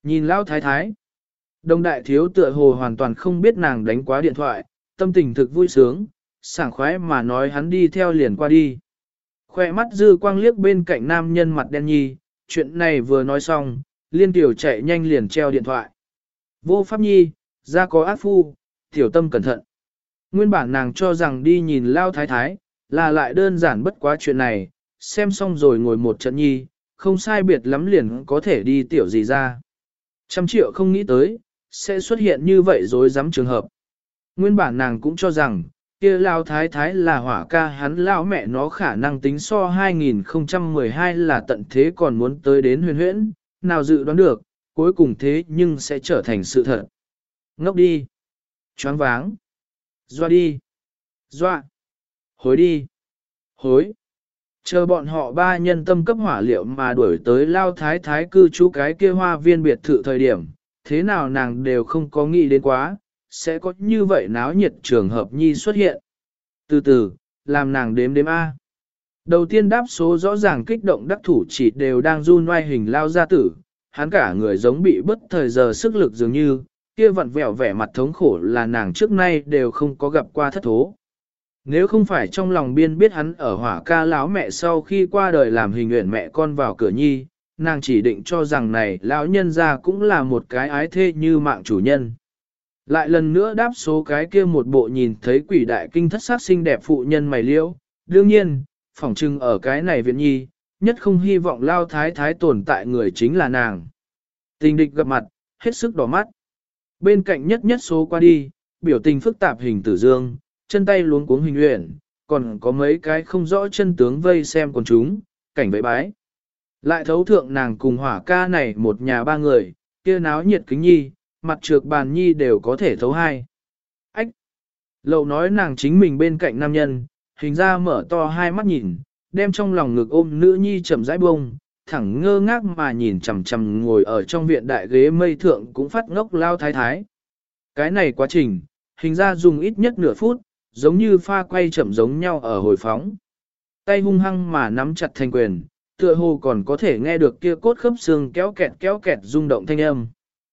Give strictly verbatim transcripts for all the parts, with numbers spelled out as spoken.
Nhìn Lão Thái Thái, Đông đại thiếu tựa hồ hoàn toàn không biết nàng đánh quá điện thoại, tâm tình thực vui sướng, sảng khoái mà nói hắn đi theo liền qua đi. Khoe mắt dư quang liếc bên cạnh nam nhân mặt đen nhi, chuyện này vừa nói xong, liên tiểu chạy nhanh liền treo điện thoại. Vô pháp nhi, ra có ác phu, tiểu tâm cẩn thận. Nguyên bản nàng cho rằng đi nhìn Lao Thái Thái, là lại đơn giản bất quá chuyện này, xem xong rồi ngồi một trận nhi, không sai biệt lắm liền có thể đi tiểu gì ra. Trăm triệu không nghĩ tới, sẽ xuất hiện như vậy dối rắm trường hợp. Nguyên bản nàng cũng cho rằng, kia Lao Thái Thái là hỏa ca hắn Lao mẹ nó khả năng tính so hai không một hai là tận thế còn muốn tới đến huyền huyễn, nào dự đoán được, cuối cùng thế nhưng sẽ trở thành sự thật. Ngốc đi, choáng váng, doa đi, doa, hối đi, hối. Chờ bọn họ ba nhân tâm cấp hỏa liệu mà đuổi tới Lao Thái Thái cư trú cái kia hoa viên biệt thự thời điểm, thế nào nàng đều không có nghĩ đến quá, sẽ có như vậy náo nhiệt trường hợp nhi xuất hiện. Từ từ, làm nàng đếm đếm A. Đầu tiên đáp số rõ ràng kích động đắc thủ chỉ đều đang run oai hình Lao gia tử, hắn cả người giống bị bất thời giờ sức lực dường như, kia vặn vẹo vẻ mặt thống khổ là nàng trước nay đều không có gặp qua thất thố. Nếu không phải trong lòng biên biết hắn ở hỏa ca lão mẹ sau khi qua đời làm hình nguyện mẹ con vào cửa nhi, nàng chỉ định cho rằng này lão nhân ra cũng là một cái ái thê như mạng chủ nhân. Lại lần nữa đáp số cái kia một bộ nhìn thấy quỷ đại kinh thất sát xinh đẹp phụ nhân mày liễu, đương nhiên, phỏng trưng ở cái này viện nhi, nhất không hy vọng Lao Thái Thái tồn tại người chính là nàng. Tình địch gặp mặt, hết sức đỏ mắt. Bên cạnh nhất nhất số qua đi, biểu tình phức tạp hình tử dương, chân tay luống cuống hình luyện, còn có mấy cái không rõ chân tướng vây xem con chúng, cảnh vệ bái. Lại thấu thượng nàng cùng hỏa ca này một nhà ba người, kia náo nhiệt kính nhi, mặt trược bàn nhi đều có thể thấu hai. Ách! Lậu nói nàng chính mình bên cạnh nam nhân, hình ra mở to hai mắt nhìn, đem trong lòng ngực ôm nữ nhi chậm rãi bông, thẳng ngơ ngác mà nhìn chằm chằm ngồi ở trong viện đại ghế mây thượng cũng phát ngốc Lao Thái Thái. Cái này quá trình, hình ra dùng ít nhất nửa phút, giống như pha quay chậm giống nhau ở hồi phóng. Tay hung hăng mà nắm chặt thành quyền, tựa hồ còn có thể nghe được kia cốt khớp xương kéo kẹt kéo kẹt rung động thanh âm.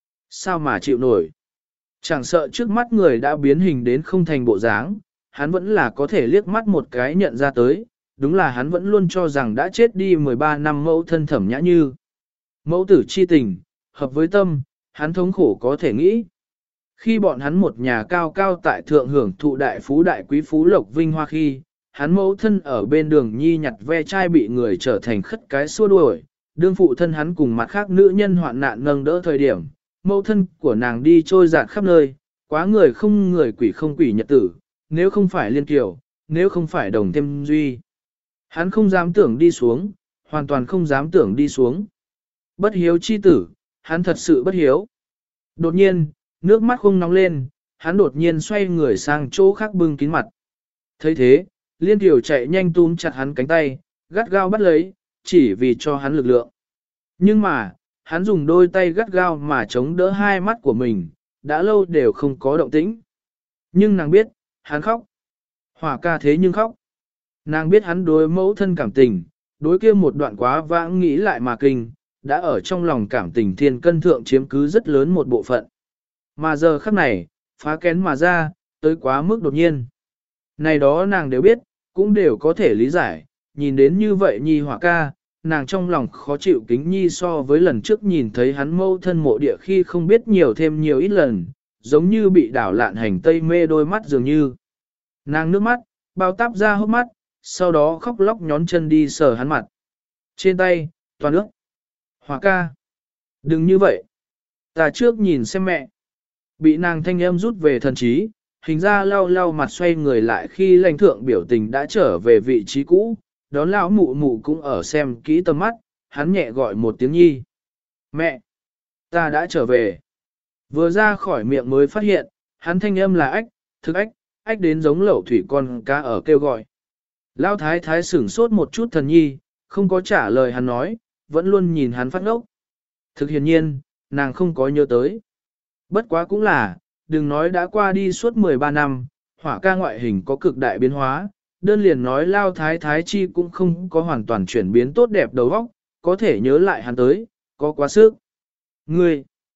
Sao mà chịu nổi? Chẳng sợ trước mắt người đã biến hình đến không thành bộ dáng, hắn vẫn là có thể liếc mắt một cái nhận ra tới, đúng là hắn vẫn luôn cho rằng đã chết đi mười ba năm mẫu thân Thẩm Nhã Như. Mẫu tử chi tình, hợp với tâm, hắn thống khổ có thể nghĩ. Khi bọn hắn một nhà cao cao tại thượng hưởng thụ đại phú đại quý phú lộc vinh hoa khi, hắn mẫu thân ở bên đường nhi nhặt ve chai bị người trở thành khất cái xua đuổi, đương phụ thân hắn cùng mặt khác nữ nhân hoạn nạn nâng đỡ thời điểm, mẫu thân của nàng đi trôi dạt khắp nơi, quá người không người quỷ không quỷ nhật tử, nếu không phải liên kiều, nếu không phải đồng thêm duy. Hắn không dám tưởng đi xuống, hoàn toàn không dám tưởng đi xuống. Bất hiếu chi tử, hắn thật sự bất hiếu. Đột nhiên, nước mắt không nóng lên, hắn đột nhiên xoay người sang chỗ khác bưng kín mặt. thấy thế, liên tiểu chạy nhanh túm chặt hắn cánh tay, gắt gao bắt lấy, chỉ vì cho hắn lực lượng. Nhưng mà, hắn dùng đôi tay gắt gao mà chống đỡ hai mắt của mình, đã lâu đều không có động tĩnh. Nhưng nàng biết, hắn khóc. Hỏa ca thế nhưng khóc. Nàng biết hắn đối mẫu thân cảm tình, đối kia một đoạn quá vãng nghĩ lại mà kinh, đã ở trong lòng cảm tình thiên cân thượng chiếm cứ rất lớn một bộ phận. Mà giờ khắc này, phá kén mà ra, tới quá mức đột nhiên. Này đó nàng đều biết, cũng đều có thể lý giải, nhìn đến như vậy nhi hỏa ca, nàng trong lòng khó chịu kính nhi so với lần trước nhìn thấy hắn mâu thân mộ địa khi không biết nhiều thêm nhiều ít lần, giống như bị đảo lạn hành tây mê đôi mắt dường như. Nàng nước mắt, bao táp ra hốc mắt, sau đó khóc lóc nhón chân đi sờ hắn mặt. Trên tay, toàn nước. Hỏa ca. Đừng như vậy. Ta trước nhìn xem mẹ. Bị nàng thanh âm rút về thần trí, hình ra lau lau mặt xoay người lại khi lãnh thượng biểu tình đã trở về vị trí cũ, đón lão mụ mụ cũng ở xem kỹ tầm mắt, hắn nhẹ gọi một tiếng nhi. Mẹ! Ta đã trở về. Vừa ra khỏi miệng mới phát hiện, hắn thanh âm là ách, thức ách, ách đến giống lẩu thủy con cá ở kêu gọi. Lão thái thái sửng sốt một chút thần nhi, không có trả lời hắn nói, vẫn luôn nhìn hắn phát ngốc. Thực hiển nhiên, nàng không có nhớ tới. Bất quá cũng là, đừng nói đã qua đi suốt mười ba năm, hỏa ca ngoại hình có cực đại biến hóa, đơn liền nói lao thái thái chi cũng không có hoàn toàn chuyển biến tốt đẹp đầu óc, có thể nhớ lại hắn tới, có quá sức. Ngươi,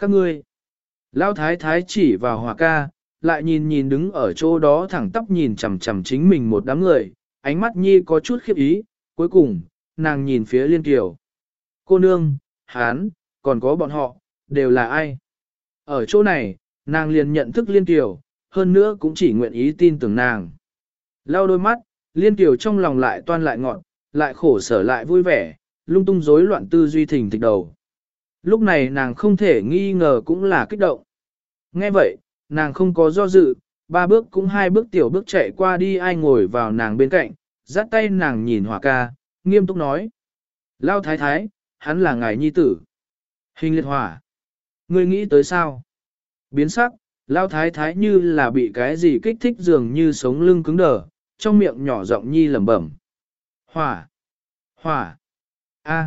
Các ngươi, Lão thái thái chỉ vào hỏa ca, lại nhìn nhìn đứng ở chỗ đó thẳng tắp nhìn chằm chằm chính mình một đám người, ánh mắt nhi có chút khiếp ý, cuối cùng, nàng nhìn phía Liên Kiều. Cô nương, hán, còn có bọn họ, đều là ai? Ở chỗ này, nàng liền nhận thức Liên Kiều, hơn nữa cũng chỉ nguyện ý tin tưởng nàng. Lau đôi mắt, Liên Kiều trong lòng lại toan lại ngọn, lại khổ sở lại vui vẻ, lung tung rối loạn tư duy thình thịch đầu. Lúc này nàng không thể nghi ngờ cũng là kích động. Nghe vậy, nàng không có do dự, ba bước cũng hai bước tiểu bước chạy qua đi ai ngồi vào nàng bên cạnh, dắt tay nàng nhìn hỏa ca, nghiêm túc nói. Lao thái thái, hắn là ngài nhi tử. Hình liệt hỏa. Ngươi nghĩ tới sao? Biến sắc, Lao thái thái như là bị cái gì kích thích dường như sống lưng cứng đờ, trong miệng nhỏ giọng nhi lẩm bẩm. Hỏa. Hỏa. A.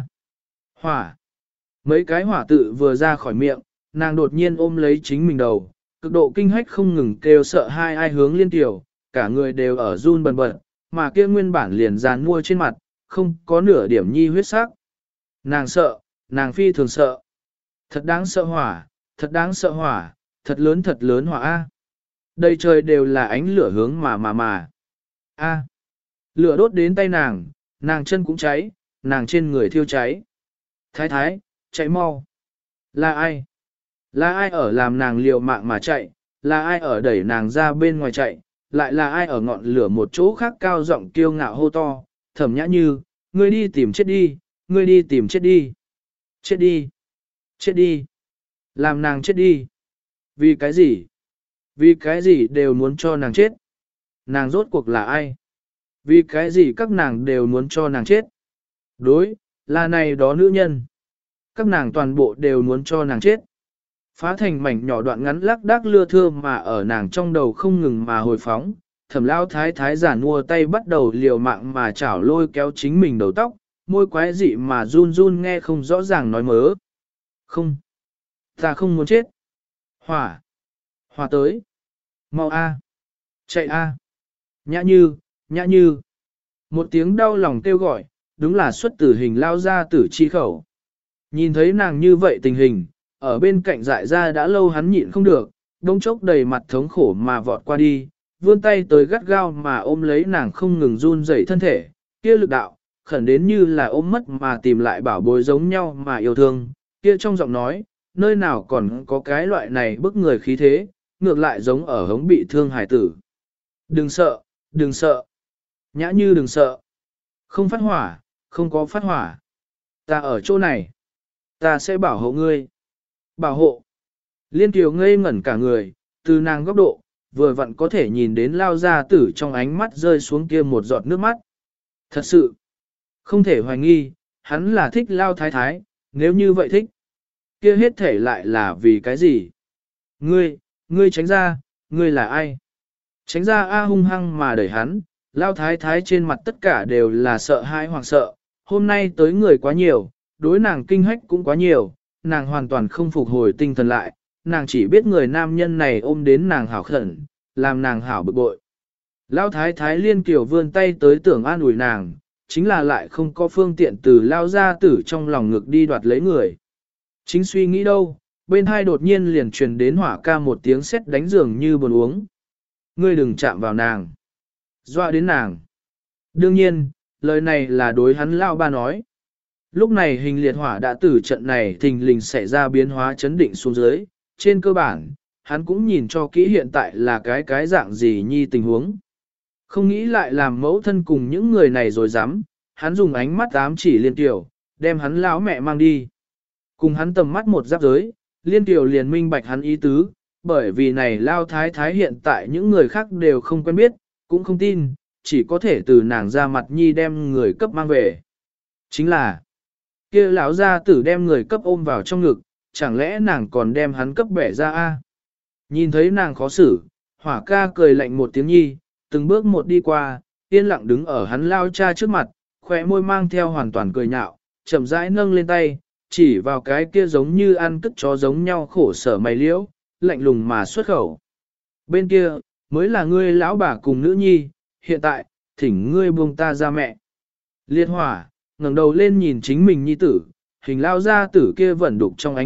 Hỏa. Mấy cái hỏa tự vừa ra khỏi miệng, nàng đột nhiên ôm lấy chính mình đầu, cực độ kinh hách không ngừng kêu sợ hai ai hướng Liên Kiều, cả người đều ở run bần bật, mà kia nguyên bản liền dàn mua trên mặt, không có nửa điểm nhi huyết sắc. Nàng sợ, nàng phi thường sợ. Thật đáng sợ hỏa, thật đáng sợ hỏa, thật lớn thật lớn hỏa A. Đây trời đều là ánh lửa hướng mà mà mà. A. Lửa đốt đến tay nàng, nàng chân cũng cháy, nàng trên người thiêu cháy. Thái thái, chạy mau. Là ai? Là ai ở làm nàng liều mạng mà chạy? Là ai ở đẩy nàng ra bên ngoài chạy? Lại là ai ở ngọn lửa một chỗ khác cao giọng kiêu ngạo hô to? Thẩm Nhã Như, ngươi đi tìm chết đi, ngươi đi tìm chết đi. Chết đi. Chết đi. Làm nàng chết đi. Vì cái gì? Vì cái gì đều muốn cho nàng chết? Nàng rốt cuộc là ai? Vì cái gì các nàng đều muốn cho nàng chết? Đối, là này đó nữ nhân. Các nàng toàn bộ đều muốn cho nàng chết. Phá thành mảnh nhỏ đoạn ngắn lác đác lưa thưa mà ở nàng trong đầu không ngừng mà hồi phóng. Thẩm lao thái thái giả mua tay bắt đầu liều mạng mà chảo lôi kéo chính mình đầu tóc, môi quái dị mà run run nghe không rõ ràng nói mớ. Không. Ta không muốn chết. Hỏa. Hỏa tới. Mau a. Chạy a. Nhã Như, Nhã Như. Một tiếng đau lòng kêu gọi, đúng là xuất tử hình lao ra tử chi khẩu. Nhìn thấy nàng như vậy tình hình, ở bên cạnh dại ra đã lâu hắn nhịn không được, đông chốc đầy mặt thống khổ mà vọt qua đi, vươn tay tới gắt gao mà ôm lấy nàng không ngừng run rẩy thân thể, kia lực đạo, khẩn đến như là ôm mất mà tìm lại bảo bối giống nhau mà yêu thương, kia trong giọng nói, nơi nào còn có cái loại này bức người khí thế, ngược lại giống ở hống bị thương hải tử. Đừng sợ, đừng sợ. Nhã Như đừng sợ. Không phát hỏa, không có phát hỏa. Ta ở chỗ này. Ta sẽ bảo hộ ngươi. Bảo hộ. Liên Kiều ngây ngẩn cả người, từ nàng góc độ, vừa vặn có thể nhìn đến lao ra tử trong ánh mắt rơi xuống kia một giọt nước mắt. Thật sự, không thể hoài nghi, hắn là thích lao thái thái, nếu như vậy thích. Kia hết thể lại là vì cái gì? Ngươi, ngươi tránh ra, ngươi là ai? Tránh ra A hung hăng mà đẩy hắn, lao thái thái trên mặt tất cả đều là sợ hãi hoặc sợ. Hôm nay tới người quá nhiều, đối nàng kinh hách cũng quá nhiều, nàng hoàn toàn không phục hồi tinh thần lại, nàng chỉ biết người nam nhân này ôm đến nàng hảo khẩn, làm nàng hảo bực bội. Lao thái thái Liên Kiều vươn tay tới tưởng an ủi nàng, chính là lại không có phương tiện từ lao ra tử trong lòng ngực đi đoạt lấy người. Chính suy nghĩ đâu, bên hai đột nhiên liền truyền đến hỏa ca một tiếng sét đánh giường như buồn uống. Ngươi đừng chạm vào nàng. Dọa đến nàng. Đương nhiên, lời này là đối hắn lao ba nói. Lúc này hình liệt hỏa đã từ trận này thình lình xảy ra biến hóa chấn định xuống dưới, trên cơ bản, hắn cũng nhìn cho kỹ hiện tại là cái cái dạng gì nhi tình huống. Không nghĩ lại làm mẫu thân cùng những người này rồi dám, hắn dùng ánh mắt ám chỉ Liên Kiều, đem hắn lão mẹ mang đi. Cùng hắn tầm mắt một giáp giới, Liên Kiều liền minh bạch hắn ý tứ, bởi vì này lao thái thái hiện tại những người khác đều không quen biết, cũng không tin, chỉ có thể từ nàng ra mặt nhi đem người cấp mang về. Chính là, kia lão gia tử đem người cấp ôm vào trong ngực, chẳng lẽ nàng còn đem hắn cấp bẻ ra a? Nhìn thấy nàng khó xử, hỏa ca cười lạnh một tiếng nhi, từng bước một đi qua, yên lặng đứng ở hắn lao cha trước mặt, khỏe môi mang theo hoàn toàn cười nhạo, chậm rãi nâng lên tay, chỉ vào cái kia giống như ăn cất chó giống nhau khổ sở mày liễu, lạnh lùng mà xuất khẩu. Bên kia, mới là ngươi lão bà cùng nữ nhi, hiện tại, thỉnh ngươi buông ta ra mẹ. Liệt hỏa, ngẩng đầu lên nhìn chính mình nhi tử, hình lao ra tử kia vẫn đục trong ánh mắt,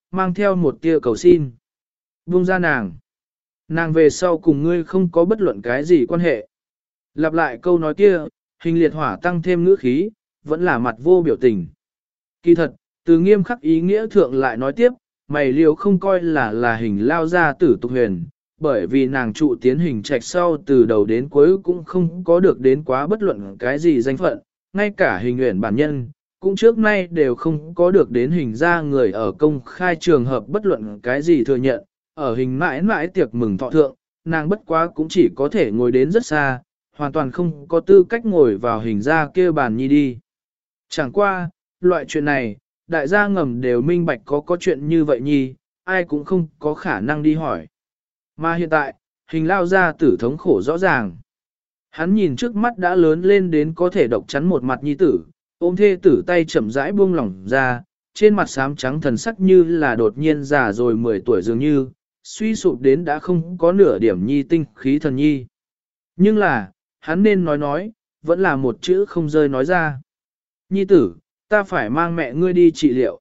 mang theo một tia cầu xin. Buông ra nàng. Nàng về sau cùng ngươi không có bất luận cái gì quan hệ. Lặp lại câu nói kia, hình liệt hỏa tăng thêm ngữ khí, vẫn là mặt vô biểu tình. Kỳ thật, từ nghiêm khắc ý nghĩa thượng lại nói tiếp, mày liều không coi là là hình lao ra tử tục huyền, bởi vì nàng trụ tiến hình trạch sau từ đầu đến cuối cũng không có được đến quá bất luận cái gì danh phận, ngay cả hình nguyện bản nhân, cũng trước nay đều không có được đến hình ra người ở công khai trường hợp bất luận cái gì thừa nhận, ở hình mãi mãi tiệc mừng thọ thượng, nàng bất quá cũng chỉ có thể ngồi đến rất xa, hoàn toàn không có tư cách ngồi vào hình ra kia bàn nhi đi. Chẳng qua, loại chuyện này, đại gia ngầm đều minh bạch có có chuyện như vậy nhi, ai cũng không có khả năng đi hỏi. Mà hiện tại, hình lao ra tử thống khổ rõ ràng. Hắn nhìn trước mắt đã lớn lên đến có thể độc chắn một mặt nhi tử, ôm thê tử tay chậm rãi buông lỏng ra, trên mặt xám trắng thần sắc như là đột nhiên già rồi mười tuổi dường như, suy sụp đến đã không có nửa điểm nhi tinh khí thần nhi. Nhưng là, hắn nên nói nói, vẫn là một chữ không rơi nói ra. Nhi tử, ta phải mang mẹ ngươi đi trị liệu.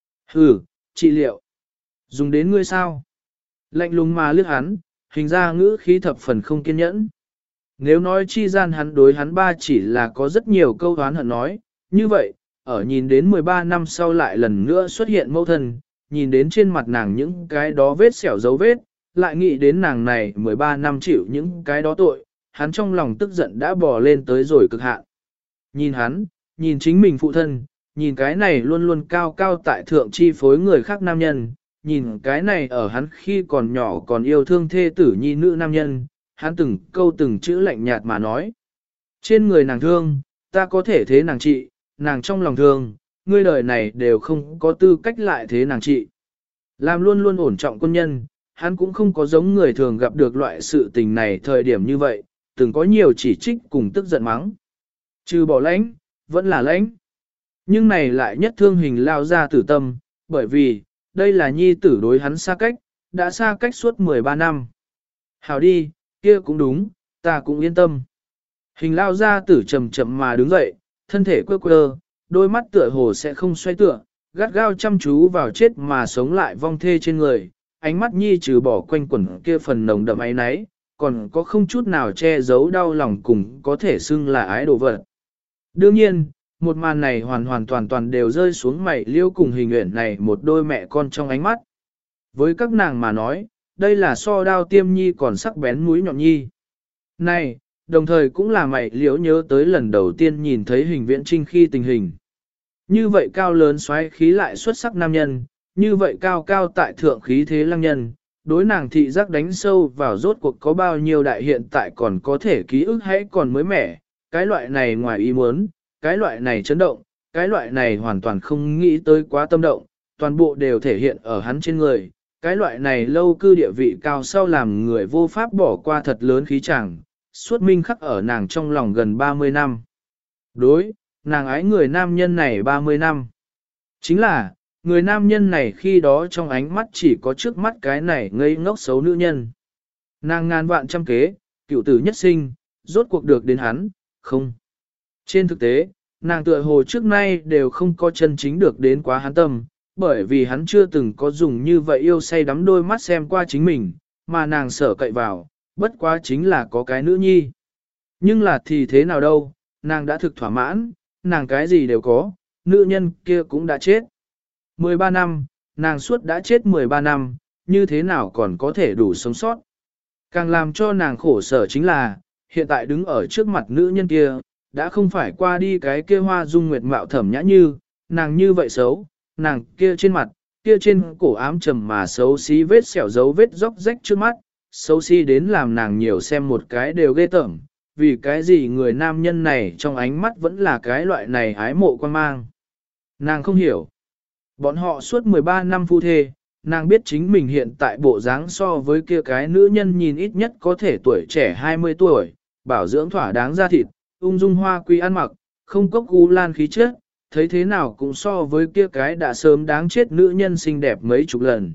Ừ, trị liệu. Dùng đến ngươi sao? Lạnh lùng mà liếc hắn, hình ra ngữ khí thập phần không kiên nhẫn. Nếu nói chi gian hắn đối hắn ba chỉ là có rất nhiều câu oán hận nói, như vậy, ở nhìn đến mười ba năm sau lại lần nữa xuất hiện mâu thân, nhìn đến trên mặt nàng những cái đó vết xẻo dấu vết, lại nghĩ đến nàng này mười ba năm chịu những cái đó tội, hắn trong lòng tức giận đã bò lên tới rồi cực hạn. Nhìn hắn, nhìn chính mình phụ thân, nhìn cái này luôn luôn cao cao tại thượng chi phối người khác nam nhân, nhìn cái này ở hắn khi còn nhỏ còn yêu thương thê tử nhi nữ nam nhân, hắn từng câu từng chữ lạnh nhạt mà nói. Trên người nàng thương, ta có thể thế nàng trị, nàng trong lòng thương, ngươi đời này đều không có tư cách lại thế nàng trị. Làm luôn luôn ổn trọng quân nhân, hắn cũng không có giống người thường gặp được loại sự tình này thời điểm như vậy, từng có nhiều chỉ trích cùng tức giận mắng. Trừ bỏ lãnh, vẫn là lãnh. Nhưng này lại nhất thương hình lao ra tử tâm, bởi vì, đây là nhi tử đối hắn xa cách, đã xa cách suốt mười ba năm. Hảo đi, kia cũng đúng, ta cũng yên tâm. Hình lao ra tử chậm chậm mà đứng dậy, thân thể quơ quơ, đôi mắt tựa hồ sẽ không xoay tựa, gắt gao chăm chú vào chết mà sống lại vong thê trên người, ánh mắt nhi trừ bỏ quanh quẩn kia phần nồng đậm ấy náy, còn có không chút nào che giấu đau lòng cùng có thể xưng là ái đồ vật. Đương nhiên, một màn này hoàn hoàn toàn toàn đều rơi xuống mày liêu cùng hình nguyện này một đôi mẹ con trong ánh mắt. Với các nàng mà nói, đây là so đao tiêm nhi còn sắc bén mũi nhọn nhi. Này, đồng thời cũng là mày liễu nhớ tới lần đầu tiên nhìn thấy hình viễn trinh khi tình hình. Như vậy cao lớn xoáy khí lại xuất sắc nam nhân, như vậy cao cao tại thượng khí thế lăng nhân, đối nàng thị giác đánh sâu vào rốt cuộc có bao nhiêu đại hiện tại còn có thể ký ức hãy còn mới mẻ, cái loại này ngoài ý muốn, cái loại này chấn động, cái loại này hoàn toàn không nghĩ tới quá tâm động, toàn bộ đều thể hiện ở hắn trên người, cái loại này lâu cư địa vị cao sau làm người vô pháp bỏ qua thật lớn khí chẳng, suốt minh khắc ở nàng trong lòng gần ba mươi năm. Đối, nàng ái người nam nhân này ba mươi năm. Chính là, người nam nhân này khi đó trong ánh mắt chỉ có trước mắt cái này ngây ngốc xấu nữ nhân. Nàng ngàn vạn trăm kế, cựu tử nhất sinh, rốt cuộc được đến hắn, không. Trên thực tế, nàng tựa hồ trước nay đều không có chân chính được đến quá hắn tâm, bởi vì hắn chưa từng có dùng như vậy yêu say đắm đôi mắt xem qua chính mình, mà nàng sợ cậy vào, bất quá chính là có cái nữ nhi. Nhưng là thì thế nào đâu, nàng đã thực thỏa mãn, nàng cái gì đều có, nữ nhân kia cũng đã chết. mười ba năm, nàng suốt đã chết mười ba năm, như thế nào còn có thể đủ sống sót. Càng làm cho nàng khổ sở chính là, hiện tại đứng ở trước mặt nữ nhân kia, đã không phải qua đi cái kia hoa dung nguyệt mạo thẩm nhã như, nàng như vậy xấu, nàng kia trên mặt, kia trên cổ ám trầm mà xấu xí vết sẹo dấu vết róc rách trước mắt, xấu xí đến làm nàng nhiều xem một cái đều ghê tởm, vì cái gì người nam nhân này trong ánh mắt vẫn là cái loại này ái mộ quan mang. Nàng không hiểu. Bọn họ suốt mười ba năm phu thê, nàng biết chính mình hiện tại bộ dáng so với kia cái nữ nhân nhìn ít nhất có thể tuổi trẻ hai mươi tuổi, bảo dưỡng thỏa đáng da thịt, ung dung hoa quý ăn mặc, không cốc gu lan khí chất, thấy thế nào cũng so với kia cái đã sớm đáng chết nữ nhân xinh đẹp mấy chục lần.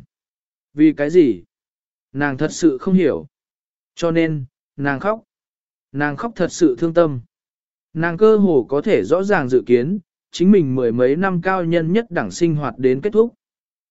Vì cái gì? Nàng thật sự không hiểu. Cho nên, nàng khóc. Nàng khóc thật sự thương tâm. Nàng cơ hồ có thể rõ ràng dự kiến, chính mình mười mấy năm cao nhân nhất đẳng sinh hoạt đến kết thúc.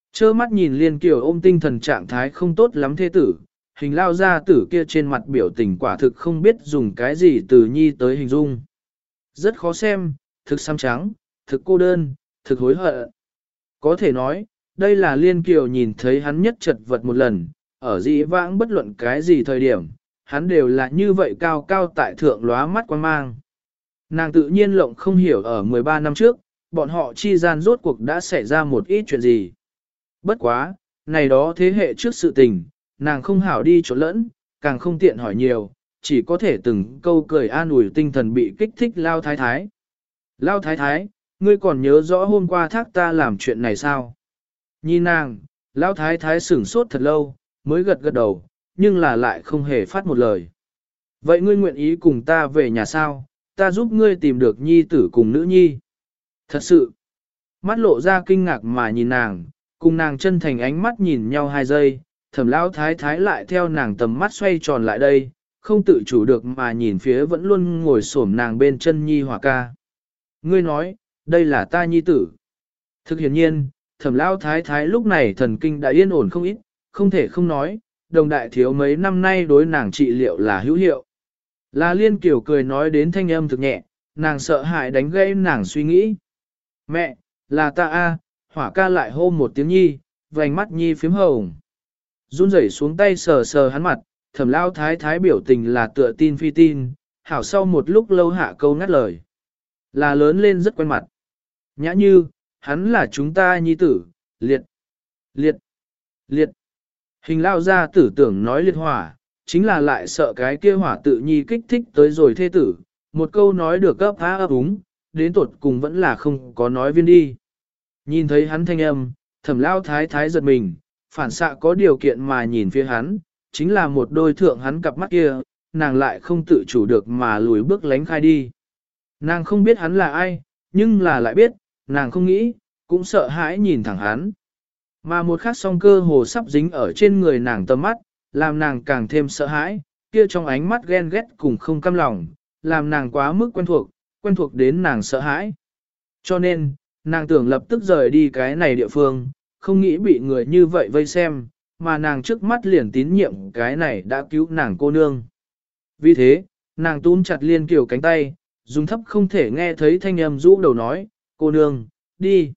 Chơ mắt nhìn Liên Kiều ôm tinh thần trạng thái không tốt lắm thế tử, hình lao ra tử kia trên mặt biểu tình quả thực không biết dùng cái gì từ nhi tới hình dung. Rất khó xem, thực xăm trắng, thực cô đơn, thực hối hận. Có thể nói, đây là Liên Kiều nhìn thấy hắn nhất chật vật một lần, ở dĩ vãng bất luận cái gì thời điểm, hắn đều là như vậy cao cao tại thượng lóa mắt quan mang. Nàng tự nhiên lộng không hiểu ở mười ba năm trước, bọn họ chi gian rốt cuộc đã xảy ra một ít chuyện gì. Bất quá, này đó thế hệ trước sự tình, nàng không hảo đi chỗ lẫn, càng không tiện hỏi nhiều, chỉ có thể từng câu cười an ủi tinh thần bị kích thích Lao Thái Thái. Lao Thái Thái, ngươi còn nhớ rõ hôm qua thác ta làm chuyện này sao? Nhìn nàng, Lao Thái Thái sửng sốt thật lâu, mới gật gật đầu, nhưng là lại không hề phát một lời. Vậy ngươi nguyện ý cùng ta về nhà sao? Ta giúp ngươi tìm được nhi tử cùng nữ nhi. Thật sự, mắt lộ ra kinh ngạc mà nhìn nàng, cùng nàng chân thành ánh mắt nhìn nhau hai giây, thẩm lão thái thái lại theo nàng tầm mắt xoay tròn lại đây, không tự chủ được mà nhìn phía vẫn luôn ngồi xổm nàng bên chân nhi hỏa ca. Ngươi nói, đây là ta nhi tử. Thực hiển nhiên, thẩm lão thái thái lúc này thần kinh đã yên ổn không ít, không thể không nói, đồng đại thiếu mấy năm nay đối nàng trị liệu là hữu hiệu. Là Liên Kiều cười nói đến thanh âm thực nhẹ, nàng sợ hãi đánh gây nàng suy nghĩ. Mẹ, là ta a, hỏa ca lại hô một tiếng nhi, vành mắt nhi phím hồng. Run rẩy xuống tay sờ sờ hắn mặt, thẩm lao thái thái biểu tình là tựa tin phi tin, hảo sau một lúc lâu hạ câu ngắt lời. Là lớn lên rất quen mặt. Nhã như, hắn là chúng ta nhi tử, liệt, liệt, liệt. Hình lao ra tử tưởng nói liệt hỏa, chính là lại sợ cái kia hỏa tự nhi kích thích tới rồi thê tử, một câu nói được gấp phá ấp úng, đến tột cùng vẫn là không có nói viên đi. Nhìn thấy hắn thanh âm, thẩm lao thái thái giật mình, phản xạ có điều kiện mà nhìn phía hắn, chính là một đôi thượng hắn cặp mắt kia, nàng lại không tự chủ được mà lùi bước lánh khai đi. Nàng không biết hắn là ai, nhưng là lại biết, nàng không nghĩ, cũng sợ hãi nhìn thẳng hắn. Mà một khắc song cơ hồ sắp dính ở trên người nàng tầm mắt, làm nàng càng thêm sợ hãi, kia trong ánh mắt ghen ghét cùng không căm lòng, làm nàng quá mức quen thuộc, quen thuộc đến nàng sợ hãi. Cho nên, nàng tưởng lập tức rời đi cái này địa phương, không nghĩ bị người như vậy vây xem, mà nàng trước mắt liền tín nhiệm cái này đã cứu nàng cô nương. Vì thế, nàng túm chặt Liên Kiều cánh tay, dùng thấp không thể nghe thấy thanh âm rũ đầu nói, cô nương, đi.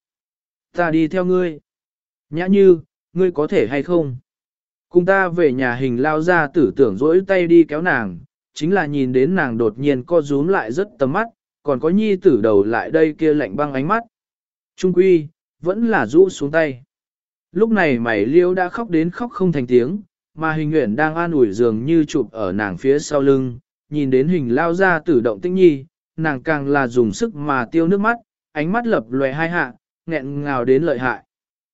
Ta đi theo ngươi. Nhã như, ngươi có thể hay không? Cùng ta về nhà hình lao ra tử tưởng dỗi tay đi kéo nàng, chính là nhìn đến nàng đột nhiên co rúm lại rất tầm mắt, còn có nhi tử đầu lại đây kia lạnh băng ánh mắt. Trung quy, vẫn là rũ xuống tay. Lúc này mày liêu đã khóc đến khóc không thành tiếng, mà hình nguyện đang an ủi dường như chụp ở nàng phía sau lưng, nhìn đến hình lao ra tử động tĩnh nhi, nàng càng là dùng sức mà tiêu nước mắt, ánh mắt lập lòe hai hạ, nghẹn ngào đến lợi hại.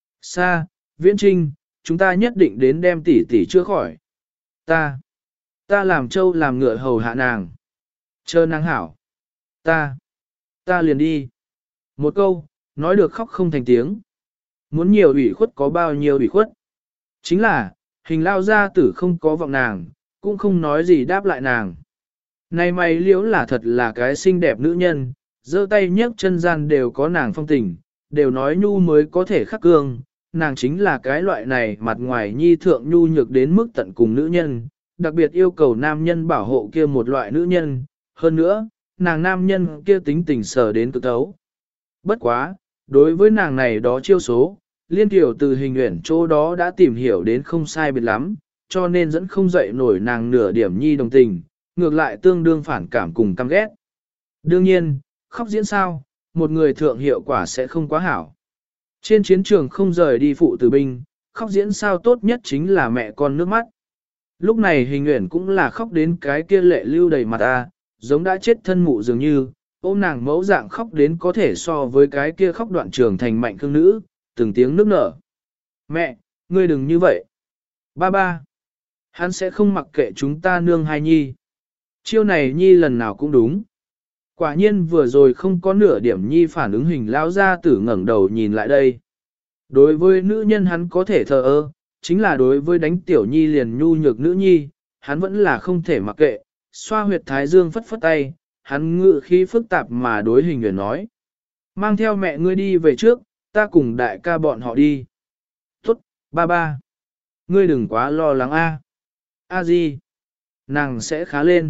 Sa, Viễn Trinh, chúng ta nhất định đến đem tỷ tỷ chữa khỏi. Ta, ta làm trâu làm ngựa hầu hạ nàng. Chờ nàng hảo. Ta, ta liền đi. Một câu, nói được khóc không thành tiếng. Muốn nhiều ủy khuất có bao nhiêu ủy khuất. Chính là, hình lao gia tử không có vọng nàng, cũng không nói gì đáp lại nàng. Này mày liễu là thật là cái xinh đẹp nữ nhân, giơ tay nhấc chân gian đều có nàng phong tình, đều nói nhu mới có thể khắc cương, nàng chính là cái loại này mặt ngoài nhi thượng nhu nhược đến mức tận cùng nữ nhân, đặc biệt yêu cầu nam nhân bảo hộ kia một loại nữ nhân, hơn nữa, nàng nam nhân kia tính tình sở đến cực thấu. Bất quá, đối với nàng này đó chiêu số, Liên Kiều từ hình nguyện chỗ đó đã tìm hiểu đến không sai biệt lắm, cho nên dẫn không dậy nổi nàng nửa điểm nhi đồng tình, ngược lại tương đương phản cảm cùng căm ghét. Đương nhiên, khóc diễn sao, một người thượng hiệu quả sẽ không quá hảo. Trên chiến trường không rời đi phụ tử binh, khóc diễn sao tốt nhất chính là mẹ con nước mắt. Lúc này hình nguyện cũng là khóc đến cái kia lệ lưu đầy mặt a, giống đã chết thân mụ dường như, ôm nàng mẫu dạng khóc đến có thể so với cái kia khóc đoạn trường thành mạnh cương nữ, từng tiếng nước nở. Mẹ, ngươi đừng như vậy. Ba ba, hắn sẽ không mặc kệ chúng ta nương hai nhi. Chiêu này nhi lần nào cũng đúng. Quả nhiên vừa rồi không có nửa điểm nhi phản ứng hình lao ra tử ngẩng đầu nhìn lại đây. Đối với nữ nhân hắn có thể thờ ơ, chính là đối với đánh tiểu nhi liền nhu nhược nữ nhi, hắn vẫn là không thể mặc kệ, xoa huyệt thái dương phất phất tay, hắn ngự khí phức tạp mà đối hình nguyện nói. Mang theo mẹ ngươi đi về trước, ta cùng đại ca bọn họ đi. Ba ba. Ngươi đừng quá lo lắng a. A Di. Nàng sẽ khá lên.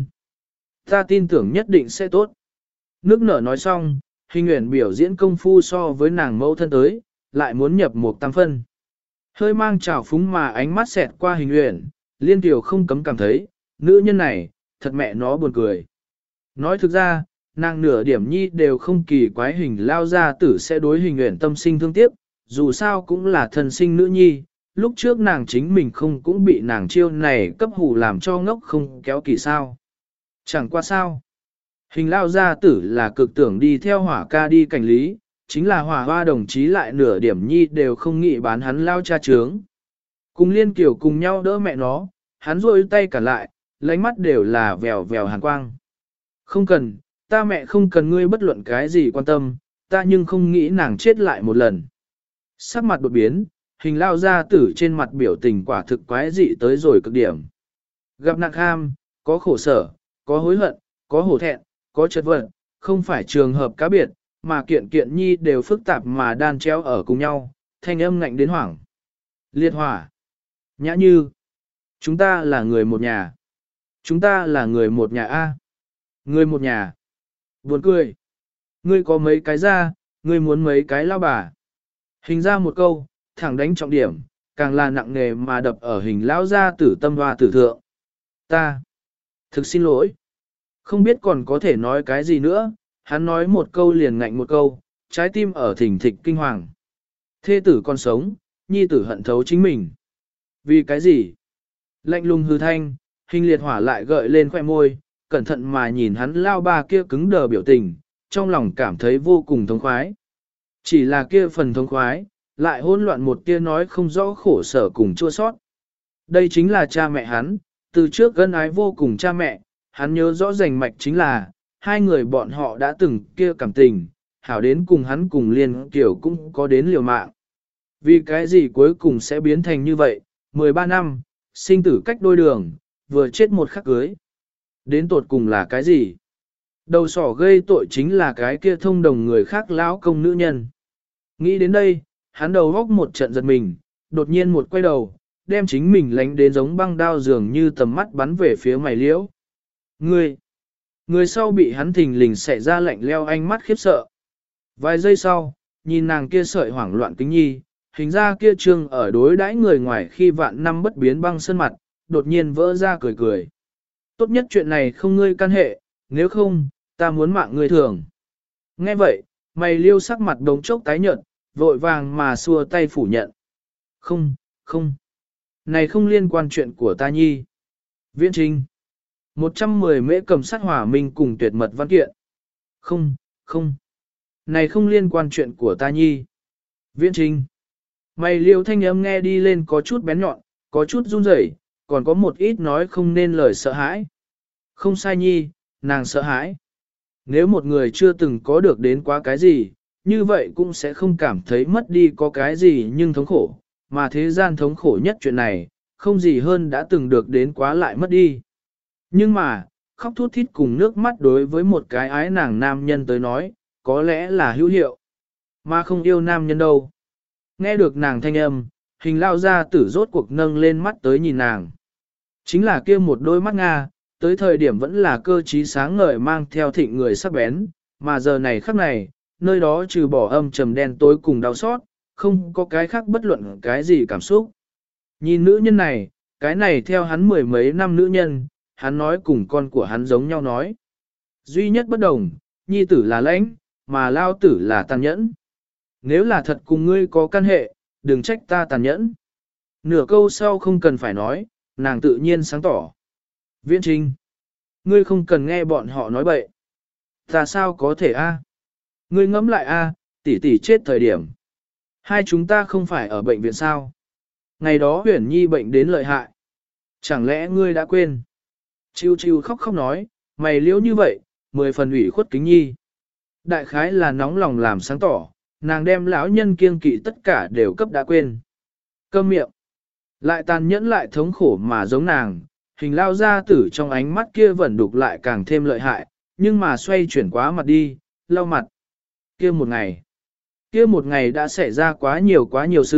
Ta tin tưởng nhất định sẽ tốt. Nước nở nói xong, Hình Uyển biểu diễn công phu so với nàng mẫu thân tới, lại muốn nhập một tam phân. Hơi mang trào phúng mà ánh mắt xẹt qua Hình Uyển, Liên Kiều không cấm cảm thấy, nữ nhân này, thật mẹ nó buồn cười. Nói thực ra, nàng nửa điểm nhi đều không kỳ quái Hình lao gia tử sẽ đối Hình Uyển tâm sinh thương tiếc, dù sao cũng là thân sinh nữ nhi, lúc trước nàng chính mình không cũng bị nàng chiêu này cấp hù làm cho ngốc không kéo kỳ sao. Chẳng qua sao. Hình lao gia tử là cực tưởng đi theo hỏa ca đi cảnh lý, chính là hỏa hoa đồng chí lại nửa điểm nhi đều không nghĩ bán hắn lao cha trướng. Cùng Liên Kiều cùng nhau đỡ mẹ nó, hắn rôi tay cả lại, lánh mắt đều là vèo vèo hàn quang. Không cần, ta mẹ không cần ngươi bất luận cái gì quan tâm, ta nhưng không nghĩ nàng chết lại một lần. Sắc mặt đột biến, Hình lao gia tử trên mặt biểu tình quả thực quái dị tới rồi cực điểm. Gặp nạn ham, có khổ sở, có hối hận, có hổ thẹn, có chất vật, không phải trường hợp cá biệt, mà kiện kiện nhi đều phức tạp mà đan treo ở cùng nhau, thanh âm ngạnh đến hoảng. Liệt hỏa. Nhã Như. Chúng ta là người một nhà. Chúng ta là người một nhà A. Người một nhà. Buồn cười. Ngươi có mấy cái ra, ngươi muốn mấy cái lao bà. Hình ra một câu, thẳng đánh trọng điểm, càng là nặng nề mà đập ở Hình lão gia tử tâm hoa tử thượng. Ta. Thực xin lỗi. Không biết còn có thể nói cái gì nữa, hắn nói một câu liền ngạnh một câu, trái tim ở thỉnh thịch kinh hoàng. Thê tử còn sống, nhi tử hận thấu chính mình. Vì cái gì? Lạnh lùng hư thanh, Hình liệt hỏa lại gợi lên khoẻ môi, cẩn thận mà nhìn hắn lao ba kia cứng đờ biểu tình, trong lòng cảm thấy vô cùng thống khoái. Chỉ là kia phần thống khoái, lại hỗn loạn một tia nói không rõ khổ sở cùng chua sót. Đây chính là cha mẹ hắn, từ trước gân ái vô cùng cha mẹ, hắn nhớ rõ rành mạch chính là, hai người bọn họ đã từng kia cảm tình, hảo đến cùng hắn cùng Liên Kiều cũng có đến liều mạng. Vì cái gì cuối cùng sẽ biến thành như vậy, mười ba năm, sinh tử cách đôi đường, vừa chết một khắc cưới. Đến tột cùng là cái gì? Đầu sỏ gây tội chính là cái kia thông đồng người khác lão công nữ nhân. Nghĩ đến đây, hắn đầu góc một trận giật mình, đột nhiên một quay đầu, đem chính mình lánh đến giống băng đao dường như tầm mắt bắn về phía mày liễu. Người, người sau bị hắn thình lình xẻ ra lạnh leo ánh mắt khiếp sợ. Vài giây sau, nhìn nàng kia sợi hoảng loạn kính nhi, hình ra kia trương ở đối đãi người ngoài khi vạn năm bất biến băng sơn mặt, đột nhiên vỡ ra cười cười. Tốt nhất chuyện này không ngươi can hệ, nếu không, ta muốn mạng ngươi thường. Nghe vậy, mày liêu sắc mặt đống chốc tái nhợt, vội vàng mà xua tay phủ nhận. Không, không. Này không liên quan chuyện của ta nhi. Viễn Trinh. một trăm mười mễ cầm sát hỏa minh cùng tuyệt mật văn kiện. Không, không. Này không liên quan chuyện của ta nhi. Viễn Trinh. Mày liêu thanh âm nghe đi lên có chút bén nhọn, có chút run rẩy, còn có một ít nói không nên lời sợ hãi. Không sai nhi, nàng sợ hãi. Nếu một người chưa từng có được đến quá cái gì, như vậy cũng sẽ không cảm thấy mất đi có cái gì nhưng thống khổ, mà thế gian thống khổ nhất chuyện này, không gì hơn đã từng được đến quá lại mất đi. Nhưng mà, khóc thút thít cùng nước mắt đối với một cái ái nàng nam nhân tới nói, có lẽ là hữu hiệu, mà không yêu nam nhân đâu. Nghe được nàng thanh âm, Hình lao ra tử rốt cuộc nâng lên mắt tới nhìn nàng. Chính là kia một đôi mắt Nga, tới thời điểm vẫn là cơ trí sáng ngời mang theo thịnh người sắc bén, mà giờ này khắc này, nơi đó trừ bỏ âm trầm đen tối cùng đau xót, không có cái khác bất luận cái gì cảm xúc. Nhìn nữ nhân này, cái này theo hắn mười mấy năm nữ nhân, hắn nói cùng con của hắn giống nhau nói. Duy nhất bất đồng, nhi tử là lãnh, mà lao tử là tàn nhẫn. Nếu là thật cùng ngươi có căn hệ, đừng trách ta tàn nhẫn. Nửa câu sau không cần phải nói, nàng tự nhiên sáng tỏ. Viễn Trinh, ngươi không cần nghe bọn họ nói bậy. Ta sao có thể a? Ngươi ngẫm lại a, tỷ tỷ chết thời điểm. Hai chúng ta không phải ở bệnh viện sao? Ngày đó Huyền Nhi bệnh đến lợi hại. Chẳng lẽ ngươi đã quên? Chiêu chiêu khóc khóc nói, mày liễu như vậy, mười phần ủy khuất kính nhi. Đại khái là nóng lòng làm sáng tỏ, nàng đem lão nhân kiêng kỵ tất cả đều cấp đã quên. Câm miệng. Lại tàn nhẫn lại thống khổ mà giống nàng, Hình lao ra tử trong ánh mắt kia vẫn đục lại càng thêm lợi hại, nhưng mà xoay chuyển quá mặt đi, lau mặt. Kia một ngày. Kia một ngày đã xảy ra quá nhiều quá nhiều sự,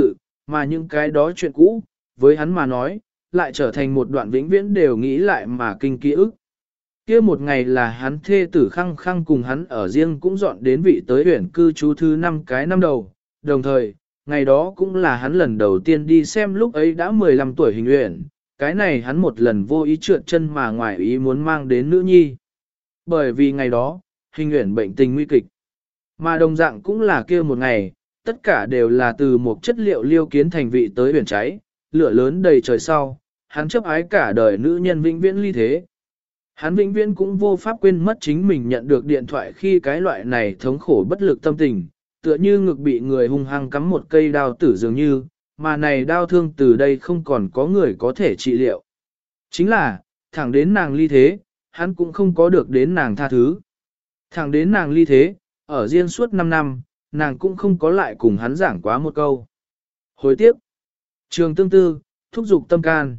mà những cái đó chuyện cũ, với hắn mà nói, lại trở thành một đoạn vĩnh viễn đều nghĩ lại mà kinh ký ức. Kia một ngày là hắn thê tử khăng khăng cùng hắn ở riêng cũng dọn đến vị tới huyện cư trú thứ năm cái năm đầu, đồng thời, ngày đó cũng là hắn lần đầu tiên đi xem lúc ấy đã mười lăm tuổi hình huyện, cái này hắn một lần vô ý trượt chân mà ngoài ý muốn mang đến nữ nhi. Bởi vì ngày đó, hình huyện bệnh tình nguy kịch, mà đồng dạng cũng là kia một ngày, tất cả đều là từ một chất liệu liêu kiến thành vị tới huyện cháy, lửa lớn đầy trời sau, hắn chấp ái cả đời nữ nhân vĩnh viễn ly thế. Hắn vĩnh viễn cũng vô pháp quên mất chính mình nhận được điện thoại khi cái loại này thống khổ bất lực tâm tình, tựa như ngực bị người hung hăng cắm một cây đao tử dường như, mà này đau thương từ đây không còn có người có thể trị liệu. Chính là, thẳng đến nàng ly thế, hắn cũng không có được đến nàng tha thứ. Thẳng đến nàng ly thế, ở riêng suốt năm năm, nàng cũng không có lại cùng hắn giảng quá một câu. Hối tiếc. Trường tương tư, thúc giục tâm can.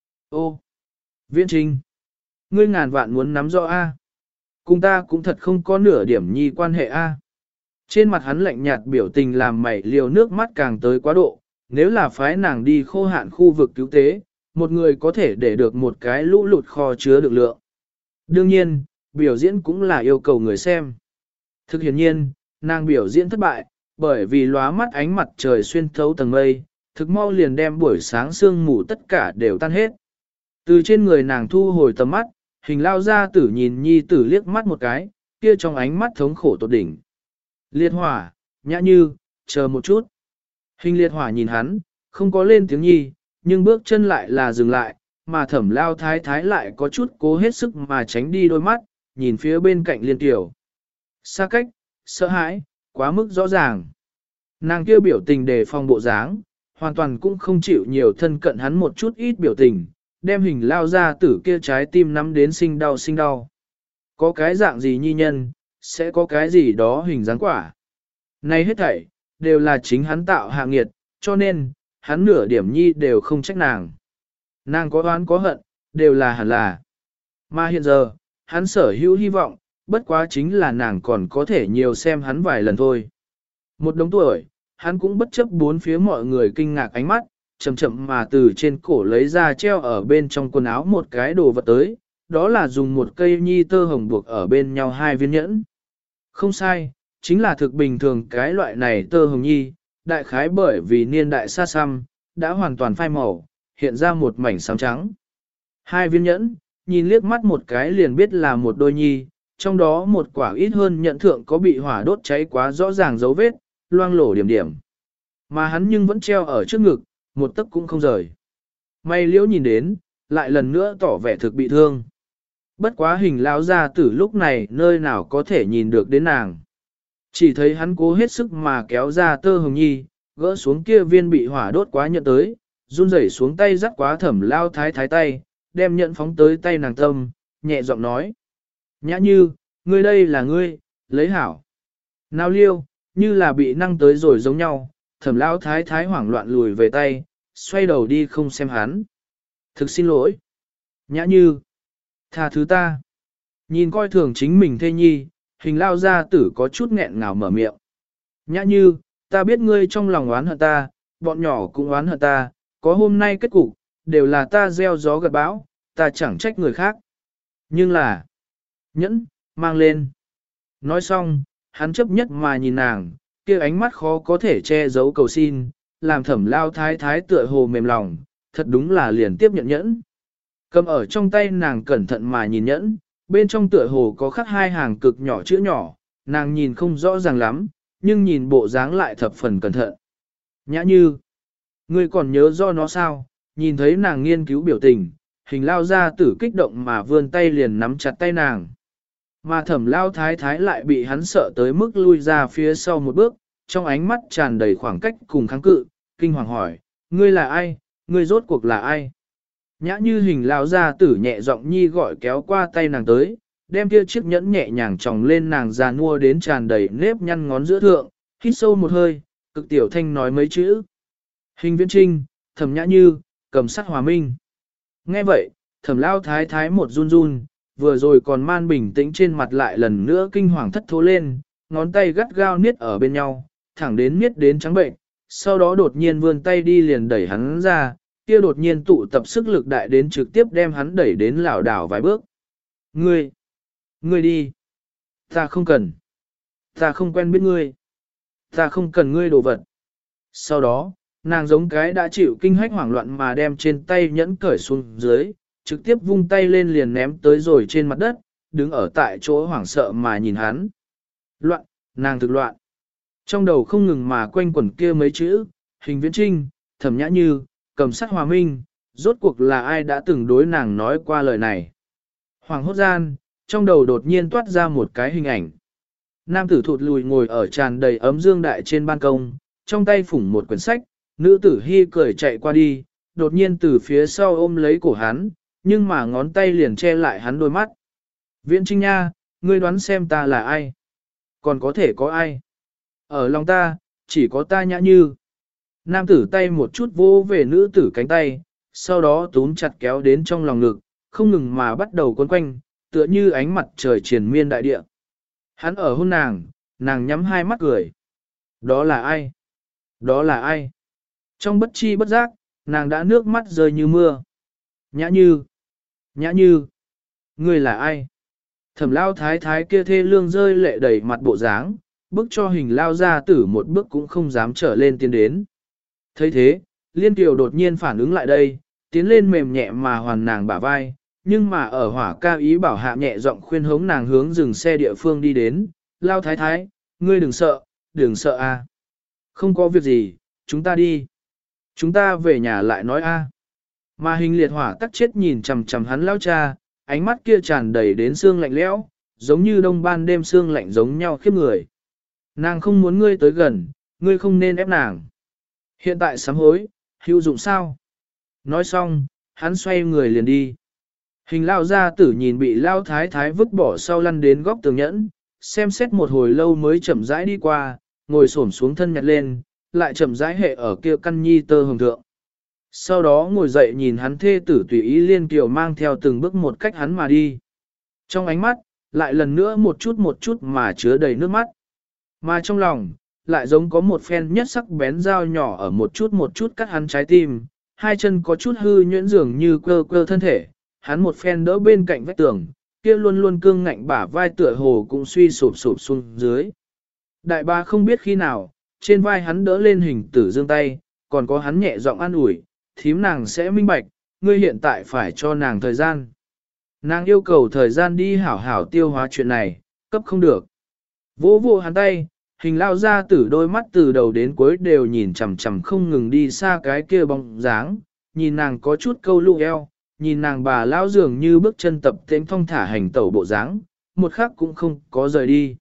Ô. Viễn Trinh. Ngươi ngàn vạn muốn nắm rõ A. Cùng ta cũng thật không có nửa điểm nhi quan hệ A. Trên mặt hắn lạnh nhạt biểu tình làm mảy liều nước mắt càng tới quá độ. Nếu là phái nàng đi khô hạn khu vực cứu tế, một người có thể để được một cái lũ lụt kho chứa được lượng. Đương nhiên, biểu diễn cũng là yêu cầu người xem. Thực hiện nhiên, nàng biểu diễn thất bại, bởi vì lóa mắt ánh mặt trời xuyên thấu tầng mây, thực mau liền đem buổi sáng sương mù tất cả đều tan hết. Từ trên người nàng thu hồi tầm mắt, hình lao ra tử nhìn nhi tử liếc mắt một cái, kia trong ánh mắt thống khổ tột đỉnh. Liệt hỏa, nhã như, chờ một chút. Hình liệt hỏa nhìn hắn, không có lên tiếng nhi, nhưng bước chân lại là dừng lại, mà thẩm lao thái thái lại có chút cố hết sức mà tránh đi đôi mắt, nhìn phía bên cạnh liên tiểu. Xa cách, sợ hãi, quá mức rõ ràng. Nàng kêu biểu tình đề phòng bộ dáng, hoàn toàn cũng không chịu nhiều thân cận hắn một chút ít biểu tình, đem hình lao ra tử kia trái tim nắm đến sinh đau sinh đau. Có cái dạng gì nhi nhân, sẽ có cái gì đó hình dáng quả. Này hết thảy, đều là chính hắn tạo hạ nghiệt, cho nên, hắn nửa điểm nhi đều không trách nàng. Nàng có oán có hận, đều là hẳn là. Mà hiện giờ, hắn sở hữu hy vọng, bất quá chính là nàng còn có thể nhiều xem hắn vài lần thôi. Một đống tuổi, hắn cũng bất chấp bốn phía mọi người kinh ngạc ánh mắt, chậm chậm mà từ trên cổ lấy ra treo ở bên trong quần áo một cái đồ vật tới, đó là dùng một cây nhi tơ hồng buộc ở bên nhau hai viên nhẫn. Không sai, chính là thực bình thường cái loại này tơ hồng nhi, đại khái bởi vì niên đại xa xăm, đã hoàn toàn phai màu, hiện ra một mảnh xám trắng. Hai viên nhẫn, nhìn liếc mắt một cái liền biết là một đôi nhi, trong đó một quả ít hơn nhận thượng có bị hỏa đốt cháy quá rõ ràng dấu vết, loang lổ điểm điểm. Mà hắn nhưng vẫn treo ở trước ngực, một tấc cũng không rời. May liễu nhìn đến, lại lần nữa tỏ vẻ thực bị thương. Bất quá hình lão gia tử lúc này nơi nào có thể nhìn được đến nàng. Chỉ thấy hắn cố hết sức mà kéo ra tơ hồng nhi, gỡ xuống kia viên bị hỏa đốt quá nhận tới, run rẩy xuống tay dắt quá thẩm lao thái thái tay, đem nhận phóng tới tay nàng tâm, nhẹ giọng nói. Nhã như, ngươi đây là ngươi, lấy hảo. Nào liêu, như là bị năng tới rồi giống nhau, thẩm lao thái thái hoảng loạn lùi về tay, xoay đầu đi không xem hắn. Thực xin lỗi. Nhã như, tha thứ ta. Nhìn coi thường chính mình thê nhi, hình lao gia tử có chút nghẹn ngào mở miệng. Nhã như, ta biết ngươi trong lòng oán hận ta, bọn nhỏ cũng oán hận ta, có hôm nay kết cục, đều là ta gieo gió gặt bão, ta chẳng trách người khác. Nhưng là, nhẫn, mang lên. Nói xong, hắn chấp nhất mà nhìn nàng, kia ánh mắt khó có thể che giấu cầu xin, làm thẩm lao thái thái tựa hồ mềm lòng, thật đúng là liền tiếp nhận nhẫn. Cầm ở trong tay nàng cẩn thận mà nhìn nhẫn, bên trong tựa hồ có khắc hai hàng cực nhỏ chữ nhỏ, nàng nhìn không rõ ràng lắm, nhưng nhìn bộ dáng lại thập phần cẩn thận. Nhã như, ngươi còn nhớ do nó sao, nhìn thấy nàng nghiên cứu biểu tình, hình lao ra tử kích động mà vươn tay liền nắm chặt tay nàng. Mà thẩm lao thái thái lại bị hắn sợ tới mức lui ra phía sau một bước, trong ánh mắt tràn đầy khoảng cách cùng kháng cự, kinh hoàng hỏi, ngươi là ai, ngươi rốt cuộc là ai? Nhã như hình lao ra tử nhẹ giọng nhi gọi kéo qua tay nàng tới, đem kia chiếc nhẫn nhẹ nhàng tròng lên nàng già nua đến tràn đầy nếp nhăn ngón giữa thượng, hít sâu một hơi, cực tiểu thanh nói mấy chữ. Hình viễn trinh, thẩm nhã như, cầm sắt hòa minh. Nghe vậy, thẩm lao thái thái một run run, vừa rồi còn man bình tĩnh trên mặt lại lần nữa kinh hoàng thất thố lên, ngón tay gắt gao niết ở bên nhau, thẳng đến niết đến trắng bệnh, sau đó đột nhiên vươn tay đi liền đẩy hắn ra, kia đột nhiên tụ tập sức lực đại đến trực tiếp đem hắn đẩy đến lảo đảo vài bước. Ngươi, ngươi đi. Ta không cần. Ta không quen biết ngươi. Ta không cần ngươi đồ vật. Sau đó, nàng giống cái đã chịu kinh hách hoảng loạn mà đem trên tay nhẫn cởi xuống dưới, trực tiếp vung tay lên liền ném tới rồi trên mặt đất, đứng ở tại chỗ hoảng sợ mà nhìn hắn. Loạn, nàng thực loạn. Trong đầu không ngừng mà quanh quẩn kia mấy chữ, Hình Viễn Trinh, Thẩm Nhã Như, Cầm Sát Hòa Minh, rốt cuộc là ai đã từng đối nàng nói qua lời này. Hoàng hốt gian, trong đầu đột nhiên toát ra một cái hình ảnh. Nam tử thụt lùi ngồi ở tràn đầy ấm dương đại trên ban công, trong tay phủng một quyển sách, nữ tử hy cười chạy qua đi, đột nhiên từ phía sau ôm lấy cổ hắn, nhưng mà ngón tay liền che lại hắn đôi mắt. Viễn Trinh nha, ngươi đoán xem ta là ai? Còn có thể có ai? Ở lòng ta, chỉ có ta Nhã Như. Nam tử tay một chút vô về nữ tử cánh tay, sau đó túm chặt kéo đến trong lòng ngực, không ngừng mà bắt đầu quấn quanh, tựa như ánh mặt trời triền miên đại địa. Hắn ở hôn nàng, nàng nhắm hai mắt cười. Đó là ai? Đó là ai? Trong bất chi bất giác, nàng đã nước mắt rơi như mưa. Nhã Như! Nhã Như! Ngươi là ai? Thẩm lao thái thái kia thê lương rơi lệ đầy mặt bộ dáng, bức cho Hình lao ra tử một bước cũng không dám trở lên tiến đến. thấy thế, Liên Kiều đột nhiên phản ứng lại đây, tiến lên mềm nhẹ mà hoàn nàng bả vai, nhưng mà ở hỏa ca ý bảo hạ nhẹ giọng khuyên hống nàng hướng dừng xe địa phương đi đến, lao thái thái, ngươi đừng sợ, đừng sợ a, không có việc gì, chúng ta đi. Chúng ta về nhà lại nói a. Mà Hình liệt hỏa tắc chết nhìn chằm chằm hắn lao cha, ánh mắt kia tràn đầy đến xương lạnh lẽo, giống như đông ban đêm xương lạnh giống nhau khiếp người. Nàng không muốn ngươi tới gần, ngươi không nên ép nàng. Hiện tại sám hối, hữu dụng sao? Nói xong, hắn xoay người liền đi. Hình lao gia tử nhìn bị lao thái thái vứt bỏ sau lăn đến góc tường nhẫn, xem xét một hồi lâu mới chậm rãi đi qua, ngồi xổm xuống thân nhặt lên, lại chậm rãi hệ ở kia căn nhi tơ hồng thượng. Sau đó ngồi dậy nhìn hắn thê tử tùy ý Liên Kiều mang theo từng bước một cách hắn mà đi. Trong ánh mắt, lại lần nữa một chút một chút mà chứa đầy nước mắt. Mà trong lòng, lại giống có một phen nhất sắc bén dao nhỏ ở một chút một chút cắt hắn trái tim, hai chân có chút hư nhuyễn dường như quơ quơ thân thể, hắn một phen đỡ bên cạnh vách tường, kia luôn luôn cương ngạnh bả vai tựa hồ cũng suy sụp sụp xuống dưới. Đại ba không biết khi nào, trên vai hắn đỡ lên Hình Tử Dương tay, còn có hắn nhẹ giọng an ủi, thím nàng sẽ minh bạch, ngươi hiện tại phải cho nàng thời gian. Nàng yêu cầu thời gian đi hảo hảo tiêu hóa chuyện này, cấp không được. Vô vô hắn tay, Hình lao ra tử đôi mắt từ đầu đến cuối đều nhìn chằm chằm không ngừng đi xa cái kia bóng dáng, nhìn nàng có chút câu lụ eo, nhìn nàng bà lao dường như bước chân tập tễnh thong thả hành tẩu bộ dáng, một khắc cũng không có rời đi.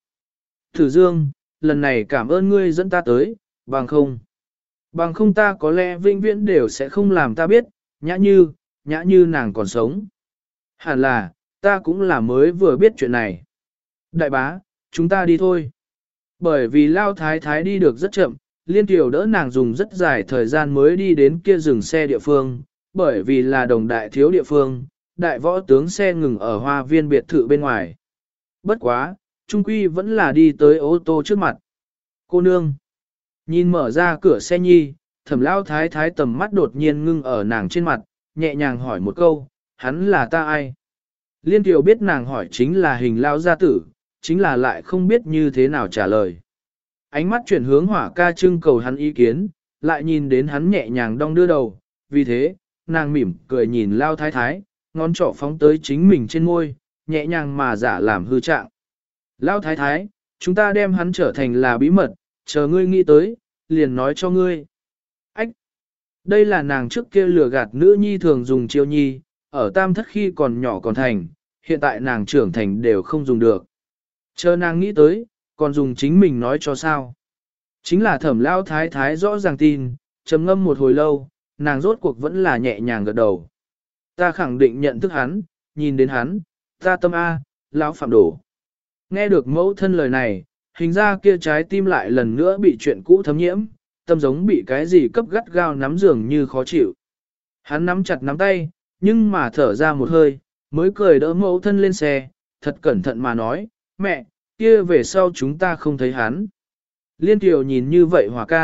Tử Dương, lần này cảm ơn ngươi dẫn ta tới, bằng không. Bằng không ta có lẽ vĩnh viễn đều sẽ không làm ta biết, Nhã Như, Nhã Như nàng còn sống. Hẳn là, ta cũng là mới vừa biết chuyện này. Đại bá, chúng ta đi thôi. Bởi vì lao thái thái đi được rất chậm, Liên Kiều đỡ nàng dùng rất dài thời gian mới đi đến kia dừng xe địa phương, bởi vì là đồng đại thiếu địa phương, đại võ tướng xe ngừng ở hoa viên biệt thự bên ngoài. Bất quá, trung quy vẫn là đi tới ô tô trước mặt. Cô nương, nhìn mở ra cửa xe nhi, Thẩm lao thái thái tầm mắt đột nhiên ngưng ở nàng trên mặt, nhẹ nhàng hỏi một câu, hắn là ta ai? Liên Kiều biết nàng hỏi chính là Hình lao gia tử, chính là lại không biết như thế nào trả lời. Ánh mắt chuyển hướng hỏa ca trưng cầu hắn ý kiến, lại nhìn đến hắn nhẹ nhàng đong đưa đầu, vì thế, nàng mỉm cười nhìn lao thái thái, ngón trỏ phóng tới chính mình trên môi, nhẹ nhàng mà giả làm hư trạng. Lao thái thái, chúng ta đem hắn trở thành là bí mật, chờ ngươi nghĩ tới, liền nói cho ngươi. Ách! Đây là nàng trước kia lừa gạt nữ nhi thường dùng chiêu nhi, ở tam thất khi còn nhỏ còn thành, hiện tại nàng trưởng thành đều không dùng được. Chờ nàng nghĩ tới, còn dùng chính mình nói cho sao. Chính là Thẩm lao thái thái rõ ràng tin, trầm ngâm một hồi lâu, nàng rốt cuộc vẫn là nhẹ nhàng gật đầu. Ta khẳng định nhận thức hắn, nhìn đến hắn, ta tâm A, lão phạm đổ. Nghe được mẫu thân lời này, hình ra kia trái tim lại lần nữa bị chuyện cũ thấm nhiễm, tâm giống bị cái gì cấp gắt gao nắm dường như khó chịu. Hắn nắm chặt nắm tay, nhưng mà thở ra một hơi, mới cười đỡ mẫu thân lên xe, thật cẩn thận mà nói, mẹ, kia về sau chúng ta không thấy hắn. Liên Kiều nhìn như vậy Hòa ca,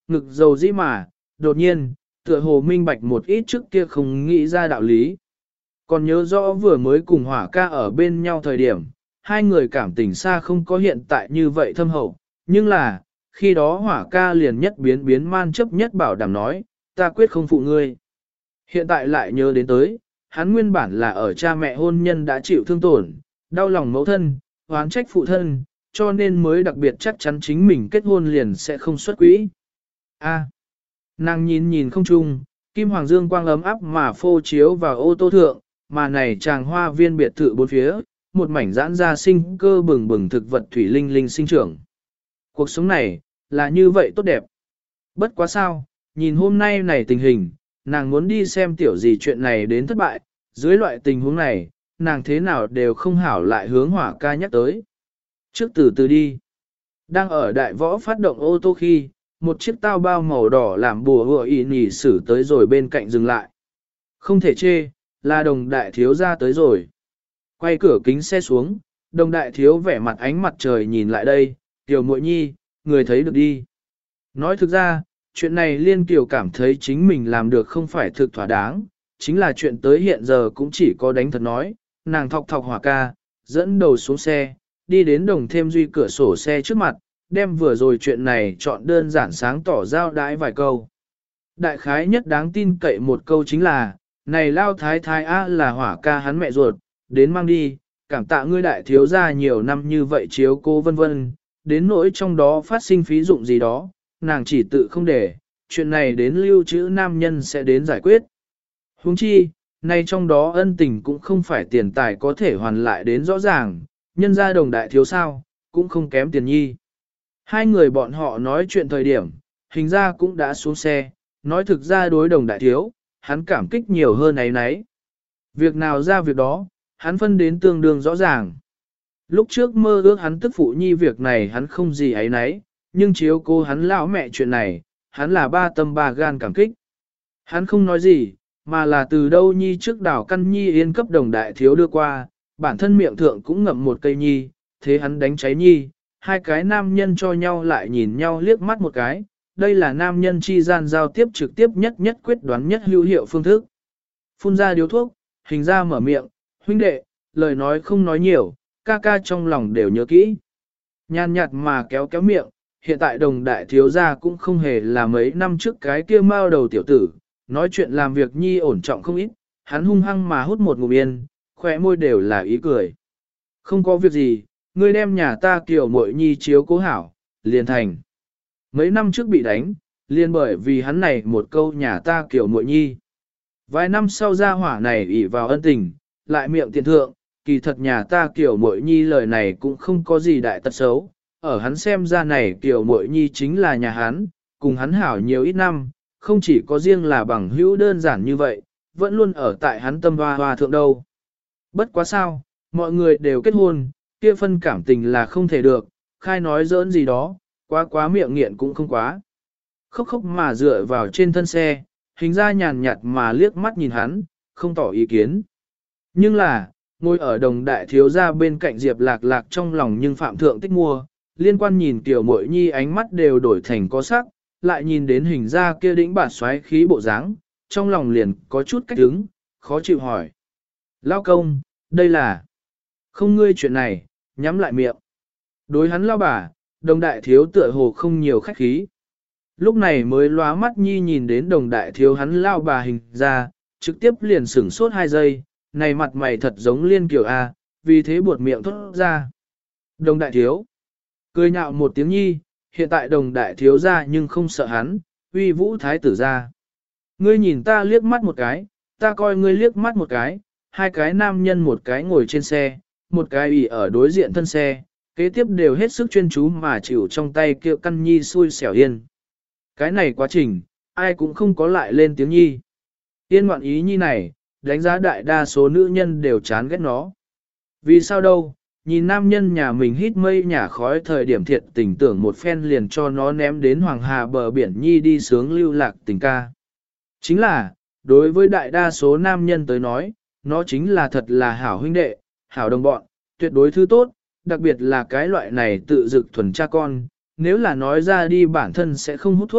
ngực dầu dĩ mà, đột nhiên, tựa hồ minh bạch một ít trước kia không nghĩ ra đạo lý. Còn nhớ rõ vừa mới cùng hỏa ca ở bên nhau thời điểm, hai người cảm tình xa không có hiện tại như vậy thâm hậu, nhưng là, khi đó hỏa ca liền nhất biến biến man chấp nhất bảo đảm nói, ta quyết không phụ ngươi. Hiện tại lại nhớ đến tới, hắn nguyên bản là ở cha mẹ hôn nhân đã chịu thương tổn, đau lòng mẫu thân, oán trách phụ thân, cho nên mới đặc biệt chắc chắn chính mình kết hôn liền sẽ không xuất quỹ. A. Nàng nhìn nhìn không chung, kim hoàng dương quang ấm áp mà phô chiếu vào ô tô thượng, mà này chàng hoa viên biệt thự bốn phía, một mảnh giãn ra sinh cơ bừng bừng thực vật thủy linh linh sinh trưởng. Cuộc sống này, là như vậy tốt đẹp. Bất quá sao, nhìn hôm nay này tình hình, nàng muốn đi xem tiểu gì chuyện này đến thất bại, dưới loại tình huống này, nàng thế nào đều không hảo lại hướng hỏa ca nhắc tới. Trước từ từ đi, đang ở đại võ phát động ô tô khi, một chiếc tao bao màu đỏ làm bùa hựa ị nhì xử tới rồi bên cạnh dừng lại. Không thể chê, là đồng đại thiếu ra tới rồi. Quay cửa kính xe xuống, đồng đại thiếu vẻ mặt ánh mặt trời nhìn lại đây, tiểu muội nhi, người thấy được đi. Nói thực ra, chuyện này liên kiều cảm thấy chính mình làm được không phải thực thỏa đáng, chính là chuyện tới hiện giờ cũng chỉ có đánh thật nói, nàng thọc thọc hỏa ca, dẫn đầu xuống xe, đi đến đồng thêm duy cửa sổ xe trước mặt, đem vừa rồi chuyện này chọn đơn giản sáng tỏ giao đái vài câu. Đại khái nhất đáng tin cậy một câu chính là, này lao thái thái A là hỏa ca hắn mẹ ruột, đến mang đi, cảm tạ ngươi đại thiếu gia nhiều năm như vậy chiếu cô vân vân, đến nỗi trong đó phát sinh phí dụng gì đó, nàng chỉ tự không để, chuyện này đến lưu trữ nam nhân sẽ đến giải quyết. Huống chi, nay trong đó ân tình cũng không phải tiền tài có thể hoàn lại đến rõ ràng, nhân gia đồng đại thiếu sao, cũng không kém tiền nhi. Hai người bọn họ nói chuyện thời điểm, hình ra cũng đã xuống xe, nói thực ra đối đồng đại thiếu, hắn cảm kích nhiều hơn ấy nấy. Việc nào ra việc đó, hắn phân đến tương đương rõ ràng. Lúc trước mơ ước hắn tức phụ nhi việc này hắn không gì ấy nấy, nhưng chiếu cô hắn lão mẹ chuyện này, hắn là ba tâm ba gan cảm kích. Hắn không nói gì, mà là từ đâu nhi trước đảo căn nhi yên cấp đồng đại thiếu đưa qua, bản thân miệng thượng cũng ngậm một cây nhi, thế hắn đánh cháy nhi, hai cái nam nhân cho nhau lại nhìn nhau liếc mắt một cái, đây là nam nhân chi gian giao tiếp trực tiếp nhất nhất quyết đoán nhất hữu hiệu phương thức. Phun ra điếu thuốc, hình ra mở miệng, huynh đệ, lời nói không nói nhiều, ca ca trong lòng đều nhớ kỹ. Nhàn nhạt mà kéo kéo miệng, hiện tại đồng đại thiếu gia cũng không hề là mấy năm trước cái kia mao đầu tiểu tử, nói chuyện làm việc nhi ổn trọng không ít, hắn hung hăng mà hút một ngụm yên, khỏe môi đều là ý cười. Không có việc gì, ngươi đem nhà ta kiểu muội nhi chiếu cố hảo, liền thành. Mấy năm trước bị đánh, liền bởi vì hắn này một câu nhà ta kiểu muội nhi. Vài năm sau ra hỏa này ỷ vào ân tình, lại miệng tiền thượng, kỳ thật nhà ta kiểu muội nhi lời này cũng không có gì đại tật xấu. Ở hắn xem ra này kiểu muội nhi chính là nhà hắn, cùng hắn hảo nhiều ít năm, không chỉ có riêng là bằng hữu đơn giản như vậy, vẫn luôn ở tại hắn tâm hoa hoa thượng đâu. Bất quá sao, mọi người đều kết hôn, kia phân cảm tình là không thể được, khai nói giỡn gì đó, quá quá miệng nghiện cũng không quá. Khóc khóc mà dựa vào trên thân xe, hình ra nhàn nhạt mà liếc mắt nhìn hắn, không tỏ ý kiến. Nhưng là, ngồi ở đồng đại thiếu gia bên cạnh Diệp Lạc Lạc trong lòng nhưng phạm thượng tích mua, liên quan nhìn tiểu muội nhi ánh mắt đều đổi thành có sắc, lại nhìn đến hình ra kia đĩnh bạt xoáy khí bộ dáng, trong lòng liền có chút cách đứng, khó chịu hỏi. Lao công, đây là... Không ngươi chuyện này, nhắm lại miệng. Đối hắn lao bà, đồng đại thiếu tựa hồ không nhiều khách khí. Lúc này mới lóa mắt nhi nhìn đến đồng đại thiếu hắn lao bà hình ra, trực tiếp liền sửng sốt hai giây, này mặt mày thật giống liên kiểu A, vì thế buột miệng thốt ra. Đồng đại thiếu, cười nhạo một tiếng nhi, hiện tại đồng đại thiếu ra nhưng không sợ hắn, uy vũ thái tử ra. Ngươi nhìn ta liếc mắt một cái, ta coi ngươi liếc mắt một cái, hai cái nam nhân một cái ngồi trên xe, một cái ỉ ở đối diện thân xe, kế tiếp đều hết sức chuyên chú mà chịu trong tay kia căn nhi xui xẻo yên. Cái này quá trình, ai cũng không có lại lên tiếng nhi. Yên ngoạn ý nhi này, đánh giá đại đa số nữ nhân đều chán ghét nó. Vì sao đâu, nhìn nam nhân nhà mình hít mây nhả khói thời điểm thiệt tình tưởng một phen liền cho nó ném đến hoàng hà bờ biển nhi đi sướng lưu lạc tình ca. Chính là, đối với đại đa số nam nhân tới nói, nó chính là thật là hảo huynh đệ, hảo đồng bọn, tuyệt đối thứ tốt, đặc biệt là cái loại này tự dực thuần cha con, nếu là nói ra đi bản thân sẽ không hút thuốc,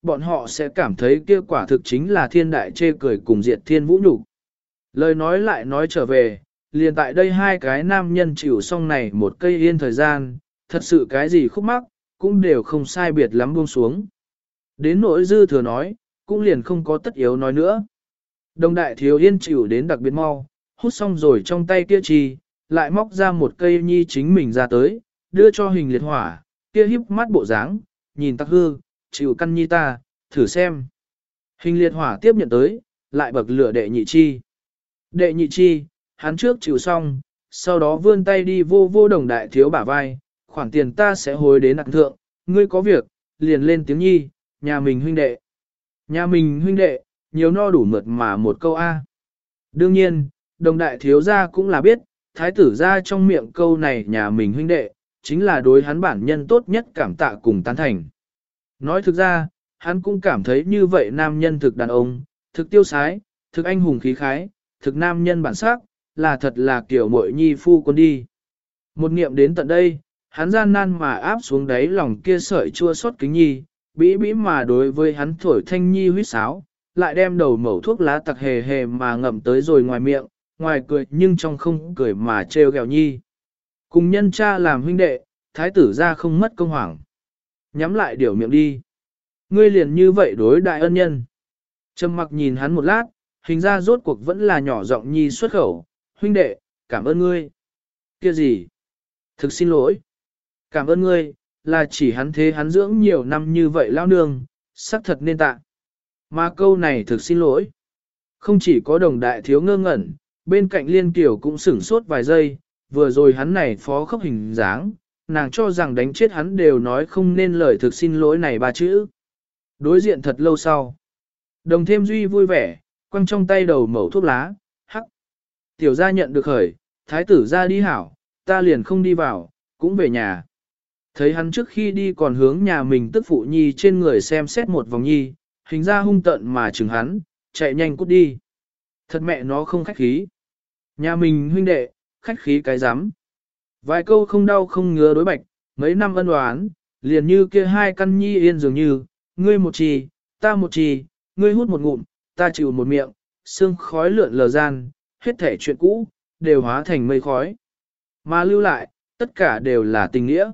bọn họ sẽ cảm thấy kia quả thực chính là thiên đại chê cười cùng diệt thiên vũ nhục. Lời nói lại nói trở về, liền tại đây hai cái nam nhân chịu xong này một cây yên thời gian, thật sự cái gì khúc mắc, cũng đều không sai biệt lắm buông xuống. Đến nỗi dư thừa nói, cũng liền không có tất yếu nói nữa. Đồng đại thiếu yên chịu đến đặc biệt mau, hút xong rồi trong tay kia chi, lại móc ra một cây nhi chính mình ra tới, đưa cho hình liệt hỏa, kia híp mắt bộ dáng, nhìn tắc hư, chịu căn nhi ta, thử xem. Hình liệt hỏa tiếp nhận tới, lại bậc lửa đệ nhị chi. Đệ nhị chi, hắn trước chịu xong, sau đó vươn tay đi vô vô đồng đại thiếu bả vai, khoản tiền ta sẽ hối đến nặng thượng, ngươi có việc, liền lên tiếng nhi, nhà mình huynh đệ. Nhà mình huynh đệ, nhiều no đủ mượt mà một câu A. Đương nhiên, đồng đại thiếu gia cũng là biết, thái tử gia trong miệng câu này nhà mình huynh đệ, chính là đối hắn bản nhân tốt nhất cảm tạ cùng tán thành. Nói thực ra, hắn cũng cảm thấy như vậy nam nhân thực đàn ông, thực tiêu sái, thực anh hùng khí khái, thực nam nhân bản sắc, là thật là kiểu mội nhi phu quân đi. Một nghiệm đến tận đây, hắn gian nan mà áp xuống đáy lòng kia sợi chua xót kính nhi, bĩ bĩ mà đối với hắn thổi thanh nhi huýt sáo, lại đem đầu mẩu thuốc lá tặc hề hề mà ngậm tới rồi ngoài miệng, ngoài cười nhưng trong không cười mà trêu ghẹo nhi. Cùng nhân cha làm huynh đệ, thái tử ra không mất công hoảng. Nhắm lại điều miệng đi. Ngươi liền như vậy đối đại ân nhân. Trầm mặc nhìn hắn một lát, hình ra rốt cuộc vẫn là nhỏ giọng nhi xuất khẩu, huynh đệ, cảm ơn ngươi. Kia gì? Thực xin lỗi. Cảm ơn ngươi, là chỉ hắn thế hắn dưỡng nhiều năm như vậy lao nương, xác thật nên tạ. Mà câu này thực xin lỗi. Không chỉ có đồng đại thiếu ngơ ngẩn, bên cạnh liên kiểu cũng sửng sốt vài giây, vừa rồi hắn này phó khốc hình dáng, nàng cho rằng đánh chết hắn đều nói không nên lời thực xin lỗi này ba chữ. Đối diện thật lâu sau. Đồng thêm duy vui vẻ, quăng trong tay đầu mẩu thuốc lá, hắc. Tiểu gia nhận được khởi, thái tử ra đi hảo, ta liền không đi vào, cũng về nhà. Thấy hắn trước khi đi còn hướng nhà mình tức phụ nhi trên người xem xét một vòng nhi, hình ra hung tận mà chừng hắn, chạy nhanh cút đi. Thật mẹ nó không khách khí. Nhà mình huynh đệ, khách khí cái rắm. Vài câu không đau không ngứa đối bạch, mấy năm ân oán, liền như kia hai căn nhi yên dường như, ngươi một trì, ta một trì, ngươi hút một ngụm, ta chịu một miệng, sương khói lượn lờ gian, hết thể chuyện cũ, đều hóa thành mây khói. Mà lưu lại, tất cả đều là tình nghĩa.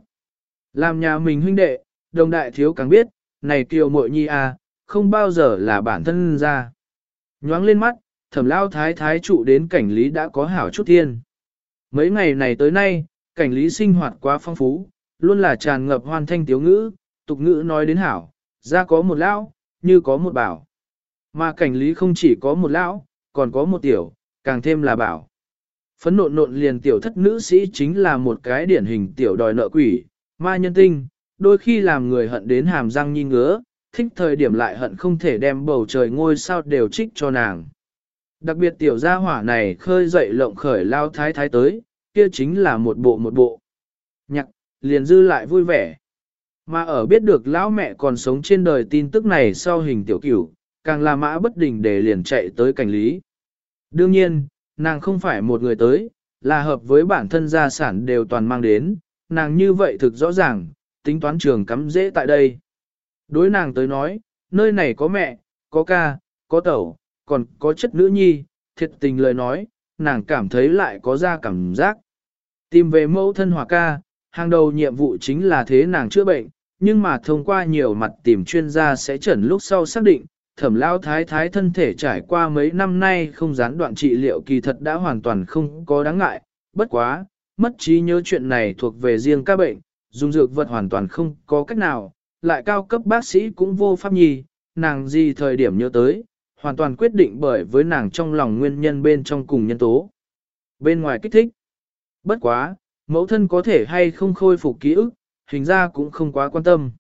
Làm nhà mình huynh đệ, đồng đại thiếu càng biết, này kiều muội nhi à, không bao giờ là bản thân ra. Nhoáng lên mắt, thẩm lao thái thái trụ đến cảnh lý đã có hảo chút thiên. Mấy ngày này tới nay, cảnh lý sinh hoạt quá phong phú, luôn là tràn ngập hoan thanh tiếu ngữ, tục ngữ nói đến hảo, ra có một lão, như có một bảo. Mà cảnh lý không chỉ có một lão, còn có một tiểu, càng thêm là bảo. Phấn nộn nộn liền tiểu thất nữ sĩ chính là một cái điển hình tiểu đòi nợ quỷ, ma nhân tinh, đôi khi làm người hận đến hàm răng nhi ngứa, thích thời điểm lại hận không thể đem bầu trời ngôi sao đều trích cho nàng. Đặc biệt tiểu gia hỏa này khơi dậy lộng khởi lao thái thái tới, kia chính là một bộ một bộ. Nhạc, liền dư lại vui vẻ. Mà ở biết được lão mẹ còn sống trên đời tin tức này sau hình tiểu cửu, càng là mã bất đình để liền chạy tới cảnh lý. Đương nhiên, nàng không phải một người tới, là hợp với bản thân gia sản đều toàn mang đến, nàng như vậy thực rõ ràng, tính toán trường cắm dễ tại đây. Đối nàng tới nói, nơi này có mẹ, có ca, có tẩu, còn có chất nữ nhi, thiệt tình lời nói, nàng cảm thấy lại có ra cảm giác. Tìm về mẫu thân hòa ca, hàng đầu nhiệm vụ chính là thế nàng chữa bệnh, nhưng mà thông qua nhiều mặt tìm chuyên gia sẽ chẩn lúc sau xác định, thẩm lao thái thái thân thể trải qua mấy năm nay không gián đoạn trị liệu kỳ thật đã hoàn toàn không có đáng ngại, bất quá, mất trí nhớ chuyện này thuộc về riêng ca bệnh, dùng dược vật hoàn toàn không có cách nào, lại cao cấp bác sĩ cũng vô pháp nhi, nàng gì thời điểm nhớ tới, hoàn toàn quyết định bởi với nàng trong lòng nguyên nhân bên trong cùng nhân tố. Bên ngoài kích thích, bất quá, mẫu thân có thể hay không khôi phục ký ức, hình ra cũng không quá quan tâm.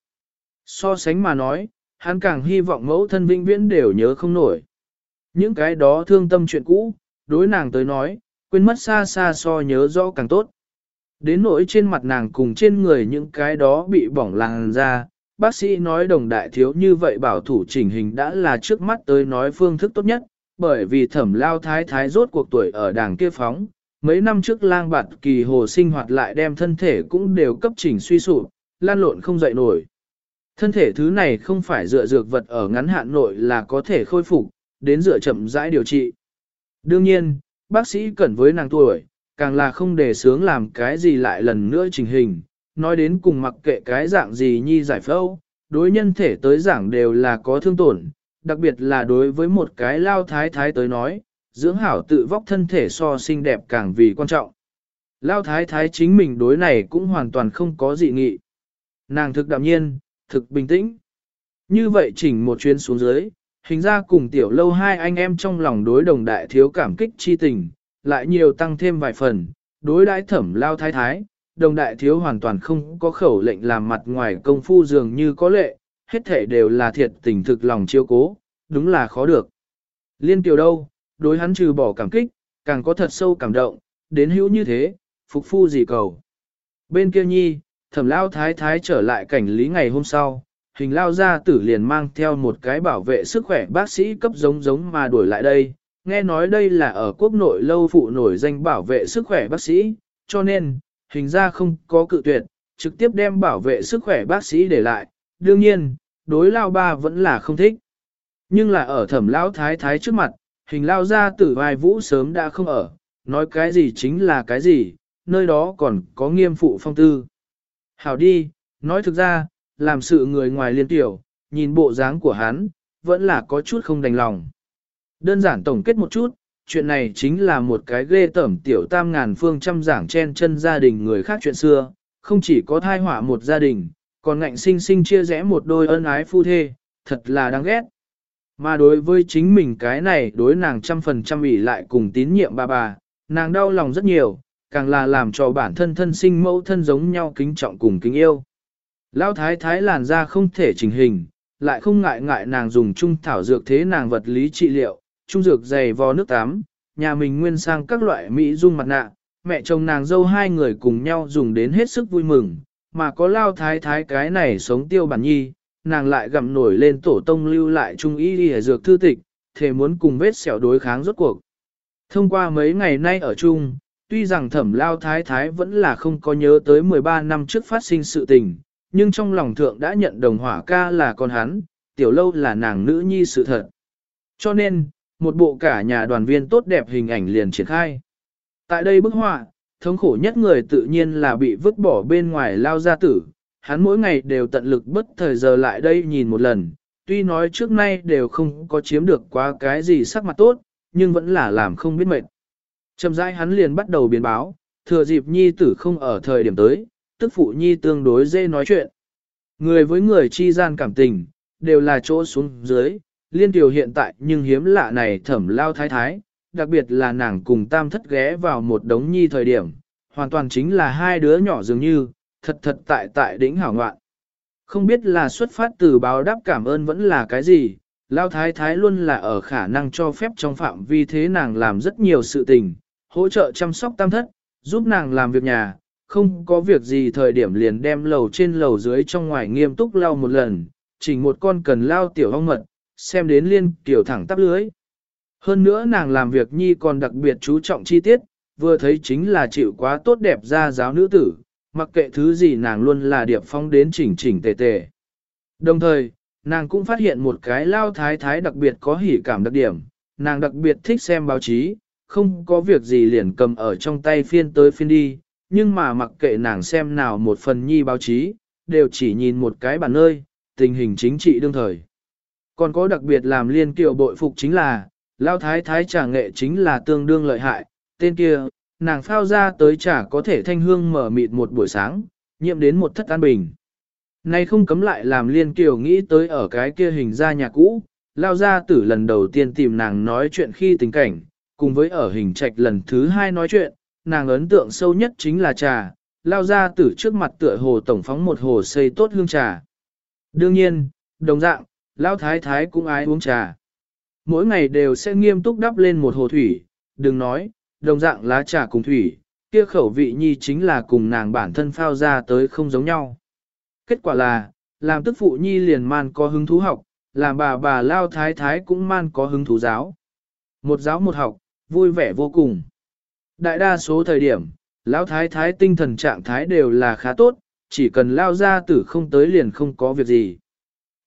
So sánh mà nói, hắn càng hy vọng mẫu thân vĩnh viễn đều nhớ không nổi. Những cái đó thương tâm chuyện cũ, đối nàng tới nói, quên mất xa xa so nhớ rõ càng tốt. Đến nỗi trên mặt nàng cùng trên người những cái đó bị bỏng làn ra, bác sĩ nói đồng đại thiếu như vậy bảo thủ chỉnh hình đã là trước mắt tới nói phương thức tốt nhất, bởi vì thẩm lao thái thái rốt cuộc tuổi ở đàng kia phóng, mấy năm trước lang bạt kỳ hồ sinh hoạt lại đem thân thể cũng đều cấp chỉnh suy sụp, lan lộn không dậy nổi. Thân thể thứ này không phải dựa dược vật ở ngắn hạn nội là có thể khôi phục, đến dựa chậm rãi điều trị. Đương nhiên, bác sĩ cẩn với nàng tuổi, càng là không để sướng làm cái gì lại lần nữa trình hình, nói đến cùng mặc kệ cái dạng gì nhi giải phẫu, đối nhân thể tới giảng đều là có thương tổn, đặc biệt là đối với một cái lao thái thái tới nói, dưỡng hảo tự vóc thân thể so xinh đẹp càng vì quan trọng. Lao thái thái chính mình đối này cũng hoàn toàn không có dị nghị. Nàng thực đạm nhiên, thực bình tĩnh. Như vậy chỉnh một chuyến xuống dưới, hình ra cùng tiểu lâu hai anh em trong lòng đối đồng đại thiếu cảm kích chi tình, lại nhiều tăng thêm vài phần, đối đãi thẩm lao thái thái, đồng đại thiếu hoàn toàn không có khẩu lệnh làm mặt ngoài công phu dường như có lệ, hết thể đều là thiệt tình thực lòng chiếu cố, đúng là khó được. Liên tiểu đâu, đối hắn trừ bỏ cảm kích, càng có thật sâu cảm động, đến hữu như thế, phục phu gì cầu. Bên kia nhi, thẩm lao thái thái trở lại cảnh lý ngày hôm sau, hình lao gia tử liền mang theo một cái bảo vệ sức khỏe bác sĩ cấp giống giống mà đuổi lại đây, nghe nói đây là ở quốc nội lâu phụ nổi danh bảo vệ sức khỏe bác sĩ, cho nên, hình ra không có cự tuyệt, trực tiếp đem bảo vệ sức khỏe bác sĩ để lại, đương nhiên, đối lao ba vẫn là không thích. Nhưng là ở thẩm lao thái thái trước mặt, hình lao gia tử vai vũ sớm đã không ở, nói cái gì chính là cái gì, nơi đó còn có nghiêm phụ phong tư. Hảo đi, nói thực ra, làm sự người ngoài liên tiểu, nhìn bộ dáng của hắn, vẫn là có chút không đành lòng. Đơn giản tổng kết một chút, chuyện này chính là một cái ghê tởm tiểu tam ngàn phương trăm giảng chen chân gia đình người khác chuyện xưa, không chỉ có thai họa một gia đình, còn ngạnh sinh sinh chia rẽ một đôi ân ái phu thê, thật là đáng ghét. Mà đối với chính mình cái này đối nàng trăm phần trăm ủy lại cùng tín nhiệm bà bà, nàng đau lòng rất nhiều, càng là làm cho bản thân thân sinh mẫu thân giống nhau kính trọng cùng kính yêu. Lão thái thái làn da không thể chỉnh hình, lại không ngại ngại nàng dùng trung thảo dược thế nàng vật lý trị liệu, trung dược dày vò nước tắm, nhà mình nguyên sang các loại mỹ dung mặt nạ, mẹ chồng nàng dâu hai người cùng nhau dùng đến hết sức vui mừng, mà có lao thái thái cái này sống tiêu bản nhi, nàng lại gặm nổi lên tổ tông lưu lại trung y y dược thư tịch, thề muốn cùng vết sẹo đối kháng rốt cuộc. Thông qua mấy ngày nay ở chung, tuy rằng thẩm lao thái thái vẫn là không có nhớ tới mười ba năm trước phát sinh sự tình, nhưng trong lòng thượng đã nhận đồng hỏa ca là con hắn, tiểu lâu là nàng nữ nhi sự thật. Cho nên, một bộ cả nhà đoàn viên tốt đẹp hình ảnh liền triển khai. Tại đây bức họa, thống khổ nhất người tự nhiên là bị vứt bỏ bên ngoài lao gia tử, hắn mỗi ngày đều tận lực bất thời giờ lại đây nhìn một lần, tuy nói trước nay đều không có chiếm được quá cái gì sắc mặt tốt, nhưng vẫn là làm không biết mệt. Chậm rãi hắn liền bắt đầu biến báo, thừa dịp nhi tử không ở thời điểm tới, tức phụ nhi tương đối dễ nói chuyện. Người với người chi gian cảm tình, đều là chỗ xuống dưới, liên tiểu hiện tại nhưng hiếm lạ này thẩm lao thái thái, đặc biệt là nàng cùng tam thất ghé vào một đống nhi thời điểm, hoàn toàn chính là hai đứa nhỏ dường như, thật thật tại tại đỉnh hảo ngoạn. Không biết là xuất phát từ báo đáp cảm ơn vẫn là cái gì, lao thái thái luôn là ở khả năng cho phép trong phạm vi thế nàng làm rất nhiều sự tình, hỗ trợ chăm sóc tam thất, giúp nàng làm việc nhà, không có việc gì thời điểm liền đem lầu trên lầu dưới trong ngoài nghiêm túc lau một lần, chỉnh một con cần lao tiểu ong mật, xem đến liên kiểu thẳng tắp lưới. Hơn nữa nàng làm việc nhi còn đặc biệt chú trọng chi tiết, vừa thấy chính là chịu quá tốt đẹp ra giáo nữ tử, mặc kệ thứ gì nàng luôn là điệp phong đến chỉnh chỉnh tề tề. Đồng thời, nàng cũng phát hiện một cái lao thái thái đặc biệt có hỉ cảm đặc điểm, nàng đặc biệt thích xem báo chí, không có việc gì liền cầm ở trong tay phiên tới phiên đi, nhưng mà mặc kệ nàng xem nào một phần nhi báo chí, đều chỉ nhìn một cái bản nơi, tình hình chính trị đương thời. Còn có đặc biệt làm liên kiều bội phục chính là, lao thái thái trà nghệ chính là tương đương lợi hại, tên kia, nàng phao ra tới trà có thể thanh hương mở mịt một buổi sáng, nhiệm đến một thất an bình. Nay không cấm lại làm liên kiều nghĩ tới ở cái kia hình ra nhà cũ, lao ra tử lần đầu tiên tìm nàng nói chuyện khi tình cảnh, cùng với ở hình trạch lần thứ hai nói chuyện, nàng ấn tượng sâu nhất chính là trà, lao ra tử trước mặt tựa hồ tổng phóng một hồ xây tốt hương trà. Đương nhiên, đồng dạng, lao thái thái cũng ái uống trà. Mỗi ngày đều sẽ nghiêm túc đắp lên một hồ thủy, đừng nói, đồng dạng lá trà cùng thủy, kia khẩu vị nhi chính là cùng nàng bản thân phao ra tới không giống nhau. Kết quả là, làm tức phụ nhi liền man có hứng thú học, làm bà bà lao thái thái cũng man có hứng thú giáo. Một giáo một học, vui vẻ vô cùng. Đại đa số thời điểm, lao thái thái tinh thần trạng thái đều là khá tốt, chỉ cần lao ra tử không tới liền không có việc gì.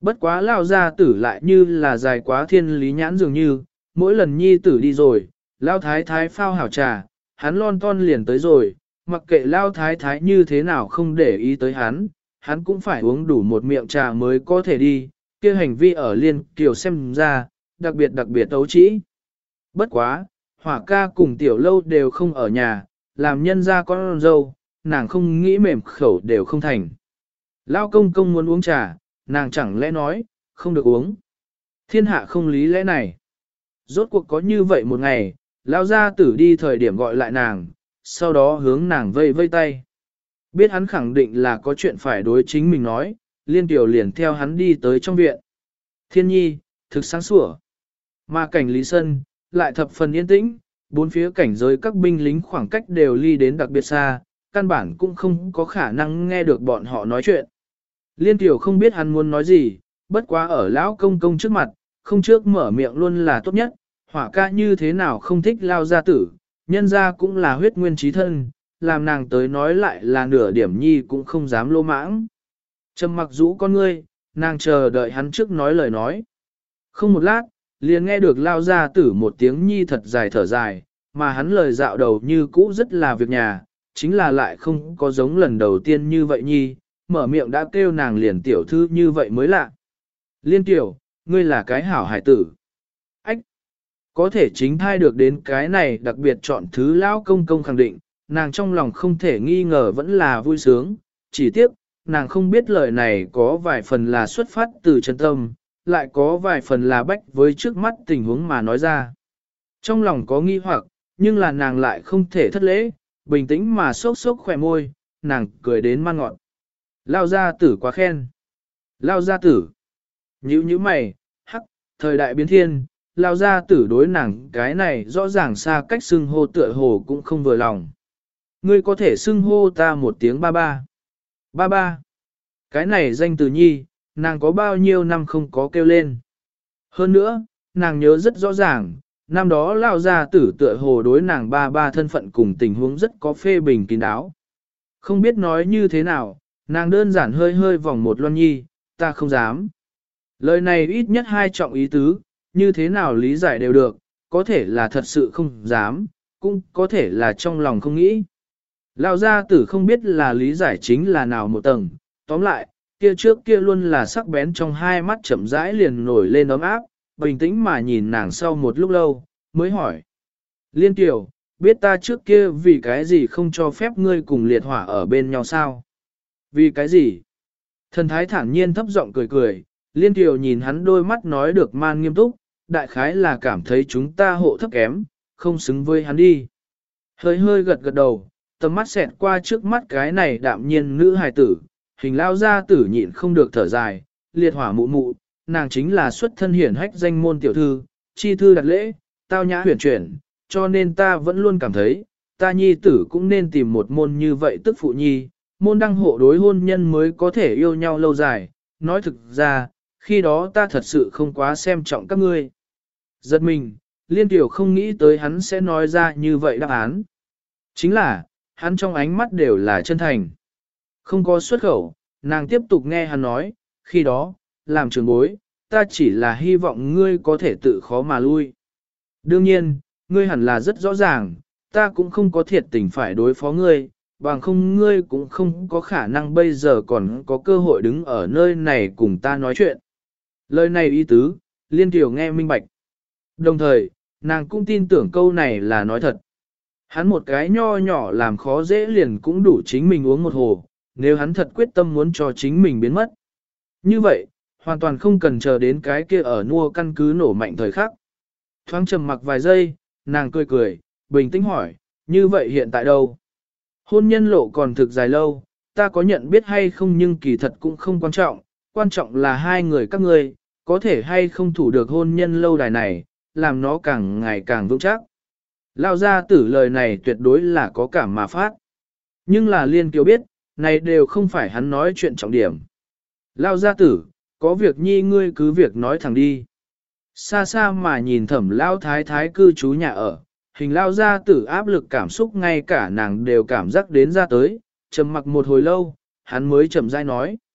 Bất quá lao gia tử lại như là dài quá thiên lý nhãn dường như, mỗi lần nhi tử đi rồi, lao thái thái phao hảo trà, hắn lon ton liền tới rồi, mặc kệ lao thái thái như thế nào không để ý tới hắn, hắn cũng phải uống đủ một miệng trà mới có thể đi, kia hành vi ở liên kiều xem ra, đặc biệt đặc biệt tấu trĩ. Bất quá, hỏa ca cùng tiểu lâu đều không ở nhà, làm nhân ra con dâu, nàng không nghĩ mềm khẩu đều không thành. Lao công công muốn uống trà, nàng chẳng lẽ nói, không được uống. Thiên hạ không lý lẽ này. Rốt cuộc có như vậy một ngày, Lao gia tử đi thời điểm gọi lại nàng, sau đó hướng nàng vây vây tay. Biết hắn khẳng định là có chuyện phải đối chính mình nói, liên tiểu liền theo hắn đi tới trong viện. Thiên nhi, thực sáng sủa. Mà cảnh Lý Sân, lại thập phần yên tĩnh, bốn phía cảnh giới các binh lính khoảng cách đều ly đến đặc biệt xa, căn bản cũng không có khả năng nghe được bọn họ nói chuyện. Liên tiểu không biết hắn muốn nói gì, bất quá ở lão công công trước mặt, không trước mở miệng luôn là tốt nhất, hỏa ca như thế nào không thích Lao gia tử, nhân ra cũng là huyết nguyên trí thân, làm nàng tới nói lại là nửa điểm nhi cũng không dám lô mãng. Trầm mặc rũ con ngươi, nàng chờ đợi hắn trước nói lời nói. Không một lát, liền nghe được Lao gia tử một tiếng nhi thật dài thở dài, mà hắn lời dạo đầu như cũ rất là việc nhà, chính là lại không có giống lần đầu tiên như vậy nhi, mở miệng đã kêu nàng liền tiểu thư như vậy mới lạ. Liên tiểu, ngươi là cái hảo hải tử. Ách! Có thể chính thai được đến cái này đặc biệt chọn thứ lão công công khẳng định, nàng trong lòng không thể nghi ngờ vẫn là vui sướng, chỉ tiếc, nàng không biết lời này có vài phần là xuất phát từ chân tâm, lại có vài phần là bách với trước mắt tình huống mà nói ra. Trong lòng có nghi hoặc, nhưng là nàng lại không thể thất lễ, bình tĩnh mà sốc sốc khỏe môi, nàng cười đến man ngọn. Lao gia tử quá khen. Lao gia tử. Nhữ như mày, hắc, thời đại biến thiên, Lao gia tử đối nàng cái này rõ ràng xa cách xưng hô tựa hồ cũng không vừa lòng. Ngươi có thể xưng hô ta một tiếng ba ba. Ba ba. Cái này danh từ nhi, nàng có bao nhiêu năm không có kêu lên. Hơn nữa, nàng nhớ rất rõ ràng, năm đó Lao gia tử tựa hồ đối nàng ba ba thân phận cùng tình huống rất có phê bình kín đáo. Không biết nói như thế nào, nàng đơn giản hơi hơi vòng một loan nhi, ta không dám. Lời này ít nhất hai trọng ý tứ, như thế nào lý giải đều được, có thể là thật sự không dám, cũng có thể là trong lòng không nghĩ. Lão gia tử không biết là lý giải chính là nào một tầng, tóm lại, kia trước kia luôn là sắc bén trong hai mắt chậm rãi liền nổi lên ấm áp, bình tĩnh mà nhìn nàng sau một lúc lâu, mới hỏi. Liên tiểu, biết ta trước kia vì cái gì không cho phép ngươi cùng liệt hỏa ở bên nhau sao? Vì cái gì? Thần thái thản nhiên thấp giọng cười cười, liên tiểu nhìn hắn đôi mắt nói được man nghiêm túc, đại khái là cảm thấy chúng ta hộ thấp kém, không xứng với hắn đi. Hơi hơi gật gật đầu, tầm mắt xẹt qua trước mắt cái này đạm nhiên nữ hài tử, hình lao gia tử nhịn không được thở dài, liệt hỏa mụ mụ, nàng chính là xuất thân hiển hách danh môn tiểu thư, chi thư đặt lễ, tao nhã huyền chuyển, cho nên ta vẫn luôn cảm thấy, ta nhi tử cũng nên tìm một môn như vậy tức phụ nhi, môn đăng hộ đối hôn nhân mới có thể yêu nhau lâu dài, nói thực ra, khi đó ta thật sự không quá xem trọng các ngươi. Giật mình, liên tiểu không nghĩ tới hắn sẽ nói ra như vậy đáp án. Chính là, hắn trong ánh mắt đều là chân thành. Không có xuất khẩu, nàng tiếp tục nghe hắn nói, khi đó, làm trường bối, ta chỉ là hy vọng ngươi có thể tự khó mà lui. Đương nhiên, ngươi hẳn là rất rõ ràng, ta cũng không có thiệt tình phải đối phó ngươi, bằng không ngươi cũng không có khả năng bây giờ còn có cơ hội đứng ở nơi này cùng ta nói chuyện. Lời này ý tứ, liên tiểu nghe minh bạch. Đồng thời, nàng cũng tin tưởng câu này là nói thật. Hắn một cái nho nhỏ làm khó dễ liền cũng đủ chính mình uống một hồ, nếu hắn thật quyết tâm muốn cho chính mình biến mất. Như vậy, hoàn toàn không cần chờ đến cái kia ở nua căn cứ nổ mạnh thời khắc. Thoáng trầm mặc vài giây, nàng cười cười, bình tĩnh hỏi, như vậy hiện tại đâu? Hôn nhân lộ còn thực dài lâu, ta có nhận biết hay không nhưng kỳ thật cũng không quan trọng, quan trọng là hai người các ngươi, có thể hay không thủ được hôn nhân lâu đài này, làm nó càng ngày càng vững chắc. Lao ra tử lời này tuyệt đối là có cảm mà phát. Nhưng là liên kiều biết, này đều không phải hắn nói chuyện trọng điểm. Lao gia tử, có việc nhi ngươi cứ việc nói thẳng đi. Xa xa mà nhìn thẩm Lao thái thái cư trú nhà ở, hình Lao gia tử áp lực cảm xúc ngay cả nàng đều cảm giác đến ra tới, trầm mặc một hồi lâu, hắn mới chậm rãi nói.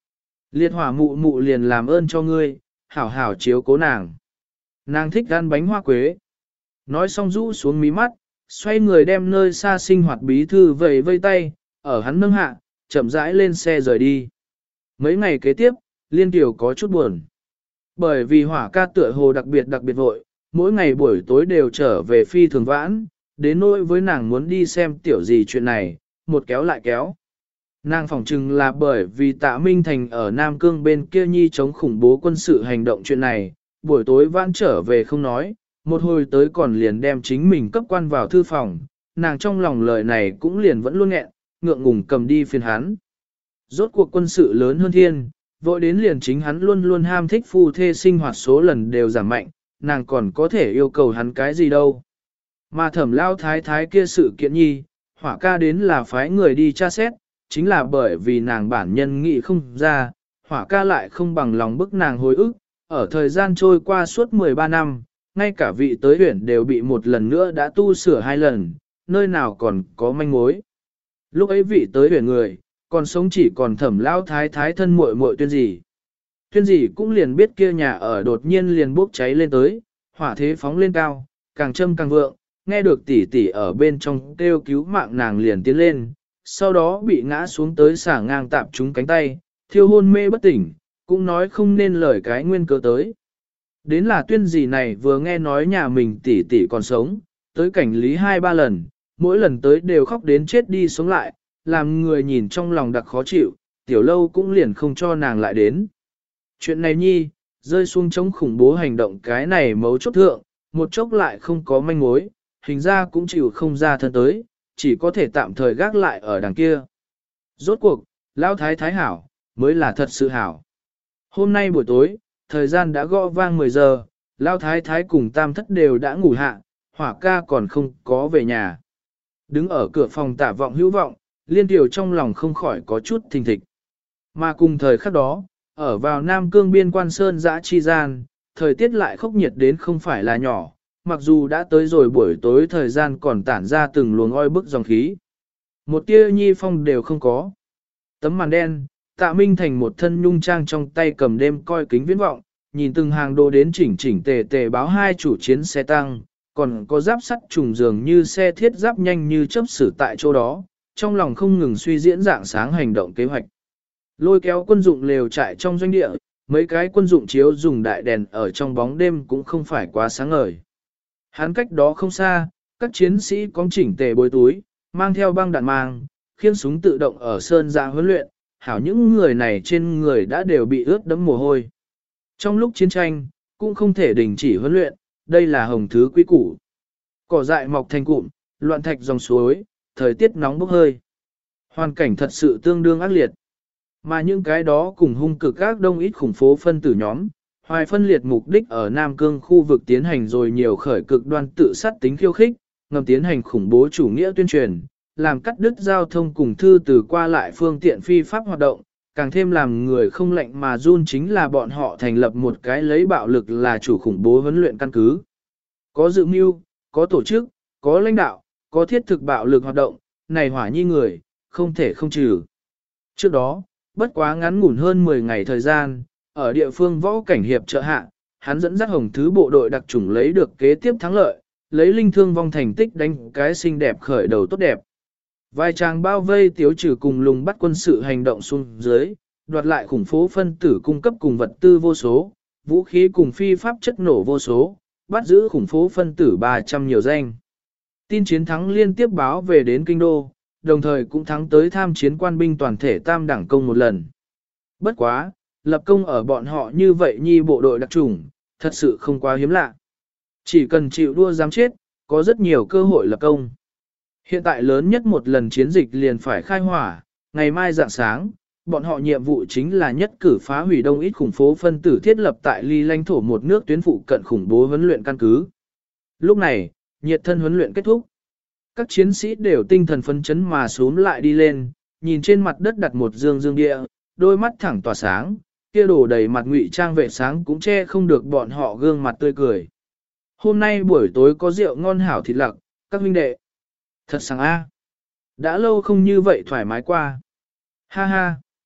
Liệt hỏa mụ mụ liền làm ơn cho ngươi, hảo hảo chiếu cố nàng. Nàng thích ăn bánh hoa quế. Nói xong rũ xuống mí mắt, xoay người đem nơi xa sinh hoạt bí thư vầy vây tay, ở hắn nâng hạ, chậm rãi lên xe rời đi. Mấy ngày kế tiếp, Liên Kiều có chút buồn. Bởi vì hỏa ca tựa hồ đặc biệt đặc biệt vội, mỗi ngày buổi tối đều trở về phi thường vãn, đến nỗi với nàng muốn đi xem tiểu gì chuyện này, một kéo lại kéo. Nàng phỏng chừng là bởi vì Tạ Minh Thành ở Nam Cương bên kia nhi chống khủng bố quân sự hành động chuyện này, buổi tối vãn trở về không nói, một hồi tới còn liền đem chính mình cấp quan vào thư phòng, nàng trong lòng lời này cũng liền vẫn luôn nghẹn, ngượng ngùng cầm đi phiền hắn. Rốt cuộc quân sự lớn hơn thiên, vội đến liền chính hắn luôn luôn ham thích phu thê sinh hoạt số lần đều giảm mạnh, nàng còn có thể yêu cầu hắn cái gì đâu. Mà thẩm lao thái thái kia sự kiện nhi, hỏa ca đến là phái người đi tra xét, chính là bởi vì nàng bản nhân nghĩ không ra, hỏa ca lại không bằng lòng bức nàng hồi ức, ở thời gian trôi qua suốt mười ba năm, ngay cả vị tới huyện đều bị một lần nữa đã tu sửa hai lần, nơi nào còn có manh mối. Lúc ấy vị tới huyện người, còn sống chỉ còn thẩm lao thái thái thân muội muội tuyên gì. Tuyên gì cũng liền biết kia nhà ở đột nhiên liền bốc cháy lên tới, hỏa thế phóng lên cao, càng châm càng vượng, nghe được tỷ tỷ ở bên trong kêu cứu mạng nàng liền tiến lên, sau đó bị ngã xuống tới xả ngang tạp trúng cánh tay, thiêu hôn mê bất tỉnh, cũng nói không nên lời cái nguyên cớ tới. Đến là tuyên gì này vừa nghe nói nhà mình tỷ tỷ còn sống, tới cảnh lý hai ba lần, mỗi lần tới đều khóc đến chết đi sống lại, làm người nhìn trong lòng đặc khó chịu, tiểu lâu cũng liền không cho nàng lại đến. Chuyện này nhi, rơi xuống chống khủng bố hành động cái này mấu chốt thượng, một chốc lại không có manh mối, hình ra cũng chịu không ra thân tới, chỉ có thể tạm thời gác lại ở đằng kia. Rốt cuộc, Lão Thái Thái hảo, mới là thật sự hảo. Hôm nay buổi tối, thời gian đã gõ vang mười giờ, Lão Thái Thái cùng Tam Thất đều đã ngủ hạ, hỏa ca còn không có về nhà. Đứng ở cửa phòng tả vọng hữu vọng, Liên Tiểu trong lòng không khỏi có chút thình thịch. Mà cùng thời khắc đó, ở vào Nam Cương biên quan sơn dã chi gian, thời tiết lại khốc nhiệt đến không phải là nhỏ, mặc dù đã tới rồi buổi tối thời gian còn tản ra từng luồng oi bức dòng khí. Một tia nhi phong đều không có. Tấm màn đen, Tạ Minh Thành một thân nhung trang trong tay cầm đêm coi kính viễn vọng, nhìn từng hàng đồ đến chỉnh chỉnh tề tề báo hai chủ chiến xe tăng, còn có giáp sắt trùng dường như xe thiết giáp nhanh như chớp xử tại chỗ đó, trong lòng không ngừng suy diễn dạng sáng hành động kế hoạch. Lôi kéo quân dụng lều trại trong doanh địa, mấy cái quân dụng chiếu dùng đại đèn ở trong bóng đêm cũng không phải quá sáng ngời. Hắn cách đó không xa, các chiến sĩ có chỉnh tề bối túi, mang theo băng đạn mang, khiêng súng tự động ở sơn ra huấn luyện, hảo những người này trên người đã đều bị ướt đẫm mồ hôi. Trong lúc chiến tranh, cũng không thể đình chỉ huấn luyện, đây là hồng thứ quý củ. Cỏ dại mọc thành cụm, loạn thạch dòng suối, thời tiết nóng bốc hơi. Hoàn cảnh thật sự tương đương ác liệt. Mà những cái đó cùng hung cực các đông ít khủng phố phân tử nhóm, hoài phân liệt mục đích ở Nam Cương khu vực tiến hành rồi nhiều khởi cực đoan tự sát tính khiêu khích, ngầm tiến hành khủng bố chủ nghĩa tuyên truyền, làm cắt đứt giao thông cùng thư từ qua lại phương tiện phi pháp hoạt động, càng thêm làm người không lạnh mà run chính là bọn họ thành lập một cái lấy bạo lực là chủ khủng bố huấn luyện căn cứ. Có dự mưu, có tổ chức, có lãnh đạo, có thiết thực bạo lực hoạt động, này hỏa nhi người, không thể không trừ. Trước đó, bất quá ngắn ngủn hơn mười ngày thời gian, ở địa phương võ cảnh hiệp trợ hạ, hắn dẫn dắt hồng thứ bộ đội đặc chủng lấy được kế tiếp thắng lợi, lấy linh thương vong thành tích đánh cái xinh đẹp khởi đầu tốt đẹp. Vài chàng bao vây tiếu trừ cùng lùng bắt quân sự hành động xuống dưới, đoạt lại khủng phố phân tử cung cấp cùng vật tư vô số, vũ khí cùng phi pháp chất nổ vô số, bắt giữ khủng phố phân tử ba trăm nhiều danh. Tin chiến thắng liên tiếp báo về đến kinh đô, đồng thời cũng thắng tới tham chiến quan binh toàn thể tam đẳng công một lần. Bất quá, lập công ở bọn họ như vậy nhi bộ đội đặc chủng, thật sự không quá hiếm lạ. Chỉ cần chịu đua dám chết, có rất nhiều cơ hội lập công. Hiện tại lớn nhất một lần chiến dịch liền phải khai hỏa, ngày mai dạng sáng, bọn họ nhiệm vụ chính là nhất cử phá hủy đông ít khủng phố phân tử thiết lập tại ly lãnh thổ một nước tuyến phụ cận khủng bố huấn luyện căn cứ. Lúc này, nhiệt thân huấn luyện kết thúc. Các chiến sĩ đều tinh thần phấn chấn mà xuống lại đi lên, nhìn trên mặt đất đặt một dương dương địa, đôi mắt thẳng tỏa sáng, kia đổ đầy mặt ngụy trang vệ sáng cũng che không được bọn họ gương mặt tươi cười. Hôm nay buổi tối có rượu ngon hảo thịt lặc, các huynh đệ. Thật sáng a. Đã lâu không như vậy thoải mái qua. Ha ha.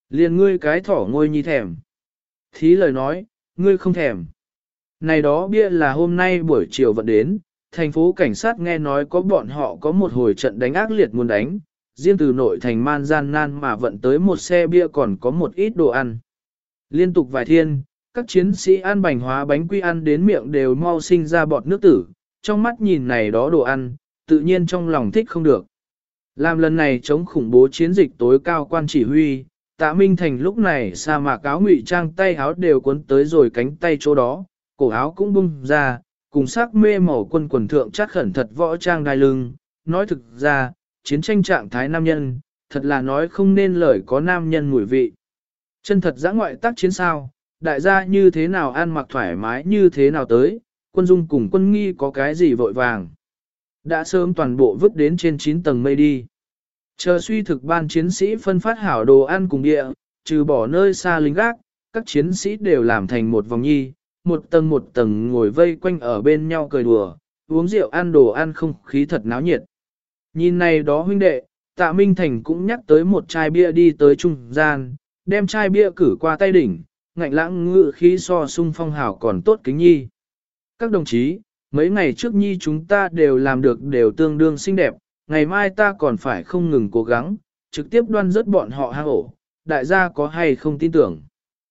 Liền ngươi cái thỏ ngôi nhi thèm. Thí lời nói, ngươi không thèm. Này đó bia là hôm nay buổi chiều vận đến, thành phố cảnh sát nghe nói có bọn họ có một hồi trận đánh ác liệt muốn đánh, riêng từ nội thành man gian nan mà vận tới một xe bia còn có một ít đồ ăn. Liên tục vài thiên, các chiến sĩ ăn bánh hóa bánh quy ăn đến miệng đều mau sinh ra bọt nước tử, trong mắt nhìn này đó đồ ăn, tự nhiên trong lòng thích không được. Làm lần này chống khủng bố chiến dịch tối cao quan chỉ huy, Tạ Minh Thành lúc này sa mạc áo ngụy trang tay áo đều cuốn tới rồi cánh tay chỗ đó, cổ áo cũng bung ra, cùng sắc mê màu quân quần thượng chắc khẩn thật võ trang đai lưng, nói thực ra, chiến tranh trạng thái nam nhân, thật là nói không nên lời có nam nhân mùi vị. Chân thật giã ngoại tác chiến sao, đại gia như thế nào ăn mặc thoải mái như thế nào tới, quân dung cùng quân nghi có cái gì vội vàng. Đã sớm toàn bộ vứt đến trên chín tầng mây đi. Chờ suy thực ban chiến sĩ phân phát hảo đồ ăn cùng địa, trừ bỏ nơi xa lính gác, các chiến sĩ đều làm thành một vòng nhi, một tầng một tầng ngồi vây quanh ở bên nhau cười đùa, uống rượu ăn đồ ăn không khí thật náo nhiệt. Nhìn này đó huynh đệ, Tạ Minh Thành cũng nhắc tới một chai bia đi tới trung gian, đem chai bia cử qua tay đỉnh, ngạnh lãng ngự khí so sung phong hảo còn tốt kính nhi. Các đồng chí, mấy ngày trước nhi chúng ta đều làm được đều tương đương xinh đẹp, ngày mai ta còn phải không ngừng cố gắng, trực tiếp đoan rớt bọn họ hang ổ, đại gia có hay không tin tưởng?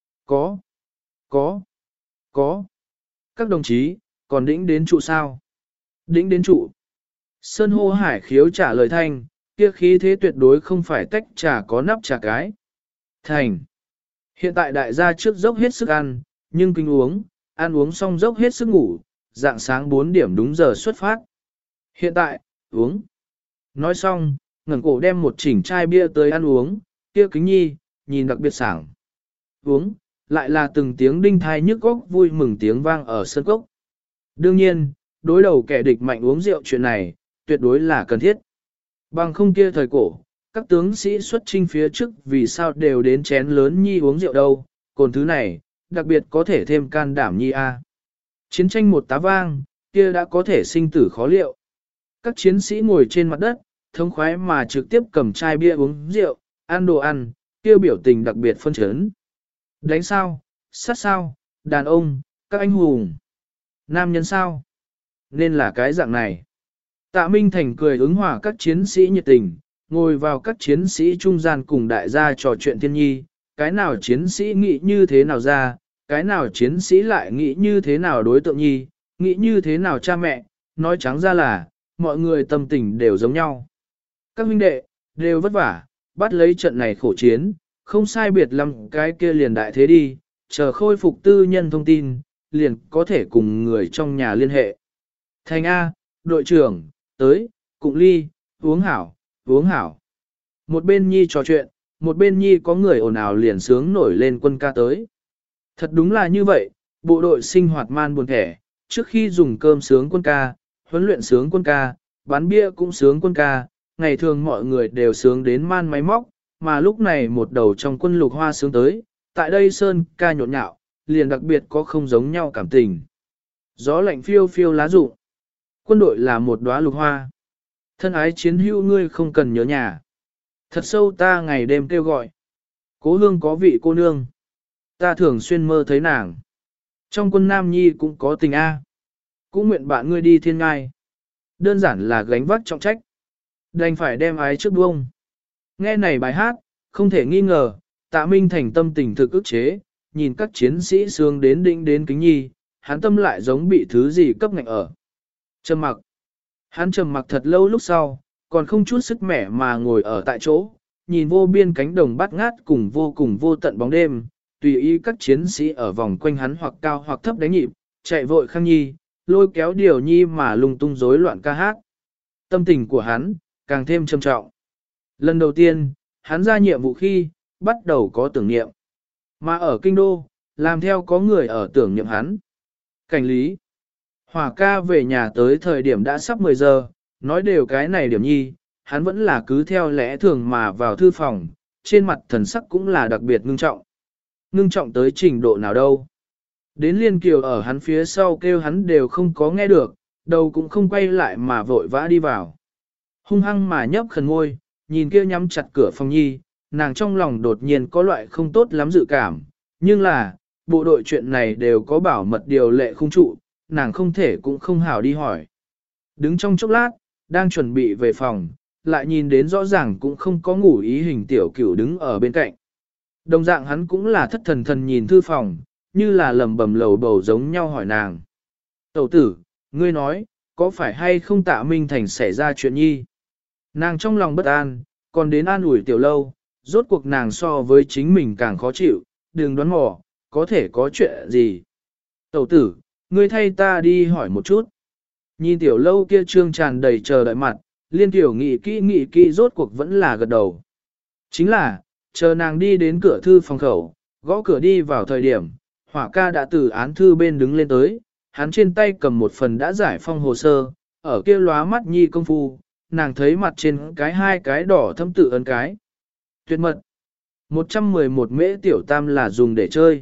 Có, có, có. Các đồng chí, còn đĩnh đến trụ sao? Đĩnh đến trụ. Sơn hô hải khiếu trả lời thanh, kia khí thế tuyệt đối không phải tách trà có nắp trà cái. Thành. Hiện tại đại gia trước dốc hết sức ăn, nhưng kinh uống, ăn uống xong dốc hết sức ngủ, dạng sáng bốn điểm đúng giờ xuất phát. Hiện tại, uống. Nói xong, ngẩng cổ đem một chỉnh chai bia tới ăn uống, kia kính nhi, nhìn đặc biệt sảng. Uống, lại là từng tiếng đinh thai nhức óc vui mừng tiếng vang ở sân cốc. Đương nhiên, đối đầu kẻ địch mạnh uống rượu chuyện này, tuyệt đối là cần thiết. Bằng không kia thời cổ, các tướng sĩ xuất chinh phía trước vì sao đều đến chén lớn nhi uống rượu đâu, còn thứ này, đặc biệt có thể thêm can đảm nhi a. Chiến tranh một tá vang, kia đã có thể sinh tử khó liệu. Các chiến sĩ ngồi trên mặt đất, thống khoái mà trực tiếp cầm chai bia uống rượu, ăn đồ ăn, kia biểu tình đặc biệt phân chấn. Đánh sao, sát sao, đàn ông, các anh hùng, nam nhân sao? Nên là cái dạng này. Tạ Minh Thành cười ứng hòa các chiến sĩ nhiệt tình, ngồi vào các chiến sĩ trung gian cùng đại gia trò chuyện thiên nhi, cái nào chiến sĩ nghĩ như thế nào ra, cái nào chiến sĩ lại nghĩ như thế nào đối tượng nhi, nghĩ như thế nào cha mẹ, nói trắng ra là, mọi người tâm tình đều giống nhau. Các huynh đệ, đều vất vả, bắt lấy trận này khổ chiến, không sai biệt lắm cái kia liền đại thế đi, chờ khôi phục tư nhân thông tin, liền có thể cùng người trong nhà liên hệ. Thành A, đội trưởng, tới, cụng ly, uống hảo, uống hảo. Một bên nhi trò chuyện, một bên nhi có người ồn ào liền sướng nổi lên quân ca tới. Thật đúng là như vậy, bộ đội sinh hoạt man buồn thẻ, trước khi dùng cơm sướng quân ca, huấn luyện sướng quân ca, bán bia cũng sướng quân ca, ngày thường mọi người đều sướng đến man máy móc, mà lúc này một đầu trong quân lục hoa sướng tới, tại đây sơn ca nhộn nhạo, liền đặc biệt có không giống nhau cảm tình. Gió lạnh phiêu phiêu lá rụng, quân đội là một đóa lục hoa. Thân ái chiến hữu ngươi không cần nhớ nhà. Thật sâu ta ngày đêm kêu gọi. Cố hương có vị cô nương. Ta thường xuyên mơ thấy nàng. Trong quân Nam Nhi cũng có tình A. Cũng nguyện bạn ngươi đi thiên ngai. Đơn giản là gánh vác trọng trách. Đành phải đem ái trước buông. Nghe này bài hát, không thể nghi ngờ, Tạ Minh Thành tâm tình thực ức chế, nhìn các chiến sĩ sướng đến đỉnh đến kính nhi, hắn tâm lại giống bị thứ gì cấp ngạnh ở. Trầm mặc. Hắn trầm mặc thật lâu lúc sau, còn không chút sức mẻ mà ngồi ở tại chỗ, nhìn vô biên cánh đồng bát ngát cùng vô cùng vô tận bóng đêm, tùy ý các chiến sĩ ở vòng quanh hắn hoặc cao hoặc thấp đánh nhịp, chạy vội khang nhi, lôi kéo điều nhi mà lung tung rối loạn ca hát. Tâm tình của hắn, càng thêm trầm trọng. Lần đầu tiên, hắn ra nhiệm vụ khi, bắt đầu có tưởng niệm. Mà ở kinh đô, làm theo có người ở tưởng niệm hắn. Cảnh lý. Hỏa ca về nhà tới thời điểm đã sắp mười giờ, nói đều cái này điểm nhi, hắn vẫn là cứ theo lẽ thường mà vào thư phòng, trên mặt thần sắc cũng là đặc biệt ngưng trọng. Ngưng trọng tới trình độ nào đâu. Đến Liên Kiều ở hắn phía sau kêu hắn đều không có nghe được, đầu cũng không quay lại mà vội vã đi vào. Hung hăng mà nhấp khẩn ngôi, nhìn kia nhắm chặt cửa phòng nhi, nàng trong lòng đột nhiên có loại không tốt lắm dự cảm, nhưng là, bộ đội chuyện này đều có bảo mật điều lệ không trụ, nàng không thể cũng không hảo đi hỏi. Đứng trong chốc lát, đang chuẩn bị về phòng, lại nhìn đến rõ ràng cũng không có ngủ ý hình tiểu cửu đứng ở bên cạnh. Đồng dạng hắn cũng là thất thần thần nhìn thư phòng, như là lầm bầm lầu bầu giống nhau hỏi nàng. Tẩu tử, ngươi nói, có phải hay không Tạ Minh Thành xảy ra chuyện nhi? Nàng trong lòng bất an, còn đến an ủi tiểu lâu, rốt cuộc nàng so với chính mình càng khó chịu, đừng đoán mò, có thể có chuyện gì. Tẩu tử, ngươi thay ta đi hỏi một chút. Nhìn tiểu lâu kia trương tràn đầy chờ đợi mặt, liên tiểu nghĩ kỹ nghĩ kỹ rốt cuộc vẫn là gật đầu. Chính là, chờ nàng đi đến cửa thư phòng khẩu, gõ cửa đi vào thời điểm, hỏa ca đã từ án thư bên đứng lên tới, hắn trên tay cầm một phần đã giải phong hồ sơ, ở kia lóa mắt nhi công phu, nàng thấy mặt trên cái hai cái đỏ thâm tự ấn cái. Tuyệt mật. một trăm mười một mễ tiểu tam là dùng để chơi.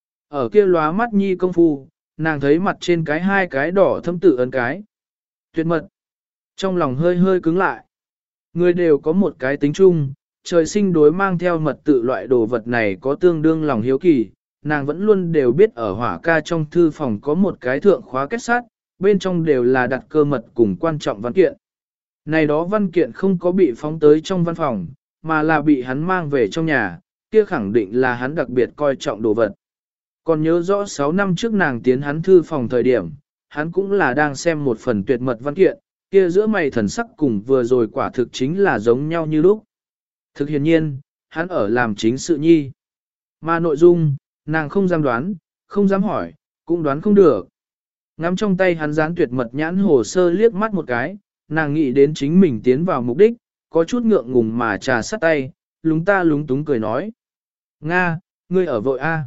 Ở kia lóa mắt nhi công phu, nàng thấy mặt trên cái hai cái đỏ thâm tự ấn cái. Tuyệt mật. Trong lòng hơi hơi cứng lại. Người đều có một cái tính chung, trời sinh đối mang theo mật tự loại đồ vật này có tương đương lòng hiếu kỳ. Nàng vẫn luôn đều biết ở hỏa ca trong thư phòng có một cái thượng khóa kết sát, bên trong đều là đặt cơ mật cùng quan trọng văn kiện. Này đó văn kiện không có bị phóng tới trong văn phòng, mà là bị hắn mang về trong nhà, kia khẳng định là hắn đặc biệt coi trọng đồ vật. Còn nhớ rõ sáu năm trước nàng tiến hắn thư phòng thời điểm, hắn cũng là đang xem một phần tuyệt mật văn kiện, kia giữa mày thần sắc cùng vừa rồi quả thực chính là giống nhau như lúc. Thực hiện nhiên, hắn ở làm chính sự nhi. Mà nội dung, nàng không dám đoán, không dám hỏi, cũng đoán không được. Ngắm trong tay hắn dán tuyệt mật nhãn hồ sơ liếc mắt một cái, nàng nghĩ đến chính mình tiến vào mục đích, có chút ngượng ngùng mà trà sắt tay, lúng ta lúng túng cười nói. Nga, ngươi ở vội a?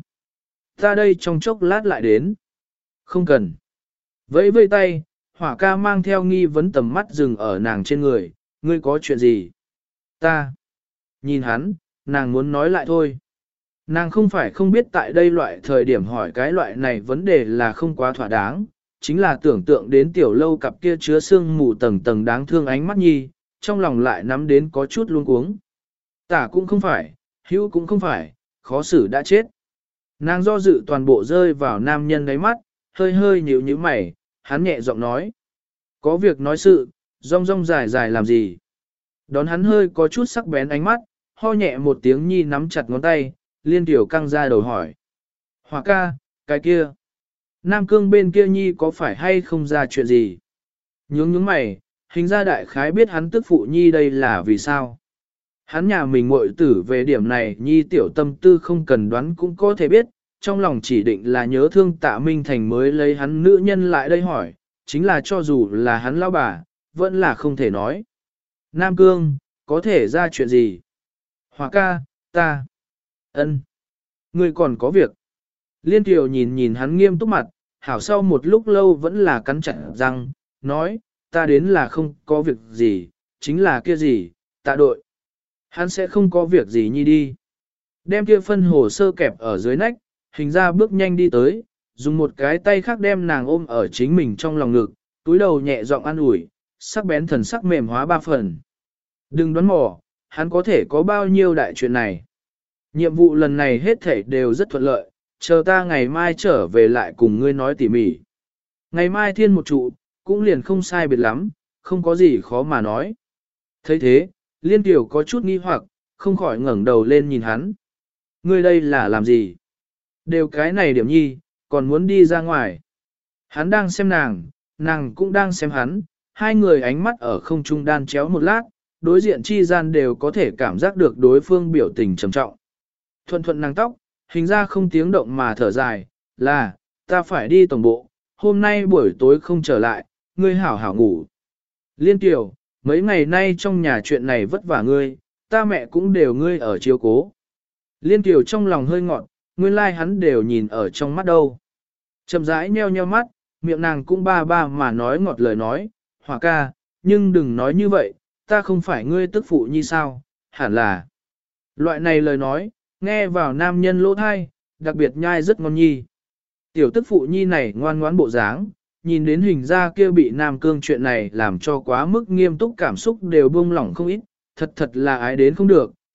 Ta đây trong chốc lát lại đến. Không cần. Vẫy vây tay, hỏa ca mang theo nghi vấn tầm mắt dừng ở nàng trên người, ngươi có chuyện gì? Ta. Nhìn hắn, nàng muốn nói lại thôi. Nàng không phải không biết tại đây loại thời điểm hỏi cái loại này vấn đề là không quá thỏa đáng, chính là tưởng tượng đến tiểu lâu cặp kia chứa sương mù tầng tầng đáng thương ánh mắt nhi, trong lòng lại nắm đến có chút luống cuống. Tả cũng không phải, hữu cũng không phải, khó xử đã chết. Nàng do dự toàn bộ rơi vào nam nhân đáy mắt, hơi hơi nhíu nhíu mày, hắn nhẹ giọng nói. Có việc nói sự, rong rong dài dài làm gì? Đón hắn hơi có chút sắc bén ánh mắt, ho nhẹ một tiếng nhi nắm chặt ngón tay, liên tiểu căng ra đầu hỏi. Hỏa ca, cái kia. Nam cương bên kia nhi có phải hay không ra chuyện gì? Nhướng nhướng mày, hình ra đại khái biết hắn tức phụ nhi đây là vì sao. Hắn nhà mình muội tử về điểm này nhi tiểu tâm tư không cần đoán cũng có thể biết, trong lòng chỉ định là nhớ thương Tạ Minh Thành mới lấy hắn nữ nhân lại đây hỏi, chính là cho dù là hắn lão bà, vẫn là không thể nói. Nam Cương, có thể ra chuyện gì? Hòa ca, ta, ân, ngươi còn có việc. Liên Tiểu nhìn nhìn hắn nghiêm túc mặt, hảo sau một lúc lâu vẫn là cắn chặt răng, nói, ta đến là không có việc gì, chính là kia gì, tạ đội. Hắn sẽ không có việc gì nhi đi. Đem kia phân hồ sơ kẹp ở dưới nách, hình ra bước nhanh đi tới, dùng một cái tay khác đem nàng ôm ở chính mình trong lòng ngực, túi đầu nhẹ giọng an ủi, sắc bén thần sắc mềm hóa ba phần. Đừng đoán mò, hắn có thể có bao nhiêu đại chuyện này. Nhiệm vụ lần này hết thảy đều rất thuận lợi, chờ ta ngày mai trở về lại cùng ngươi nói tỉ mỉ. Ngày mai thiên một trụ, cũng liền không sai biệt lắm, không có gì khó mà nói. thấy thế, Liên Tiểu có chút nghi hoặc, không khỏi ngẩng đầu lên nhìn hắn. Ngươi đây là làm gì? Đều cái này điểm nhi, còn muốn đi ra ngoài. Hắn đang xem nàng, nàng cũng đang xem hắn, hai người ánh mắt ở không trung đan chéo một lát, đối diện chi gian đều có thể cảm giác được đối phương biểu tình trầm trọng. Thuận thuận nàng tóc, hình ra không tiếng động mà thở dài, là, ta phải đi tổng bộ, hôm nay buổi tối không trở lại, ngươi hảo hảo ngủ. Liên Tiểu, mấy ngày nay trong nhà chuyện này vất vả ngươi, ta mẹ cũng đều ngươi ở chiếu cố. Liên Tiểu trong lòng hơi ngọt, nguyên lai like hắn đều nhìn ở trong mắt đâu. Chậm rãi nheo nheo mắt, miệng nàng cũng ba ba mà nói ngọt lời nói, Hòa ca, nhưng đừng nói như vậy, ta không phải ngươi tức phụ như sao, hẳn là. Loại này lời nói, nghe vào nam nhân lỗ thai, đặc biệt nhai rất ngon nhi. Tiểu tức phụ nhi này ngoan ngoãn bộ dáng, nhìn đến hình ra kia bị nam cương chuyện này làm cho quá mức nghiêm túc cảm xúc đều buông lỏng không ít, thật thật là ái đến không được,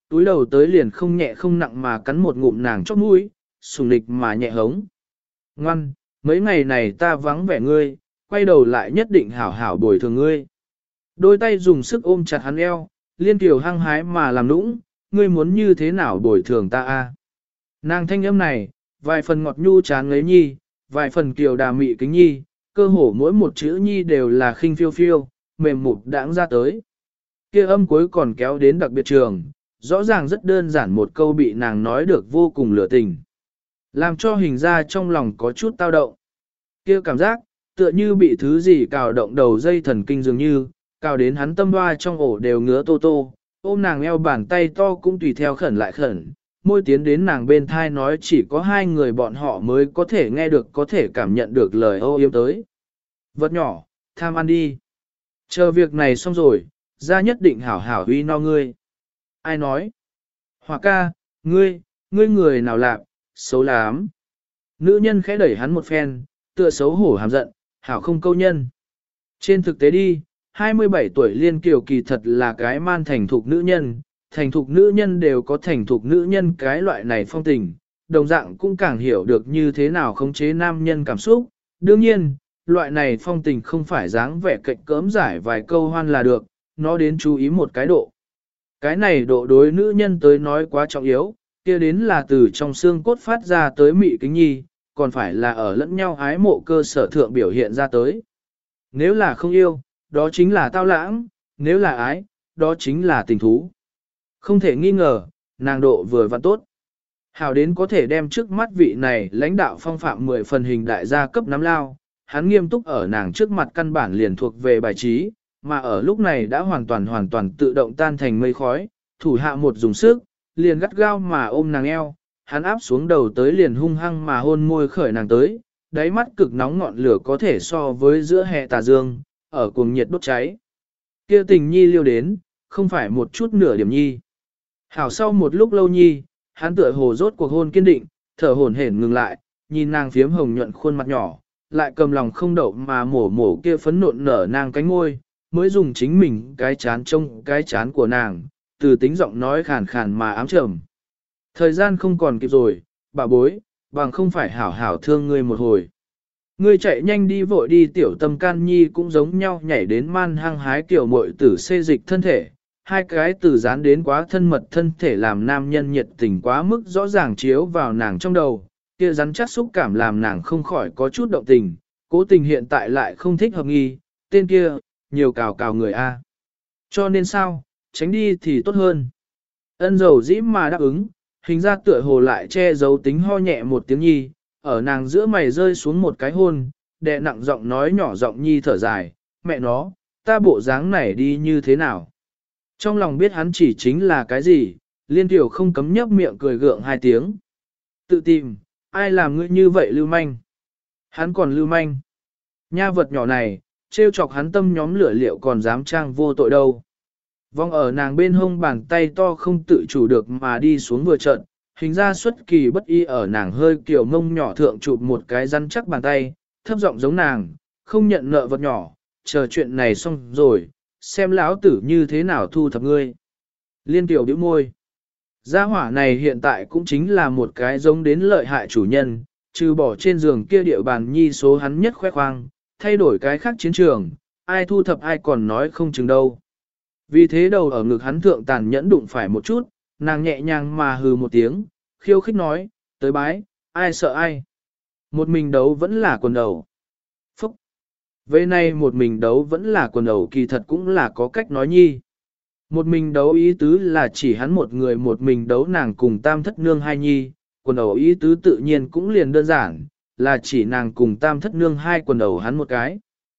túi đầu tới liền không nhẹ không nặng mà cắn một ngụm nàng chóp mũi, sùng nịch mà nhẹ hống. Ngoan, mấy ngày này ta vắng vẻ ngươi, quay đầu lại nhất định hảo hảo bồi thường ngươi. Đôi tay dùng sức ôm chặt hắn eo, liên tiểu hăng hái mà làm nũng, ngươi muốn như thế nào bồi thường ta a? Nàng thanh âm này, vài phần ngọt nhu chán ngấy nhi, vài phần kiều đà mị kính nhi, cơ hồ mỗi một chữ nhi đều là khinh phiêu phiêu, mềm mụt đãng ra tới. Kia âm cuối còn kéo đến đặc biệt trường, rõ ràng rất đơn giản một câu bị nàng nói được vô cùng lửa tình. Làm cho hình ra trong lòng có chút tao động. Kia cảm giác, tựa như bị thứ gì cào động đầu dây thần kinh dường như, cào đến hắn tâm hoa trong ổ đều ngứa tô tô, ôm nàng eo bàn tay to cũng tùy theo khẩn lại khẩn, môi tiến đến nàng bên thai nói chỉ có hai người bọn họ mới có thể nghe được có thể cảm nhận được lời âu yếm tới. Vật nhỏ, tham ăn đi. Chờ việc này xong rồi, ra nhất định hảo hảo huy no ngươi. Ai nói? Hòa ca, ngươi, ngươi người nào lạc, xấu lắm. Nữ nhân khẽ đẩy hắn một phen, tựa xấu hổ hàm giận, hảo không câu nhân. Trên thực tế đi, hai mươi bảy tuổi Liên Kiều kỳ thật là cái man thành thục nữ nhân, thành thục nữ nhân đều có thành thục nữ nhân cái loại này phong tình, đồng dạng cũng càng hiểu được như thế nào khống chế nam nhân cảm xúc. Đương nhiên, loại này phong tình không phải dáng vẻ cạnh cỡm giải vài câu hoan là được, nó đến chú ý một cái độ. Cái này độ đối nữ nhân tới nói quá trọng yếu, kia đến là từ trong xương cốt phát ra tới mị kính nhi, còn phải là ở lẫn nhau ái mộ cơ sở thượng biểu hiện ra tới. Nếu là không yêu, đó chính là tao lãng, nếu là ái, đó chính là tình thú. Không thể nghi ngờ, nàng độ vừa và tốt. Hảo đến có thể đem trước mắt vị này lãnh đạo phong phạm mười phần hình đại gia cấp nắm lao, hắn nghiêm túc ở nàng trước mặt căn bản liền thuộc về bài trí, mà ở lúc này đã hoàn toàn hoàn toàn tự động tan thành mây khói, thủ hạ một dùng sức, liền gắt gao mà ôm nàng eo, hắn áp xuống đầu tới liền hung hăng mà hôn môi khởi nàng tới, đáy mắt cực nóng ngọn lửa có thể so với giữa hè tà dương, ở cuồng nhiệt đốt cháy. Kia tình nhi liêu đến, không phải một chút nửa điểm nhi. Hảo sau một lúc lâu nhi, hắn tựa hồ rốt cuộc hôn kiên định, thở hổn hển ngừng lại, nhìn nàng phiếm hồng nhuận khuôn mặt nhỏ, lại cầm lòng không đậu mà mổ mổ kia phấn nộn nở nàng cánh môi, mới dùng chính mình cái chán trông cái chán của nàng, từ tính giọng nói khàn khàn mà ám trầm. Thời gian không còn kịp rồi, bà bối, bằng không phải hảo hảo thương ngươi một hồi. Ngươi chạy nhanh đi vội đi tiểu tâm can nhi cũng giống nhau nhảy đến man hăng hái kiểu muội tử xê dịch thân thể. Hai cái từ dán đến quá thân mật thân thể làm nam nhân nhiệt tình quá mức rõ ràng chiếu vào nàng trong đầu, kia rắn chắc xúc cảm làm nàng không khỏi có chút động tình, cố tình hiện tại lại không thích hợp nghi, tên kia, nhiều cào cào người A. Cho nên sao, tránh đi thì tốt hơn. Ân dầu dĩ mà đáp ứng, hình ra tựa hồ lại che giấu tính ho nhẹ một tiếng nhi, ở nàng giữa mày rơi xuống một cái hôn, đè nặng giọng nói nhỏ giọng nhi thở dài, mẹ nó, ta bộ dáng này đi như thế nào. Trong lòng biết hắn chỉ chính là cái gì, Liên Tiểu không cấm nhấp miệng cười gượng hai tiếng. Tự tìm, ai làm ngươi như vậy lưu manh? Hắn còn lưu manh. Nha vật nhỏ này, trêu chọc hắn tâm nhóm lửa liệu còn dám trang vô tội đâu. Vong ở nàng bên hông bàn tay to không tự chủ được mà đi xuống vừa trận, hình ra xuất kỳ bất y ở nàng hơi kiểu mông nhỏ thượng chụp một cái rắn chắc bàn tay, thấp giọng giống nàng, không nhận nợ vật nhỏ, chờ chuyện này xong rồi, xem lão tử như thế nào thu thập ngươi. Liên tiểu bĩu môi. Gia hỏa này hiện tại cũng chính là một cái giống đến lợi hại chủ nhân, trừ bỏ trên giường kia địa bàn nhi số hắn nhất khoe khoang, thay đổi cái khác chiến trường, ai thu thập ai còn nói không chừng đâu. Vì thế đầu ở ngực hắn thượng tàn nhẫn đụng phải một chút, nàng nhẹ nhàng mà hừ một tiếng, khiêu khích nói, tới bái, ai sợ ai. Một mình đấu vẫn là quần đầu. Phúc! Về này một mình đấu vẫn là quần đầu kỳ thật cũng là có cách nói nhi. Một mình đấu ý tứ là chỉ hắn một người một mình đấu nàng cùng tam thất nương hai nhi, quần đầu ý tứ tự nhiên cũng liền đơn giản, là chỉ nàng cùng tam thất nương hai quần đầu hắn một cái.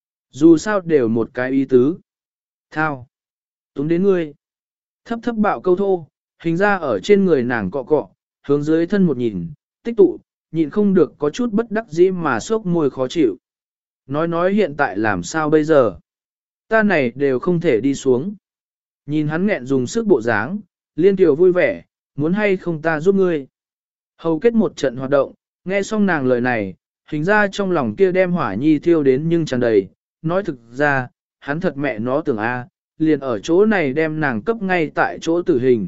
Dù sao đều một cái ý tứ. Thao! Túng đến ngươi. Thấp thấp bạo câu thô, hình ra ở trên người nàng cọ cọ, hướng dưới thân một nhìn, tích tụ, nhịn không được có chút bất đắc dĩ mà sốc môi khó chịu. Nói nói hiện tại làm sao bây giờ? Ta này đều không thể đi xuống. Nhìn hắn nghẹn dùng sức bộ dáng, Liên Kiều vui vẻ, muốn hay không ta giúp ngươi. Hầu kết một trận hoạt động, nghe xong nàng lời này, hình ra trong lòng kia đem hỏa nhi thiêu đến nhưng tràn đầy. Nói thực ra, hắn thật mẹ nó tưởng a, liền ở chỗ này đem nàng cấp ngay tại chỗ tử hình,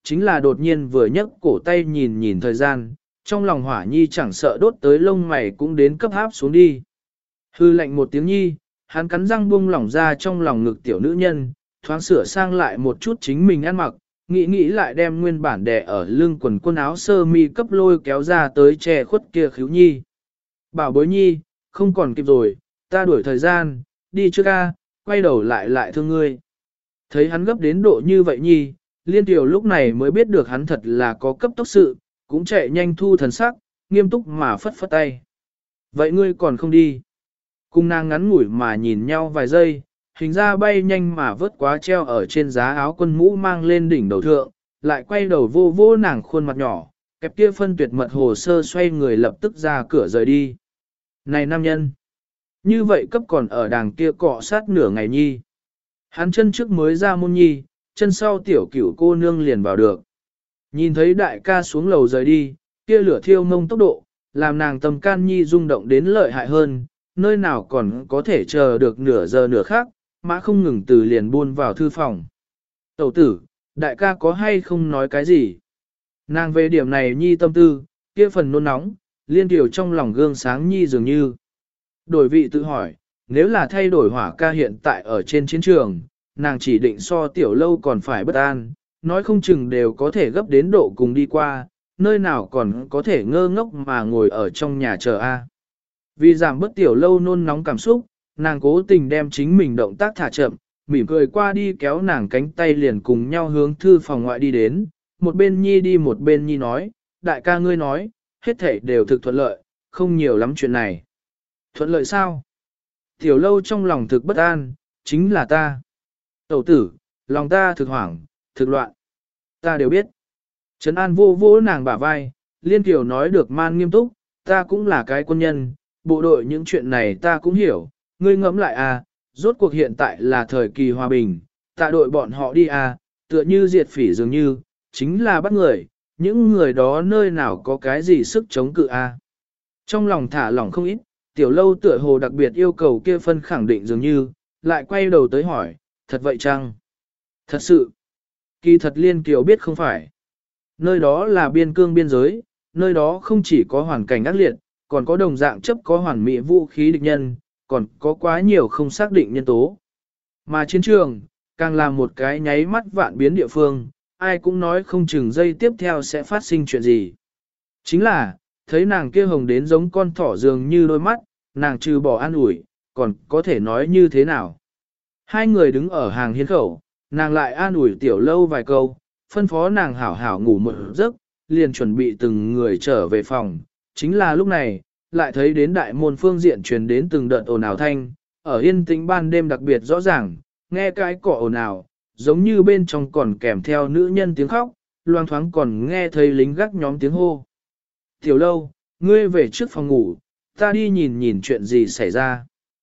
chính là đột nhiên vừa nhấc cổ tay nhìn nhìn thời gian, trong lòng hỏa nhi chẳng sợ đốt tới lông mày cũng đến cấp áp xuống đi. Hư lệnh một tiếng nhi, hắn cắn răng buông lỏng ra trong lòng ngực tiểu nữ nhân, thoáng sửa sang lại một chút chính mình ăn mặc, nghĩ nghĩ lại đem nguyên bản đè ở lưng quần quần áo sơ mi cấp lôi kéo ra tới che khuất kia khíu nhi. Bảo bối nhi, không còn kịp rồi, ta đuổi thời gian, đi trước ca, quay đầu lại lại thương ngươi. Thấy hắn gấp đến độ như vậy nhi, liên tiểu lúc này mới biết được hắn thật là có cấp tốc sự, cũng chạy nhanh thu thần sắc, nghiêm túc mà phất phất tay. Vậy ngươi còn không đi? Cung nàng ngắn ngủi mà nhìn nhau vài giây, hình ra bay nhanh mà vớt quá treo ở trên giá áo quân mũ mang lên đỉnh đầu thượng, lại quay đầu vô vô nàng khuôn mặt nhỏ, kẹp kia phân tuyệt mật hồ sơ xoay người lập tức ra cửa rời đi. Này nam nhân! Như vậy cấp còn ở đàng kia cọ sát nửa ngày nhi. Hắn chân trước mới ra môn nhi, chân sau tiểu cửu cô nương liền vào được. Nhìn thấy đại ca xuống lầu rời đi, kia lửa thiêu mông tốc độ, làm nàng tâm can nhi rung động đến lợi hại hơn, nơi nào còn có thể chờ được nửa giờ nửa khác, mã không ngừng từ liền buôn vào thư phòng. Tẩu tử, đại ca có hay không nói cái gì? Nàng về điểm này nhi tâm tư, kia phần nôn nóng, liên tiểu trong lòng gương sáng nhi dường như. Đổi vị tự hỏi, nếu là thay đổi hỏa ca hiện tại ở trên chiến trường, nàng chỉ định so tiểu lâu còn phải bất an, nói không chừng đều có thể gấp đến độ cùng đi qua, nơi nào còn có thể ngơ ngốc mà ngồi ở trong nhà chờ a. Vì giảm bớt tiểu lâu nôn nóng cảm xúc, nàng cố tình đem chính mình động tác thả chậm, mỉm cười qua đi kéo nàng cánh tay liền cùng nhau hướng thư phòng ngoại đi đến, một bên nhi đi một bên nhi nói, đại ca ngươi nói, hết thảy đều thực thuận lợi, không nhiều lắm chuyện này. Thuận lợi sao? Tiểu lâu trong lòng thực bất an, chính là ta. Tẩu tử, lòng ta thực hoảng, thực loạn. Ta đều biết. Trấn An vô vô nàng bả vai, Liên Kiều nói được man nghiêm túc, ta cũng là cái quân nhân, bộ đội những chuyện này ta cũng hiểu, ngươi ngẫm lại à, rốt cuộc hiện tại là thời kỳ hòa bình, tạ đội bọn họ đi à, tựa như diệt phỉ dường như, chính là bắt người, những người đó nơi nào có cái gì sức chống cự à. Trong lòng thả lỏng không ít, tiểu lâu tựa hồ đặc biệt yêu cầu kia phân khẳng định dường như, lại quay đầu tới hỏi, thật vậy chăng? Thật sự, kỳ thật Liên Kiều biết không phải. Nơi đó là biên cương biên giới, nơi đó không chỉ có hoàn cảnh ác liệt, còn có đồng dạng chấp có hoàn mỹ vũ khí địch nhân, còn có quá nhiều không xác định nhân tố. Mà chiến trường, càng là một cái nháy mắt vạn biến địa phương, ai cũng nói không chừng giây tiếp theo sẽ phát sinh chuyện gì. Chính là, thấy nàng kia hồng đến giống con thỏ dường như đôi mắt, nàng trừ bỏ an ủi, còn có thể nói như thế nào. Hai người đứng ở hàng hiên khẩu, nàng lại an ủi tiểu lâu vài câu, phân phó nàng hảo hảo ngủ một giấc, liền chuẩn bị từng người trở về phòng. Chính là lúc này, lại thấy đến đại môn phương diện truyền đến từng đợt ồn ào thanh, ở yên tĩnh ban đêm đặc biệt rõ ràng, nghe cái cỏ ồn ào, giống như bên trong còn kèm theo nữ nhân tiếng khóc, loang thoáng còn nghe thấy lính gác nhóm tiếng hô. Tiểu lâu, ngươi về trước phòng ngủ, ta đi nhìn nhìn chuyện gì xảy ra.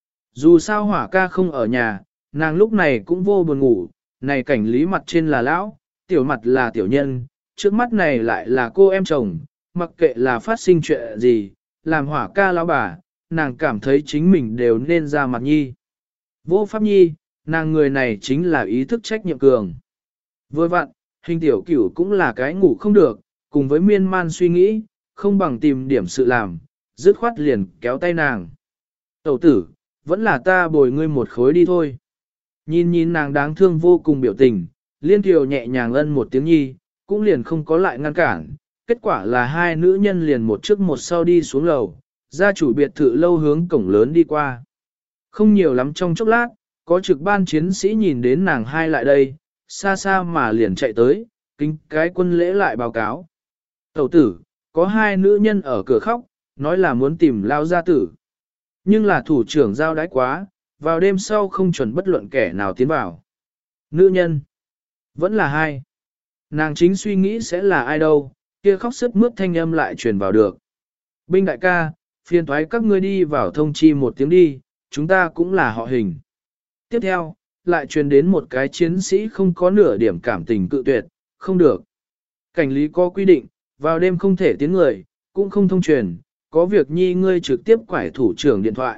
Dù sao hỏa ca không ở nhà, nàng lúc này cũng vô buồn ngủ, này cảnh lý mặt trên là lão, tiểu mặt là tiểu nhân, trước mắt này lại là cô em chồng, mặc kệ là phát sinh chuyện gì, làm hỏa ca lão bà, nàng cảm thấy chính mình đều nên ra mặt nhi. Vô pháp nhi, nàng người này chính là ý thức trách nhiệm cường. Vừa vặn, hình tiểu cửu cũng là cái ngủ không được, cùng với miên man suy nghĩ, không bằng tìm điểm sự làm, dứt khoát liền kéo tay nàng. Tẩu tử, vẫn là ta bồi ngươi một khối đi thôi. Nhìn nhìn nàng đáng thương vô cùng biểu tình, Liên Kiều nhẹ nhàng ân một tiếng nhi, cũng liền không có lại ngăn cản. Kết quả là hai nữ nhân liền một trước một sau đi xuống lầu, gia chủ biệt thự lâu hướng cổng lớn đi qua. Không nhiều lắm trong chốc lát, có trực ban chiến sĩ nhìn đến nàng hai lại đây, xa xa mà liền chạy tới, kính cái quân lễ lại báo cáo. Tẩu tử, có hai nữ nhân ở cửa khóc, nói là muốn tìm lao gia tử. Nhưng là thủ trưởng giao đái quá, vào đêm sau không chuẩn bất luận kẻ nào tiến vào. Nữ nhân, vẫn là hai. Nàng chính suy nghĩ sẽ là ai đâu, kia khóc sướt mướt thanh âm lại truyền vào được. Binh đại ca, phiền thoái các ngươi đi vào thông chi một tiếng đi, chúng ta cũng là họ Hình. Tiếp theo, lại truyền đến một cái chiến sĩ không có nửa điểm cảm tình cự tuyệt, không được. Cảnh lý có quy định, vào đêm không thể tiến người, cũng không thông truyền, có việc nhi ngươi trực tiếp quải thủ trưởng điện thoại.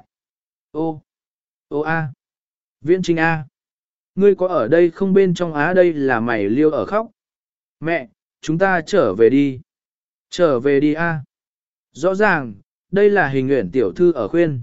Ô, ô a, Viễn Trinh A, ngươi có ở đây không bên trong Á đây là mày liêu ở khóc. Mẹ, chúng ta trở về đi. Trở về đi a. Rõ ràng, đây là Hình Uyển tiểu thư ở khuyên.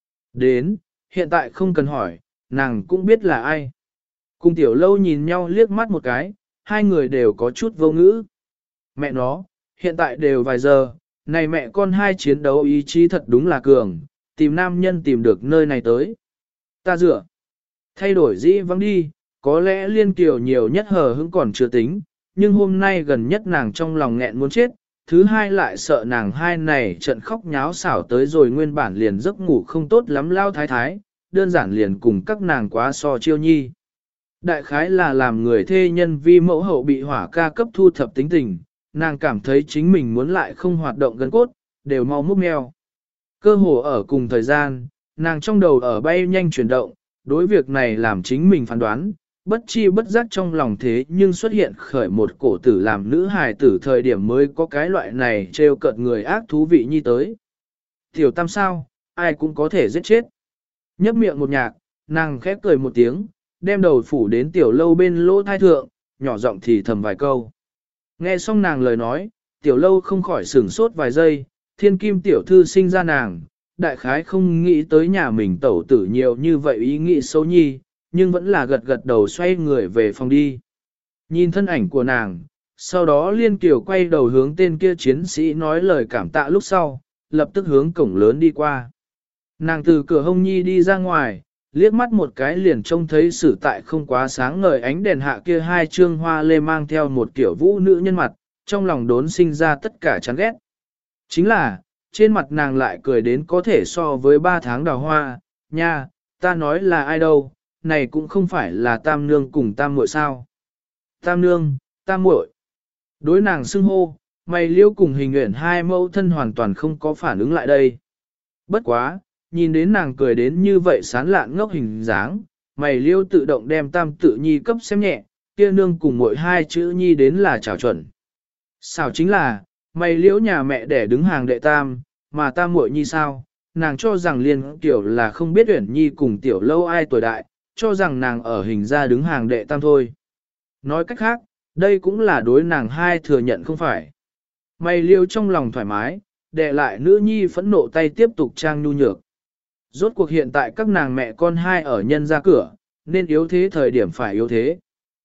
Đến, hiện tại không cần hỏi, nàng cũng biết là ai. Cùng Tiểu Lâu nhìn nhau liếc mắt một cái, hai người đều có chút vô ngữ. Mẹ nó, hiện tại đều vài giờ, này mẹ con hai chiến đấu ý chí thật đúng là cường, tìm nam nhân tìm được nơi này tới. Ta dựa, thay đổi dĩ vắng đi, có lẽ Liên Kiều nhiều nhất hờ hững còn chưa tính, nhưng hôm nay gần nhất nàng trong lòng nghẹn muốn chết, thứ hai lại sợ nàng hai này trận khóc nháo xảo tới rồi nguyên bản liền giấc ngủ không tốt lắm lao thái thái, đơn giản liền cùng các nàng quá so chiêu nhi. Đại khái là làm người thê nhân vi mẫu hậu bị hỏa ca cấp thu thập tính tình, nàng cảm thấy chính mình muốn lại không hoạt động gần cốt, đều mau múc mèo. Cơ hồ ở cùng thời gian, nàng trong đầu ở bay nhanh chuyển động, đối việc này làm chính mình phán đoán, bất chi bất giác trong lòng thế nhưng xuất hiện khởi một cổ tử làm nữ hài tử thời điểm mới có cái loại này trêu cợt người ác thú vị như tới. Tiểu tam sao, ai cũng có thể giết chết. Nhấp miệng một nhạc, nàng khép cười một tiếng, đem đầu phủ đến Tiểu Lâu bên lỗ thai thượng, nhỏ giọng thì thầm vài câu. Nghe xong nàng lời nói, Tiểu Lâu không khỏi sửng sốt vài giây, thiên kim tiểu thư sinh ra nàng, đại khái không nghĩ tới nhà mình tẩu tử nhiều như vậy ý nghĩ xấu nhi, nhưng vẫn là gật gật đầu xoay người về phòng đi. Nhìn thân ảnh của nàng, sau đó Liên Kiều quay đầu hướng tên kia chiến sĩ nói lời cảm tạ lúc sau, lập tức hướng cổng lớn đi qua. Nàng từ cửa hông nhi đi ra ngoài, liếc mắt một cái liền trông thấy sử tại không quá sáng ngời ánh đèn hạ kia hai trương hoa lê mang theo một kiểu vũ nữ nhân mặt, trong lòng đốn sinh ra tất cả chán ghét. Chính là, trên mặt nàng lại cười đến có thể so với ba tháng đào hoa, nha, ta nói là ai đâu, này cũng không phải là tam nương cùng tam muội sao. Tam nương, tam muội. Đối nàng xưng hô, mày liêu cùng Hình Uyển hai mẫu thân hoàn toàn không có phản ứng lại đây. Bất quá, nhìn đến nàng cười đến như vậy sán lạn ngốc hình dáng, mày liêu tự động đem tam tự nhi cấp xem nhẹ, kia nương cùng mỗi hai chữ nhi đến là trào chuẩn. Sao chính là, mày liễu nhà mẹ để đứng hàng đệ tam, mà tam muội nhi sao, nàng cho rằng Liên Kiều là không biết Uyển Nhi cùng Tiểu Lâu ai tuổi đại, cho rằng nàng ở hình ra đứng hàng đệ tam thôi. Nói cách khác, đây cũng là đối nàng hai thừa nhận không phải. Mày liêu trong lòng thoải mái, đệ lại nữ nhi phẫn nộ tay tiếp tục trang nhu nhược. Rốt cuộc hiện tại các nàng mẹ con hai ở nhân ra cửa, nên yếu thế thời điểm phải yếu thế.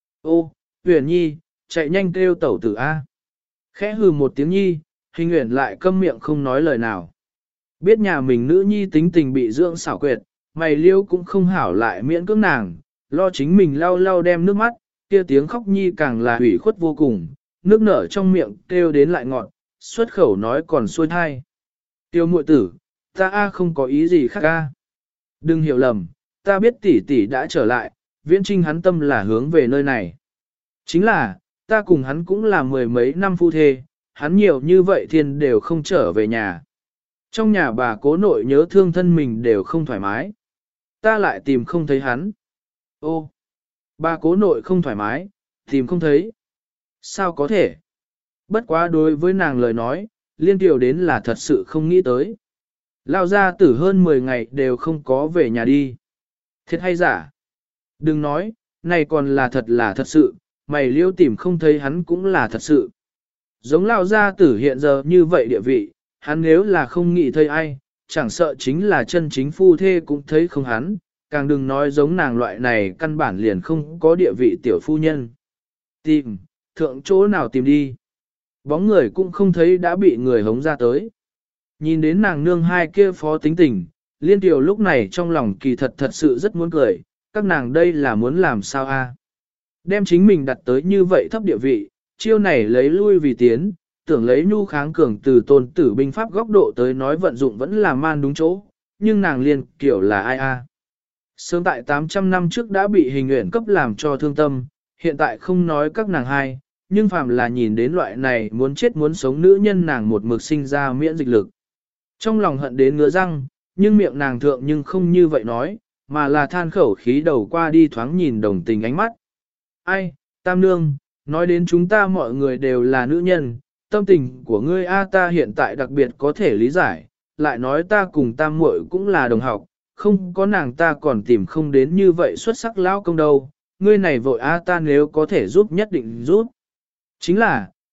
Ô, Uyển Nhi, chạy nhanh kêu tẩu tử A. Khẽ hừ một tiếng nhi, Hình Uyển lại câm miệng không nói lời nào. Biết nhà mình nữ nhi tính tình bị dưỡng xảo quyệt, mày liêu cũng không hảo lại miễn cưỡng nàng, lo chính mình lau lau đem nước mắt, kia tiếng khóc nhi càng là hủy khuất vô cùng, nước nở trong miệng kêu đến lại ngọt, xuất khẩu nói còn xuôi thai. Tiêu muội tử, ta a không có ý gì khác a. Đừng hiểu lầm, ta biết tỷ tỷ đã trở lại, viễn trinh hắn tâm là hướng về nơi này. Chính là, ta cùng hắn cũng là mười mấy năm phu thê, hắn nhiều như vậy thiên đều không trở về nhà. Trong nhà bà cố nội nhớ thương thân mình đều không thoải mái. Ta lại tìm không thấy hắn. Ô, bà cố nội không thoải mái, tìm không thấy. Sao có thể? Bất quá đối với nàng lời nói, Liên Kiều đến là thật sự không nghĩ tới. Lao ra tử hơn mười ngày đều không có về nhà đi. Thiệt hay giả? Đừng nói, này còn là thật là thật sự, mày liêu tìm không thấy hắn cũng là thật sự. Giống Lao gia tử hiện giờ như vậy địa vị, hắn nếu là không nghĩ thấy ai, chẳng sợ chính là chân chính phu thê cũng thấy không hắn, càng đừng nói giống nàng loại này căn bản liền không có địa vị tiểu phu nhân. Tìm, thượng chỗ nào tìm đi. Bóng người cũng không thấy đã bị người hống ra tới. Nhìn đến nàng nương hai kia phó tính tình, Liên Kiều lúc này trong lòng kỳ thật thật sự rất muốn cười, các nàng đây là muốn làm sao a? Đem chính mình đặt tới như vậy thấp địa vị, chiêu này lấy lui vì tiến, tưởng lấy nhu kháng cường từ tôn tử binh pháp góc độ tới nói vận dụng vẫn là man đúng chỗ, nhưng nàng Liên Kiều là ai a? Sớm tại tám trăm năm trước đã bị Hình Uyển cấp làm cho thương tâm, hiện tại không nói các nàng hai, nhưng phàm là nhìn đến loại này muốn chết muốn sống nữ nhân nàng một mực sinh ra miễn dịch lực. Trong lòng hận đến ngứa răng, nhưng miệng nàng thượng nhưng không như vậy nói, mà là than khẩu khí đầu qua đi thoáng nhìn đồng tình ánh mắt. Ai, Tam Nương, nói đến chúng ta mọi người đều là nữ nhân, tâm tình của ngươi A ta hiện tại đặc biệt có thể lý giải, lại nói ta cùng Tam muội cũng là đồng học, không có nàng ta còn tìm không đến như vậy xuất sắc lao công đâu, ngươi này vội A ta nếu có thể giúp nhất định giúp. Chính là,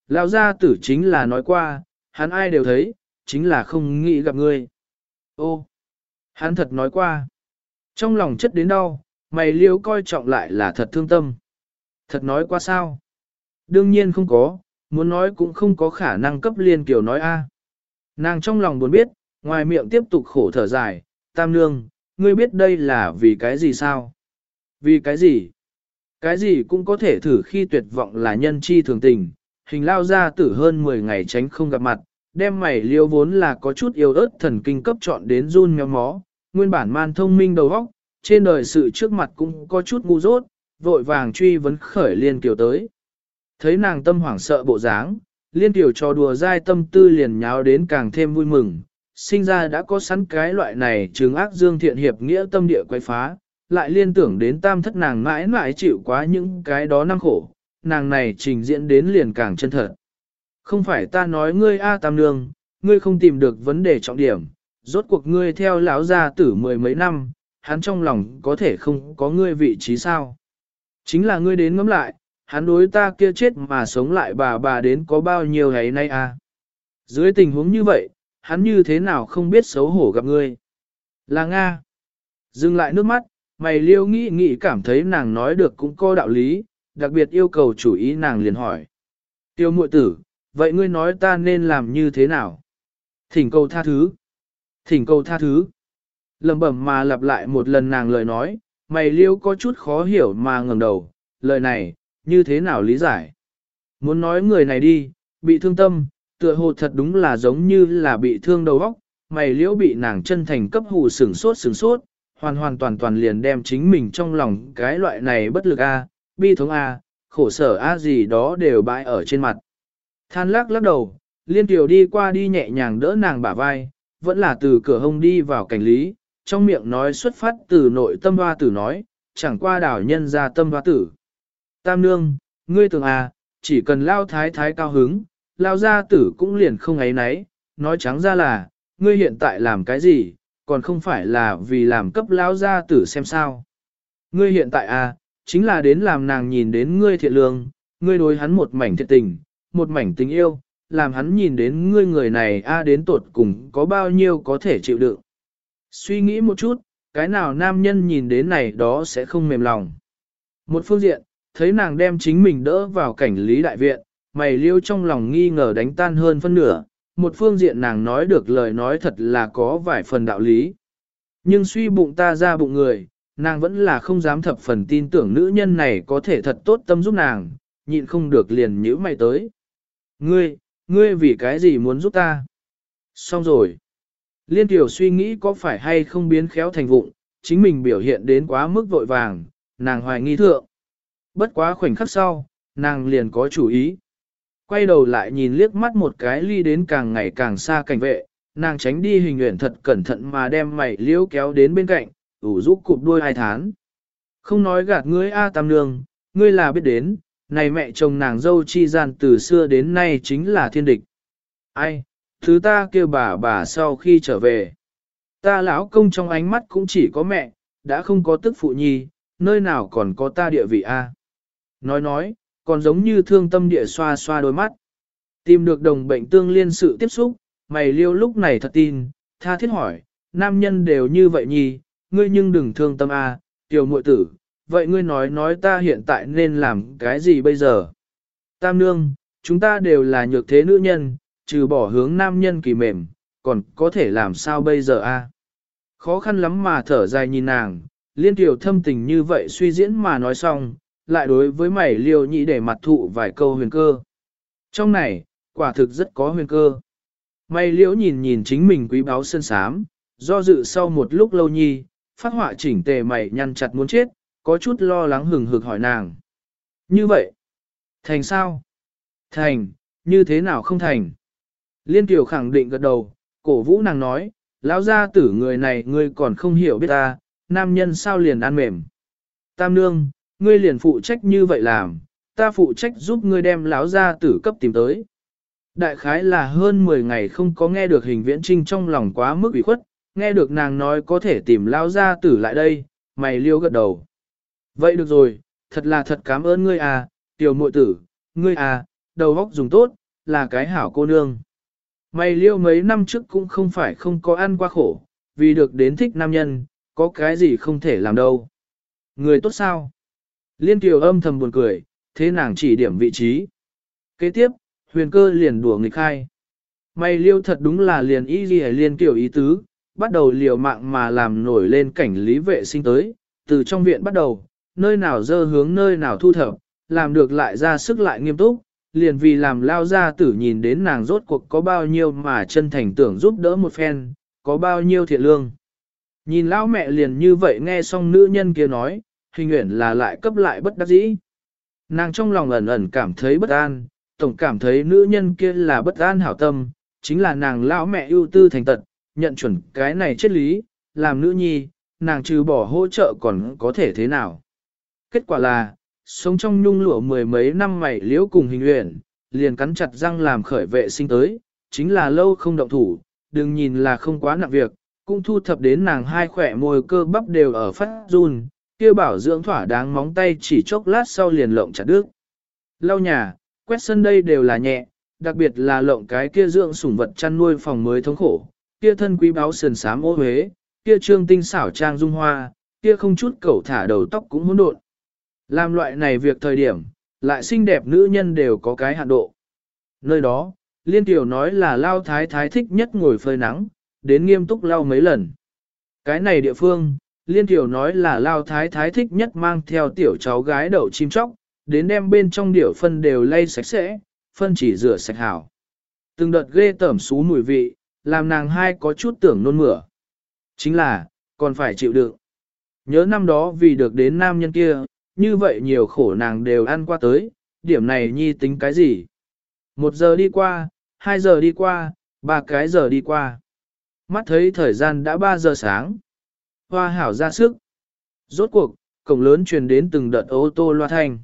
Lão gia tử chính là nói qua, hắn ai đều thấy, chính là không nghĩ gặp ngươi. Ô, hắn thật nói qua. Trong lòng chất đến đau, mày liêu coi trọng lại là thật thương tâm. Thật nói qua sao? Đương nhiên không có, muốn nói cũng không có khả năng cấp liên kiểu nói a. Nàng trong lòng buồn biết, ngoài miệng tiếp tục khổ thở dài, tam nương, ngươi biết đây là vì cái gì sao? Vì cái gì? Cái gì cũng có thể thử khi tuyệt vọng là nhân chi thường tình, hình lao ra tử hơn mười ngày tránh không gặp mặt, đem mày liêu vốn là có chút yêu ớt thần kinh cấp chọn đến run méo mó, nguyên bản man thông minh đầu óc, trên đời sự trước mặt cũng có chút ngu dốt, vội vàng truy vấn khởi liên kiều tới. Thấy nàng tâm hoảng sợ bộ dáng, liên kiều trò đùa dai tâm tư liền nháo đến càng thêm vui mừng, sinh ra đã có sẵn cái loại này trừng ác dương thiện hiệp nghĩa tâm địa quay phá, lại liên tưởng đến tam thất nàng mãi mãi chịu quá những cái đó năng khổ, nàng này trình diễn đến liền càng chân thật. Không phải ta nói ngươi a tam nương, ngươi không tìm được vấn đề trọng điểm, rốt cuộc ngươi theo lão gia tử mười mấy năm, hắn trong lòng có thể không có ngươi vị trí sao. Chính là ngươi đến ngẫm lại, hắn đối ta kia chết mà sống lại bà bà đến có bao nhiêu ngày nay a? Dưới tình huống như vậy, hắn như thế nào không biết xấu hổ gặp ngươi? Là Nga. Dừng lại nước mắt, mày liêu nghĩ nghĩ cảm thấy nàng nói được cũng có đạo lý, đặc biệt yêu cầu chủ ý nàng liền hỏi. Tiêu muội tử, vậy ngươi nói ta nên làm như thế nào? Thỉnh cầu tha thứ. Thỉnh cầu tha thứ. Lầm bẩm mà lặp lại một lần nàng lời nói, mày liêu có chút khó hiểu mà ngẩng đầu, lời này, như thế nào lý giải? Muốn nói người này đi, bị thương tâm, tựa hồ thật đúng là giống như là bị thương đầu óc, mày liễu bị nàng chân thành cấp hù sửng sốt sửng sốt, hoàn hoàn toàn toàn liền đem chính mình trong lòng cái loại này bất lực a, bi thống a, khổ sở a gì đó đều bãi ở trên mặt. Than lắc lắc đầu, liên tiểu đi qua đi nhẹ nhàng đỡ nàng bả vai, vẫn là từ cửa hông đi vào cảnh lý, trong miệng nói xuất phát từ nội tâm hoa tử nói, chẳng qua đảo nhân ra tâm hoa tử. Tam nương, ngươi tưởng à, chỉ cần lao thái thái cao hứng, lao gia tử cũng liền không ấy nấy, nói trắng ra là, ngươi hiện tại làm cái gì, còn không phải là vì làm cấp lao gia tử xem sao. Ngươi hiện tại à, chính là đến làm nàng nhìn đến ngươi thiện lương, ngươi đối hắn một mảnh thiện tình, một mảnh tình yêu, làm hắn nhìn đến ngươi người này a đến tột cùng có bao nhiêu có thể chịu đựng. Suy nghĩ một chút, cái nào nam nhân nhìn đến này đó sẽ không mềm lòng. Một phương diện, thấy nàng đem chính mình đỡ vào cảnh lý đại viện, mày liêu trong lòng nghi ngờ đánh tan hơn phân nửa, một phương diện nàng nói được lời nói thật là có vài phần đạo lý. Nhưng suy bụng ta ra bụng người, nàng vẫn là không dám thập phần tin tưởng nữ nhân này có thể thật tốt tâm giúp nàng, nhịn không được liền nhíu mày tới. Ngươi, ngươi vì cái gì muốn giúp ta? Xong rồi. Liên tiểu suy nghĩ có phải hay không biến khéo thành vụng, chính mình biểu hiện đến quá mức vội vàng, nàng hoài nghi thượng. Bất quá khoảnh khắc sau, nàng liền có chủ ý. Quay đầu lại nhìn liếc mắt một cái ly đến càng ngày càng xa cảnh vệ, nàng tránh đi hình nguyện thật cẩn thận mà đem mày liễu kéo đến bên cạnh, ủ rũ cụp đuôi ai thán. Không nói gạt ngươi A Tam Nương, ngươi là biết đến, này mẹ chồng nàng dâu chi gian từ xưa đến nay chính là thiên địch. Ai, thứ ta kêu bà bà sau khi trở về. Ta lão công trong ánh mắt cũng chỉ có mẹ, đã không có tức phụ nhi, nơi nào còn có ta địa vị A. Nói nói, còn giống như thương tâm địa xoa xoa đôi mắt. Tìm được đồng bệnh tương liên sự tiếp xúc, mày liêu lúc này thật tin, tha thiết hỏi, nam nhân đều như vậy nhi, ngươi nhưng đừng thương tâm A, tiểu muội tử, vậy ngươi nói nói ta hiện tại nên làm cái gì bây giờ? Tam nương, chúng ta đều là nhược thế nữ nhân, trừ bỏ hướng nam nhân kỳ mềm, còn có thể làm sao bây giờ A? Khó khăn lắm mà thở dài nhìn nàng, liên tiểu thâm tình như vậy suy diễn mà nói xong, lại đối với mày liêu nhị để mặt thụ vài câu huyền cơ. Trong này, quả thực rất có huyền cơ. Mày liễu nhìn nhìn chính mình quý báu sơn sám, do dự sau một lúc lâu nhi, phát họa chỉnh tề mày nhăn chặt muốn chết, có chút lo lắng hừng hực hỏi nàng. Như vậy, thành sao? Thành, như thế nào không thành? Liên tiểu khẳng định gật đầu, cổ vũ nàng nói, lão gia tử người này ngươi còn không hiểu biết ta, nam nhân sao liền ăn mềm. Tam nương, ngươi liền phụ trách như vậy làm, ta phụ trách giúp ngươi đem lão gia tử cấp tìm tới. Đại khái là hơn mười ngày không có nghe được hình viễn trinh trong lòng quá mức ủy khuất, nghe được nàng nói có thể tìm lão gia tử lại đây, mày liêu gật đầu. Vậy được rồi, thật là thật cảm ơn ngươi à, tiểu muội tử, ngươi à, đầu óc dùng tốt, là cái hảo cô nương. Mày liêu mấy năm trước cũng không phải không có ăn qua khổ, vì được đến thích nam nhân, có cái gì không thể làm đâu. Người tốt sao? Liên Kiều âm thầm buồn cười, thế nàng chỉ điểm vị trí. Kế tiếp, huyền cơ liền đùa nghịch khai. Mày liêu thật đúng là liền ý gì Liên Kiều ý tứ, bắt đầu liều mạng mà làm nổi lên cảnh lý vệ sinh tới, từ trong viện bắt đầu, nơi nào dơ hướng nơi nào thu thập, làm được lại ra sức lại nghiêm túc, liền vì làm lao ra tử nhìn đến nàng rốt cuộc có bao nhiêu mà chân thành tưởng giúp đỡ một phen, có bao nhiêu thiện lương. Nhìn lão mẹ liền như vậy nghe xong nữ nhân kia nói, hình nguyện là lại cấp lại bất đắc dĩ. Nàng trong lòng ẩn ẩn cảm thấy bất an, tổng cảm thấy nữ nhân kia là bất an hảo tâm, chính là nàng lão mẹ ưu tư thành tật, nhận chuẩn cái này chết lý, làm nữ nhi, nàng trừ bỏ hỗ trợ còn có thể thế nào. Kết quả là, sống trong nhung lụa mười mấy năm mày liễu cùng hình nguyện, liền cắn chặt răng làm khởi vệ sinh tới, chính là lâu không động thủ, đừng nhìn là không quá nặng việc, cũng thu thập đến nàng hai khỏe môi cơ bắp đều ở phát run, kia bảo dưỡng thỏa đáng móng tay chỉ chốc lát sau liền lộng chặt đứt. Lau nhà, quét sân đây đều là nhẹ, đặc biệt là lộng cái kia dưỡng sủng vật chăn nuôi phòng mới thống khổ, kia thân quý báo sườn sám ô huế, kia trương tinh xảo trang dung hoa, kia không chút cẩu thả đầu tóc cũng hỗn độn. Làm loại này việc thời điểm, lại xinh đẹp nữ nhân đều có cái hạn độ. Nơi đó, Liên Tiểu nói là lao thái thái thích nhất ngồi phơi nắng, đến nghiêm túc lau mấy lần. Cái này địa phương, Liên Tiểu nói là lao thái thái thích nhất mang theo tiểu cháu gái đậu chim chóc, đến đem bên trong điểu phân đều lay sạch sẽ, phân chỉ rửa sạch hảo. Từng đợt ghê tởm xú mùi vị, làm nàng hai có chút tưởng nôn mửa. Chính là, còn phải chịu đựng. Nhớ năm đó vì được đến nam nhân kia, như vậy nhiều khổ nàng đều ăn qua tới, điểm này nhi tính cái gì? Một giờ đi qua, hai giờ đi qua, ba cái giờ đi qua. Mắt thấy thời gian đã ba giờ sáng. Hoa hảo ra sức. Rốt cuộc, cổng lớn truyền đến từng đợt ô tô loa thanh.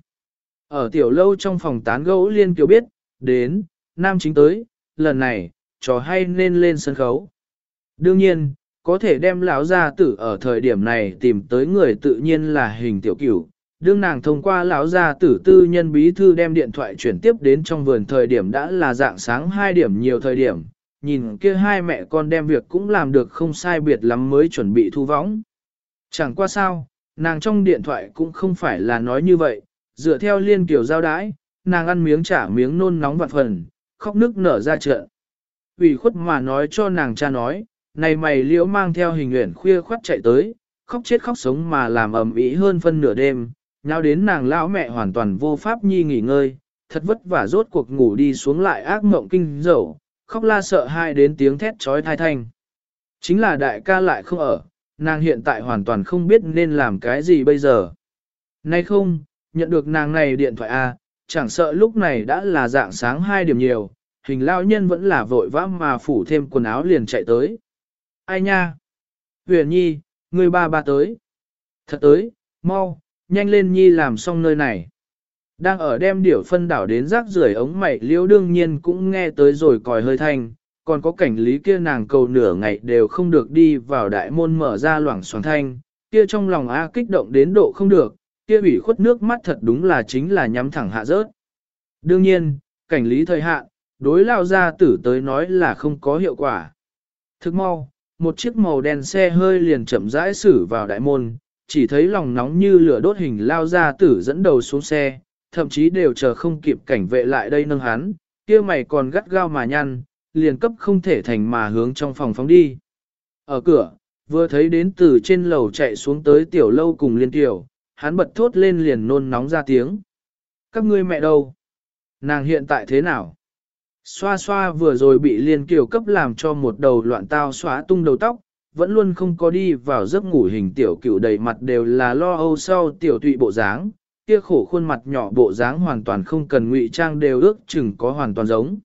Ở tiểu lâu trong phòng tán gẫu Liên Kiều biết, đến, nam chính tới, lần này, trò hay nên lên sân khấu. Đương nhiên, có thể đem lão gia tử ở thời điểm này tìm tới người tự nhiên là Hình Tiểu Cửu. Đương nàng thông qua lão gia tử tư nhân bí thư đem điện thoại chuyển tiếp đến trong vườn thời điểm đã là dạng sáng hai điểm nhiều thời điểm, nhìn kia hai mẹ con đem việc cũng làm được không sai biệt lắm mới chuẩn bị thu võng. Chẳng qua sao, nàng trong điện thoại cũng không phải là nói như vậy, dựa theo Liên Kiều giao đái, nàng ăn miếng trả miếng nôn nóng vặt phần, khóc nức nở ra trận. Ủy khuất mà nói cho nàng cha nói, này mày liễu mang theo Hình nguyện khuya khoắt chạy tới, khóc chết khóc sống mà làm ầm ĩ hơn phân nửa đêm, nhau đến nàng lão mẹ hoàn toàn vô pháp nhi nghỉ ngơi, thật vất vả rốt cuộc ngủ đi xuống lại ác mộng kinh dẫu, khóc la sợ hai đến tiếng thét trói thai thanh. Chính là đại ca lại không ở, nàng hiện tại hoàn toàn không biết nên làm cái gì bây giờ. Nay không, nhận được nàng này điện thoại A, chẳng sợ lúc này đã là dạng sáng hai điểm nhiều, Hình lao nhân vẫn là vội vã mà phủ thêm quần áo liền chạy tới. Ai nha? Huyền nhi, người ba ba tới. Thật tới, mau, nhanh lên nhi làm xong nơi này. Đang ở đem điểu phân đảo đến rác rưởi ống mày liêu đương nhiên cũng nghe tới rồi còi hơi thanh, còn có cảnh lý kia nàng cầu nửa ngày đều không được đi vào đại môn mở ra loảng xoảng thanh, kia trong lòng A kích động đến độ không được, kia ủy khuất nước mắt thật đúng là chính là nhắm thẳng hạ rớt. Đương nhiên, cảnh lý thời hạn, đối lao gia tử tới nói là không có hiệu quả. Thức mau, một chiếc màu đen xe hơi liền chậm rãi xử vào đại môn, chỉ thấy lòng nóng như lửa đốt hình lao gia tử dẫn đầu xuống xe, thậm chí đều chờ không kịp cảnh vệ lại đây nâng hắn, kia mày còn gắt gao mà nhăn, liền cấp không thể thành mà hướng trong phòng phóng đi. Ở cửa, vừa thấy đến từ trên lầu chạy xuống tới tiểu lâu cùng Liên Tiểu, hắn bật thốt lên liền nôn nóng ra tiếng. Các ngươi mẹ đâu? Nàng hiện tại thế nào? Xoa xoa vừa rồi bị Liên Kiều cấp làm cho một đầu loạn tao xóa tung đầu tóc, vẫn luôn không có đi vào giấc ngủ Hình Tiểu Cửu đầy mặt đều là lo âu sau tiểu tụy bộ dáng, kia khổ khuôn mặt nhỏ bộ dáng hoàn toàn không cần ngụy trang đều ước chừng có hoàn toàn giống.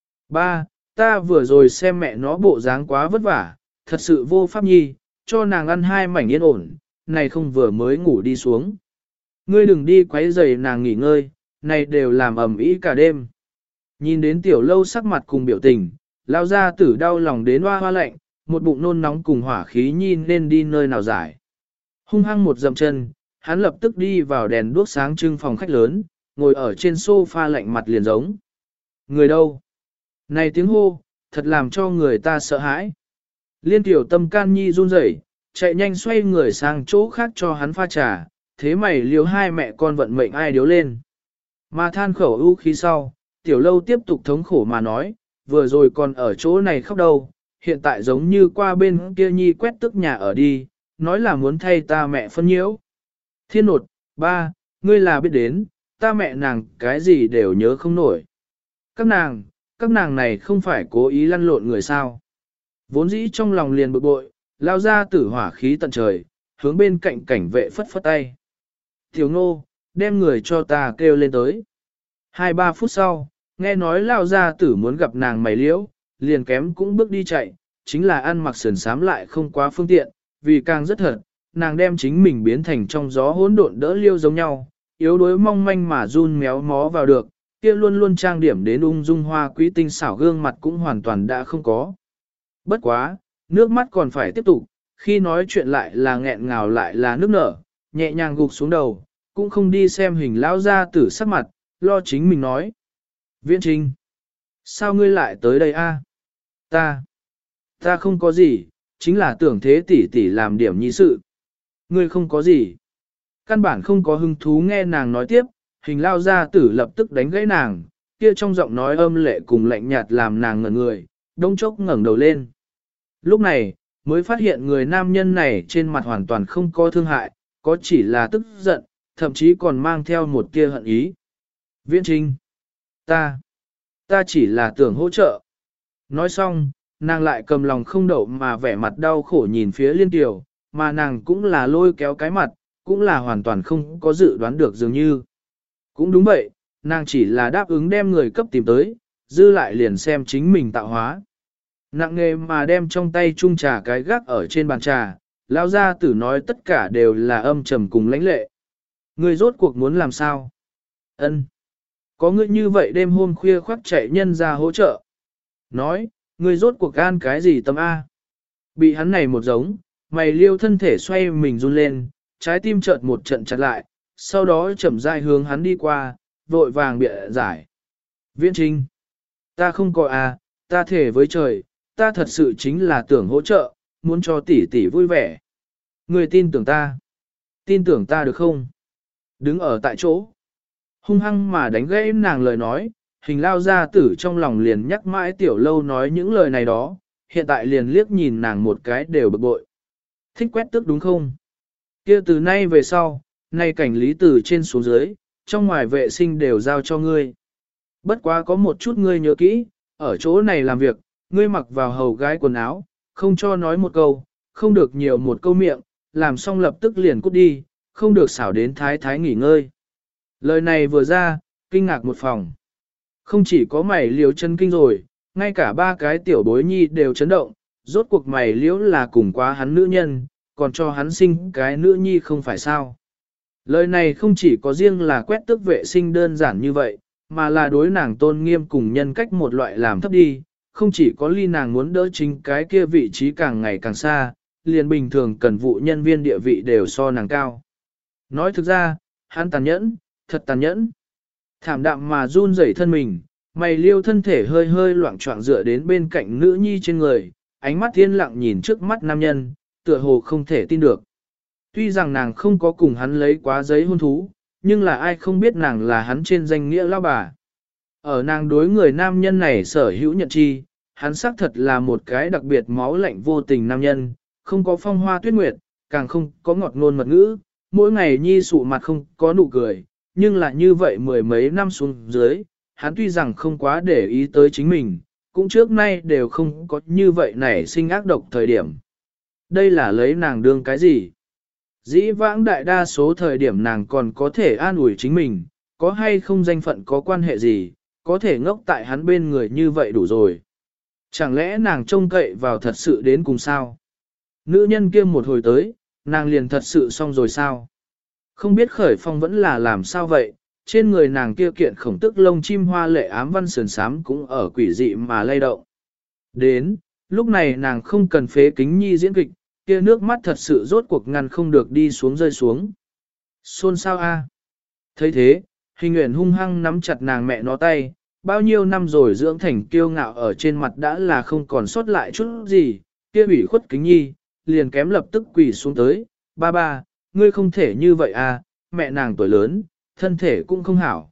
Ba, ta vừa rồi xem mẹ nó bộ dáng quá vất vả, thật sự vô pháp nhi, cho nàng ăn hai mảnh yên ổn, này không vừa mới ngủ đi xuống. Ngươi đừng đi quấy rầy nàng nghỉ ngơi, này đều làm ầm ĩ cả đêm. Nhìn đến tiểu lâu sắc mặt cùng biểu tình, lao ra tử đau lòng đến hoa hoa lạnh, một bụng nôn nóng cùng hỏa khí nhi nên đi nơi nào giải. Hung hăng một dậm chân, hắn lập tức đi vào đèn đuốc sáng trưng phòng khách lớn, ngồi ở trên sofa lạnh mặt liền giống. Người đâu? Này tiếng hô, thật làm cho người ta sợ hãi. Liên tiểu tâm can nhi run rẩy, chạy nhanh xoay người sang chỗ khác cho hắn pha trà, thế mày liếu hai mẹ con vận mệnh ai điếu lên. Mà than khẩu ưu khí sau, tiểu lâu tiếp tục thống khổ mà nói, vừa rồi còn ở chỗ này khóc đâu, hiện tại giống như qua bên kia nhi quét tức nhà ở đi, nói là muốn thay ta mẹ phân nhiễu. Thiên nột, ba, ngươi là biết đến, ta mẹ nàng cái gì đều nhớ không nổi. Các nàng, các nàng này không phải cố ý lăn lộn người sao. Vốn dĩ trong lòng liền bực bội, lao ra tử hỏa khí tận trời, hướng bên cạnh cảnh vệ phất phất tay. Tiểu ngô, đem người cho ta kêu lên tới. Hai ba phút sau, nghe nói lao ra tử muốn gặp nàng mày liễu, liền kém cũng bước đi chạy, chính là ăn mặc sườn sám lại không quá phương tiện, vì càng rất thật, nàng đem chính mình biến thành trong gió hỗn độn đỡ liêu giống nhau, yếu đuối mong manh mà run méo mó vào được, kia luôn luôn trang điểm đến ung dung hoa quý tinh xảo gương mặt cũng hoàn toàn đã không có. Bất quá, nước mắt còn phải tiếp tục, khi nói chuyện lại là nghẹn ngào lại là nước nở, nhẹ nhàng gục xuống đầu, cũng không đi xem hình lão ra tử sắc mặt, lo chính mình nói. Viễn Trinh, sao ngươi lại tới đây a? Ta, ta không có gì, chính là tưởng thế tỷ tỷ làm điểm nhi sự. Ngươi không có gì. Căn bản không có hứng thú nghe nàng nói tiếp, hình lao gia tử lập tức đánh gãy nàng, kia trong giọng nói âm lệ cùng lạnh nhạt làm nàng ngẩn người, đông chốc ngẩng đầu lên. Lúc này, mới phát hiện người nam nhân này trên mặt hoàn toàn không có thương hại, có chỉ là tức giận, thậm chí còn mang theo một tia hận ý. Viễn Trinh, ta, ta chỉ là tưởng hỗ trợ. Nói xong, nàng lại cầm lòng không đậu mà vẻ mặt đau khổ nhìn phía Liên Kiều, mà nàng cũng là lôi kéo cái mặt, cũng là hoàn toàn không có dự đoán được dường như. Cũng đúng vậy, nàng chỉ là đáp ứng đem người cấp tìm tới, dư lại liền xem chính mình tạo hóa. Nặng nghề mà đem trong tay chung trà cái gác ở trên bàn trà, lão gia tử nói tất cả đều là âm trầm cùng lãnh lệ. Người rốt cuộc muốn làm sao? Ân, có ngươi như vậy đêm hôm khuya khoác chạy nhân ra hỗ trợ. Nói, người rốt cuộc gan cái gì tâm A? Bị hắn này một giống, mày liêu thân thể xoay mình run lên, trái tim chợt một trận chặt lại, sau đó chậm rãi hướng hắn đi qua, vội vàng bịa giải. Viễn Trinh, ta không có à, ta thể với trời, ta thật sự chính là tưởng hỗ trợ, muốn cho tỷ tỷ vui vẻ. Người tin tưởng ta, tin tưởng ta được không? Đứng ở tại chỗ, hung hăng mà đánh gãy nàng lời nói, hình lao gia tử trong lòng liền nhắc mãi tiểu lâu nói những lời này đó, hiện tại liền liếc nhìn nàng một cái đều bực bội. Thích quét tước đúng không? Kia từ nay về sau, nay cảnh lý từ trên xuống dưới, trong ngoài vệ sinh đều giao cho ngươi. Bất quá có một chút ngươi nhớ kỹ, ở chỗ này làm việc, ngươi mặc vào hầu gái quần áo, không cho nói một câu, không được nhiều một câu miệng, làm xong lập tức liền cút đi, không được xảo đến thái thái nghỉ ngơi. Lời này vừa ra, kinh ngạc một phòng. Không chỉ có mày liếu chân kinh rồi, ngay cả ba cái tiểu bối nhi đều chấn động, rốt cuộc mày liếu là cùng quá hắn nữ nhân, còn cho hắn sinh cái nữ nhi không phải sao. Lời này không chỉ có riêng là quét tước vệ sinh đơn giản như vậy, mà là đối nàng tôn nghiêm cùng nhân cách một loại làm thấp đi, không chỉ có ly nàng muốn đỡ chính cái kia vị trí càng ngày càng xa, liền bình thường cần vụ nhân viên địa vị đều so nàng cao. Nói thực ra, hắn tàn nhẫn, thật tàn nhẫn. Thảm đạm mà run rẩy thân mình, mày liêu thân thể hơi hơi loạn choạng dựa đến bên cạnh nữ nhi trên người, ánh mắt thiên lặng nhìn trước mắt nam nhân, tựa hồ không thể tin được. Tuy rằng nàng không có cùng hắn lấy quá giấy hôn thú, nhưng là ai không biết nàng là hắn trên danh nghĩa lao bà. Ở nàng đối người nam nhân này sở hữu nhận chi, hắn xác thật là một cái đặc biệt máu lạnh vô tình nam nhân, không có phong hoa tuyết nguyệt, càng không có ngọt ngôn mật ngữ, mỗi ngày nhi sụ mặt không có nụ cười, nhưng là như vậy mười mấy năm xuống dưới, hắn tuy rằng không quá để ý tới chính mình, cũng trước nay đều không có như vậy nảy sinh ác độc thời điểm. Đây là lấy nàng đương cái gì? Dĩ vãng đại đa số thời điểm nàng còn có thể an ủi chính mình, có hay không danh phận có quan hệ gì, có thể ngốc tại hắn bên người như vậy đủ rồi. Chẳng lẽ nàng trông cậy vào thật sự đến cùng sao? Nữ nhân kia một hồi tới, nàng liền thật sự xong rồi sao? Không biết khởi phong vẫn là làm sao vậy, trên người nàng kia kiện khổng tức lông chim hoa lệ ám văn sườn sám cũng ở quỷ dị mà lay động. Đến, lúc này nàng không cần phế kính nhi diễn kịch, kia nước mắt thật sự rốt cuộc ngăn không được đi xuống rơi xuống. Xôn sao a? Thấy thế, hình nguyện hung hăng nắm chặt nàng mẹ nó tay, bao nhiêu năm rồi dưỡng thành kiêu ngạo ở trên mặt đã là không còn sót lại chút gì, kia ủy khuất kính nhi, liền kém lập tức quỳ xuống tới, ba ba, ngươi không thể như vậy à, mẹ nàng tuổi lớn, thân thể cũng không hảo.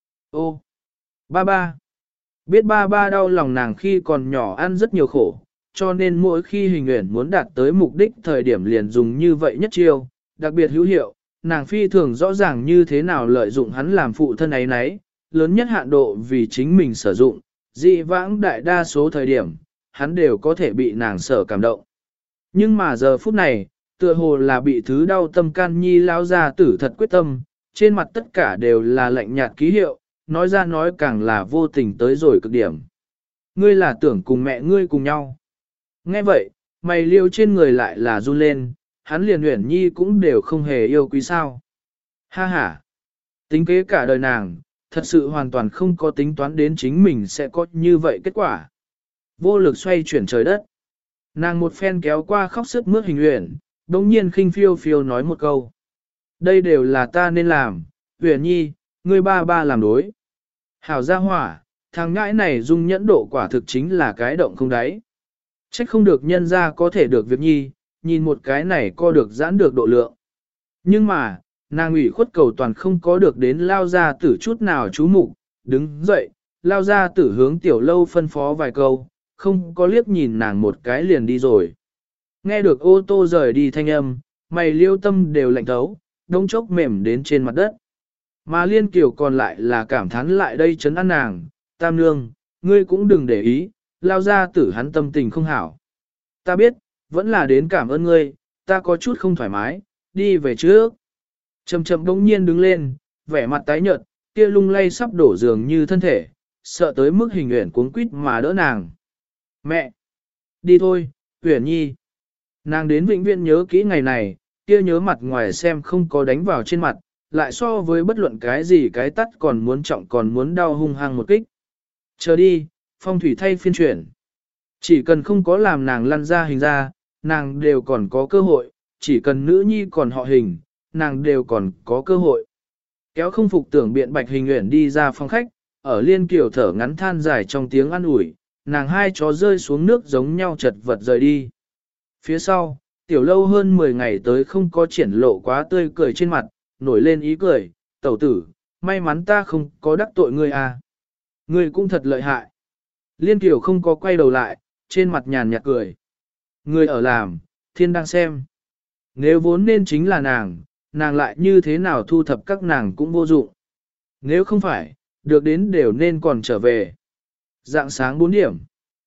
Ô, ba ba, biết ba ba đau lòng nàng khi còn nhỏ ăn rất nhiều khổ, cho nên mỗi khi Hình Uyển muốn đạt tới mục đích thời điểm liền dùng như vậy nhất chiêu, đặc biệt hữu hiệu, nàng phi thường rõ ràng như thế nào lợi dụng hắn làm phụ thân ấy nấy, lớn nhất hạn độ vì chính mình sử dụng, dị vãng đại đa số thời điểm, hắn đều có thể bị nàng sở cảm động. Nhưng mà giờ phút này, tựa hồ là bị thứ đau tâm can nhi lao ra tử thật quyết tâm, trên mặt tất cả đều là lạnh nhạt ký hiệu, nói ra nói càng là vô tình tới rồi cực điểm. Ngươi là tưởng cùng mẹ ngươi cùng nhau. Nghe vậy, mày liêu trên người lại là run lên, hắn liền Uyển Nhi cũng đều không hề yêu quý sao. Ha ha, tính kế cả đời nàng, thật sự hoàn toàn không có tính toán đến chính mình sẽ có như vậy kết quả. Vô lực xoay chuyển trời đất. Nàng một phen kéo qua khóc sướt mướt Hình Uyển, đồng nhiên khinh phiêu phiêu nói một câu. Đây đều là ta nên làm, Uyển Nhi, ngươi ba ba làm đối. Hảo gia hỏa, thằng ngãi này dung nhẫn độ quả thực chính là cái động không đáy. Trách không được nhân ra có thể được việc nhi, nhìn một cái này co được giãn được độ lượng. Nhưng mà, nàng ủy khuất cầu toàn không có được đến lao ra tử chút nào chú mục, đứng dậy, lao ra tử hướng tiểu lâu phân phó vài câu, không có liếc nhìn nàng một cái liền đi rồi. Nghe được ô tô rời đi thanh âm, mày liêu tâm đều lạnh thấu, đông chốc mềm đến trên mặt đất. Mà liên kiểu còn lại là cảm thán lại đây chấn an nàng, tam nương, ngươi cũng đừng để ý, lao ra tử hắn tâm tình không hảo. Ta biết, vẫn là đến cảm ơn ngươi, ta có chút không thoải mái, đi về trước. Chầm chậm bỗng nhiên đứng lên, vẻ mặt tái nhợt, kia lung lay sắp đổ giường như thân thể, sợ tới mức Hình Uyển cuống quýt mà đỡ nàng. Mẹ! Đi thôi, Uyển Nhi. Nàng đến vĩnh viễn nhớ kỹ ngày này, kia nhớ mặt ngoài xem không có đánh vào trên mặt, lại so với bất luận cái gì cái tắt còn muốn trọng còn muốn đau hung hăng một kích. Chờ đi, phong thủy thay phiên chuyển. Chỉ cần không có làm nàng lăn ra hình ra, nàng đều còn có cơ hội, chỉ cần nữ nhi còn họ Hình, nàng đều còn có cơ hội. Kéo không phục tưởng biện Bạch Hình Uyển đi ra phòng khách, ở liên kiểu thở ngắn than dài trong tiếng an ủi, nàng hai chó rơi xuống nước giống nhau chật vật rời đi. Phía sau, tiểu lâu hơn mười ngày tới không có triển lộ quá tươi cười trên mặt, nổi lên ý cười, tẩu tử, may mắn ta không có đắc tội ngươi à. Ngươi cũng thật lợi hại. Liên Kiều không có quay đầu lại, trên mặt nhàn nhạt cười. Ngươi ở làm, thiên đang xem. Nếu vốn nên chính là nàng, nàng lại như thế nào thu thập các nàng cũng vô dụng. Nếu không phải, được đến đều nên còn trở về. Dạng sáng bốn điểm.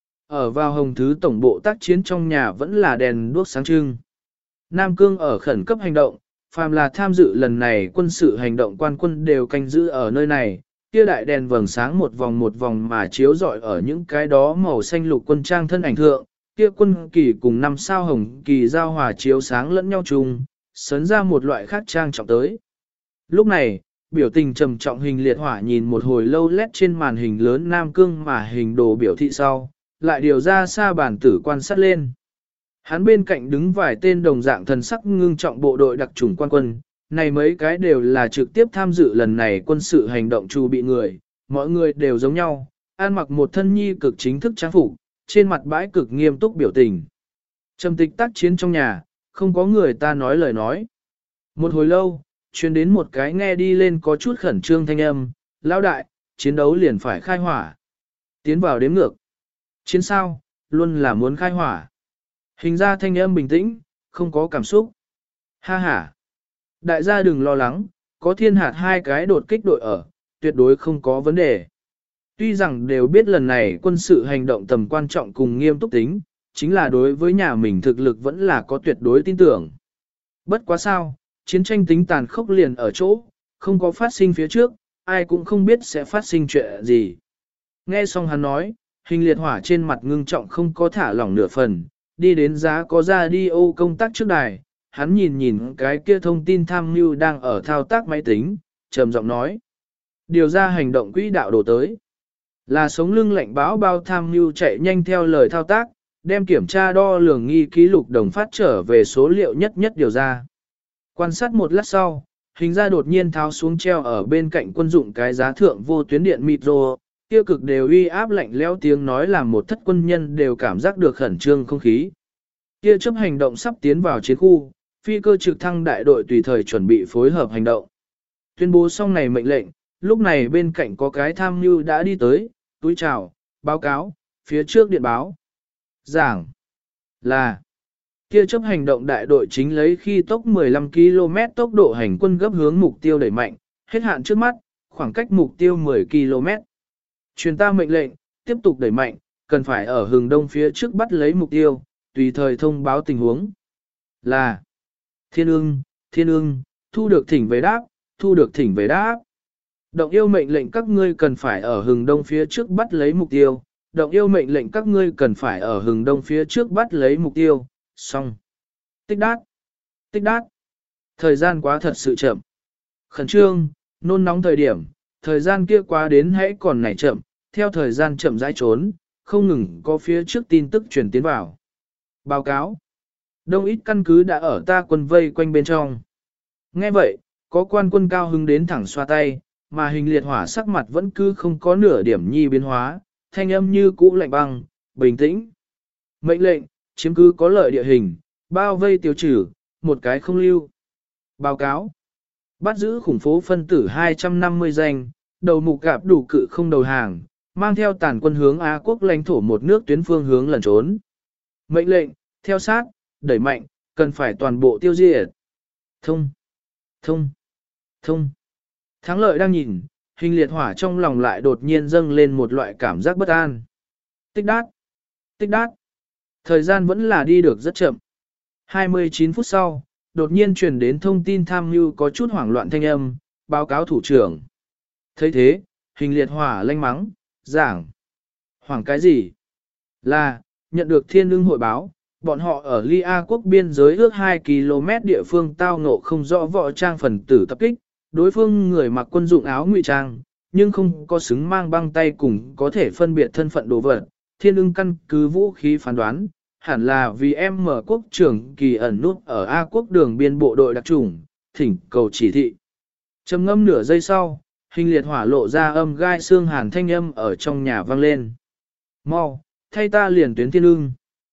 Ở vào hồng thứ tổng bộ tác chiến trong nhà vẫn là đèn đuốc sáng trưng. Nam Cương ở khẩn cấp hành động, phàm là tham dự lần này quân sự hành động quan quân đều canh giữ ở nơi này, kia đại đèn vầng sáng một vòng một vòng mà chiếu rọi ở những cái đó màu xanh lục quân trang thân ảnh thượng, kia quân kỳ cùng năm sao hồng kỳ giao hòa chiếu sáng lẫn nhau chung, sấn ra một loại khác trang trọng tới. Lúc này, biểu tình trầm trọng Hình Liệt Hỏa nhìn một hồi lâu lét trên màn hình lớn Nam Cương mà hình đồ biểu thị sau, lại điều ra xa bản tử quan sát lên. Hắn bên cạnh đứng vài tên đồng dạng thần sắc ngưng trọng bộ đội đặc chủng quan quân, này mấy cái đều là trực tiếp tham dự lần này quân sự hành động chu bị người, mọi người đều giống nhau, ăn mặc một thân nhi cực chính thức trang phục, trên mặt bãi cực nghiêm túc biểu tình. Trầm tịch tác chiến trong nhà, không có người ta nói lời nói. Một hồi lâu, truyền đến một cái nghe đi lên có chút khẩn trương thanh âm, lão đại, chiến đấu liền phải khai hỏa. Tiến vào đếm ngược. Chiến sao, luôn là muốn khai hỏa. Hình ra thanh âm bình tĩnh, không có cảm xúc. Ha ha. Đại gia đừng lo lắng, có thiên hạt hai cái đột kích đội ở, tuyệt đối không có vấn đề. Tuy rằng đều biết lần này quân sự hành động tầm quan trọng cùng nghiêm túc tính, chính là đối với nhà mình thực lực vẫn là có tuyệt đối tin tưởng. Bất quá sao, chiến tranh tính tàn khốc liền ở chỗ, không có phát sinh phía trước, ai cũng không biết sẽ phát sinh chuyện gì. Nghe xong hắn nói, Hình Liệt Hỏa trên mặt ngưng trọng không có thả lỏng nửa phần, đi đến giá có ra đi ô công tác trước đài, hắn nhìn nhìn cái kia thông tin tham mưu đang ở thao tác máy tính, trầm giọng nói. Điều ra hành động quỹ đạo đổ tới. Là sống lưng lạnh báo bao tham mưu chạy nhanh theo lời thao tác, đem kiểm tra đo lường nghi ký lục đồng phát trở về số liệu nhất nhất điều ra. Quan sát một lát sau, hình ra đột nhiên tháo xuống treo ở bên cạnh quân dụng cái giá thượng vô tuyến điện micro, Kia cực đều uy áp lạnh lẽo tiếng nói làm một thất quân nhân đều cảm giác được khẩn trương không khí. Kia chấp hành động sắp tiến vào chiến khu, phi cơ trực thăng đại đội tùy thời chuẩn bị phối hợp hành động. Tuyên bố xong này mệnh lệnh, lúc này bên cạnh có cái tham mưu đã đi tới, túi chào, báo cáo, phía trước điện báo. Giảng là kia chấp hành động đại đội chính lấy khi tốc mười lăm ki lô mét tốc độ hành quân gấp hướng mục tiêu đẩy mạnh, hết hạn trước mắt, khoảng cách mục tiêu mười ki lô mét. Truyền ta mệnh lệnh, tiếp tục đẩy mạnh, cần phải ở hướng đông phía trước bắt lấy mục tiêu, tùy thời thông báo tình huống. Là Thiên ưng, Thiên ưng, thu được thỉnh về đáp, thu được thỉnh về đáp. Động yêu mệnh lệnh các ngươi cần phải ở hướng đông phía trước bắt lấy mục tiêu. Động yêu mệnh lệnh các ngươi cần phải ở hướng đông phía trước bắt lấy mục tiêu. Xong. Tích đát. Tích đát. Thời gian quá thật sự chậm. Khẩn trương, nôn nóng thời điểm, thời gian kia quá đến hãy còn nảy chậm, theo thời gian chậm rãi trốn, không ngừng có phía trước tin tức truyền tiến vào. Báo cáo. Đông ít căn cứ đã ở ta quân vây quanh bên trong. Nghe vậy, có quan quân cao hứng đến thẳng xoa tay, mà hình liệt hỏa sắc mặt vẫn cứ không có nửa điểm nhi biến hóa, thanh âm như cũ lạnh băng, bình tĩnh. Mệnh lệnh, chiếm cứ có lợi địa hình, bao vây tiêu trừ, một cái không lưu. Báo cáo. Bắt giữ khủng phố phân tử hai trăm năm mươi danh, đầu mục gạp đủ cự không đầu hàng, mang theo tàn quân hướng Á quốc lãnh thổ một nước tuyến phương hướng lẩn trốn. Mệnh lệnh, theo sát, đẩy mạnh, cần phải toàn bộ tiêu diệt. Thông, thông, thông. Thắng lợi đang nhìn, hình liệt hỏa trong lòng lại đột nhiên dâng lên một loại cảm giác bất an. Tích đát, tích đát. Thời gian vẫn là đi được rất chậm. hai mươi chín phút sau, đột nhiên truyền đến thông tin tham mưu có chút hoảng loạn thanh âm, báo cáo thủ trưởng. thấy thế, hình liệt hỏa lanh mắng, giảng. Hoảng cái gì? Là, nhận được thiên lương hội báo, bọn họ ở Ly A quốc biên giới ước hai ki lô mét địa phương tao ngộ không rõ võ trang phần tử tập kích, đối phương người mặc quân dụng áo ngụy trang, nhưng không có xứng mang băng tay cùng có thể phân biệt thân phận đồ vật. Thiên ưng căn cứ vũ khí phán đoán, hẳn là vì em mở quốc trưởng kỳ ẩn nút ở A quốc đường biên bộ đội đặc trùng, thỉnh cầu chỉ thị. Trầm ngâm nửa giây sau, hình liệt hỏa lộ ra âm gai xương hàn thanh âm ở trong nhà vang lên. Mau, thay ta liền tuyến thiên ưng.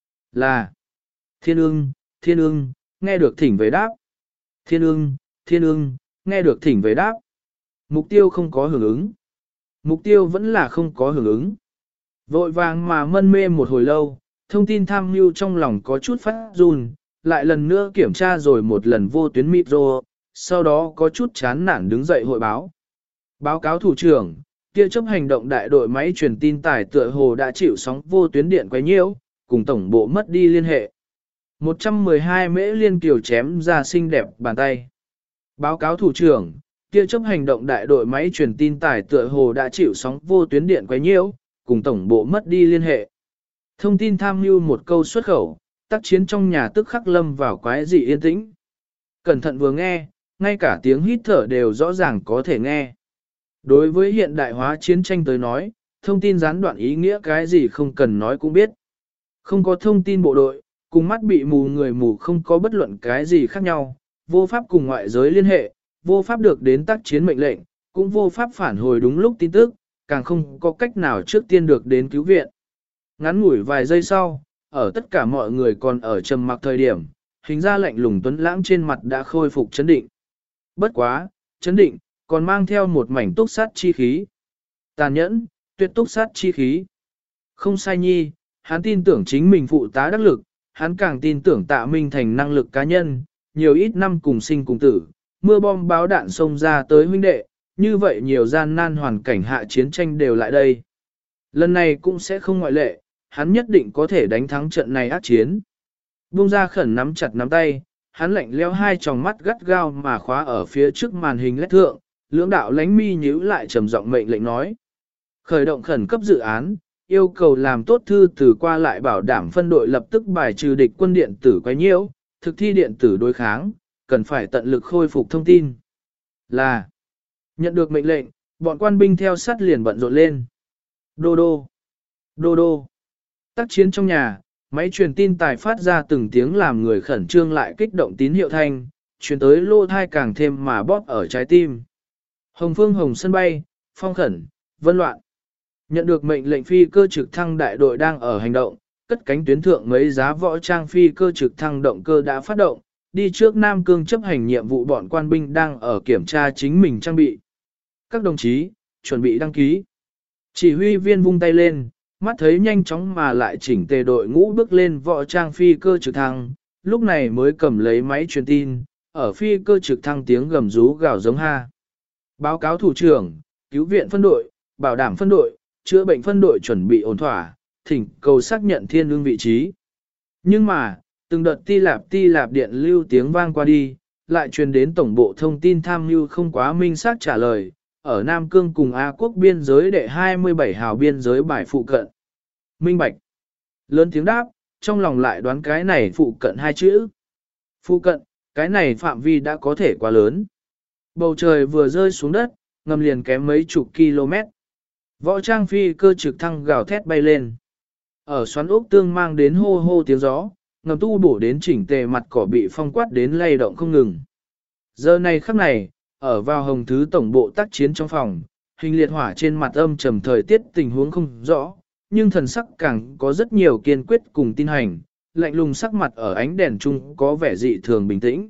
Là, thiên ưng, thiên ưng, nghe được thỉnh về đáp. Thiên ưng, thiên ưng, nghe được thỉnh về đáp. Mục tiêu không có hưởng ứng. Mục tiêu vẫn là không có hưởng ứng. Vội vàng mà mân mê một hồi lâu, thông tin tham mưu trong lòng có chút phát run, lại lần nữa kiểm tra rồi một lần vô tuyến micro, sau đó có chút chán nản đứng dậy hội báo. Báo cáo thủ trưởng, kia chấp hành động đại đội máy truyền tin tải tựa hồ đã chịu sóng vô tuyến điện quấy nhiễu, cùng tổng bộ mất đi liên hệ. một trăm mười hai mễ liên kiều chém ra xinh đẹp bàn tay. Báo cáo thủ trưởng, kia chấp hành động đại đội máy truyền tin tải tựa hồ đã chịu sóng vô tuyến điện quấy nhiễu, cùng tổng bộ mất đi liên hệ. Thông tin tham mưu một câu xuất khẩu, tác chiến trong nhà tức khắc lâm vào quái dị yên tĩnh. Cẩn thận vừa nghe, ngay cả tiếng hít thở đều rõ ràng có thể nghe. Đối với hiện đại hóa chiến tranh tới nói, thông tin gián đoạn ý nghĩa cái gì không cần nói cũng biết. Không có thông tin bộ đội, cùng mắt bị mù người mù không có bất luận cái gì khác nhau, vô pháp cùng ngoại giới liên hệ, vô pháp được đến tác chiến mệnh lệnh, cũng vô pháp phản hồi đúng lúc tin tức, càng không có cách nào trước tiên được đến cứu viện. Ngắn ngủi vài giây sau, ở tất cả mọi người còn ở trầm mặc thời điểm, hình ra lạnh lùng tuấn lãng trên mặt đã khôi phục chấn định. Bất quá, chấn định, còn mang theo một mảnh túc sát chi khí. Tàn nhẫn, tuyệt túc sát chi khí. Không sai nhi, hắn tin tưởng chính mình phụ tá đắc lực, hắn càng tin tưởng Tạ Minh Thành năng lực cá nhân, nhiều ít năm cùng sinh cùng tử, mưa bom báo đạn xông ra tới huynh đệ, như vậy nhiều gian nan hoàn cảnh hạ chiến tranh đều lại đây. Lần này cũng sẽ không ngoại lệ, hắn nhất định có thể đánh thắng trận này ác chiến. Bung ra khẩn nắm chặt nắm tay, hắn lạnh leo hai tròng mắt gắt gao mà khóa ở phía trước màn hình led thượng, lưỡng đạo lánh mi nhíu lại trầm giọng mệnh lệnh nói. Khởi động khẩn cấp dự án, yêu cầu làm tốt thư từ qua lại bảo đảm phân đội lập tức bài trừ địch quân điện tử quấy nhiễu, thực thi điện tử đối kháng, cần phải tận lực khôi phục thông tin. Là, nhận được mệnh lệnh, bọn quan binh theo sát liền bận rộn lên. Đô đô, đô đô. Tác chiến trong nhà, máy truyền tin tài phát ra từng tiếng làm người khẩn trương lại kích động tín hiệu thanh, truyền tới lô thai càng thêm mà bóp ở trái tim. Hồng phương hồng sân bay, phong khẩn, vân loạn. Nhận được mệnh lệnh phi cơ trực thăng đại đội đang ở hành động, cất cánh tuyến thượng mấy giá võ trang phi cơ trực thăng động cơ đã phát động, đi trước Nam Cương chấp hành nhiệm vụ bọn quan binh đang ở kiểm tra chính mình trang bị. Các đồng chí, chuẩn bị đăng ký. Chỉ huy viên vung tay lên, mắt thấy nhanh chóng mà lại chỉnh tề đội ngũ bước lên võ trang phi cơ trực thăng, lúc này mới cầm lấy máy truyền tin, ở phi cơ trực thăng tiếng gầm rú gào giống ha. Báo cáo thủ trưởng, cứu viện phân đội, bảo đảm phân đội, chữa bệnh phân đội chuẩn bị ổn thỏa, thỉnh cầu xác nhận thiên ương vị trí. Nhưng mà, từng đợt ti lạp ti lạp điện lưu tiếng vang qua đi, lại truyền đến tổng bộ thông tin tham mưu không quá minh xác trả lời, ở Nam Cương cùng A quốc biên giới đệ hai mươi bảy hào biên giới bài phụ cận. Minh bạch. Lớn tiếng đáp, trong lòng lại đoán cái này phụ cận hai chữ. Phụ cận, cái này phạm vi đã có thể quá lớn. Bầu trời vừa rơi xuống đất, ngầm liền kém mấy chục km. Võ trang phi cơ trực thăng gào thét bay lên. Ở xoắn ốc tương mang đến hô hô tiếng gió, ngầm tu bổ đến chỉnh tề mặt cỏ bị phong quát đến lay động không ngừng. Giờ này khắc này, ở vào hồng thứ tổng bộ tác chiến trong phòng, hình liệt hỏa trên mặt âm trầm thời tiết tình huống không rõ, nhưng thần sắc càng có rất nhiều kiên quyết cùng tin hành, lạnh lùng sắc mặt ở ánh đèn chung có vẻ dị thường bình tĩnh.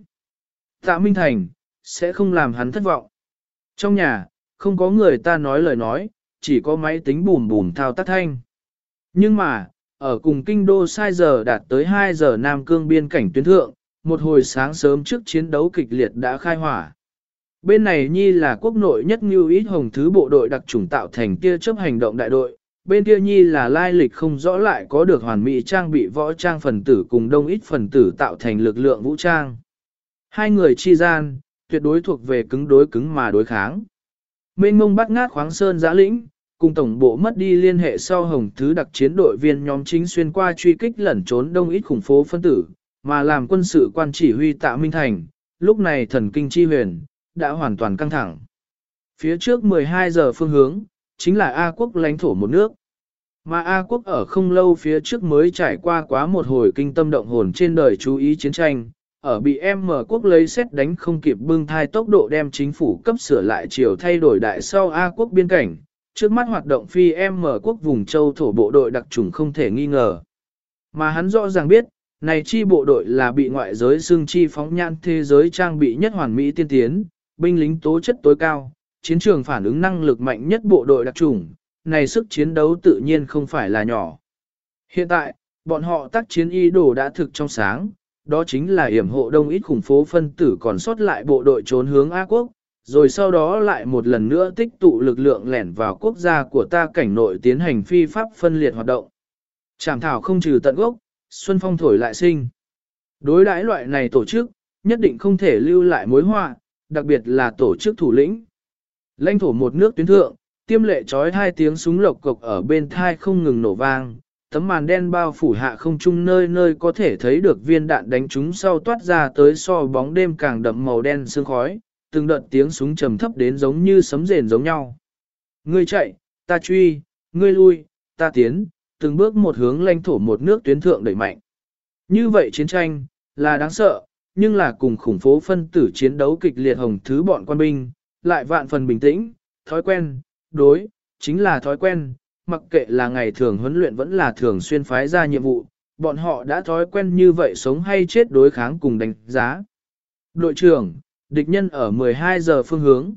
Tạ Minh Thành, sẽ không làm hắn thất vọng. Trong nhà, không có người ta nói lời nói, chỉ có máy tính bùm bùm thao tác thanh. Nhưng mà, ở cùng kinh đô sai giờ đạt tới hai giờ Nam Cương biên cảnh tuyến thượng, một hồi sáng sớm trước chiến đấu kịch liệt đã khai hỏa. Bên này nhi là quốc nội nhất như ít hồng thứ bộ đội đặc chủng tạo thành kia chấp hành động đại đội, bên kia nhi là lai lịch không rõ lại có được hoàn mỹ trang bị võ trang phần tử cùng đông ít phần tử tạo thành lực lượng vũ trang. Hai người chi gian, tuyệt đối thuộc về cứng đối cứng mà đối kháng. Mênh mông bắt ngát khoáng sơn giã lĩnh, cùng tổng bộ mất đi liên hệ sau hồng thứ đặc chiến đội viên nhóm chính xuyên qua truy kích lẩn trốn đông ít khủng phố phân tử, mà làm quân sự quan chỉ huy Tạ Minh Thành, lúc này thần kinh chi huyền, đã hoàn toàn căng thẳng. Phía trước mười hai giờ phương hướng, chính là A quốc lãnh thổ một nước. Mà A quốc ở không lâu phía trước mới trải qua quá một hồi kinh tâm động hồn trên đời chú ý chiến tranh, ở bị M quốc lấy xét đánh không kịp bưng thai tốc độ đem chính phủ cấp sửa lại chiều thay đổi đại sau A quốc biên cảnh, trước mắt hoạt động phi M quốc vùng châu thổ bộ đội đặc trùng không thể nghi ngờ. Mà hắn rõ ràng biết, này chi bộ đội là bị ngoại giới xưng chi phóng nhãn thế giới trang bị nhất hoàn mỹ tiên tiến, binh lính tố chất tối cao, chiến trường phản ứng năng lực mạnh nhất bộ đội đặc trùng, này sức chiến đấu tự nhiên không phải là nhỏ. Hiện tại, bọn họ tác chiến y đồ đã thực trong sáng, đó chính là yểm hộ đông ít khủng phố phân tử còn sót lại bộ đội trốn hướng A quốc, rồi sau đó lại một lần nữa tích tụ lực lượng lẻn vào quốc gia của ta cảnh nội tiến hành phi pháp phân liệt hoạt động. Trảm thảo không trừ tận gốc, xuân phong thổi lại sinh. Đối đãi loại này tổ chức, nhất định không thể lưu lại mối họa, đặc biệt là tổ chức thủ lĩnh. Lãnh thổ một nước tuyến thượng, tiêm lệ trói hai tiếng súng lộc cộc ở bên thai không ngừng nổ vang, tấm màn đen bao phủ hạ không trung nơi nơi có thể thấy được viên đạn đánh trúng sau toát ra tới so bóng đêm càng đậm màu đen sương khói, từng đợt tiếng súng trầm thấp đến giống như sấm rền giống nhau. Ngươi chạy, ta truy, ngươi lui, ta tiến, từng bước một hướng lãnh thổ một nước tuyến thượng đẩy mạnh. Như vậy chiến tranh, là đáng sợ, nhưng là cùng khủng phố phân tử chiến đấu kịch liệt hồng thứ bọn quan binh, lại vạn phần bình tĩnh, thói quen, đối, chính là thói quen, mặc kệ là ngày thường huấn luyện vẫn là thường xuyên phái ra nhiệm vụ, bọn họ đã thói quen như vậy sống hay chết đối kháng cùng đánh giá. Đội trưởng, địch nhân ở mười hai giờ phương hướng.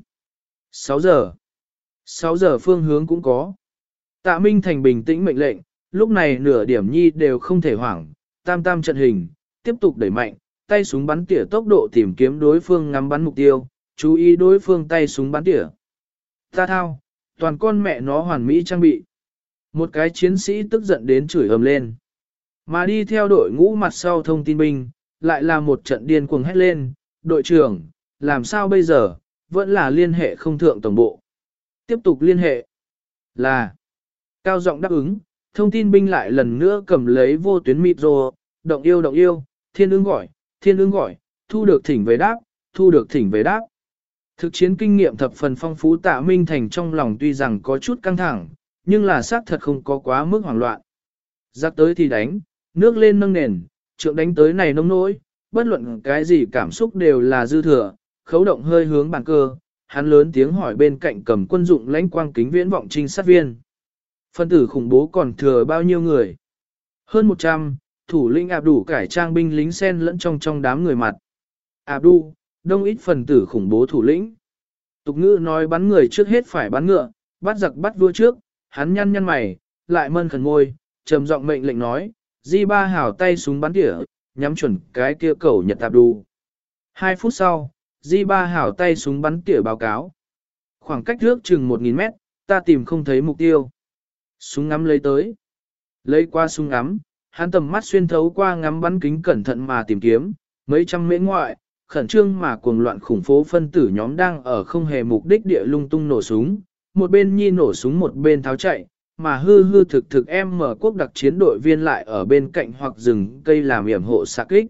sáu giờ. sáu giờ phương hướng cũng có. Tạ Minh Thành bình tĩnh mệnh lệnh, lúc này nửa điểm nhi đều không thể hoảng, tam tam trận hình, tiếp tục đẩy mạnh, tay súng bắn tỉa tốc độ tìm kiếm đối phương ngắm bắn mục tiêu, chú ý đối phương tay súng bắn tỉa. Ta thao, toàn con mẹ nó hoàn mỹ trang bị. Một cái chiến sĩ tức giận đến chửi ầm lên. Mà đi theo đội ngũ mặt sau thông tin binh, lại là một trận điên cuồng hét lên, đội trưởng, làm sao bây giờ, vẫn là liên hệ không thượng tổng bộ. Tiếp tục liên hệ. Là. Cao giọng đáp ứng, thông tin binh lại lần nữa cầm lấy vô tuyến micro, động yêu động yêu, thiên ương gọi, thiên ương gọi, thu được thỉnh về đáp, thu được thỉnh về đáp. Thực chiến kinh nghiệm thập phần phong phú Tạ Minh Thành trong lòng tuy rằng có chút căng thẳng, nhưng là xác thật không có quá mức hoảng loạn. Giặc tới thì đánh, nước lên nâng nền, trượng đánh tới này nông nỗi, bất luận cái gì cảm xúc đều là dư thừa, khấu động hơi hướng bàn cơ, hắn lớn tiếng hỏi bên cạnh cầm quân dụng lãnh quang kính viễn vọng trinh sát viên. Phân tử khủng bố còn thừa bao nhiêu người? Hơn một trăm, thủ lĩnh ạp đủ cải trang binh lính sen lẫn trong trong đám người mặt. Ạp đủ, đông ít phần tử khủng bố thủ lĩnh. Tục ngữ nói bắn người trước hết phải bắn ngựa, bắt giặc bắt vua trước, hắn nhăn nhăn mày, lại mân khẩn ngôi, trầm giọng mệnh lệnh nói, di ba hảo tay súng bắn tỉa, nhắm chuẩn cái kia cẩu Nhật ạp đủ. Hai phút sau, di ba hảo tay súng bắn tỉa báo cáo. Khoảng cách trước chừng một nghìn mét, ta tìm không thấy mục tiêu. Súng ngắm lấy tới. Lấy qua súng ngắm, hắn tầm mắt xuyên thấu qua ngắm bắn kính cẩn thận mà tìm kiếm, mấy trăm mễ ngoại, khẩn trương mà cuồng loạn khủng phố phân tử nhóm đang ở không hề mục đích địa lung tung nổ súng, một bên nhi nổ súng một bên tháo chạy, mà hư hư thực thực em mở quốc đặc chiến đội viên lại ở bên cạnh hoặc rừng cây làm yểm hộ xạ kích.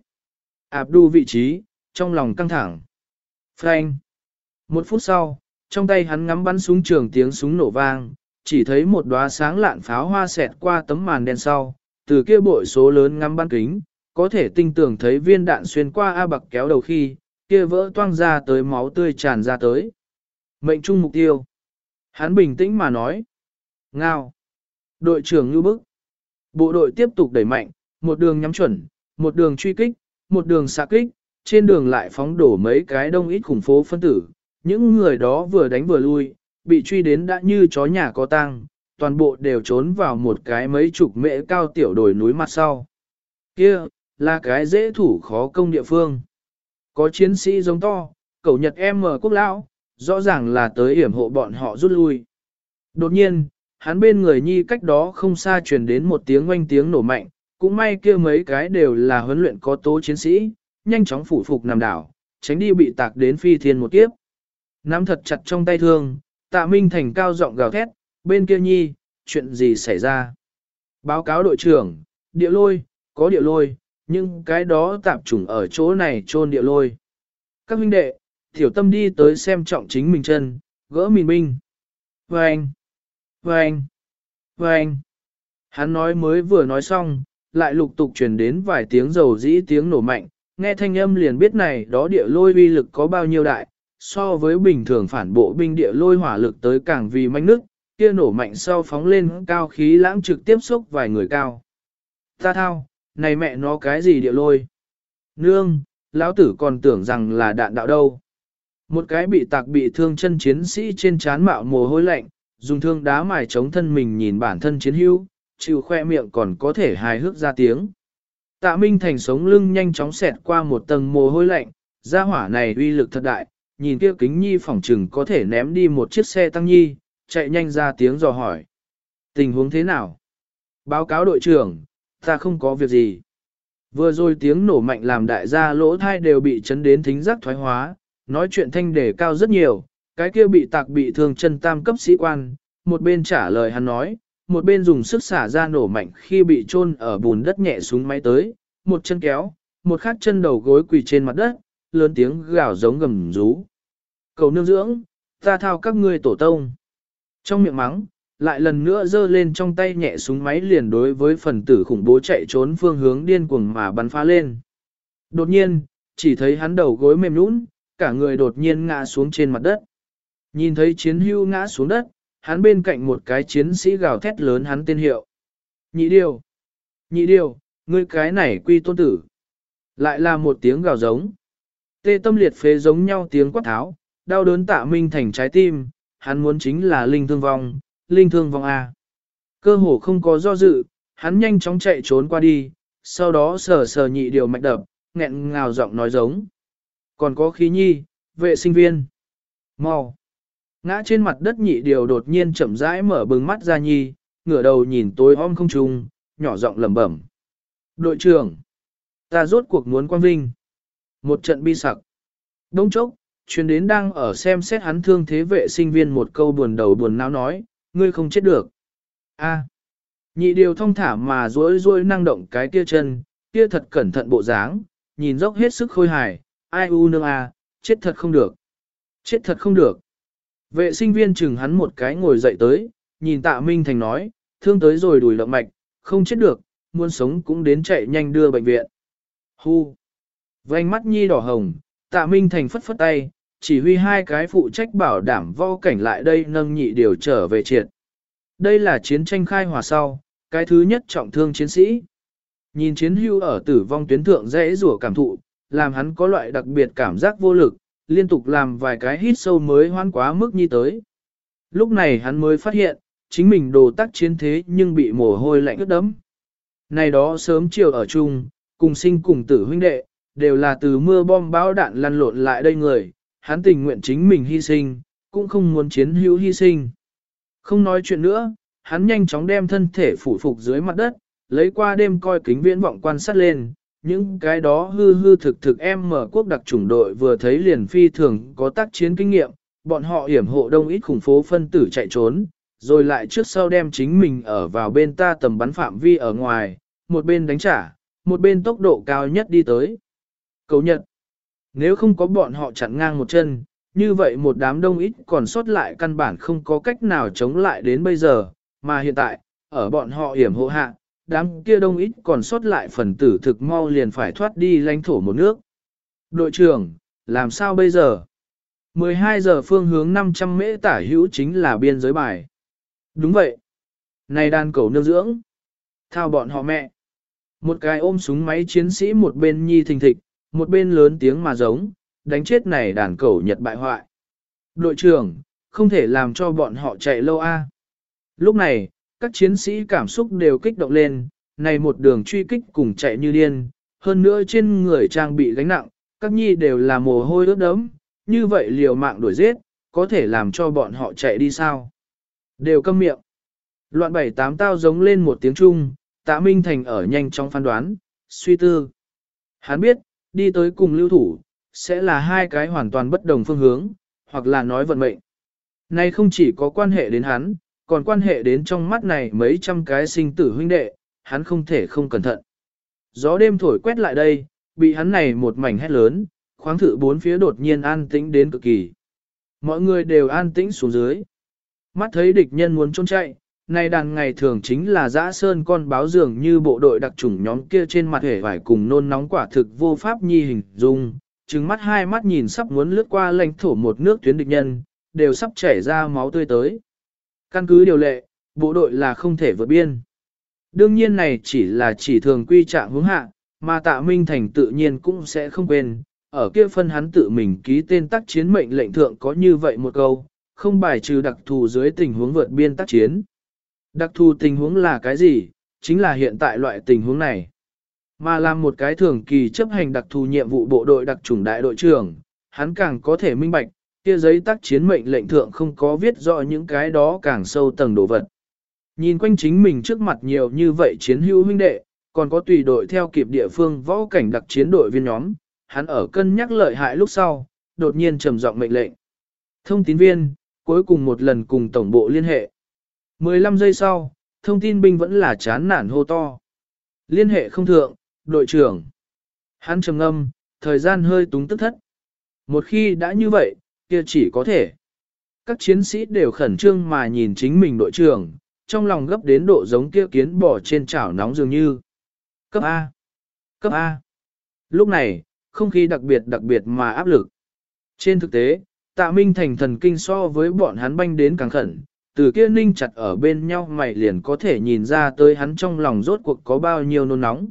Áp đu vị trí, trong lòng căng thẳng. Phanh. Một phút sau, trong tay hắn ngắm bắn súng trường tiếng súng nổ vang, chỉ thấy một đóa sáng lạn pháo hoa xẹt qua tấm màn đen sau, từ kia bội số lớn ngắm bắn kính, có thể tinh tường thấy viên đạn xuyên qua A Bạc kéo đầu khi, kia vỡ toang ra tới máu tươi tràn ra tới. Mệnh trung mục tiêu. Hắn bình tĩnh mà nói. Ngao. Đội trưởng như bức. Bộ đội tiếp tục đẩy mạnh, một đường nhắm chuẩn, một đường truy kích, một đường xạ kích, trên đường lại phóng đổ mấy cái đông ít khủng phố phân tử. Những người đó vừa đánh vừa lui, bị truy đến đã như chó nhà có tang, toàn bộ đều trốn vào một cái mấy chục mễ cao tiểu đồi núi mặt sau. Kia, là cái dễ thủ khó công địa phương. Có chiến sĩ giống to, cẩu Nhật em mở quốc lão, rõ ràng là tới hiểm hộ bọn họ rút lui. Đột nhiên, hắn bên người nhi cách đó không xa truyền đến một tiếng oanh tiếng nổ mạnh, cũng may kia mấy cái đều là huấn luyện có tố chiến sĩ, nhanh chóng phủ phục nằm đảo, tránh đi bị tạc đến phi thiên một kiếp. Nắm thật chặt trong tay thương, Tạ Minh Thành cao giọng gào thét, bên kia nhi, chuyện gì xảy ra? Báo cáo đội trưởng, địa lôi, có địa lôi, nhưng cái đó tạp chủng ở chỗ này trôn địa lôi. Các huynh đệ, tiểu tâm đi tới xem trọng chính mình chân, gỡ mìn binh. Vâng! Vâng! Vâng! Hắn nói mới vừa nói xong, lại lục tục truyền đến vài tiếng dầu dĩ tiếng nổ mạnh, nghe thanh âm liền biết này đó địa lôi uy lực có bao nhiêu đại, so với bình thường phản bộ binh địa lôi hỏa lực tới càng vì manh nước, kia nổ mạnh sau phóng lên cao khí lãng trực tiếp xúc vài người cao. Ta thao, này mẹ nó cái gì địa lôi? Nương, lão tử còn tưởng rằng là đạn đạo đâu. Một cái bị tạc bị thương chân chiến sĩ trên trán mạo mồ hôi lạnh, dùng thương đá mài chống thân mình nhìn bản thân chiến hữu, chịu khoe miệng còn có thể hài hước ra tiếng. Tạ Minh Thành sống lưng nhanh chóng xẹt qua một tầng mồ hôi lạnh, gia hỏa này uy lực thật đại, nhìn kia kính nhi phỏng trừng có thể ném đi một chiếc xe tăng nhi, chạy nhanh ra tiếng dò hỏi. Tình huống thế nào? Báo cáo đội trưởng, ta không có việc gì. Vừa rồi tiếng nổ mạnh làm đại gia lỗ thai đều bị chấn đến thính giác thoái hóa, nói chuyện thanh đề cao rất nhiều, cái kia bị tạc bị thương chân tam cấp sĩ quan, một bên trả lời hắn nói, một bên dùng sức xả ra nổ mạnh khi bị chôn ở bùn đất nhẹ xuống máy tới, một chân kéo, một khác chân đầu gối quỳ trên mặt đất, lớn tiếng gào giống gầm rú. Cầu nương dưỡng, ta thao các ngươi tổ tông. Trong miệng mắng, lại lần nữa giơ lên trong tay nhẹ súng máy liền đối với phần tử khủng bố chạy trốn phương hướng điên cuồng mà bắn phá lên. Đột nhiên, chỉ thấy hắn đầu gối mềm nhũn, cả người đột nhiên ngã xuống trên mặt đất. Nhìn thấy chiến hưu ngã xuống đất, hắn bên cạnh một cái chiến sĩ gào thét lớn hắn tên hiệu. Nhị điều! Nhị điều, ngươi cái này quy tôn tử. Lại là một tiếng gào giống. Tê tâm liệt phế giống nhau tiếng quát tháo, đau đớn Tạ Minh Thành trái tim, hắn muốn chính là linh thương vong, linh thương vong A. Cơ hồ không có do dự, hắn nhanh chóng chạy trốn qua đi, sau đó sờ sờ nhị điều mạch đập, nghẹn ngào giọng nói giống. Còn có khí nhi, vệ sinh viên. Mau. Ngã trên mặt đất nhị điều đột nhiên chậm rãi mở bừng mắt ra nhi, ngửa đầu nhìn tối om không trùng, nhỏ giọng lẩm bẩm. Đội trưởng, ta rốt cuộc muốn quang vinh. Một trận bi sặc. Đông chốc, chuyến đến đang ở xem xét hắn thương thế vệ sinh viên một câu buồn đầu buồn não nói, ngươi không chết được. A. Nhị điều thong thả mà rối rối năng động cái kia chân, kia thật cẩn thận bộ dáng, nhìn dốc hết sức khôi hài, ai u nương a, chết thật không được. Chết thật không được. Vệ sinh viên chừng hắn một cái ngồi dậy tới, nhìn Tạ Minh Thành nói, thương tới rồi đùi động mạch, không chết được, muốn sống cũng đến chạy nhanh đưa bệnh viện. Hu. Vành mắt nhi đỏ hồng, Tạ Minh Thành phất phất tay, chỉ huy hai cái phụ trách bảo đảm vo cảnh lại đây nâng nhị điều trở về triệt. Đây là chiến tranh khai hỏa sau, cái thứ nhất trọng thương chiến sĩ. Nhìn chiến hưu ở tử vong tuyến thượng dễ rủa cảm thụ, làm hắn có loại đặc biệt cảm giác vô lực, liên tục làm vài cái hít sâu mới hoan quá mức nhi tới. Lúc này hắn mới phát hiện, chính mình đồ tác chiến thế nhưng bị mồ hôi lạnh ướt đẫm. Này đó sớm chiều ở chung, cùng sinh cùng tử huynh đệ, đều là từ mưa bom bão đạn lăn lộn lại đây người, hắn tình nguyện chính mình hy sinh, cũng không muốn chiến hữu hy sinh. Không nói chuyện nữa, hắn nhanh chóng đem thân thể phủ phục dưới mặt đất, lấy qua đêm coi kính viễn vọng quan sát lên, những cái đó hư hư thực thực em mở quốc đặc chủng đội vừa thấy liền phi thường có tác chiến kinh nghiệm, bọn họ hiểm hộ đông ít khủng phố phân tử chạy trốn, rồi lại trước sau đem chính mình ở vào bên ta tầm bắn phạm vi ở ngoài, một bên đánh trả, một bên tốc độ cao nhất đi tới. Cầu Nhật, nếu không có bọn họ chặn ngang một chân, như vậy một đám đông ít còn sót lại căn bản không có cách nào chống lại đến bây giờ, mà hiện tại, ở bọn họ hiểm hộ hạ, đám kia đông ít còn sót lại phần tử thực mau liền phải thoát đi lãnh thổ một nước. Đội trưởng, làm sao bây giờ? mười hai giờ phương hướng năm trăm mễ tả hữu chính là biên giới bài. Đúng vậy. Này đàn cẩu nương dưỡng. Thao bọn họ mẹ. Một cái ôm súng máy chiến sĩ một bên nhi thình thịch, một bên lớn tiếng mà giống, đánh chết này đàn cẩu Nhật bại hoại. Đội trưởng, không thể làm cho bọn họ chạy lâu a. Lúc này, các chiến sĩ cảm xúc đều kích động lên, này một đường truy kích cùng chạy như điên, hơn nữa trên người trang bị gánh nặng, các nhi đều là mồ hôi ướt đẫm, như vậy liều mạng đuổi giết, có thể làm cho bọn họ chạy đi sao? Đều câm miệng. Loạn bảy tám tao giống lên một tiếng Trung, Tạ Minh Thành ở nhanh trong phán đoán, suy tư. Hắn biết, đi tới cùng lưu thủ, sẽ là hai cái hoàn toàn bất đồng phương hướng, hoặc là nói vận mệnh. Này không chỉ có quan hệ đến hắn, còn quan hệ đến trong mắt này mấy trăm cái sinh tử huynh đệ, hắn không thể không cẩn thận. Gió đêm thổi quét lại đây, bị hắn này một mảnh hét lớn, khoáng thự bốn phía đột nhiên an tĩnh đến cực kỳ. Mọi người đều an tĩnh xuống dưới. Mắt thấy địch nhân muốn trốn chạy, này đàn ngày thường chính là dã sơn con báo dường như bộ đội đặc chủng nhóm kia trên mặt hể vải cùng nôn nóng quả thực vô pháp nhi hình dung, trừng mắt hai mắt nhìn sắp muốn lướt qua lãnh thổ một nước tuyến địch nhân, đều sắp chảy ra máu tươi tới. Căn cứ điều lệ, bộ đội là không thể vượt biên. Đương nhiên này chỉ là chỉ thường quy trạng hướng hạ, mà Tạ Minh Thành tự nhiên cũng sẽ không quên, ở kia phân hắn tự mình ký tên tác chiến mệnh lệnh thượng có như vậy một câu, không bài trừ đặc thù dưới tình huống vượt biên tác chiến. Đặc thù tình huống là cái gì? Chính là hiện tại loại tình huống này. Mà làm một cái thường kỳ chấp hành đặc thù nhiệm vụ bộ đội đặc chủng đại đội trưởng, hắn càng có thể minh bạch, kia giấy tác chiến mệnh lệnh thượng không có viết rõ những cái đó càng sâu tầng đồ vật. Nhìn quanh chính mình trước mặt nhiều như vậy chiến hữu huynh đệ, còn có tùy đội theo kịp địa phương võ cảnh đặc chiến đội viên nhóm, hắn ở cân nhắc lợi hại lúc sau, đột nhiên trầm giọng mệnh lệnh. Thông tín viên, cuối cùng một lần cùng tổng bộ liên hệ. mười lăm giây sau, thông tin binh vẫn là chán nản hô to. Liên hệ không thượng, đội trưởng. Hắn trầm ngâm, thời gian hơi túng tức thất. Một khi đã như vậy, kia chỉ có thể. Các chiến sĩ đều khẩn trương mà nhìn chính mình đội trưởng, trong lòng gấp đến độ giống kia kiến bò trên chảo nóng dường như. Cấp A. Cấp A. Lúc này, không khí đặc biệt đặc biệt mà áp lực. Trên thực tế, Tạ Minh Thành thần kinh so với bọn hắn banh đến càng khẩn, từ kia ninh chặt ở bên nhau mày liền có thể nhìn ra tới hắn trong lòng rốt cuộc có bao nhiêu nôn nóng.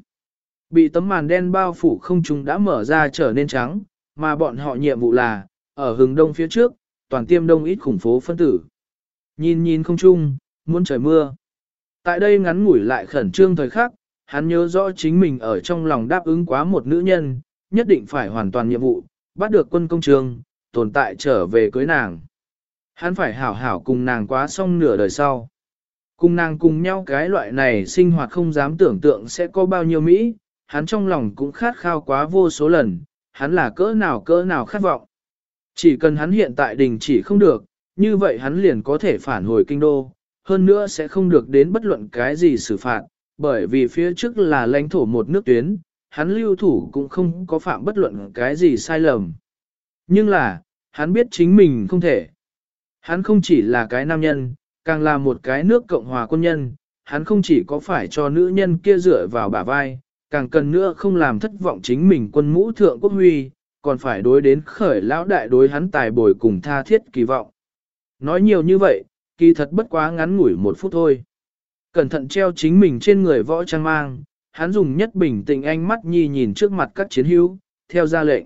Bị tấm màn đen bao phủ không trung đã mở ra trở nên trắng, mà bọn họ nhiệm vụ là, ở hướng đông phía trước, toàn tiêm đông ít khủng phố phân tử. Nhìn nhìn không trung, muốn trời mưa. Tại đây ngắn ngủi lại khẩn trương thời khắc, hắn nhớ rõ chính mình ở trong lòng đáp ứng quá một nữ nhân, nhất định phải hoàn toàn nhiệm vụ, bắt được quân công trường, tồn tại trở về cưới nàng. Hắn phải hảo hảo cùng nàng quá xong nửa đời sau. Cùng nàng cùng nhau cái loại này sinh hoạt không dám tưởng tượng sẽ có bao nhiêu Mỹ, hắn trong lòng cũng khát khao quá vô số lần, hắn là cỡ nào cỡ nào khát vọng. Chỉ cần hắn hiện tại đình chỉ không được, như vậy hắn liền có thể phản hồi kinh đô, hơn nữa sẽ không được đến bất luận cái gì xử phạt, bởi vì phía trước là lãnh thổ một nước tuyến, hắn lưu thủ cũng không có phạm bất luận cái gì sai lầm. Nhưng là, hắn biết chính mình không thể. Hắn không chỉ là cái nam nhân, càng là một cái nước Cộng hòa quân nhân, hắn không chỉ có phải cho nữ nhân kia dựa vào bả vai, càng cần nữa không làm thất vọng chính mình quân mũ thượng quốc huy, còn phải đối đến khởi lão đại đối hắn tài bồi cùng tha thiết kỳ vọng. Nói nhiều như vậy, kỳ thật bất quá ngắn ngủi một phút thôi. Cẩn thận treo chính mình trên người võ trang mang, hắn dùng nhất bình tĩnh ánh mắt nhi nhìn trước mặt các chiến hữu, theo ra lệnh.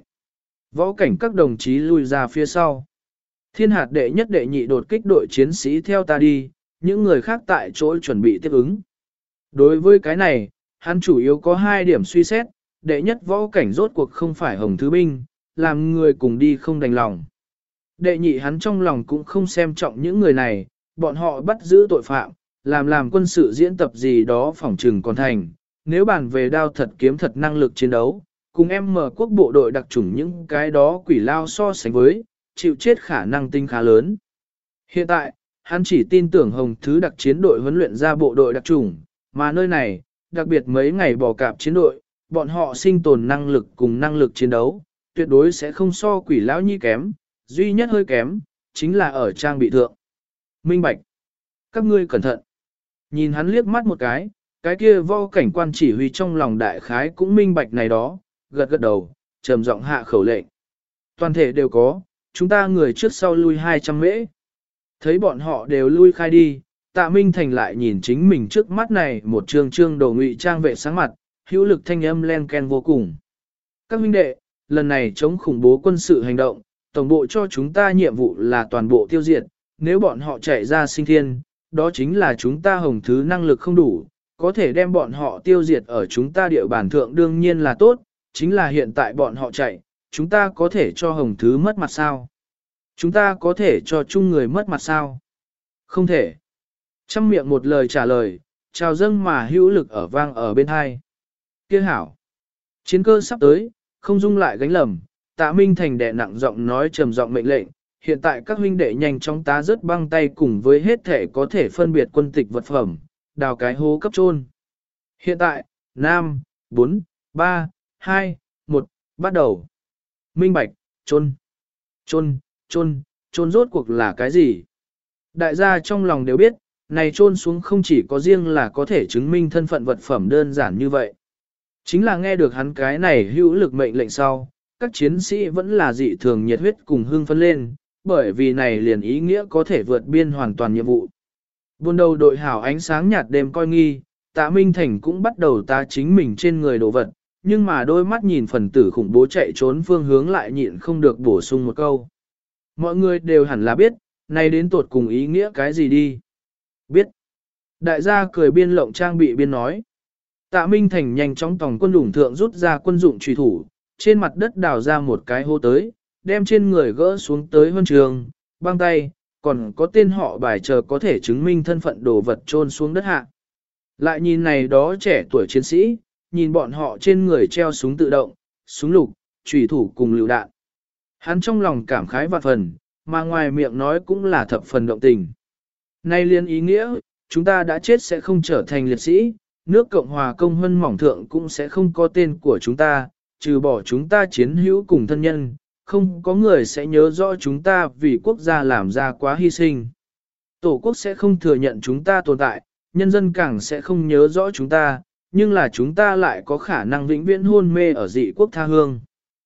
Võ cảnh các đồng chí lui ra phía sau. Thiên hạt đệ nhất đệ nhị đột kích đội chiến sĩ theo ta đi, những người khác tại chỗ chuẩn bị tiếp ứng. Đối với cái này, hắn chủ yếu có hai điểm suy xét, đệ nhất võ cảnh rốt cuộc không phải hồng thứ binh, làm người cùng đi không đành lòng. Đệ nhị hắn trong lòng cũng không xem trọng những người này, bọn họ bắt giữ tội phạm, làm làm quân sự diễn tập gì đó phỏng trừng còn thành. Nếu bàn về đao thật kiếm thật năng lực chiến đấu, cùng em mở quốc bộ đội đặc chủng những cái đó quỷ lao so sánh với, chịu chết khả năng tinh khá lớn. Hiện tại, hắn chỉ tin tưởng hồng thứ đặc chiến đội huấn luyện ra bộ đội đặc chủng, mà nơi này, đặc biệt mấy ngày bỏ cạp chiến đội, bọn họ sinh tồn năng lực cùng năng lực chiến đấu, tuyệt đối sẽ không so quỷ lão nhi kém, duy nhất hơi kém, chính là ở trang bị thượng. Minh bạch. Các ngươi cẩn thận. Nhìn hắn liếc mắt một cái, cái kia võ cảnh quan chỉ huy trong lòng đại khái cũng minh bạch này đó, gật gật đầu, trầm giọng hạ khẩu lệnh. Toàn thể đều có, chúng ta người trước sau lui hai trăm mễ. Thấy bọn họ đều lui khai đi, Tạ Minh Thành lại nhìn chính mình trước mắt này một trương trương đồ ngụy trang vệ sáng mặt, hữu lực thanh âm len ken vô cùng. Các huynh đệ, lần này chống khủng bố quân sự hành động, tổng bộ cho chúng ta nhiệm vụ là toàn bộ tiêu diệt, nếu bọn họ chạy ra sinh thiên, đó chính là chúng ta hồng thứ năng lực không đủ, có thể đem bọn họ tiêu diệt ở chúng ta địa bàn thượng đương nhiên là tốt, chính là hiện tại bọn họ chạy, chúng ta có thể cho hồng thứ mất mặt sao? Chúng ta có thể cho chung người mất mặt sao? Không thể. Trăm miệng một lời trả lời, chào dâng mà hữu lực ở vang ở bên hai. Kia hảo. Chiến cơ sắp tới, không dung lại gánh lầm, Tạ Minh Thành đệ nặng giọng nói trầm giọng mệnh lệnh, hiện tại các huynh đệ nhanh chóng tá rớt băng tay cùng với hết thể có thể phân biệt quân tịch vật phẩm, đào cái hố cấp chôn. Hiện tại, năm, bốn, ba, hai, một, bắt đầu. Minh bạch, chôn, chôn, chôn, chôn rốt cuộc là cái gì? Đại gia trong lòng đều biết, này chôn xuống không chỉ có riêng là có thể chứng minh thân phận vật phẩm đơn giản như vậy. Chính là nghe được hắn cái này hữu lực mệnh lệnh sau, các chiến sĩ vẫn là dị thường nhiệt huyết cùng hưng phấn lên, bởi vì này liền ý nghĩa có thể vượt biên hoàn toàn nhiệm vụ. Buôn đầu đội hảo ánh sáng nhạt đêm coi nghi, Tạ Minh Thành cũng bắt đầu tá chính mình trên người đồ vật, nhưng mà đôi mắt nhìn phần tử khủng bố chạy trốn phương hướng lại nhịn không được bổ sung một câu. Mọi người đều hẳn là biết, này đến tột cùng ý nghĩa cái gì đi. Biết. Đại gia cười biên lộng trang bị biên nói. Tạ Minh Thành nhanh chóng tòng quân đủng thượng rút ra quân dụng truy thủ, trên mặt đất đào ra một cái hô tới, đem trên người gỡ xuống tới huân trường, băng tay, còn có tên họ bài chờ có thể chứng minh thân phận đồ vật trôn xuống đất hạ. Lại nhìn này đó trẻ tuổi chiến sĩ, nhìn bọn họ trên người treo súng tự động, súng lục, chủy thủ cùng lựu đạn. Hắn trong lòng cảm khái vạn phần, mà ngoài miệng nói cũng là thập phần động tình. Nay liên ý nghĩa, chúng ta đã chết sẽ không trở thành liệt sĩ, nước Cộng hòa Công Huân mỏng thượng cũng sẽ không có tên của chúng ta, trừ bỏ chúng ta chiến hữu cùng thân nhân, không có người sẽ nhớ rõ chúng ta vì quốc gia làm ra quá hy sinh. Tổ quốc sẽ không thừa nhận chúng ta tồn tại, nhân dân càng sẽ không nhớ rõ chúng ta, nhưng là chúng ta lại có khả năng vĩnh viễn hôn mê ở dị quốc tha hương.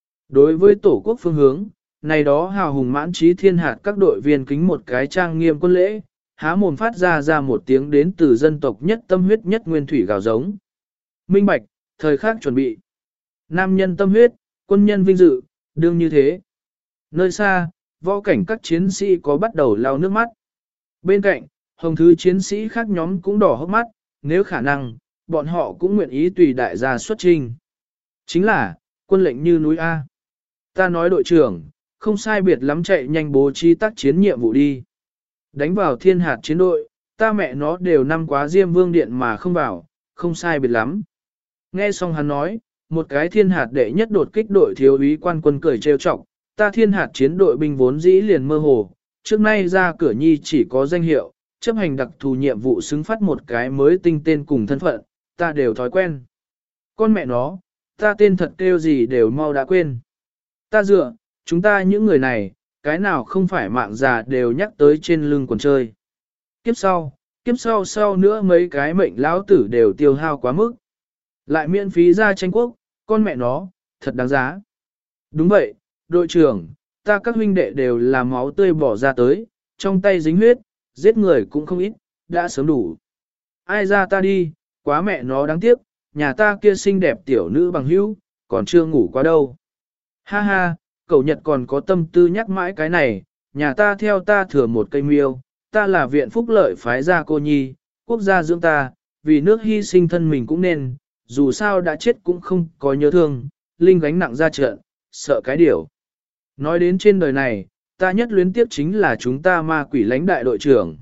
Đối với tổ quốc phương hướng, này đó hào hùng mãn trí thiên hạt các đội viên kính một cái trang nghiêm quân lễ, há mồm phát ra ra một tiếng đến từ dân tộc nhất tâm huyết nhất nguyên thủy gào giống. Minh bạch, thời khắc chuẩn bị. Nam nhân tâm huyết, quân nhân vinh dự, đương như thế. Nơi xa, võ cảnh các chiến sĩ có bắt đầu lau nước mắt. Bên cạnh, hồng thứ chiến sĩ khác nhóm cũng đỏ hốc mắt, nếu khả năng, bọn họ cũng nguyện ý tùy đại gia xuất trình. Chính là, quân lệnh như núi A. Ta nói đội trưởng, không sai biệt lắm chạy nhanh bố trí tác chiến nhiệm vụ đi. Đánh vào thiên hạt chiến đội, ta mẹ nó đều năm quá Diêm Vương Điện mà không vào, không sai biệt lắm. Nghe xong hắn nói, một cái thiên hạt đệ nhất đột kích đội thiếu úy quan quân cười trêu chọc, ta thiên hạt chiến đội binh vốn dĩ liền mơ hồ, trước nay ra cửa nhi chỉ có danh hiệu, chấp hành đặc thù nhiệm vụ xứng phát một cái mới tinh tên cùng thân phận, ta đều thói quen. Con mẹ nó, ta tên thật kêu gì đều mau đã quên. Ta dựa, chúng ta những người này, cái nào không phải mạng già đều nhắc tới trên lưng quần chơi. Kiếp sau, kiếp sau sau nữa mấy cái mệnh lão tử đều tiêu hao quá mức. Lại miễn phí ra tranh quốc, con mẹ nó, thật đáng giá. Đúng vậy, đội trưởng, ta các huynh đệ đều là máu tươi bỏ ra tới, trong tay dính huyết, Giết người cũng không ít, đã sớm đủ. Ai ra ta đi, quá mẹ nó đáng tiếc, nhà ta kia xinh đẹp tiểu nữ bằng hữu, còn chưa ngủ quá đâu. Ha ha, cậu Nhật còn có tâm tư nhắc mãi cái này, nhà ta theo ta thừa một cây miêu, ta là viện phúc lợi phái gia cô nhi, quốc gia dưỡng ta, vì nước hy sinh thân mình cũng nên, dù sao đã chết cũng không có nhớ thương, linh gánh nặng ra trận, sợ cái điều. Nói đến trên đời này, ta nhất luyến tiếc chính là chúng ta ma quỷ lãnh đại đội trưởng.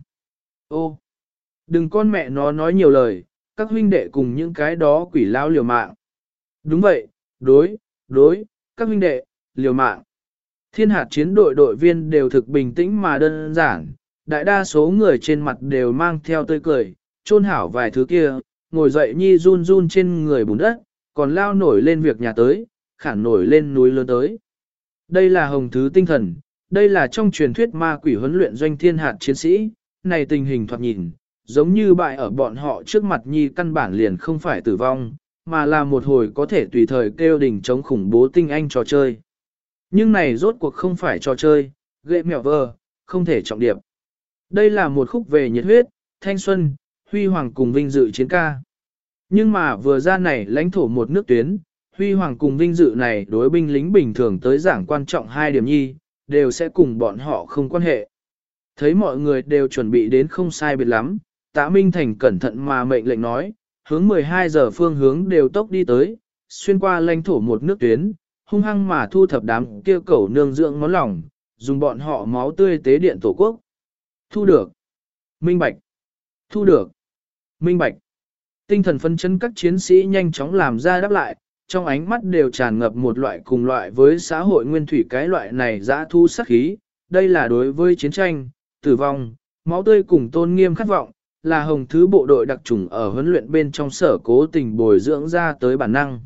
Ô, đừng con mẹ nó nói nhiều lời, các huynh đệ cùng những cái đó quỷ lao liều mạng. Đúng vậy, đối, đối, các huynh đệ, liều mạng. Thiên hạt chiến đội đội viên đều thực bình tĩnh mà đơn giản, đại đa số người trên mặt đều mang theo tươi cười, chôn hảo vài thứ kia, ngồi dậy nhi run run trên người bùn đất, còn lao nổi lên việc nhà tới, khản nổi lên núi lớn tới. Đây là hồng thứ tinh thần, đây là trong truyền thuyết ma quỷ huấn luyện doanh thiên hạt chiến sĩ, này tình hình thoạt nhìn, giống như bại ở bọn họ trước mặt nhi căn bản liền không phải tử vong, mà là một hồi có thể tùy thời kêu đỉnh chống khủng bố tinh anh trò chơi. Nhưng này rốt cuộc không phải trò chơi, ghệ mèo vơ, không thể trọng điệp. Đây là một khúc về nhiệt huyết, thanh xuân, huy hoàng cùng vinh dự chiến ca. Nhưng mà vừa ra này lãnh thổ một nước tuyến, huy hoàng cùng vinh dự này đối binh lính bình thường tới giảng quan trọng hai điểm nhi, đều sẽ cùng bọn họ không quan hệ. Thấy mọi người đều chuẩn bị đến không sai biệt lắm, Tạ Minh Thành cẩn thận mà mệnh lệnh nói, hướng mười hai giờ phương hướng đều tốc đi tới, xuyên qua lãnh thổ một nước tuyến, hung hăng mà thu thập đám kia cẩu nương dưỡng món lòng, dùng bọn họ máu tươi tế điện tổ quốc. Thu được. Minh bạch. Thu được. Minh bạch. Tinh thần phấn chấn các chiến sĩ nhanh chóng làm ra đáp lại, trong ánh mắt đều tràn ngập một loại cùng loại với xã hội nguyên thủy cái loại này dã thu sắc khí. Đây là đối với chiến tranh, tử vong, máu tươi cùng tôn nghiêm khát vọng, là hồng thứ bộ đội đặc trùng ở huấn luyện bên trong sở cố tình bồi dưỡng ra tới bản năng.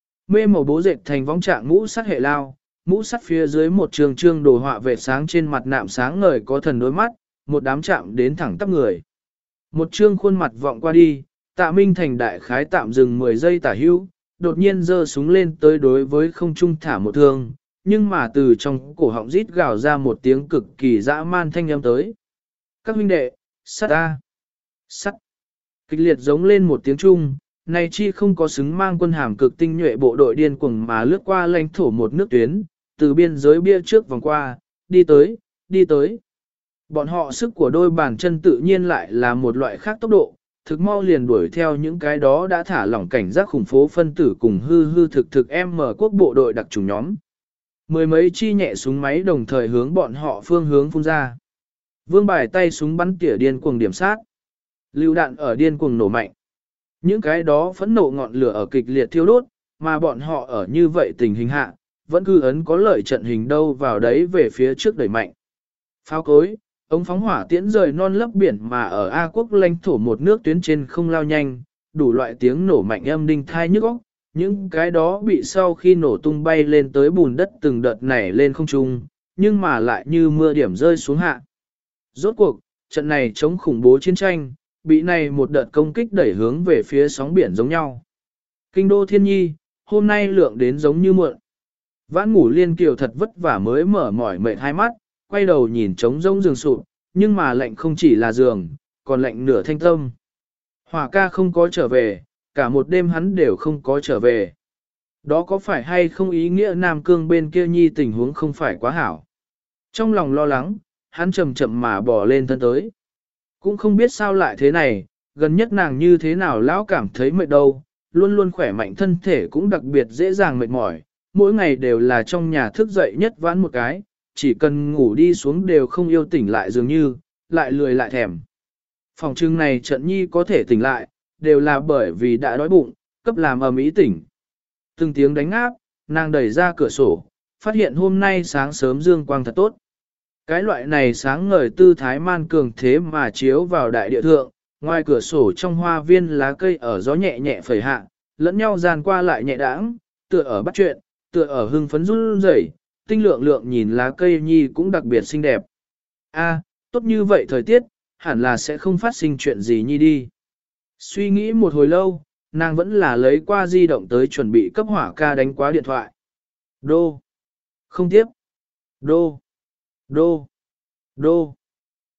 Mê màu bố dệt thành vong trạng mũ sắt hệ lao, mũ sắt phía dưới một trường trương đồ họa vệ sáng trên mặt nạm sáng ngời có thần đôi mắt, một đám chạm đến thẳng tắp người. Một trương khuôn mặt vọng qua đi, Tạ Minh Thành đại khái tạm dừng mười giây tả hữu, đột nhiên giơ súng lên tới đối với không trung thả một thương, nhưng mà từ trong cổ họng rít gào ra một tiếng cực kỳ dã man thanh âm tới. Các huynh đệ, sắt a, sắt. Kịch liệt giống lên một tiếng trung, này chi không có xứng mang quân hàm cực tinh nhuệ bộ đội điên cuồng mà lướt qua lãnh thổ một nước tuyến, từ biên giới bia trước vòng qua, đi tới, đi tới. Bọn họ sức của đôi bàn chân tự nhiên lại là một loại khác tốc độ, thực mau liền đuổi theo những cái đó đã thả lỏng cảnh giác khủng phố phân tử cùng hư hư thực thực em mở quốc bộ đội đặc trùng nhóm. Mười mấy chi nhẹ súng máy đồng thời hướng bọn họ phương hướng phun ra. Vương bài tay súng bắn tỉa điên cuồng điểm sát. Lưu đạn ở điên cuồng nổ mạnh. Những cái đó phẫn nộ ngọn lửa ở kịch liệt thiêu đốt, mà bọn họ ở như vậy tình hình hạ, vẫn cứ ấn có lợi trận hình đâu vào đấy về phía trước đẩy mạnh. Pháo cối, ống phóng hỏa tiễn rời non lấp biển mà ở A quốc lãnh thổ một nước tuyến trên không lao nhanh, đủ loại tiếng nổ mạnh âm đinh thai nhức óc, những cái đó bị sau khi nổ tung bay lên tới bùn đất từng đợt nảy lên không trung, nhưng mà lại như mưa điểm rơi xuống hạ. Rốt cuộc, trận này chống khủng bố chiến tranh, bị này một đợt công kích đẩy hướng về phía sóng biển giống nhau. Kinh đô thiên nhi, hôm nay lượng đến giống như muộn. Vãn ngủ liên kiều thật vất vả mới mở mỏi mệt hai mắt, quay đầu nhìn trống rông giường sụp, nhưng mà lạnh không chỉ là giường, còn lạnh nửa thanh tâm. Hỏa ca không có trở về, cả một đêm hắn đều không có trở về. Đó có phải hay không ý nghĩa Nam Cương bên kia nhi tình huống không phải quá hảo. Trong lòng lo lắng, hắn chậm chậm mà bỏ lên thân tới. Cũng không biết sao lại thế này, gần nhất nàng như thế nào lão cảm thấy mệt đâu, luôn luôn khỏe mạnh thân thể cũng đặc biệt dễ dàng mệt mỏi, mỗi ngày đều là trong nhà thức dậy nhất vãn một cái, chỉ cần ngủ đi xuống đều không yêu tỉnh lại dường như, lại lười lại thèm. Phòng trưng này trận nhi có thể tỉnh lại, đều là bởi vì đã đói bụng, cấp làm ầm ĩ tỉnh. Từng tiếng đánh áp, nàng đẩy ra cửa sổ, phát hiện hôm nay sáng sớm dương quang thật tốt. Cái loại này sáng ngời tư thái man cường thế mà chiếu vào đại địa thượng, ngoài cửa sổ trong hoa viên lá cây ở gió nhẹ nhẹ phẩy hạ, lẫn nhau dàn qua lại nhẹ đãng, tựa ở bắt chuyện, tựa ở hưng phấn run rẩy, tinh lượng lượng nhìn lá cây nhi cũng đặc biệt xinh đẹp. A, tốt như vậy thời tiết, hẳn là sẽ không phát sinh chuyện gì nhi đi. Suy nghĩ một hồi lâu, nàng vẫn là lấy qua di động tới chuẩn bị cấp hỏa ca đánh quá điện thoại. Đô. Không tiếp. Đô. Đô. Đô.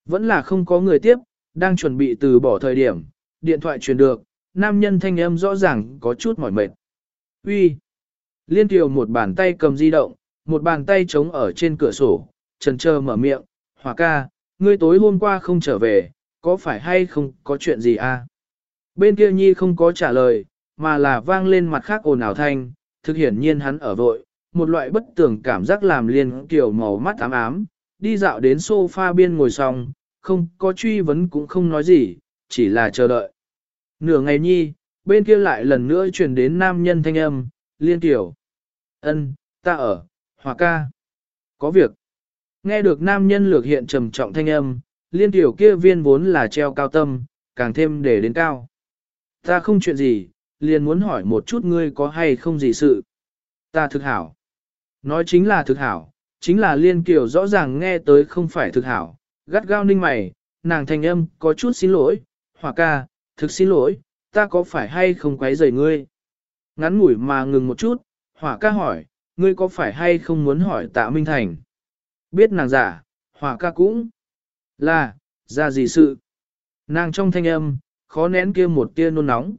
Vẫn là không có người tiếp, đang chuẩn bị từ bỏ thời điểm, điện thoại truyền được, nam nhân thanh âm rõ ràng có chút mỏi mệt. Uy. Liên Kiều một bàn tay cầm di động, một bàn tay trống ở trên cửa sổ, chần chờ mở miệng, Hỏa ca, ngươi tối hôm qua không trở về, có phải hay không có chuyện gì à? Bên kia Nhi không có trả lời, mà là vang lên mặt khác ồn ào thanh, thực hiển nhiên hắn ở vội, một loại bất tường cảm giác làm Liên Kiều màu mắt ám ám, đi dạo đến sofa biên ngồi xong, không có truy vấn cũng không nói gì, chỉ là chờ đợi. Nửa ngày Nhi, bên kia lại lần nữa truyền đến nam nhân thanh âm, Liên Kiều. Ân, ta ở, Hỏa ca. Có việc. Nghe được nam nhân lược hiện trầm trọng thanh âm, Liên Kiều kia viên vốn là treo cao tâm, càng thêm để đến cao. Ta không chuyện gì, liền muốn hỏi một chút ngươi có hay không gì sự. Ta thực hảo. Nói chính là thực hảo, chính là Liên Kiều rõ ràng nghe tới không phải thực hảo, gắt gao ninh mày, nàng thanh âm có chút xin lỗi, Hỏa ca, thực xin lỗi, ta có phải hay không quấy rầy ngươi. Ngắn ngủi mà ngừng một chút, Hỏa ca hỏi, ngươi có phải hay không muốn hỏi Tạ Minh Thành? Biết nàng giả, Hỏa ca cũng là, ra gì sự? Nàng trong thanh âm, khó nén kia một tia nôn nóng.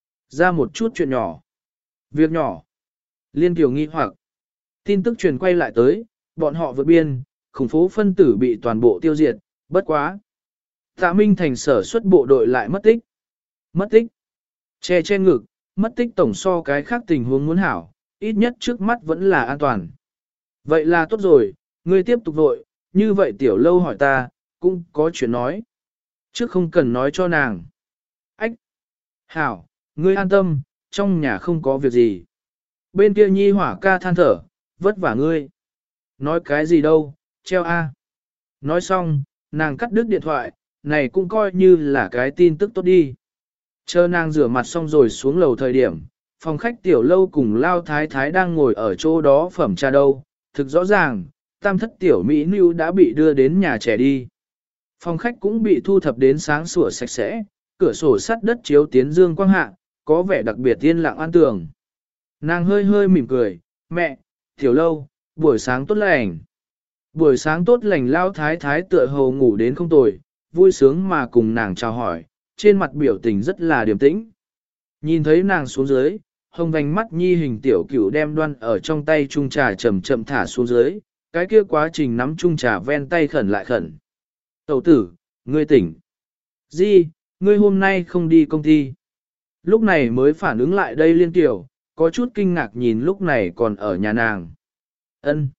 Ra một chút chuyện nhỏ. Việc nhỏ. Liên Kiều nghi hoặc. Tin tức truyền quay lại tới, bọn họ vượt biên, khủng phố phân tử bị toàn bộ tiêu diệt, bất quá. Tạ Minh Thành sở xuất bộ đội lại mất tích. Mất tích. Che che ngực, mất tích tổng so cái khác tình huống muốn hảo, ít nhất trước mắt vẫn là an toàn. Vậy là tốt rồi, ngươi tiếp tục vội, như vậy tiểu lâu hỏi ta, cũng có chuyện nói. Trước không cần nói cho nàng. Ách! Hảo, ngươi an tâm, trong nhà không có việc gì. Bên kia Nhi Hỏa ca than thở, vất vả ngươi. Nói cái gì đâu, treo a. Nói xong, nàng cắt đứt điện thoại, này cũng coi như là cái tin tức tốt đi. Chờ nàng rửa mặt xong rồi xuống lầu thời điểm, phòng khách tiểu lâu cùng Lao Thái Thái đang ngồi ở chỗ đó phẩm trà đâu, thực rõ ràng, tam thất tiểu Mỹ Nưu đã bị đưa đến nhà trẻ đi. Phòng khách cũng bị thu thập đến sáng sủa sạch sẽ, cửa sổ sắt đất chiếu tiến dương quang hạ, có vẻ đặc biệt yên lặng an tường. Nàng hơi hơi mỉm cười, mẹ, tiểu lâu, buổi sáng tốt lành. Buổi sáng tốt lành Lao Thái Thái tựa hồ ngủ đến không tồi, vui sướng mà cùng nàng chào hỏi, trên mặt biểu tình rất là điềm tĩnh. Nhìn thấy nàng xuống dưới, hồng vành mắt nhi hình tiểu cửu đem đoan ở trong tay chung trà chậm chậm thả xuống dưới, cái kia quá trình nắm chung trà ven tay khẩn lại khẩn. Tẩu tử, ngươi tỉnh. Di, ngươi hôm nay không đi công ty. Lúc này mới phản ứng lại đây Liên Tiểu, có chút kinh ngạc nhìn lúc này còn ở nhà nàng. Ân.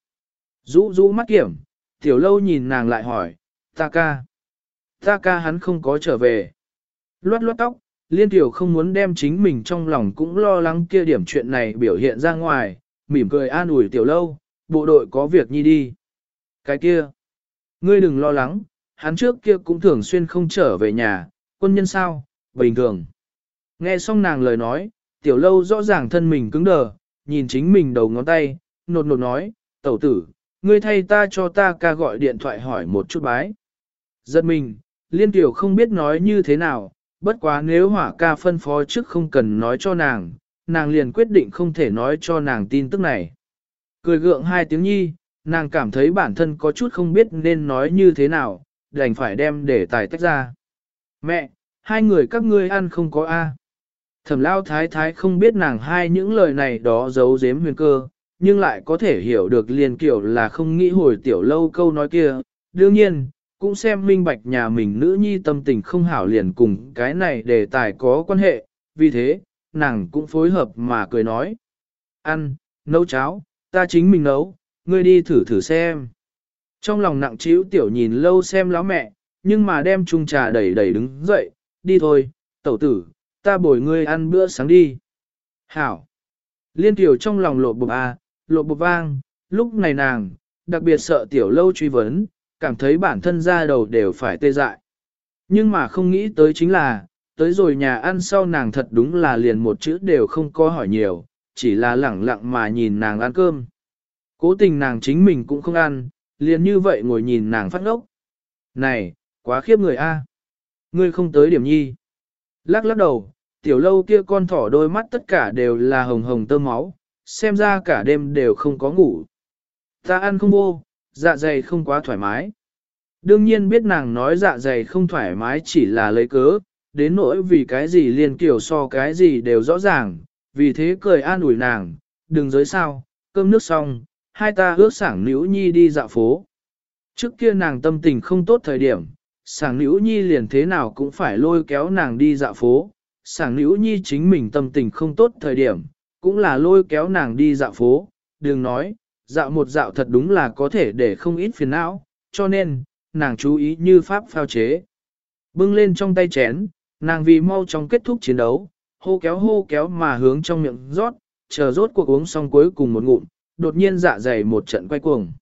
Rũ rũ mắt kiểm, tiểu lâu nhìn nàng lại hỏi, ta ca. Ta ca hắn không có trở về. Loát loát tóc, Liên Tiểu không muốn đem chính mình trong lòng cũng lo lắng kia điểm chuyện này biểu hiện ra ngoài, mỉm cười an ủi tiểu lâu, bộ đội có việc nhi đi. Cái kia, ngươi đừng lo lắng, hắn trước kia cũng thường xuyên không trở về nhà, quân nhân sao, bình thường. Nghe xong nàng lời nói, tiểu lâu rõ ràng thân mình cứng đờ, nhìn chính mình đầu ngón tay, nột nột nói, tẩu tử, ngươi thay ta cho ta ca gọi điện thoại hỏi một chút bái. Giật mình, Liên Tiểu không biết nói như thế nào, bất quá nếu Hỏa ca phân phó trước không cần nói cho nàng, nàng liền quyết định không thể nói cho nàng tin tức này. Cười gượng hai tiếng nhi, nàng cảm thấy bản thân có chút không biết nên nói như thế nào, đành phải đem để tài tách ra. Mẹ, hai người các ngươi ăn không có A. Thẩm Lao Thái Thái không biết nàng hai những lời này đó giấu giếm huyền cơ, nhưng lại có thể hiểu được Liên Kiều là không nghĩ hồi tiểu lâu câu nói kia. Đương nhiên, cũng xem minh bạch nhà mình nữ nhi tâm tình không hảo liền cùng cái này đề tài có quan hệ, vì thế, nàng cũng phối hợp mà cười nói. Ăn, nấu cháo, ta chính mình nấu, ngươi đi thử thử xem. Trong lòng nặng trĩu tiểu nhìn lâu xem láo mẹ, nhưng mà đem chung trà đẩy đẩy đứng dậy, đi thôi, tẩu tử, ta bồi ngươi ăn bữa sáng đi. Hảo. Liên Tiểu trong lòng lộ bộp à, lộ bộp vang, lúc này nàng, đặc biệt sợ tiểu lâu truy vấn, cảm thấy bản thân ra đầu đều phải tê dại. Nhưng mà không nghĩ tới chính là, tới rồi nhà ăn sau nàng thật đúng là liền một chữ đều không có hỏi nhiều, chỉ là lẳng lặng mà nhìn nàng ăn cơm. Cố tình nàng chính mình cũng không ăn, liền như vậy ngồi nhìn nàng phát ngốc. Này, quá khiếp người a. Ngươi không tới điểm nhi. Lắc lắc đầu, tiểu lâu kia con thỏ đôi mắt tất cả đều là hồng hồng tơ máu, xem ra cả đêm đều không có ngủ. Ta ăn không vô, dạ dày không quá thoải mái. Đương nhiên biết nàng nói dạ dày không thoải mái chỉ là lấy cớ, đến nỗi vì cái gì liên kiểu so cái gì đều rõ ràng, vì thế cười an ủi nàng, đừng giới sao, cơm nước xong, hai ta ước sảng nữ nhi đi dạo phố. Trước kia nàng tâm tình không tốt thời điểm, sảng nữ nhi liền thế nào cũng phải lôi kéo nàng đi dạo phố, sảng nữ nhi chính mình tâm tình không tốt thời điểm, cũng là lôi kéo nàng đi dạo phố, đừng nói, dạo một dạo thật đúng là có thể để không ít phiền não, cho nên, nàng chú ý như pháp phao chế. Bưng lên trong tay chén, nàng vì mau chóng kết thúc chiến đấu, hô kéo hô kéo mà hướng trong miệng rót, chờ rốt cuộc uống xong cuối cùng một ngụm, đột nhiên dạ dày một trận quay cuồng.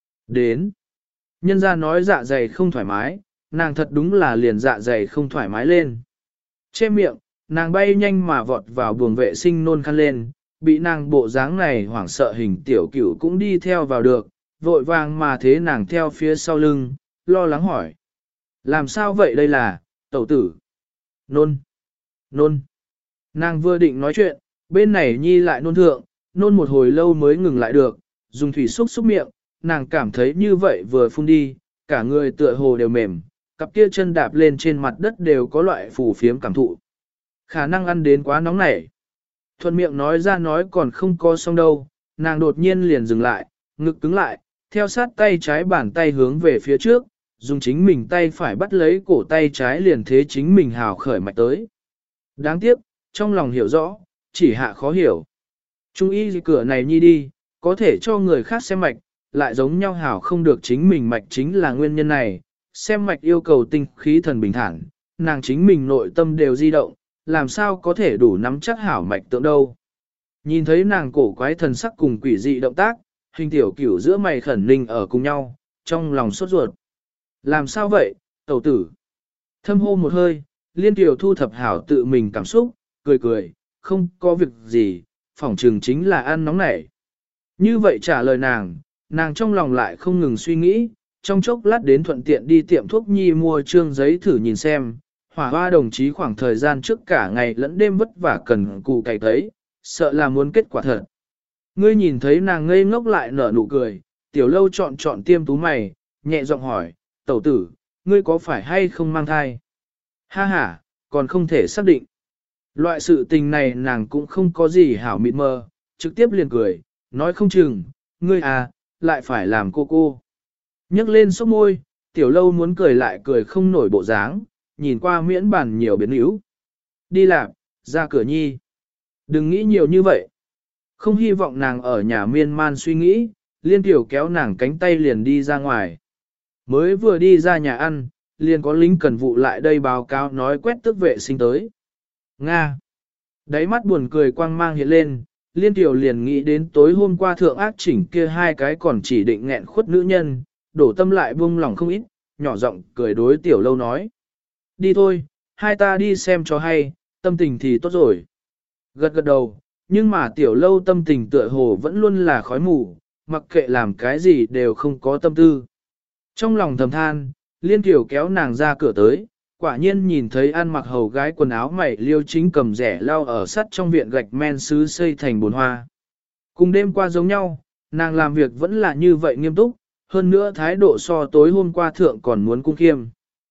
Đến, nhân ra nói dạ dày không thoải mái, nàng thật đúng là liền dạ dày không thoải mái lên. Che miệng, nàng bay nhanh mà vọt vào buồng vệ sinh nôn khăn lên, bị nàng bộ dáng này hoảng sợ hình tiểu cửu cũng đi theo vào được, vội vàng mà thế nàng theo phía sau lưng, lo lắng hỏi. Làm sao vậy đây là, tẩu tử? Nôn, nôn. Nàng vừa định nói chuyện, bên này nhi lại nôn thượng, nôn một hồi lâu mới ngừng lại được, dùng thủy xúc xúc miệng, nàng cảm thấy như vậy vừa phun đi, cả người tựa hồ đều mềm, cặp kia chân đạp lên trên mặt đất đều có loại phủ phiếm cảm thụ. Khả năng ăn đến quá nóng nảy. Thuận miệng nói ra nói còn không có xong đâu, nàng đột nhiên liền dừng lại, ngực cứng lại, theo sát tay trái bàn tay hướng về phía trước, dùng chính mình tay phải bắt lấy cổ tay trái liền thế chính mình hào khởi mạch tới. Đáng tiếc, trong lòng hiểu rõ, chỉ hạ khó hiểu. Trung y cửa này nhi đi, có thể cho người khác xem mạch, lại giống nhau hảo không được chính mình mạch chính là nguyên nhân này, xem mạch yêu cầu tinh khí thần bình thản, nàng chính mình nội tâm đều di động, làm sao có thể đủ nắm chắc hảo mạch tượng đâu. Nhìn thấy nàng cổ quái thần sắc cùng quỷ dị động tác, hình tiểu cửu giữa mày khẩn ninh ở cùng nhau, trong lòng sốt ruột. Làm sao vậy, tẩu tử? Thâm hô một hơi, liên tiểu thu thập hảo tự mình cảm xúc, cười cười, không có việc gì, phỏng trừng chính là ăn nóng nảy. Như vậy trả lời nàng, nàng trong lòng lại không ngừng suy nghĩ, trong chốc lát đến thuận tiện đi tiệm thuốc nhi mua trương giấy thử nhìn xem, hỏa hoa đồng chí khoảng thời gian trước cả ngày lẫn đêm vất vả cần cù cày thấy, sợ là muốn kết quả thật. Ngươi nhìn thấy nàng ngây ngốc lại nở nụ cười, tiểu lâu chọn chọn tiêm tú mày, nhẹ giọng hỏi, tẩu tử, ngươi có phải hay không mang thai? Ha ha, còn không thể xác định. Loại sự tình này nàng cũng không có gì hảo mịn mơ, trực tiếp liền cười, nói không chừng, ngươi à, lại phải làm cô cô. Nhấc lên sốc môi, tiểu lâu muốn cười lại cười không nổi bộ dáng, nhìn qua miễn bàn nhiều biến yếu. Đi làm, ra cửa nhi. Đừng nghĩ nhiều như vậy. Không hy vọng nàng ở nhà miên man suy nghĩ, liên tiểu kéo nàng cánh tay liền đi ra ngoài. Mới vừa đi ra nhà ăn, liền có lính cần vụ lại đây báo cáo nói quét tước vệ sinh tới. Nga. Đáy mắt buồn cười quang mang hiện lên, liên tiểu liền nghĩ đến tối hôm qua thượng ác chỉnh kia hai cái còn chỉ định nghẹn khuất nữ nhân, đổ tâm lại buông lòng không ít, nhỏ giọng cười đối tiểu lâu nói. Đi thôi, hai ta đi xem cho hay, tâm tình thì tốt rồi. Gật gật đầu, nhưng mà tiểu lâu tâm tình tựa hồ vẫn luôn là khói mù, mặc kệ làm cái gì đều không có tâm tư. Trong lòng thầm than, liên tiểu kéo nàng ra cửa tới, quả nhiên nhìn thấy ăn mặc hầu gái quần áo mày liêu chính cầm rẻ lao ở sắt trong viện gạch men sứ xây thành bồn hoa. Cùng đêm qua giống nhau, nàng làm việc vẫn là như vậy nghiêm túc, hơn nữa thái độ so tối hôm qua thượng còn muốn cung khiêm.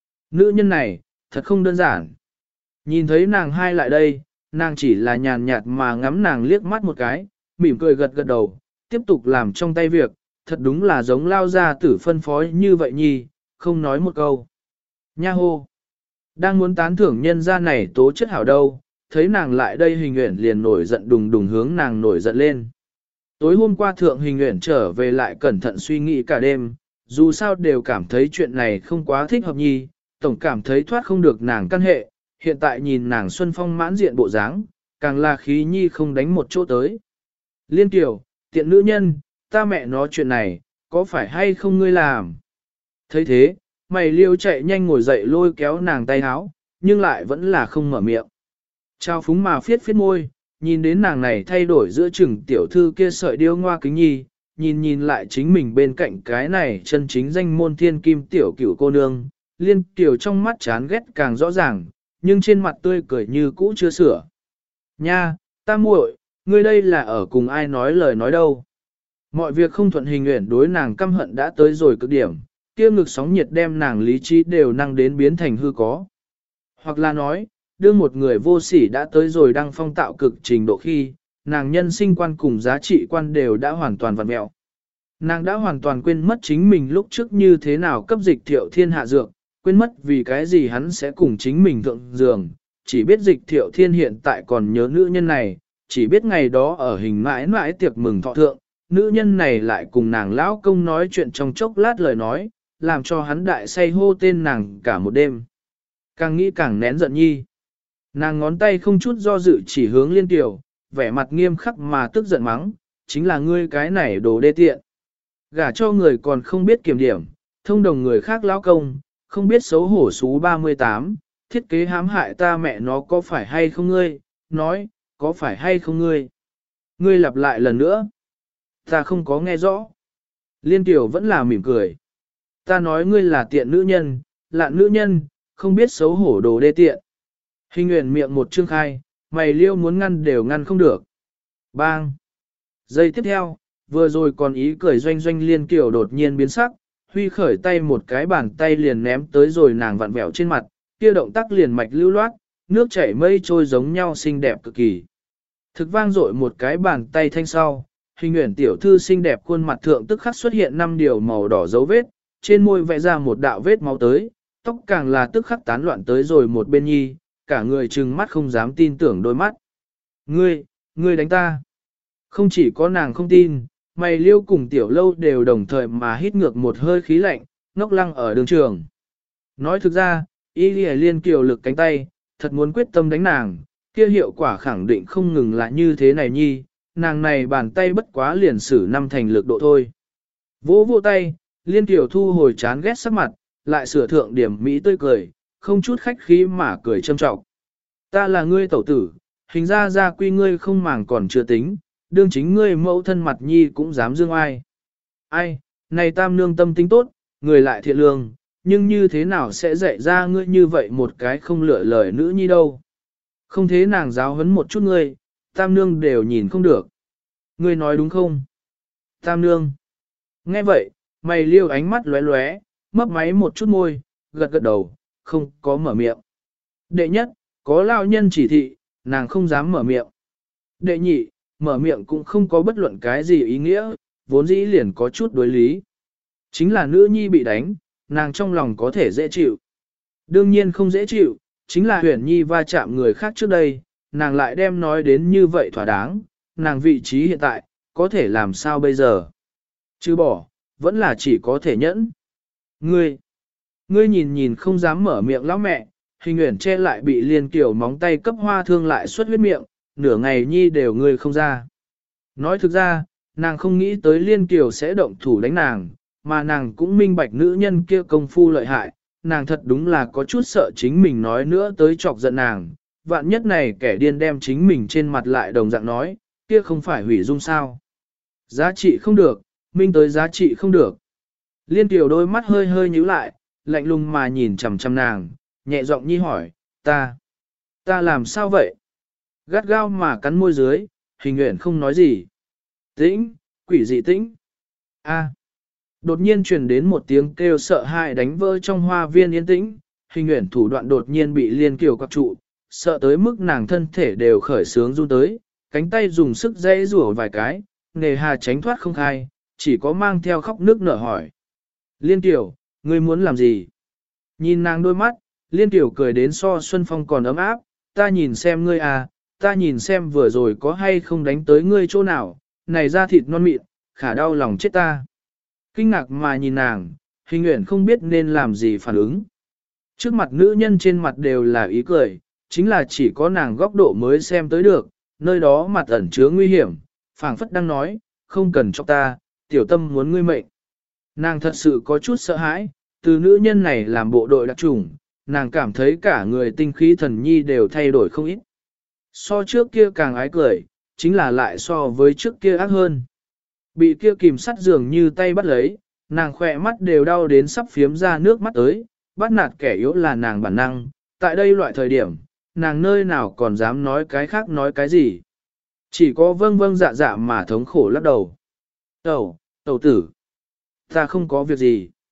Nữ nhân này, thật không đơn giản. Nhìn thấy nàng hai lại đây, nàng chỉ là nhàn nhạt mà ngắm nàng liếc mắt một cái, mỉm cười gật gật đầu, tiếp tục làm trong tay việc, thật đúng là giống lao ra tử phân phối như vậy nhi, không nói một câu. Nha hô! Đang muốn tán thưởng nhân gia này tố chất hảo đâu, thấy nàng lại đây hình nguyện liền nổi giận đùng đùng hướng nàng nổi giận lên. Tối hôm qua thượng hình nguyện trở về lại cẩn thận suy nghĩ cả đêm, dù sao đều cảm thấy chuyện này không quá thích hợp nhi, tổng cảm thấy thoát không được nàng căn hệ, hiện tại nhìn nàng xuân phong mãn diện bộ dáng, càng là khí nhi không đánh một chỗ tới. Liên tiểu, tiện nữ nhân, ta mẹ nó chuyện này, có phải hay không ngươi làm? thấy thế, mày liêu chạy nhanh ngồi dậy lôi kéo nàng tay háo, nhưng lại vẫn là không mở miệng. Trao phúng mà phiết phiết môi, nhìn đến nàng này thay đổi giữa chừng tiểu thư kia sợi điêu ngoa kính nhi, nhìn nhìn lại chính mình bên cạnh cái này chân chính danh môn thiên kim tiểu cửu cô nương, liên tiểu trong mắt chán ghét càng rõ ràng, nhưng trên mặt tươi cười như cũ chưa sửa. Nha, ta muội, ngươi đây là ở cùng ai nói lời nói đâu. Mọi việc không thuận hình nguyện đối nàng căm hận đã tới rồi cực điểm, kia ngực sóng nhiệt đem nàng lý trí đều năng đến biến thành hư có. Hoặc là nói, đưa một người vô sỉ đã tới rồi đăng phong tạo cực trình độ khi, nàng nhân sinh quan cùng giá trị quan đều đã hoàn toàn vặn mẹo. Nàng đã hoàn toàn quên mất chính mình lúc trước như thế nào cấp dịch thiệu thiên hạ dược, quên mất vì cái gì hắn sẽ cùng chính mình thượng giường, chỉ biết dịch thiệu thiên hiện tại còn nhớ nữ nhân này, chỉ biết ngày đó ở hình mãi mãi tiệc mừng thọ thượng, nữ nhân này lại cùng nàng lão công nói chuyện trong chốc lát lời nói, làm cho hắn đại say hô tên nàng cả một đêm. Càng nghĩ càng nén giận nhi. Nàng ngón tay không chút do dự chỉ hướng liên tiểu, vẻ mặt nghiêm khắc mà tức giận mắng, chính là ngươi cái này đồ đê tiện. Gả cho người còn không biết kiểm điểm, thông đồng người khác lão công, không biết xấu hổ số ba mươi tám, thiết kế hãm hại ta mẹ nó có phải hay không ngươi, nói, có phải hay không ngươi. Ngươi lặp lại lần nữa. Ta không có nghe rõ. Liên tiểu vẫn là mỉm cười. Ta nói ngươi là tiện nữ nhân, lạn nữ nhân, không biết xấu hổ đồ đê tiện. Hình nguyện miệng một trương khai, mày liêu muốn ngăn đều ngăn không được. Bang! Giây tiếp theo, vừa rồi còn ý cười doanh doanh liên kiểu đột nhiên biến sắc, huy khởi tay một cái bàn tay liền ném tới rồi nàng vặn vẹo trên mặt, kia động tác liền mạch lưu loát, nước chảy mây trôi giống nhau xinh đẹp cực kỳ. Thực vang dội một cái bàn tay thanh sau, hình nguyện tiểu thư xinh đẹp khuôn mặt thượng tức khắc xuất hiện năm điều màu đỏ dấu vết, trên môi vẽ ra một đạo vết máu tới, tóc càng là tức khắc tán loạn tới rồi một bên nhi, cả người trừng mắt không dám tin tưởng đôi mắt. Ngươi, ngươi đánh ta. Không chỉ có nàng không tin, mày liêu cùng tiểu lâu đều đồng thời mà hít ngược một hơi khí lạnh, ngốc lăng ở đường trường. Nói thực ra, y lìa liên kiều lực cánh tay, thật muốn quyết tâm đánh nàng, kia hiệu quả khẳng định không ngừng là như thế này nhi, nàng này bàn tay bất quá liền sử năm thành lực độ thôi. Vỗ vỗ tay, liên kiều thu hồi chán ghét sắc mặt, lại sửa thượng điểm Mỹ tươi cười, không chút khách khí mà cười châm trọng. Ta là ngươi tẩu tử, hình ra ra quy ngươi không màng còn chưa tính, đương chính ngươi mẫu thân mặt nhi cũng dám dương ai. Ai, này tam nương tâm tính tốt, người lại thiện lương, nhưng như thế nào sẽ dạy ra ngươi như vậy một cái không lựa lời nữ nhi đâu. Không thế nàng giáo huấn một chút ngươi, tam nương đều nhìn không được. Ngươi nói đúng không? Tam nương. Nghe vậy, mày liêu ánh mắt lóe lóe, mấp máy một chút môi, gật gật đầu, không có mở miệng. Đệ nhất, có lao nhân chỉ thị, nàng không dám mở miệng. Đệ nhị, mở miệng cũng không có bất luận cái gì ý nghĩa, vốn dĩ liền có chút đối lý. Chính là nữ nhi bị đánh, nàng trong lòng có thể dễ chịu. Đương nhiên không dễ chịu, chính là huyền nhi va chạm người khác trước đây, nàng lại đem nói đến như vậy thỏa đáng, nàng vị trí hiện tại, có thể làm sao bây giờ? Chứ bỏ, vẫn là chỉ có thể nhẫn. Ngươi, ngươi nhìn nhìn không dám mở miệng lão mẹ, hình nguyện che lại bị liên kiểu móng tay cấp hoa thương lại xuất huyết miệng, nửa ngày nhi đều ngươi không ra. Nói thực ra, nàng không nghĩ tới liên kiều sẽ động thủ đánh nàng, mà nàng cũng minh bạch nữ nhân kia công phu lợi hại, nàng thật đúng là có chút sợ chính mình nói nữa tới chọc giận nàng, vạn nhất này kẻ điên đem chính mình trên mặt lại đồng dạng nói, kia không phải hủy dung sao. Giá trị không được, minh tới giá trị không được. Liên kiều đôi mắt hơi hơi nhíu lại, lạnh lùng mà nhìn chằm chằm nàng, nhẹ giọng nhi hỏi, ta, ta làm sao vậy? Gắt gao mà cắn môi dưới, hình nguyện không nói gì. Tĩnh, quỷ dị tĩnh. A. Đột nhiên truyền đến một tiếng kêu sợ hãi đánh vỡ trong hoa viên yên tĩnh, hình nguyện thủ đoạn đột nhiên bị liên kiều quặc trụ, sợ tới mức nàng thân thể đều khởi sướng run tới, cánh tay dùng sức dây rủa vài cái, nề hà tránh thoát không khai, chỉ có mang theo khóc nước nở hỏi. Liên kiều, ngươi muốn làm gì? Nhìn nàng đôi mắt, liên kiều cười đến so Xuân Phong còn ấm áp, ta nhìn xem ngươi à, ta nhìn xem vừa rồi có hay không đánh tới ngươi chỗ nào, này da thịt non mịn, khả đau lòng chết ta. Kinh ngạc mà nhìn nàng, hình nguyện không biết nên làm gì phản ứng. Trước mặt nữ nhân trên mặt đều là ý cười, chính là chỉ có nàng góc độ mới xem tới được, nơi đó mặt ẩn chứa nguy hiểm, phảng phất đang nói, không cần cho ta, tiểu tâm muốn ngươi mệnh. Nàng thật sự có chút sợ hãi, từ nữ nhân này làm bộ đội đặc trùng, nàng cảm thấy cả người tinh khí thần nhi đều thay đổi không ít. So trước kia càng ái cười, chính là lại so với trước kia ác hơn. Bị kia kìm sắt dường như tay bắt lấy, nàng khỏe mắt đều đau đến sắp phiếm ra nước mắt tới, bắt nạt kẻ yếu là nàng bản năng, tại đây loại thời điểm, nàng nơi nào còn dám nói cái khác nói cái gì. Chỉ có vâng vâng dạ dạ mà thống khổ lắc đầu. Tẩu, tẩu tử, ta không có việc gì.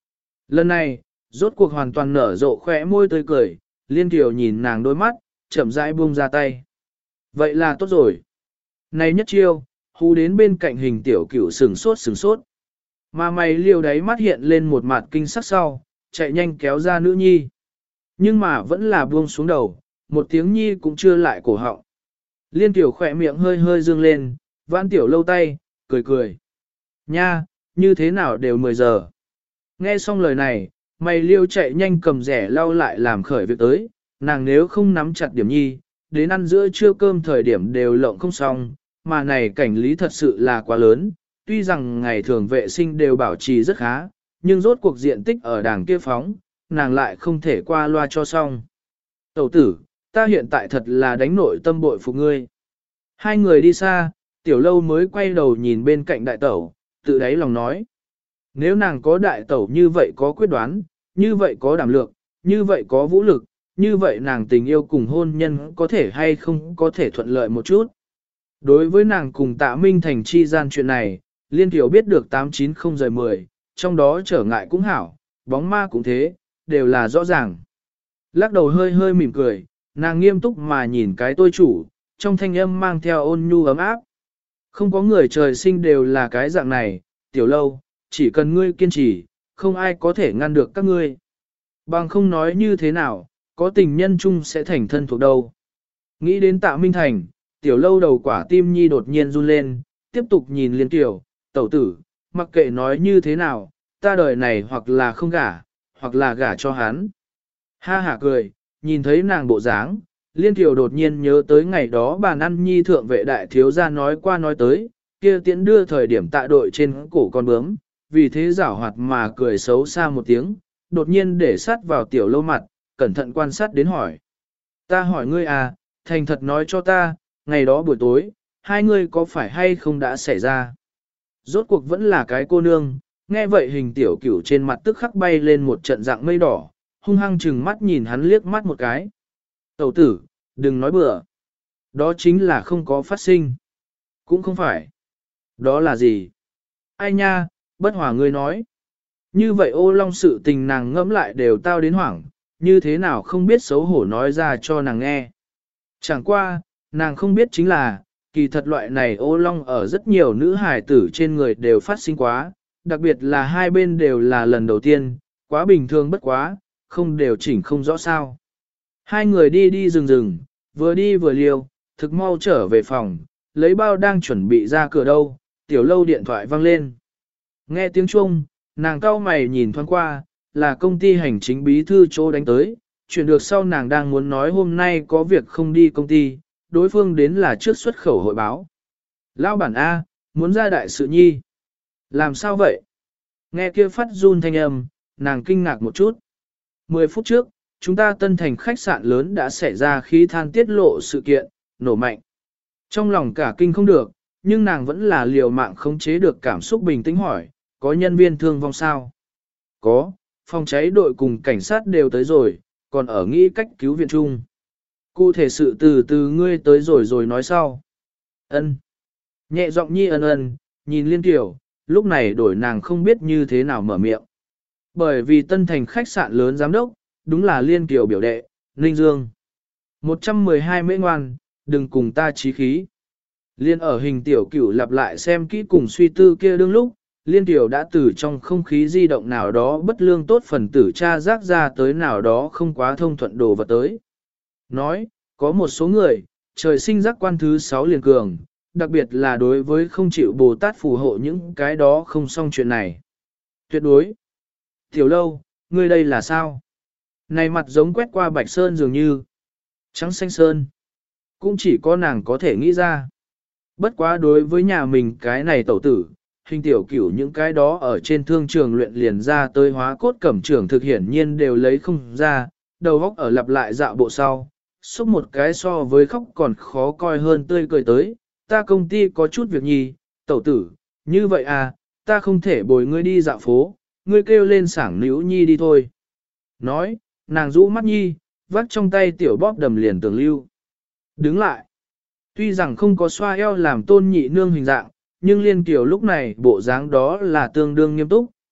Lần này, rốt cuộc hoàn toàn nở rộ khỏe môi tươi cười, Liên Kiều nhìn nàng đôi mắt, chậm rãi buông ra tay. Vậy là tốt rồi. Này nhất chiêu, hú đến bên cạnh hình tiểu cửu sừng sốt sừng sốt. Mà mày liều đáy mắt hiện lên một mặt kinh sắc sau, chạy nhanh kéo ra nữ nhi. Nhưng mà vẫn là buông xuống đầu, một tiếng nhi cũng chưa lại cổ họng. Liên tiểu khỏe miệng hơi hơi dương lên, vãn tiểu lâu tay, cười cười. Nha, như thế nào đều mười giờ. Nghe xong lời này, mày liêu chạy nhanh cầm rẻ lau lại làm khởi việc tới, nàng nếu không nắm chặt điểm nhi, đến ăn giữa trưa cơm thời điểm đều lộng không xong, mà này cảnh lý thật sự là quá lớn, tuy rằng ngày thường vệ sinh đều bảo trì rất khá, nhưng rốt cuộc diện tích ở đàng kia phóng, nàng lại không thể qua loa cho xong. Tẩu tử, ta hiện tại thật là đánh nội tâm bội phục ngươi. Hai người đi xa, tiểu lâu mới quay đầu nhìn bên cạnh đại tẩu, tự đáy lòng nói. Nếu nàng có đại tẩu như vậy có quyết đoán, như vậy có đảm lượng, như vậy có vũ lực, như vậy nàng tình yêu cùng hôn nhân có thể hay không có thể thuận lợi một chút. Đối với nàng cùng Tạ Minh Thành chi gian chuyện này, Liên Tiểu biết được tám chín không rời mười, trong đó trở ngại cũng hảo, bóng ma cũng thế, đều là rõ ràng. Lắc đầu hơi hơi mỉm cười, nàng nghiêm túc mà nhìn cái tôi chủ, trong thanh âm mang theo ôn nhu ấm áp. Không có người trời sinh đều là cái dạng này, Tiểu Lâu, chỉ cần ngươi kiên trì, không ai có thể ngăn được các ngươi. Bằng không nói như thế nào, có tình nhân chung sẽ thành thân thuộc đâu. Nghĩ đến Tạ Minh Thành, Tiểu Lâu đầu quả tim nhi đột nhiên run lên, tiếp tục nhìn Liên Tiểu, tẩu tử, mặc kệ nói như thế nào, ta đời này hoặc là không gả, hoặc là gả cho hắn. Ha hả cười, nhìn thấy nàng bộ dáng, Liên Tiểu đột nhiên nhớ tới ngày đó bàn ăn nhi thượng vệ đại thiếu gia nói qua nói tới, kia tiễn đưa thời điểm tạ đội trên cổ con bướm, vì thế giảo hoạt mà cười xấu xa một tiếng, đột nhiên để sát vào Tiểu Lâu mặt, cẩn thận quan sát đến hỏi. Ta hỏi ngươi à, thành thật nói cho ta, ngày đó buổi tối, hai ngươi có phải hay không đã xảy ra? Rốt cuộc vẫn là cái cô nương, nghe vậy hình tiểu cửu trên mặt tức khắc bay lên một trận dạng mây đỏ, hung hăng chừng mắt nhìn hắn liếc mắt một cái. Tẩu tử, đừng nói bừa. Đó chính là không có phát sinh. Cũng không phải. Đó là gì? Ai nha, bất hòa ngươi nói. Như vậy ô long sự tình nàng ngẫm lại đều tao đến hoảng, như thế nào không biết xấu hổ nói ra cho nàng nghe. Chẳng qua, nàng không biết chính là, kỳ thật loại này ô long ở rất nhiều nữ hài tử trên người đều phát sinh quá, đặc biệt là hai bên đều là lần đầu tiên, quá bình thường bất quá, không đều chỉnh không rõ sao. Hai người đi đi rừng rừng, vừa đi vừa liêu, thực mau trở về phòng, lấy bao đang chuẩn bị ra cửa đâu, Tiểu Lâu điện thoại vang lên. Nghe tiếng chuông, nàng cau mày nhìn thoáng qua, là công ty hành chính bí thư chỗ đánh tới, chuyện được sau nàng đang muốn nói hôm nay có việc không đi công ty, đối phương đến là trước xuất khẩu hội báo. Lão bản A, muốn ra đại sự nhi. Làm sao vậy? Nghe kia phát run thanh âm, nàng kinh ngạc một chút. Mười phút trước, chúng ta tân thành khách sạn lớn đã xảy ra khí than tiết lộ sự kiện, nổ mạnh. Trong lòng cả kinh không được, nhưng nàng vẫn là liều mạng khống chế được cảm xúc bình tĩnh hỏi, có nhân viên thương vong sao? Có, phòng cháy đội cùng cảnh sát đều tới rồi, còn ở nghĩ cách cứu viện chung. Cụ thể sự từ từ ngươi tới rồi rồi nói sau. Ân. Nhẹ giọng nhi ân ân, nhìn Liên Tiểu, lúc này đổi nàng không biết như thế nào mở miệng. Bởi vì tân thành khách sạn lớn giám đốc, đúng là Liên Tiểu biểu đệ, Ninh Dương. một trăm mười hai mễ ngoan, đừng cùng ta chí khí. Liên ở hình tiểu cửu lặp lại xem kỹ cùng suy tư kia đương lúc, Liên Tiểu đã từ trong không khí di động nào đó bất lương tốt phần tử tra rác ra tới nào đó không quá thông thuận đồ vật tới. Nói, có một số người, trời sinh giác quan thứ sáu liền cường, đặc biệt là đối với không chịu Bồ Tát phù hộ những cái đó không xong chuyện này. Tuyệt đối. Tiểu Lâu, ngươi đây là sao? Này mặt giống quét qua bạch sơn dường như. Trắng xanh sơn. Cũng chỉ có nàng có thể nghĩ ra. Bất quá đối với nhà mình cái này tẩu tử, hình tiểu cửu những cái đó ở trên thương trường luyện liền ra tới hóa cốt cẩm trưởng thực hiển nhiên đều lấy không ra, đầu góc ở lặp lại dạo bộ sau, xúc một cái so với khóc còn khó coi hơn tươi cười tới, ta công ty có chút việc nhi, tẩu tử, như vậy à, ta không thể bồi ngươi đi dạo phố, ngươi kêu lên sảng níu nhi đi thôi. Nói, nàng rũ mắt nhi, vắt trong tay tiểu bóp đầm liền tường lưu. Đứng lại. Tuy rằng không có xoa eo làm tôn nhị nương hình dạng, nhưng Liên Kiều lúc này bộ dáng đó là tương đương nghiêm túc,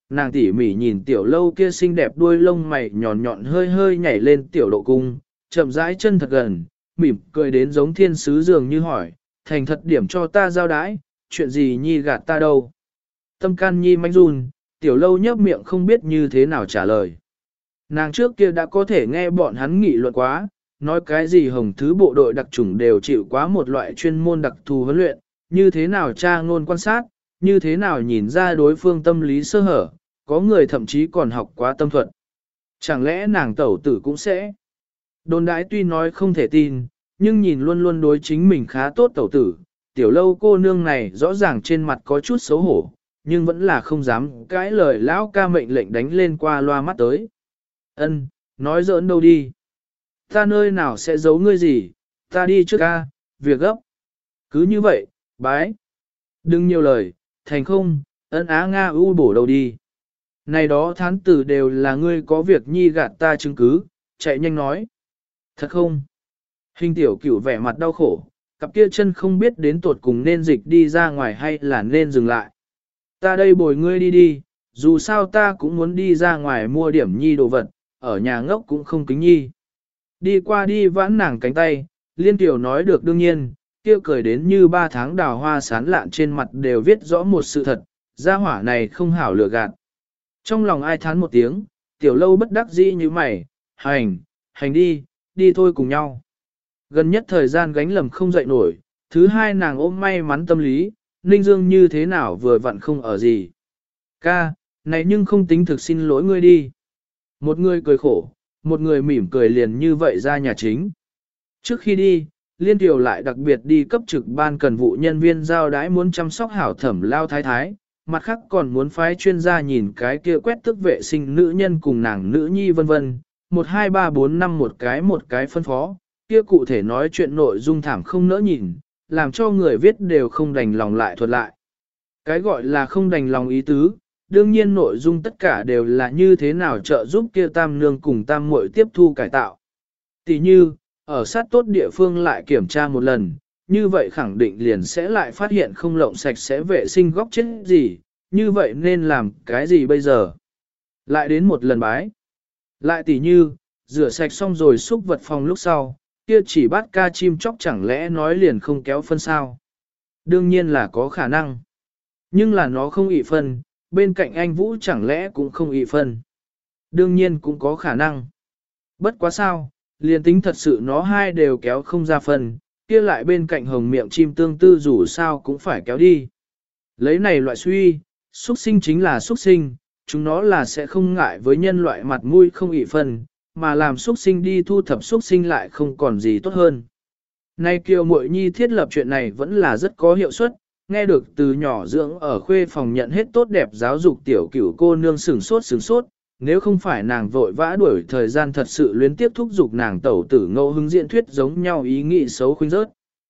nàng tỉ mỉ nhìn tiểu lâu kia xinh đẹp đuôi lông mày nhọn nhọn hơi hơi nhảy lên tiểu độ cung, chậm rãi chân thật gần, mỉm cười đến giống thiên sứ dường như hỏi, thành thật điểm cho ta giao đái, chuyện gì nhi gạt ta đâu. Tâm can nhi manh run, tiểu lâu nhấp miệng không biết như thế nào trả lời. Nàng trước kia đã có thể nghe bọn hắn nghị luận quá, nói cái gì hồng thứ bộ đội đặc chủng đều chịu quá một loại chuyên môn đặc thù huấn luyện, như thế nào tra ngôn quan sát, như thế nào nhìn ra đối phương tâm lý sơ hở, có người thậm chí còn học quá tâm thuật. Chẳng lẽ nàng tẩu tử cũng sẽ? Đồn đãi tuy nói không thể tin, nhưng nhìn luôn luôn đối chính mình khá tốt tẩu tử, tiểu lâu cô nương này rõ ràng trên mặt có chút xấu hổ, nhưng vẫn là không dám cãi lời lão ca mệnh lệnh đánh lên qua loa mắt tới. Ân, nói giỡn đâu đi. Ta nơi nào sẽ giấu ngươi gì, ta đi trước ca, việc gấp. Cứ như vậy, bái. Đừng nhiều lời, thành không, ân á nga u bổ đầu đi. Này đó thán tử đều là ngươi có việc nhi gạt ta chứng cứ, chạy nhanh nói. Thật không? Hình tiểu cửu vẻ mặt đau khổ, cặp kia chân không biết đến tột cùng nên dịch đi ra ngoài hay là nên dừng lại. Ta đây bồi ngươi đi đi, dù sao ta cũng muốn đi ra ngoài mua điểm nhi đồ vật, ở nhà ngốc cũng không kính nhi. Đi qua đi vãn nàng cánh tay, liên tiểu nói được đương nhiên, kia cười đến như ba tháng đào hoa sán lạn trên mặt đều viết rõ một sự thật, gia hỏa này không hảo lừa gạt. Trong lòng ai thán một tiếng, tiểu lâu bất đắc dĩ như mày, hành, hành đi, đi thôi cùng nhau. Gần nhất thời gian gánh lầm không dậy nổi, thứ hai nàng ôm may mắn tâm lý, Ninh Dương như thế nào vừa vặn không ở gì. Ca, này nhưng không tính thực xin lỗi ngươi đi. Một người cười khổ, một người mỉm cười liền như vậy ra nhà chính. Trước khi đi, Liên Tiểu lại đặc biệt đi cấp trực ban cần vụ nhân viên giao đái muốn chăm sóc hảo thẩm lao thái thái, mặt khác còn muốn phái chuyên gia nhìn cái kia quét tức vệ sinh nữ nhân cùng nàng nữ nhi vân vân, một hai ba bốn năm một cái một cái phân phó, kia cụ thể nói chuyện nội dung thảm không nỡ nhìn, làm cho người viết đều không đành lòng lại thuật lại. Cái gọi là không đành lòng ý tứ, đương nhiên nội dung tất cả đều là như thế nào trợ giúp kia tam nương cùng tam muội tiếp thu cải tạo. Tỷ như, ở sát tốt địa phương lại kiểm tra một lần, như vậy khẳng định liền sẽ lại phát hiện không lộng sạch sẽ vệ sinh góc chết gì, như vậy nên làm cái gì bây giờ? Lại đến một lần bái. Lại tỷ như, rửa sạch xong rồi xúc vật phòng lúc sau, kia chỉ bắt ca chim chóc chẳng lẽ nói liền không kéo phân sao? Đương nhiên là có khả năng. Nhưng là nó không ị phân, bên cạnh anh Vũ chẳng lẽ cũng không ị phân. Đương nhiên cũng có khả năng. Bất quá sao, liền tính thật sự nó hai đều kéo không ra phân, kia lại bên cạnh hồng miệng chim tương tư dù sao cũng phải kéo đi. Lấy này loại suy, xuất sinh chính là xuất sinh, chúng nó là sẽ không ngại với nhân loại mặt mũi không ị phân, mà làm xuất sinh đi thu thập xuất sinh lại không còn gì tốt hơn. Nay Kiều Muội Nhi thiết lập chuyện này vẫn là rất có hiệu suất, nghe được từ nhỏ dưỡng ở khuê phòng nhận hết tốt đẹp giáo dục tiểu cửu cô nương sửng sốt sửng sốt, nếu không phải nàng vội vã đuổi thời gian thật sự luyến tiếp thúc giục nàng tẩu tử ngẫu hứng diễn thuyết giống nhau ý nghĩ xấu khuynh rớt.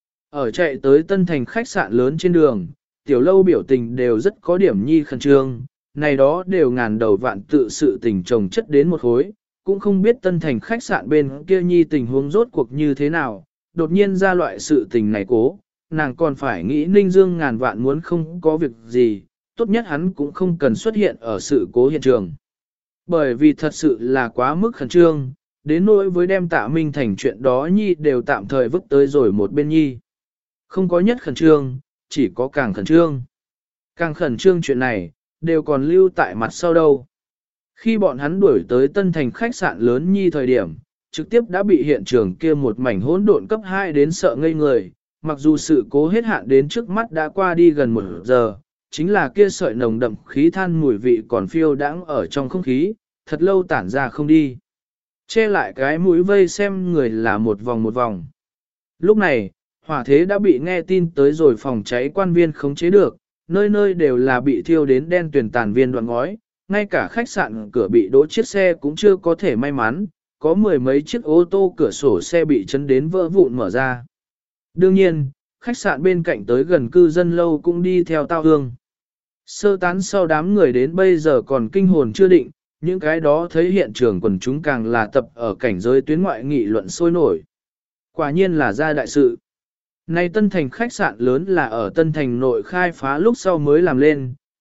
Ở chạy tới Tân Thành khách sạn lớn trên đường, tiểu lâu biểu tình đều rất có điểm nhi khẩn trương, này đó đều ngàn đầu vạn tự sự tình chồng chất đến một khối, cũng không biết Tân Thành khách sạn bên kia nhi tình huống rốt cuộc như thế nào, đột nhiên ra loại sự tình này cố, nàng còn phải nghĩ Ninh Dương ngàn vạn muốn không có việc gì, tốt nhất hắn cũng không cần xuất hiện ở sự cố hiện trường. Bởi vì thật sự là quá mức khẩn trương, đến nỗi với đem Tạ Minh Thành chuyện đó nhi đều tạm thời vứt tới rồi một bên nhi. Không có nhất khẩn trương, chỉ có càng khẩn trương. Càng khẩn trương chuyện này, đều còn lưu tại mặt sau đâu. Khi bọn hắn đuổi tới Tân Thành khách sạn lớn nhi thời điểm, trực tiếp đã bị hiện trường kia một mảnh hỗn độn cấp hai đến sợ ngây người, mặc dù sự cố hết hạn đến trước mắt đã qua đi gần một giờ, chính là kia sợi nồng đậm khí than mùi vị còn phiêu đãng ở trong không khí, thật lâu tản ra không đi. Che lại cái mũi vây xem người là một vòng một vòng. Lúc này, hỏa thế đã bị nghe tin tới rồi phòng cháy quan viên khống chế được, nơi nơi đều là bị thiêu đến đen tuyền tàn viên đoạn ngói, ngay cả khách sạn cửa bị đỗ chiếc xe cũng chưa có thể may mắn, có mười mấy chiếc ô tô cửa sổ xe bị chấn đến vỡ vụn mở ra. Đương nhiên, khách sạn bên cạnh tới gần cư dân lâu cũng đi theo tao hương. Sơ tán sau đám người đến bây giờ còn kinh hồn chưa định, những cái đó thấy hiện trường quần chúng càng là tập ở cảnh giới tuyến ngoại nghị luận sôi nổi. Quả nhiên là ra đại sự. Này Tân Thành khách sạn lớn là ở Tân Thành nội khai phá lúc sau mới làm lên,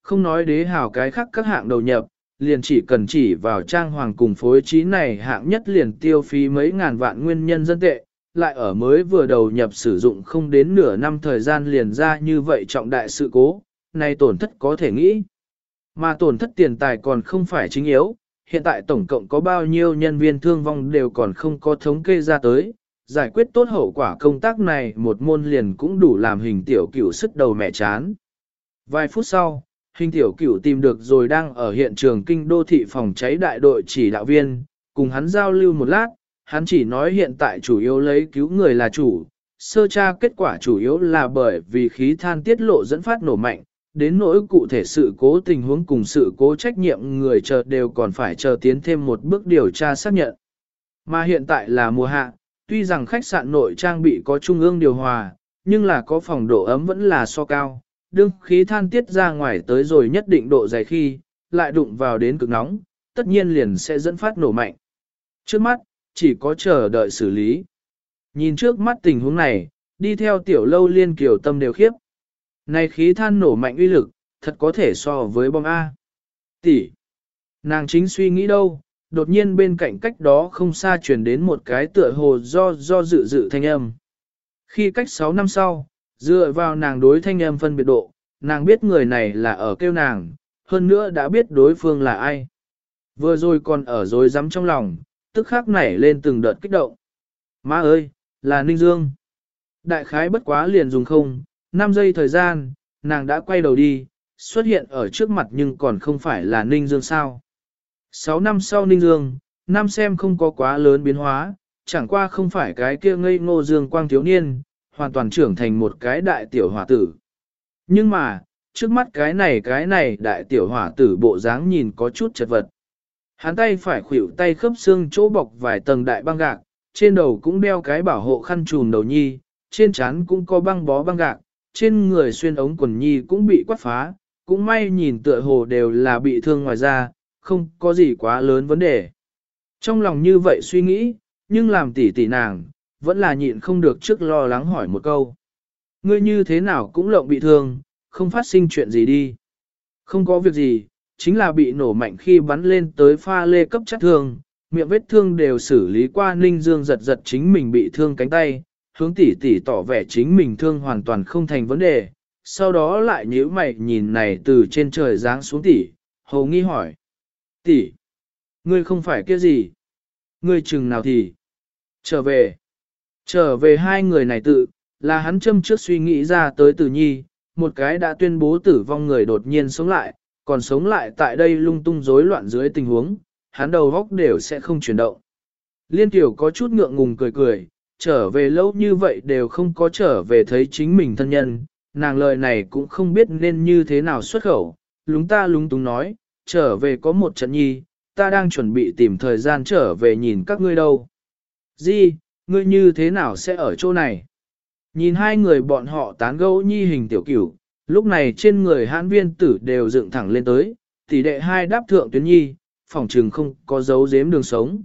không nói đế hào cái khác các hạng đầu nhập, liền chỉ cần chỉ vào trang hoàng cùng phối trí này hạng nhất liền tiêu phí mấy ngàn vạn nguyên nhân dân tệ, lại ở mới vừa đầu nhập sử dụng không đến nửa năm thời gian liền ra như vậy trọng đại sự cố, này tổn thất có thể nghĩ. Mà tổn thất tiền tài còn không phải chính yếu, hiện tại tổng cộng có bao nhiêu nhân viên thương vong đều còn không có thống kê ra tới, giải quyết tốt hậu quả công tác này một môn liền cũng đủ làm hình tiểu cửu sức đầu mẹ chán. Vài phút sau, hình tiểu cửu tìm được rồi đang ở hiện trường kinh đô thị phòng cháy đại đội chỉ đạo viên, cùng hắn giao lưu một lát, hắn chỉ nói hiện tại chủ yếu lấy cứu người là chủ, sơ tra kết quả chủ yếu là bởi vì khí than tiết lộ dẫn phát nổ mạnh, đến nỗi cụ thể sự cố tình huống cùng sự cố trách nhiệm người chờ đều còn phải chờ tiến thêm một bước điều tra xác nhận. Mà hiện tại là mùa hạ, tuy rằng khách sạn nội trang bị có trung ương điều hòa, nhưng là có phòng độ ấm vẫn là so cao, đương khí than tiết ra ngoài tới rồi nhất định độ dày khi, lại đụng vào đến cực nóng, tất nhiên liền sẽ dẫn phát nổ mạnh. Trước mắt, chỉ có chờ đợi xử lý. Nhìn trước mắt tình huống này, đi theo tiểu lâu liên kiều tâm đều khiếp. Này khí than nổ mạnh uy lực, thật có thể so với bom A. Tỷ. Nàng chính suy nghĩ đâu, đột nhiên bên cạnh cách đó không xa truyền đến một cái tựa hồ do do dự dự thanh âm. Khi cách sáu năm sau, dựa vào nàng đối thanh âm phân biệt độ, nàng biết người này là ở kêu nàng, hơn nữa đã biết đối phương là ai. Vừa rồi còn ở dối rắm trong lòng, tức khắc nảy lên từng đợt kích động. Má ơi, là Ninh Dương. Đại khái bất quá liền dùng không, năm giây thời gian, nàng đã quay đầu đi, xuất hiện ở trước mặt nhưng còn không phải là Ninh Dương sao. Sáu năm sau Ninh Dương, năm xem không có quá lớn biến hóa, chẳng qua không phải cái kia ngây ngô dương quang thiếu niên, hoàn toàn trưởng thành một cái đại tiểu hỏa tử. Nhưng mà, trước mắt cái này cái này đại tiểu hỏa tử bộ dáng nhìn có chút chật vật. Hắn tay phải khuỷu tay khớp xương chỗ bọc vài tầng đại băng gạc, trên đầu cũng đeo cái bảo hộ khăn trùm đầu nhi, trên trán cũng có băng bó băng gạc, trên người xuyên ống quần nhi cũng bị quát phá, cũng may nhìn tựa hồ đều là bị thương ngoài da, không có gì quá lớn vấn đề. Trong lòng như vậy suy nghĩ, nhưng làm tỉ tỉ nàng, vẫn là nhịn không được trước lo lắng hỏi một câu. Ngươi như thế nào cũng lộng bị thương, không phát sinh chuyện gì đi. Không có việc gì, chính là bị nổ mạnh khi bắn lên tới pha lê cấp chất thương, miệng vết thương đều xử lý qua. Ninh Dương giật giật chính mình bị thương cánh tay, hướng tỉ tỉ tỏ vẻ chính mình thương hoàn toàn không thành vấn đề, sau đó lại nhíu mày nhìn này từ trên trời giáng xuống tỉ, hầu nghi hỏi. Tỷ, ngươi không phải kia gì? Ngươi chừng nào thì? Trở về. Trở về hai người này tự, là hắn châm trước suy nghĩ ra tới Tử Nhi, một cái đã tuyên bố tử vong người đột nhiên sống lại, còn sống lại tại đây lung tung rối loạn dưới tình huống, hắn đầu góc đều sẽ không chuyển động. Liên Tiểu có chút ngượng ngùng cười cười, trở về lâu như vậy đều không có trở về thấy chính mình thân nhân, nàng lời này cũng không biết nên như thế nào xuất khẩu, lúng ta lúng túng nói, trở về có một trận nhi, ta đang chuẩn bị tìm thời gian trở về nhìn các ngươi đâu. Di, ngươi như thế nào sẽ ở chỗ này? Nhìn hai người bọn họ tán gẫu nhi hình tiểu cửu, lúc này trên người hãn viên tử đều dựng thẳng lên tới, tỷ đệ hai đáp thượng tuyến nhi, phòng trừng không có dấu giếm đường sống.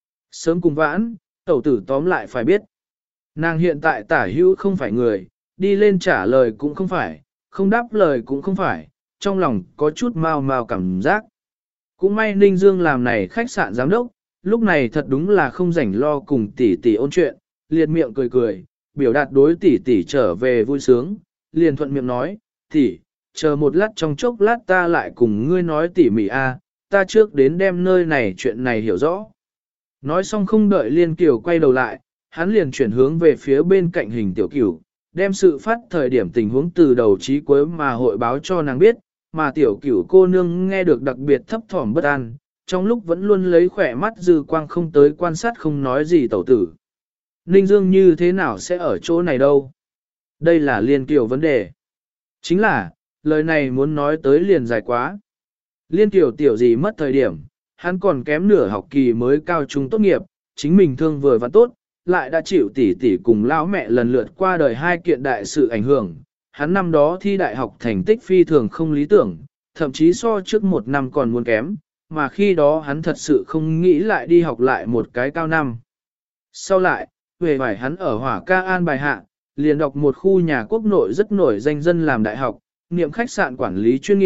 Sớm cùng vãn, tẩu tử tóm lại phải biết. Nàng hiện tại tả hữu không phải người, đi lên trả lời cũng không phải, không đáp lời cũng không phải, trong lòng có chút mau mau cảm giác. Cũng may Ninh Dương làm này khách sạn giám đốc, lúc này thật đúng là không rảnh lo cùng tỷ tỷ ôn chuyện, liệt miệng cười cười, biểu đạt đối tỷ tỷ trở về vui sướng, liền thuận miệng nói, tỷ, chờ một lát trong chốc lát ta lại cùng ngươi nói tỉ mỉ a, ta trước đến đem nơi này chuyện này hiểu rõ. Nói xong không đợi Liên Kiều quay đầu lại, hắn liền chuyển hướng về phía bên cạnh hình tiểu cửu, đem sự phát thời điểm tình huống từ đầu chí cuối mà hội báo cho nàng biết, mà tiểu cửu cô nương nghe được đặc biệt thấp thỏm bất an, trong lúc vẫn luôn lấy khỏe mắt dư quang không tới quan sát không nói gì tẩu tử. Ninh Dương như thế nào sẽ ở chỗ này đâu? Đây là Liên Kiều vấn đề. Chính là, lời này muốn nói tới liền dài quá. Liên Kiều tiểu gì mất thời điểm, hắn còn kém nửa học kỳ mới cao trung tốt nghiệp, chính mình thương vừa và tốt, lại đã chịu tỷ tỷ cùng lão mẹ lần lượt qua đời hai kiện đại sự ảnh hưởng. Hắn năm đó thi đại học thành tích phi thường không lý tưởng, thậm chí so trước một năm còn muốn kém, mà khi đó hắn thật sự không nghĩ lại đi học lại một cái cao năm. Sau lại, về vải hắn ở Hỏa Ca An bài hạ, liền đọc một khu nhà quốc nội rất nổi danh dân làm đại học, niệm khách sạn quản lý chuyên nghiệp,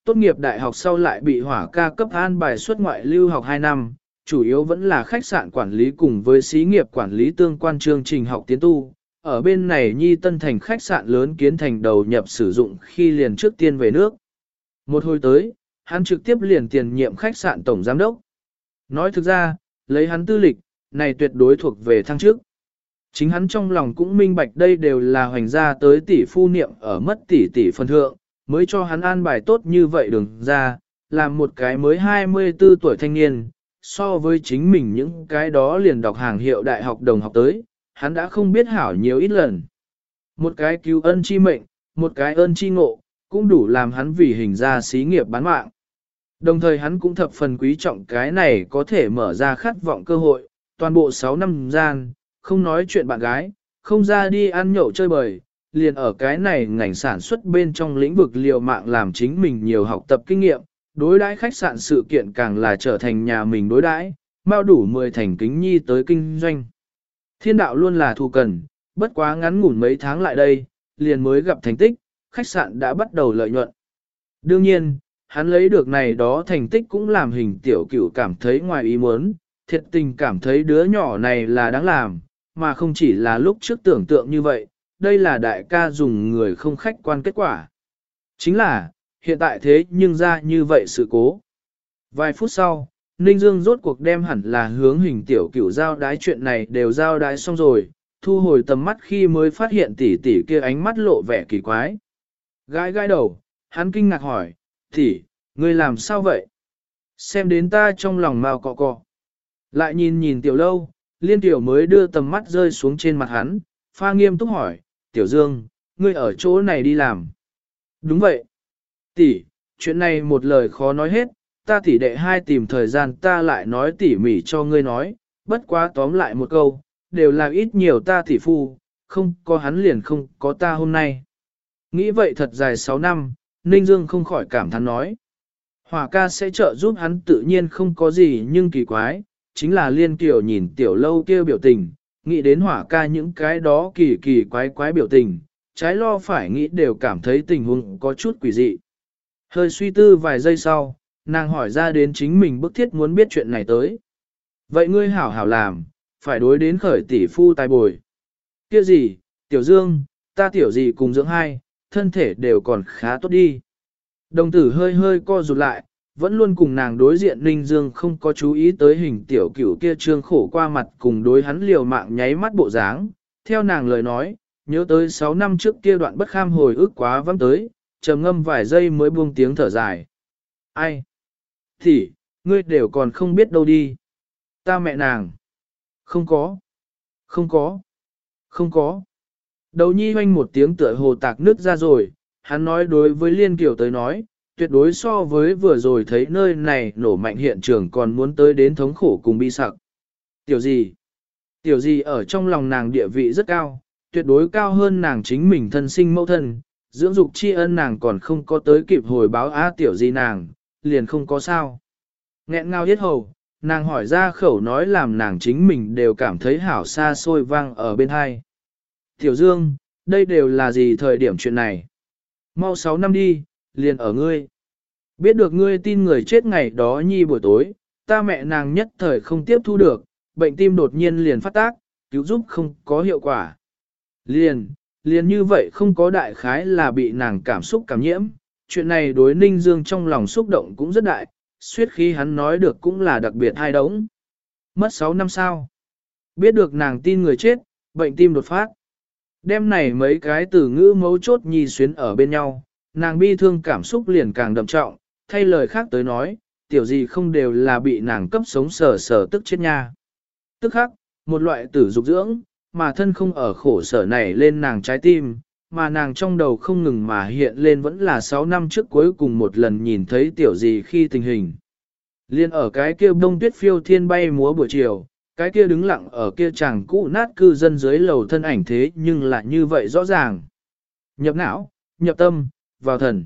tốt nghiệp đại học sau lại bị hỏa ca cấp an bài xuất ngoại lưu học hai năm, chủ yếu vẫn là khách sạn quản lý cùng với xí nghiệp quản lý tương quan chương trình học tiến tu. Ở bên này Nhi Tân Thành khách sạn lớn kiến thành đầu nhập sử dụng khi liền trước tiên về nước. Một hồi tới, hắn trực tiếp liền tiền nhiệm khách sạn tổng giám đốc. Nói thực ra, lấy hắn tư lịch, này tuyệt đối thuộc về thăng chức. Chính hắn trong lòng cũng minh bạch đây đều là hoành gia tới tỷ phu niệm ở mất tỷ tỷ phần thượng, mới cho hắn an bài tốt như vậy đường ra, làm một cái mới hai mươi tư tuổi thanh niên, so với chính mình những cái đó liền đọc hàng hiệu đại học đồng học tới, hắn đã không biết hảo nhiều ít lần. Một cái cứu ân chi mệnh, một cái ơn chi ngộ, cũng đủ làm hắn vì hình ra xí nghiệp bán mạng. Đồng thời hắn cũng thập phần quý trọng cái này có thể mở ra khát vọng cơ hội, toàn bộ sáu năm gian, không nói chuyện bạn gái, không ra đi ăn nhậu chơi bời, liền ở cái này ngành sản xuất bên trong lĩnh vực liều mạng làm chính mình nhiều học tập kinh nghiệm, đối đãi khách sạn sự kiện càng là trở thành nhà mình đối đãi, mau đủ mười thành kính nhi tới kinh doanh. Thiên đạo luôn là thù cần, bất quá ngắn ngủn mấy tháng lại đây, liền mới gặp thành tích, khách sạn đã bắt đầu lợi nhuận. Đương nhiên, hắn lấy được này đó thành tích cũng làm hình tiểu cửu cảm thấy ngoài ý muốn, thiệt tình cảm thấy đứa nhỏ này là đáng làm, mà không chỉ là lúc trước tưởng tượng như vậy, đây là đại ca dùng người không khách quan kết quả. Chính là, hiện tại thế nhưng ra như vậy sự cố. Vài phút sau, Ninh Dương rốt cuộc đem hẳn là hướng hình tiểu cửu giao đái chuyện này đều giao đái xong rồi, thu hồi tầm mắt khi mới phát hiện tỷ tỷ kia ánh mắt lộ vẻ kỳ quái. Gái gái đầu, hắn kinh ngạc hỏi, tỷ, ngươi làm sao vậy? Xem đến ta trong lòng mao cọ cọ. Lại nhìn nhìn tiểu lâu, liên tiểu mới đưa tầm mắt rơi xuống trên mặt hắn, pha nghiêm túc hỏi, tiểu dương, ngươi ở chỗ này đi làm. Đúng vậy. Tỷ, chuyện này một lời khó nói hết, ta tỷ đệ hai tìm thời gian ta lại nói tỉ mỉ cho ngươi nói, bất quá tóm lại một câu, đều là ít nhiều ta tỷ phu, không có hắn liền không có ta hôm nay. Nghĩ vậy thật dài sáu năm, Ninh Dương không khỏi cảm thán nói. Hỏa ca sẽ trợ giúp hắn tự nhiên không có gì nhưng kỳ quái, chính là liên kiểu nhìn tiểu lâu kia biểu tình, nghĩ đến hỏa ca những cái đó kỳ kỳ quái quái biểu tình, trái lo phải nghĩ đều cảm thấy tình huống có chút quỷ dị. Hơi suy tư vài giây sau, nàng hỏi ra đến chính mình bức thiết muốn biết chuyện này tới. Vậy ngươi hảo hảo làm, phải đối đến khởi tỷ phu tài bồi. Kia gì, tiểu dương, ta tiểu gì cùng dưỡng hai, thân thể đều còn khá tốt đi. Đồng tử hơi hơi co rụt lại, vẫn luôn cùng nàng đối diện Ninh Dương không có chú ý tới hình tiểu cửu kia trương khổ qua mặt cùng đối hắn liều mạng nháy mắt bộ dáng. Theo nàng lời nói, nhớ tới sáu năm trước kia đoạn bất kham hồi ức quá vắng tới, trầm ngâm vài giây mới buông tiếng thở dài. Ai? Thì, ngươi đều còn không biết đâu đi. Ta mẹ nàng. Không có. Không có. Không có. Đầu nhi hoanh một tiếng tựa hồ tạc nứt ra rồi, hắn nói đối với Liên Kiều tới nói, tuyệt đối so với vừa rồi thấy nơi này nổ mạnh hiện trường còn muốn tới đến thống khổ cùng bi sặc. Tiểu gì? Tiểu gì ở trong lòng nàng địa vị rất cao, tuyệt đối cao hơn nàng chính mình thân sinh mẫu thân, dưỡng dục tri ân nàng còn không có tới kịp hồi báo á tiểu gì nàng, liền không có sao. Nghẹn ngào yết hầu, nàng hỏi ra khẩu nói làm nàng chính mình đều cảm thấy hảo xa xôi vang ở bên hai. Tiểu Dương, đây đều là gì thời điểm chuyện này? Mau sáu năm đi, liền ở ngươi. Biết được ngươi tin người chết ngày đó nhi buổi tối, ta mẹ nàng nhất thời không tiếp thu được, bệnh tim đột nhiên liền phát tác, cứu giúp không có hiệu quả. Liền, liền như vậy không có đại khái là bị nàng cảm xúc cảm nhiễm, chuyện này đối Ninh Dương trong lòng xúc động cũng rất đại, suýt khi hắn nói được cũng là đặc biệt hai đống. Mất sáu năm sau, biết được nàng tin người chết, bệnh tim đột phát. Đêm này mấy cái từ ngữ mấu chốt nhì xuyến ở bên nhau, nàng bi thương cảm xúc liền càng đậm trọng, thay lời khác tới nói, tiểu gì không đều là bị nàng cấp sống sờ sờ tức chết nha. Tức khắc, một loại tử dục dưỡng, mà thân không ở khổ sở này lên nàng trái tim, mà nàng trong đầu không ngừng mà hiện lên vẫn là sáu năm trước cuối cùng một lần nhìn thấy tiểu gì khi tình hình. Liên ở cái kia bông tuyết phiêu thiên bay múa buổi chiều, cái kia đứng lặng ở kia chàng cũ nát cư dân dưới lầu thân ảnh thế nhưng lại như vậy rõ ràng. Nhập não, nhập tâm, vào thần.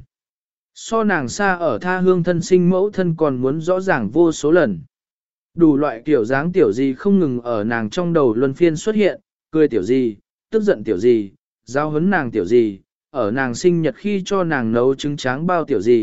So nàng xa ở tha hương thân sinh mẫu thân còn muốn rõ ràng vô số lần. Đủ loại kiểu dáng tiểu gì không ngừng ở nàng trong đầu luân phiên xuất hiện, cười tiểu gì, tức giận tiểu gì, giao hấn nàng tiểu gì, ở nàng sinh nhật khi cho nàng nấu trứng tráng bao tiểu gì,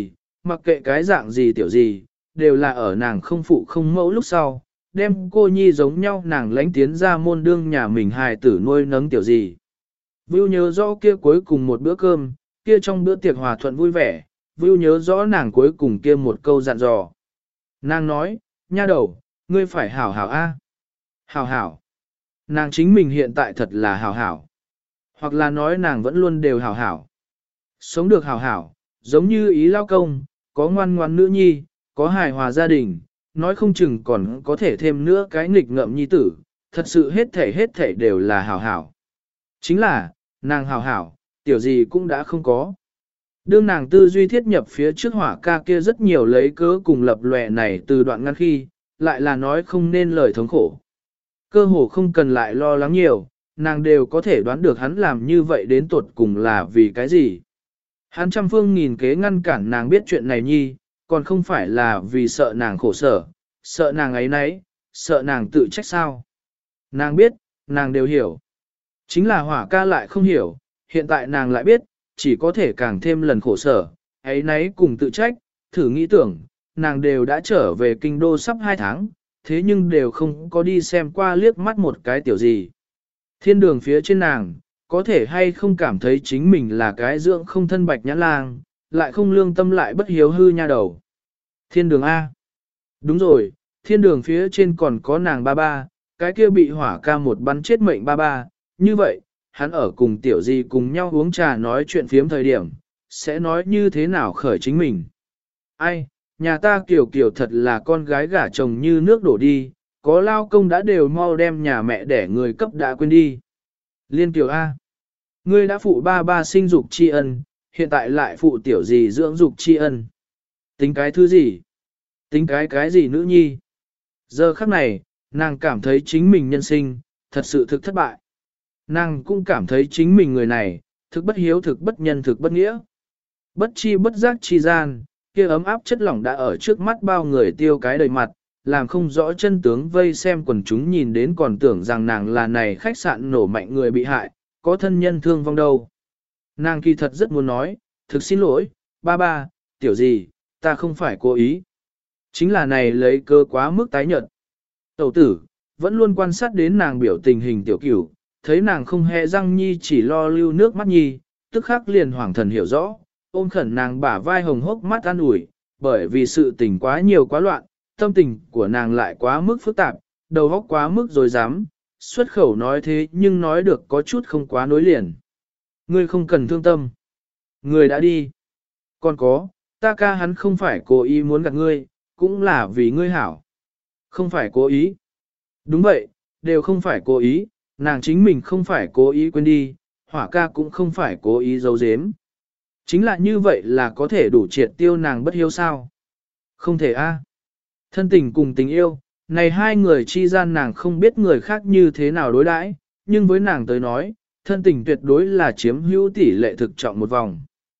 mặc kệ cái dạng gì tiểu gì, đều là ở nàng không phụ không mẫu lúc sau, đem cô nhi giống nhau nàng lánh tiến ra môn đương nhà mình hài tử nuôi nấng tiểu gì. Vưu nhớ rõ kia cuối cùng một bữa cơm, kia trong bữa tiệc hòa thuận vui vẻ, Vưu nhớ rõ nàng cuối cùng kia một câu dặn dò. Nàng nói, nha đầu, ngươi phải hảo hảo a, hảo hảo. Nàng chính mình hiện tại thật là hảo hảo. Hoặc là nói nàng vẫn luôn đều hảo hảo. Sống được hảo hảo, giống như ý lao công, có ngoan ngoan nữ nhi, có hài hòa gia đình, nói không chừng còn có thể thêm nữa cái nghịch ngợm nhi tử, thật sự hết thể hết thể đều là hảo hảo. Chính là, nàng hảo hảo, tiểu gì cũng đã không có. Đương nàng tư duy thiết nhập phía trước hỏa ca kia rất nhiều lấy cớ cùng lập lòe này từ đoạn ngăn khi, lại là nói không nên lời thống khổ. Cơ hồ không cần lại lo lắng nhiều, nàng đều có thể đoán được hắn làm như vậy đến tuột cùng là vì cái gì. Hắn trăm phương nghìn kế ngăn cản nàng biết chuyện này nhi, còn không phải là vì sợ nàng khổ sở, sợ nàng ấy nấy, sợ nàng tự trách sao. Nàng biết, nàng đều hiểu. Chính là hỏa ca lại không hiểu, hiện tại nàng lại biết, chỉ có thể càng thêm lần khổ sở, ấy nấy cùng tự trách, thử nghĩ tưởng, nàng đều đã trở về kinh đô sắp hai tháng, thế nhưng đều không có đi xem qua liếc mắt một cái tiểu gì. Thiên đường phía trên nàng, có thể hay không cảm thấy chính mình là cái dưỡng không thân bạch nhãn lang, lại không lương tâm lại bất hiếu hư nha đầu. Thiên đường A. Đúng rồi, thiên đường phía trên còn có nàng ba ba, cái kia bị hỏa ca một bắn chết mệnh ba ba, như vậy, hắn ở cùng tiểu gì cùng nhau uống trà nói chuyện phiếm thời điểm, sẽ nói như thế nào khởi chính mình. Ai, nhà ta kiểu kiểu thật là con gái gả chồng như nước đổ đi, có lao công đã đều mau đem nhà mẹ để người cấp đã quên đi. Liên Kiều A. Ngươi đã phụ ba ba sinh dục tri ân, hiện tại lại phụ tiểu gì dưỡng dục tri ân. Tính cái thứ gì? Tính cái cái gì nữ nhi? Giờ khắc này, nàng cảm thấy chính mình nhân sinh, thật sự thực thất bại. Nàng cũng cảm thấy chính mình người này, thực bất hiếu thực bất nhân thực bất nghĩa. Bất chi bất giác chi gian, kia ấm áp chất lỏng đã ở trước mắt bao người tiêu cái đầy mặt, làm không rõ chân tướng vây xem quần chúng nhìn đến còn tưởng rằng nàng là này khách sạn nổ mạnh người bị hại, có thân nhân thương vong đâu. Nàng kỳ thật rất muốn nói, thực xin lỗi, ba ba, tiểu gì, ta không phải cố ý. Chính là này lấy cơ quá mức tái nhợt. Tẩu tử, vẫn luôn quan sát đến nàng biểu tình hình tiểu cửu, thấy nàng không hề răng nhi chỉ lo lưu nước mắt nhi, tức khắc liền hoảng thần hiểu rõ, ôm khẩn nàng bả vai hồng hốc mắt an ủi, bởi vì sự tình quá nhiều quá loạn, tâm tình của nàng lại quá mức phức tạp, đầu óc quá mức rồi dám, xuất khẩu nói thế nhưng nói được có chút không quá nối liền. Ngươi không cần thương tâm. Ngươi đã đi. Còn có, ta ca hắn không phải cố ý muốn gặp ngươi, cũng là vì ngươi hảo. Không phải cố ý. Đúng vậy, đều không phải cố ý, nàng chính mình không phải cố ý quên đi, hỏa ca cũng không phải cố ý giấu giếm. Chính là như vậy là có thể đủ triệt tiêu nàng bất hiếu sao? Không thể a. Thân tình cùng tình yêu, này hai người chi gian nàng không biết người khác như thế nào đối đãi, nhưng với nàng tới nói, thân tình tuyệt đối là chiếm hữu tỷ lệ thực trọng một vòng.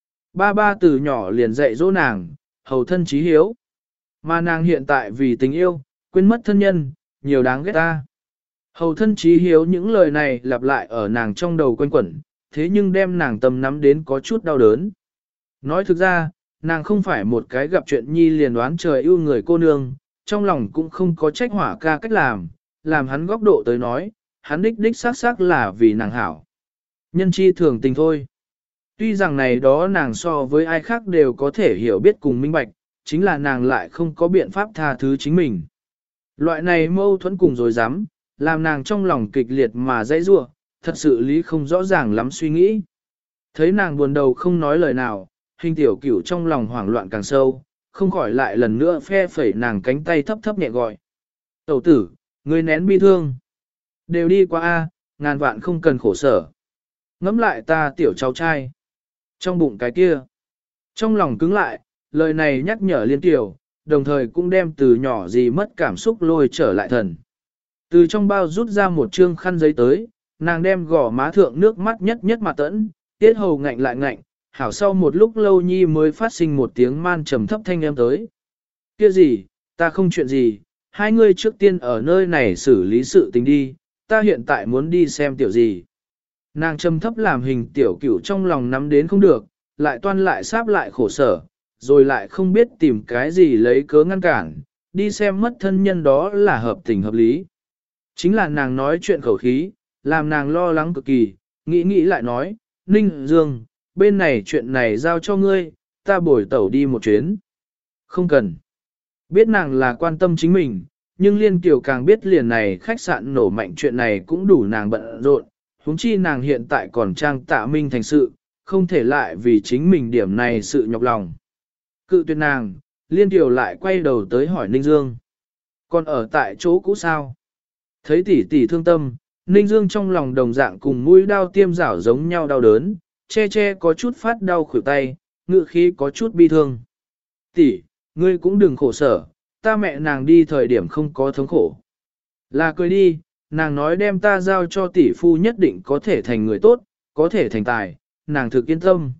Ba ba từ nhỏ liền dạy dỗ nàng, hầu thân trí hiếu. Mà nàng hiện tại vì tình yêu, quên mất thân nhân, nhiều đáng ghét ta. Hầu thân trí hiếu những lời này lặp lại ở nàng trong đầu quanh quẩn, thế nhưng đem nàng tâm nắm đến có chút đau đớn. Nói thực ra, nàng không phải một cái gặp chuyện nhi liền đoán trời ưu người cô nương, trong lòng cũng không có trách hỏa ca cách làm, làm hắn góc độ tới nói, hắn đích đích xác xác là vì nàng hảo. Nhân chi thường tình thôi. Tuy rằng này đó nàng so với ai khác đều có thể hiểu biết cùng minh bạch, chính là nàng lại không có biện pháp tha thứ chính mình. Loại này mâu thuẫn cùng rồi dám, làm nàng trong lòng kịch liệt mà dãy rủa, thật sự lý không rõ ràng lắm suy nghĩ. Thấy nàng buồn đầu không nói lời nào, hình tiểu cửu trong lòng hoảng loạn càng sâu, không khỏi lại lần nữa phe phẩy nàng cánh tay thấp thấp nhẹ gọi. Tẩu tử, người nén bi thương. Đều đi qua a, ngàn vạn không cần khổ sở. Ngẫm lại ta tiểu cháu trai. Trong bụng cái kia. Trong lòng cứng lại, lời này nhắc nhở liên tiểu, đồng thời cũng đem từ nhỏ gì mất cảm xúc lôi trở lại thần. Từ trong bao rút ra một trương khăn giấy tới, nàng đem gò má thượng nước mắt nhất nhất mà tẫn, tiết hầu ngạnh lại ngạnh, hảo sau một lúc lâu nhi mới phát sinh một tiếng man trầm thấp thanh em tới. Kia gì, ta không chuyện gì, hai ngươi trước tiên ở nơi này xử lý sự tình đi, ta hiện tại muốn đi xem tiểu gì. Nàng trầm thấp làm hình tiểu cửu trong lòng nắm đến không được, lại toan lại sáp lại khổ sở, rồi lại không biết tìm cái gì lấy cớ ngăn cản, đi xem mất thân nhân đó là hợp tình hợp lý. Chính là nàng nói chuyện khẩu khí, làm nàng lo lắng cực kỳ, nghĩ nghĩ lại nói, Ninh Dương, bên này chuyện này giao cho ngươi, ta bồi tẩu đi một chuyến. Không cần. Biết nàng là quan tâm chính mình, nhưng Liên Kiều càng biết liền này khách sạn nổ mạnh chuyện này cũng đủ nàng bận rộn, huống chi nàng hiện tại còn trang tạ minh thành sự, không thể lại vì chính mình điểm này sự nhọc lòng. Cự tuyệt nàng, Liên Kiều lại quay đầu tới hỏi Ninh Dương. Còn ở tại chỗ cũ sao? Thấy tỷ tỷ thương tâm, Ninh Dương trong lòng đồng dạng cùng mũi đao tiêm rảo giống nhau đau đớn, che che có chút phát đau khuỷu tay, ngự khí có chút bi thương. Tỷ, ngươi cũng đừng khổ sở, ta mẹ nàng đi thời điểm không có thống khổ. Là cười đi, nàng nói đem ta giao cho tỷ phu nhất định có thể thành người tốt, có thể thành tài, nàng thực yên tâm.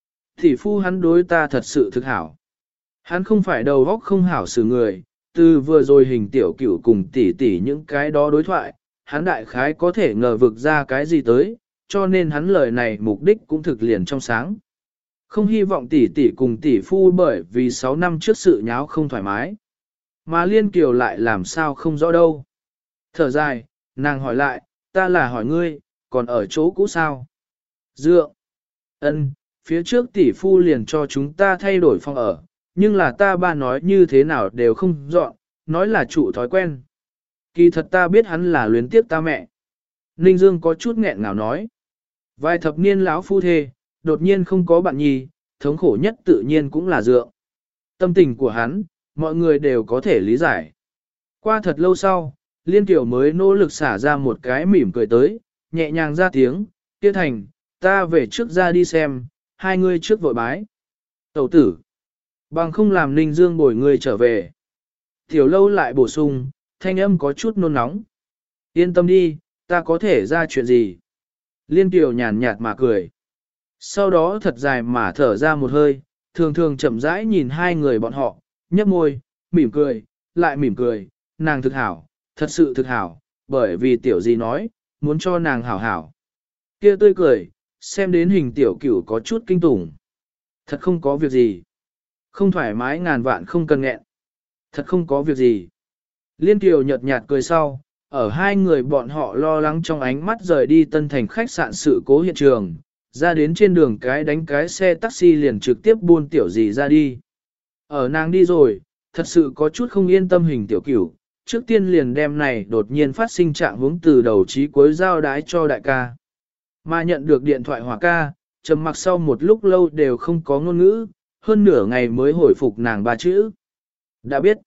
Tỷ phu hắn đối ta thật sự thực hảo. Hắn không phải đầu óc không hảo xử người, từ vừa rồi hình tiểu cửu cùng tỷ tỷ những cái đó đối thoại, hắn đại khái có thể ngờ vực ra cái gì tới, cho nên hắn lời này mục đích cũng thực liền trong sáng. Không hy vọng tỷ tỷ cùng tỷ phu bởi vì sáu năm trước sự nháo không thoải mái. Mà Liên Kiều lại làm sao không rõ đâu. Thở dài, nàng hỏi lại, ta là hỏi ngươi, còn ở chỗ cũ sao? Dựa. Ân, phía trước tỷ phu liền cho chúng ta thay đổi phòng ở, nhưng là ta ba nói như thế nào đều không dọn, nói là chủ thói quen. Kỳ thật ta biết hắn là luyến tiếc ta mẹ. Ninh Dương có chút nghẹn ngào nói. Vài thập niên lão phu thê, đột nhiên không có bạn nhi, thống khổ nhất tự nhiên cũng là dựa. Tâm tình của hắn, mọi người đều có thể lý giải. Qua thật lâu sau, Liên Kiều mới nỗ lực xả ra một cái mỉm cười tới, nhẹ nhàng ra tiếng, kia thành, ta về trước ra đi xem, hai ngươi trước vội bái. Tẩu tử, bằng không làm Ninh Dương bồi ngươi trở về. Tiểu lâu lại bổ sung, thanh âm có chút nôn nóng. Yên tâm đi, ta có thể ra chuyện gì. Liên Kiều nhàn nhạt mà cười. Sau đó thật dài mà thở ra một hơi, thường thường chậm rãi nhìn hai người bọn họ, nhấp môi, mỉm cười, lại mỉm cười, nàng thực hảo, thật sự thực hảo, bởi vì tiểu gì nói, muốn cho nàng hảo hảo. Kia tươi cười, xem đến hình tiểu cửu có chút kinh tủng. Thật không có việc gì. Không thoải mái ngàn vạn không cần nghẹn. Thật không có việc gì. Liên Kiều nhợt nhạt cười sau, ở hai người bọn họ lo lắng trong ánh mắt rời đi tân thành khách sạn sự cố hiện trường, ra đến trên đường cái đánh cái xe taxi liền trực tiếp buôn tiểu gì ra đi. Ở nàng đi rồi, thật sự có chút không yên tâm hình tiểu cửu, trước tiên liền đem này đột nhiên phát sinh trạng hướng từ đầu chí cuối giao đái cho đại ca. Mà nhận được điện thoại hỏa ca, trầm mặc sau một lúc lâu đều không có ngôn ngữ, hơn nửa ngày mới hồi phục nàng ba chữ. Đã biết,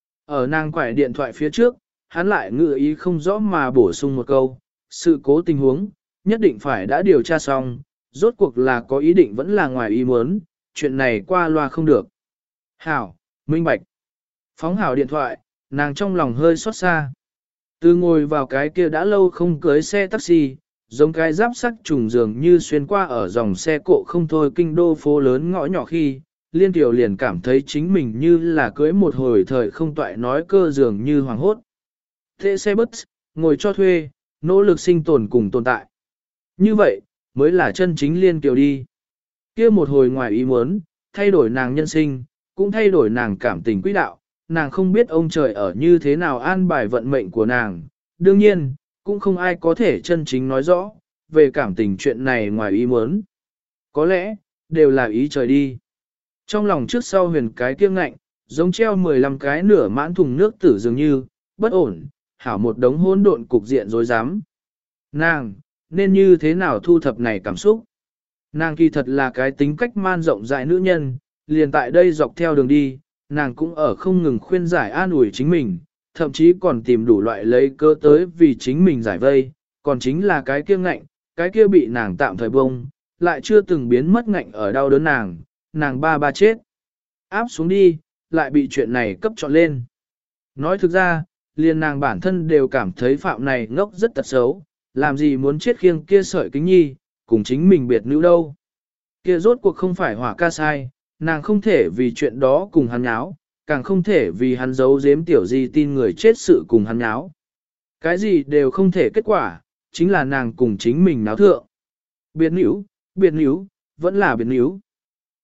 ở nàng quải điện thoại phía trước, hắn lại ngự ý không rõ mà bổ sung một câu, sự cố tình huống, nhất định phải đã điều tra xong, rốt cuộc là có ý định vẫn là ngoài ý muốn, chuyện này qua loa không được. Hảo, minh bạch. Phóng hảo điện thoại, nàng trong lòng hơi xót xa. Từ ngồi vào cái kia đã lâu không cưới xe taxi, giống cái giáp sắc trùng dường như xuyên qua ở dòng xe cộ không thôi kinh đô phố lớn ngõ nhỏ khi, Liên Kiều liền cảm thấy chính mình như là cưới một hồi thời không toại nói cơ dường như hoàng hốt. Thế xe bus, ngồi cho thuê, nỗ lực sinh tồn cùng tồn tại. Như vậy, mới là chân chính Liên Kiều đi. Kia một hồi ngoài ý muốn, thay đổi nàng nhân sinh, cũng thay đổi nàng cảm tình quỹ đạo, nàng không biết ông trời ở như thế nào an bài vận mệnh của nàng. Đương nhiên, cũng không ai có thể chân chính nói rõ, về cảm tình chuyện này ngoài ý muốn. Có lẽ, đều là ý trời đi. Trong lòng trước sau huyền cái kiêng ngạnh, giống treo mười lăm cái nửa mãn thùng nước tử dường như, bất ổn, hảo một đống hỗn độn cục diện rối rắm. Nàng, nên như thế nào thu thập này cảm xúc? Nàng kỳ thật là cái tính cách man rộng rãi nữ nhân, liền tại đây dọc theo đường đi, nàng cũng ở không ngừng khuyên giải an ủi chính mình, thậm chí còn tìm đủ loại lấy cơ tới vì chính mình giải vây, còn chính là cái kia ngạnh, cái kia bị nàng tạm thời bông, lại chưa từng biến mất ngạnh ở đau đớn nàng, nàng ba ba chết. Áp xuống đi, lại bị chuyện này cấp chọn lên. Nói thực ra, liền nàng bản thân đều cảm thấy phạm này ngốc rất tật xấu, làm gì muốn chết khiêng kia sợi kính nhi, cùng chính mình biệt nữ đâu. Kia rốt cuộc không phải hỏa ca sai, nàng không thể vì chuyện đó cùng hắn nháo, càng không thể vì hắn giấu giếm tiểu gì tin người chết sự cùng hắn nháo. Cái gì đều không thể kết quả, chính là nàng cùng chính mình náo thượng. Biệt nữ, biệt nữ, vẫn là biệt nữ.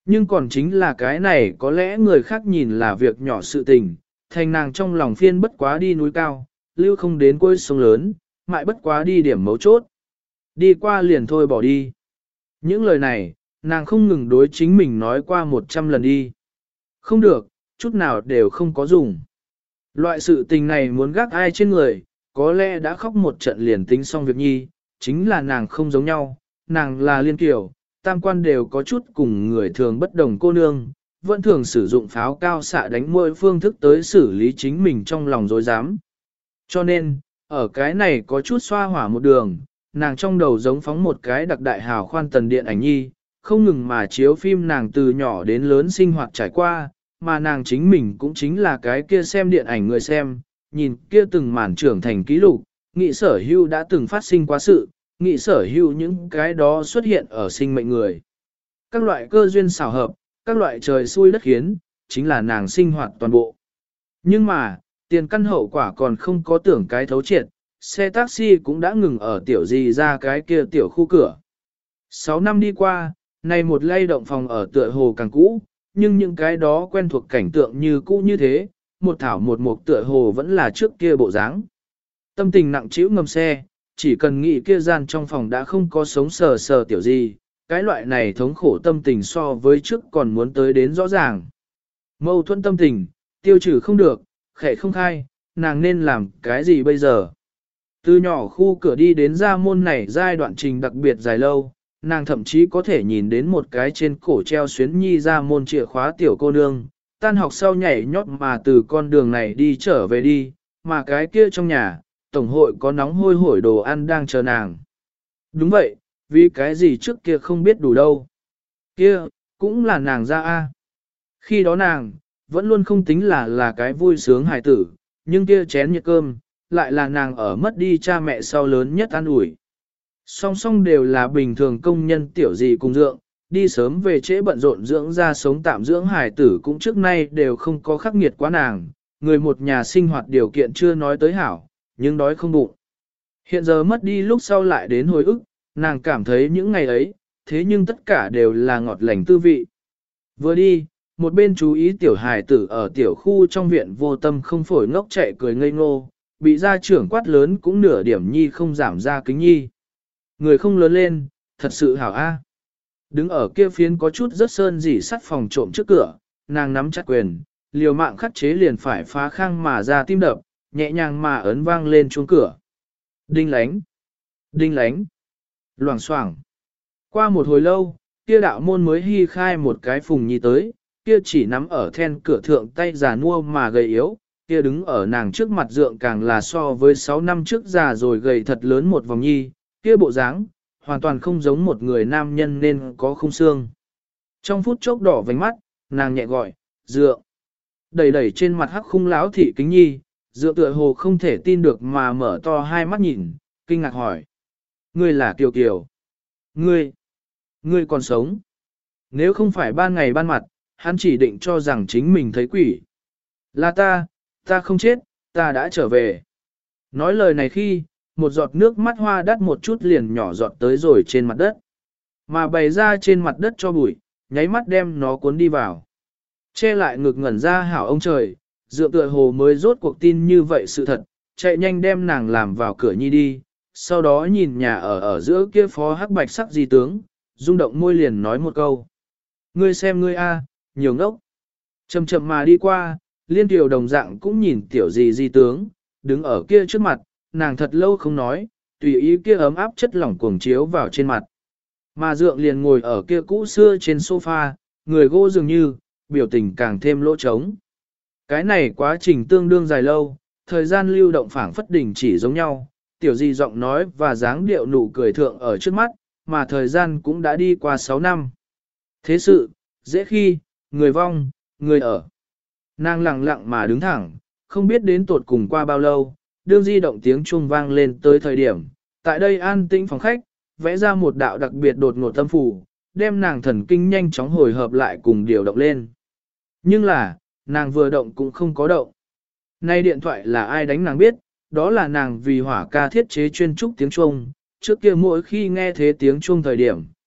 Nhưng còn chính là cái này có lẽ người khác nhìn là việc nhỏ sự tình, thành nàng trong lòng phiên bất quá đi núi cao, lưu không đến cuối sông lớn, mại bất quá đi điểm mấu chốt. Đi qua liền thôi bỏ đi. Những lời này, nàng không ngừng đối chính mình nói qua một trăm lần đi. Không được, chút nào đều không có dùng. Loại sự tình này muốn gác ai trên người, có lẽ đã khóc một trận liền tính xong việc nhi, chính là nàng không giống nhau, nàng là liên kiểu, tam quan đều có chút cùng người thường bất đồng cô nương, vẫn thường sử dụng pháo cao xạ đánh mỗi phương thức tới xử lý chính mình trong lòng dối dám. Cho nên, ở cái này có chút xoa hỏa một đường, nàng trong đầu giống phóng một cái đặc đại hào khoan tần điện ảnh nhi, không ngừng mà chiếu phim nàng từ nhỏ đến lớn sinh hoạt trải qua, mà nàng chính mình cũng chính là cái kia xem điện ảnh người xem, nhìn kia từng màn trưởng thành ký lục, nghị sở hưu đã từng phát sinh quá sự, nghị sở hưu những cái đó xuất hiện ở sinh mệnh người. Các loại cơ duyên xảo hợp, các loại trời xui đất khiến, chính là nàng sinh hoạt toàn bộ. Nhưng mà, tiền căn hậu quả còn không có tưởng cái thấu triệt, xe taxi cũng đã ngừng ở tiểu gì ra cái kia tiểu khu cửa. Sáu năm đi qua, này một lay động phòng ở tựa hồ càng cũ, nhưng những cái đó quen thuộc cảnh tượng như cũ như thế, một thảo một mục tựa hồ vẫn là trước kia bộ dáng. Tâm tình nặng trĩu ngầm xe, chỉ cần nghĩ kia gian trong phòng đã không có sống sờ sờ tiểu gì, cái loại này thống khổ tâm tình so với trước còn muốn tới đến rõ ràng. Mâu thuẫn tâm tình, tiêu trừ không được, khệ không khai, nàng nên làm cái gì bây giờ? Từ nhỏ khu cửa đi đến ra môn này giai đoạn trình đặc biệt dài lâu, nàng thậm chí có thể nhìn đến một cái trên cổ treo xuyến nhi ra môn chìa khóa tiểu cô nương, tan học sau nhảy nhót mà từ con đường này đi trở về đi, mà cái kia trong nhà, tổng hội có nóng hôi hổi đồ ăn đang chờ nàng. Đúng vậy, vì cái gì trước kia không biết đủ đâu. Kia, cũng là nàng ra a. Khi đó nàng, vẫn luôn không tính là là cái vui sướng hài tử, nhưng kia chén nhiệt cơm, lại là nàng ở mất đi cha mẹ sau lớn nhất an ủi. Song song đều là bình thường công nhân tiểu gì cùng dưỡng, đi sớm về trễ bận rộn dưỡng ra sống tạm dưỡng hài tử cũng trước nay đều không có khắc nghiệt quá nàng, người một nhà sinh hoạt điều kiện chưa nói tới hảo, nhưng đói không bụng. Hiện giờ mất đi lúc sau lại đến hồi ức, nàng cảm thấy những ngày ấy, thế nhưng tất cả đều là ngọt lành tư vị. Vừa đi, một bên chú ý tiểu hài tử ở tiểu khu trong viện vô tâm không phổi ngốc chạy cười ngây ngô, bị gia trưởng quát lớn cũng nửa điểm nhi không giảm ra kính nhi. Người không lớn lên, thật sự hảo a. Đứng ở kia phiến có chút rất sơn dỉ sắt phòng trộm trước cửa, nàng nắm chặt quyền, liều mạng khắc chế liền phải phá khang mà ra tim đập, nhẹ nhàng mà ấn vang lên chuông cửa. Đinh lánh, đinh lánh, loảng xoảng. Qua một hồi lâu, kia đạo môn mới hy khai một cái phùng nhi tới, kia chỉ nắm ở then cửa thượng tay già nua mà gầy yếu, kia đứng ở nàng trước mặt dượng càng là so với sáu năm trước già rồi gầy thật lớn một vòng nhi, kia bộ dáng, hoàn toàn không giống một người nam nhân nên có khung xương. Trong phút chốc đỏ vành mắt, nàng nhẹ gọi, dượng. Đẩy đẩy trên mặt hắc khung lão thị kính nhi, dượng tựa hồ không thể tin được mà mở to hai mắt nhìn, kinh ngạc hỏi. Ngươi là Kiều Kiều. Ngươi, ngươi còn sống. Nếu không phải ban ngày ban mặt, hắn chỉ định cho rằng chính mình thấy quỷ. Là ta, ta không chết, ta đã trở về. Nói lời này khi, một giọt nước mắt hoa đắt một chút liền nhỏ giọt tới rồi trên mặt đất. Mà bày ra trên mặt đất cho bụi, nháy mắt đem nó cuốn đi vào. Che lại ngực ngẩn ra hảo ông trời, dựa tựa hồ mới rốt cuộc tin như vậy sự thật, chạy nhanh đem nàng làm vào cửa nhi đi, sau đó nhìn nhà ở ở giữa kia phó hắc bạch sắc di tướng, rung động môi liền nói một câu. Ngươi xem ngươi a, nhiều ngốc. Chậm chậm mà đi qua, liên tiểu đồng dạng cũng nhìn tiểu gì di tướng, đứng ở kia trước mặt, nàng thật lâu không nói, tùy ý kia ấm áp chất lỏng cuồng chiếu vào trên mặt. Mà dượng liền ngồi ở kia cũ xưa trên sofa, người gỗ dường như, biểu tình càng thêm lỗ trống. Cái này quá trình tương đương dài lâu, thời gian lưu động phảng phất đỉnh chỉ giống nhau, tiểu gì giọng nói và dáng điệu nụ cười thượng ở trước mắt, mà thời gian cũng đã đi qua sáu năm. Thế sự, dễ khi, người vong, người ở. Nàng lặng lặng mà đứng thẳng, không biết đến tột cùng qua bao lâu, đương di động tiếng chuông vang lên tới thời điểm, tại đây an tĩnh phòng khách, vẽ ra một đạo đặc biệt đột ngột tâm phủ, đem nàng thần kinh nhanh chóng hồi hợp lại cùng điều động lên. Nhưng là, nàng vừa động cũng không có động. Nay điện thoại là ai đánh nàng biết, đó là nàng vì hỏa ca thiết chế chuyên trúc tiếng chuông, trước kia mỗi khi nghe thế tiếng chuông thời điểm,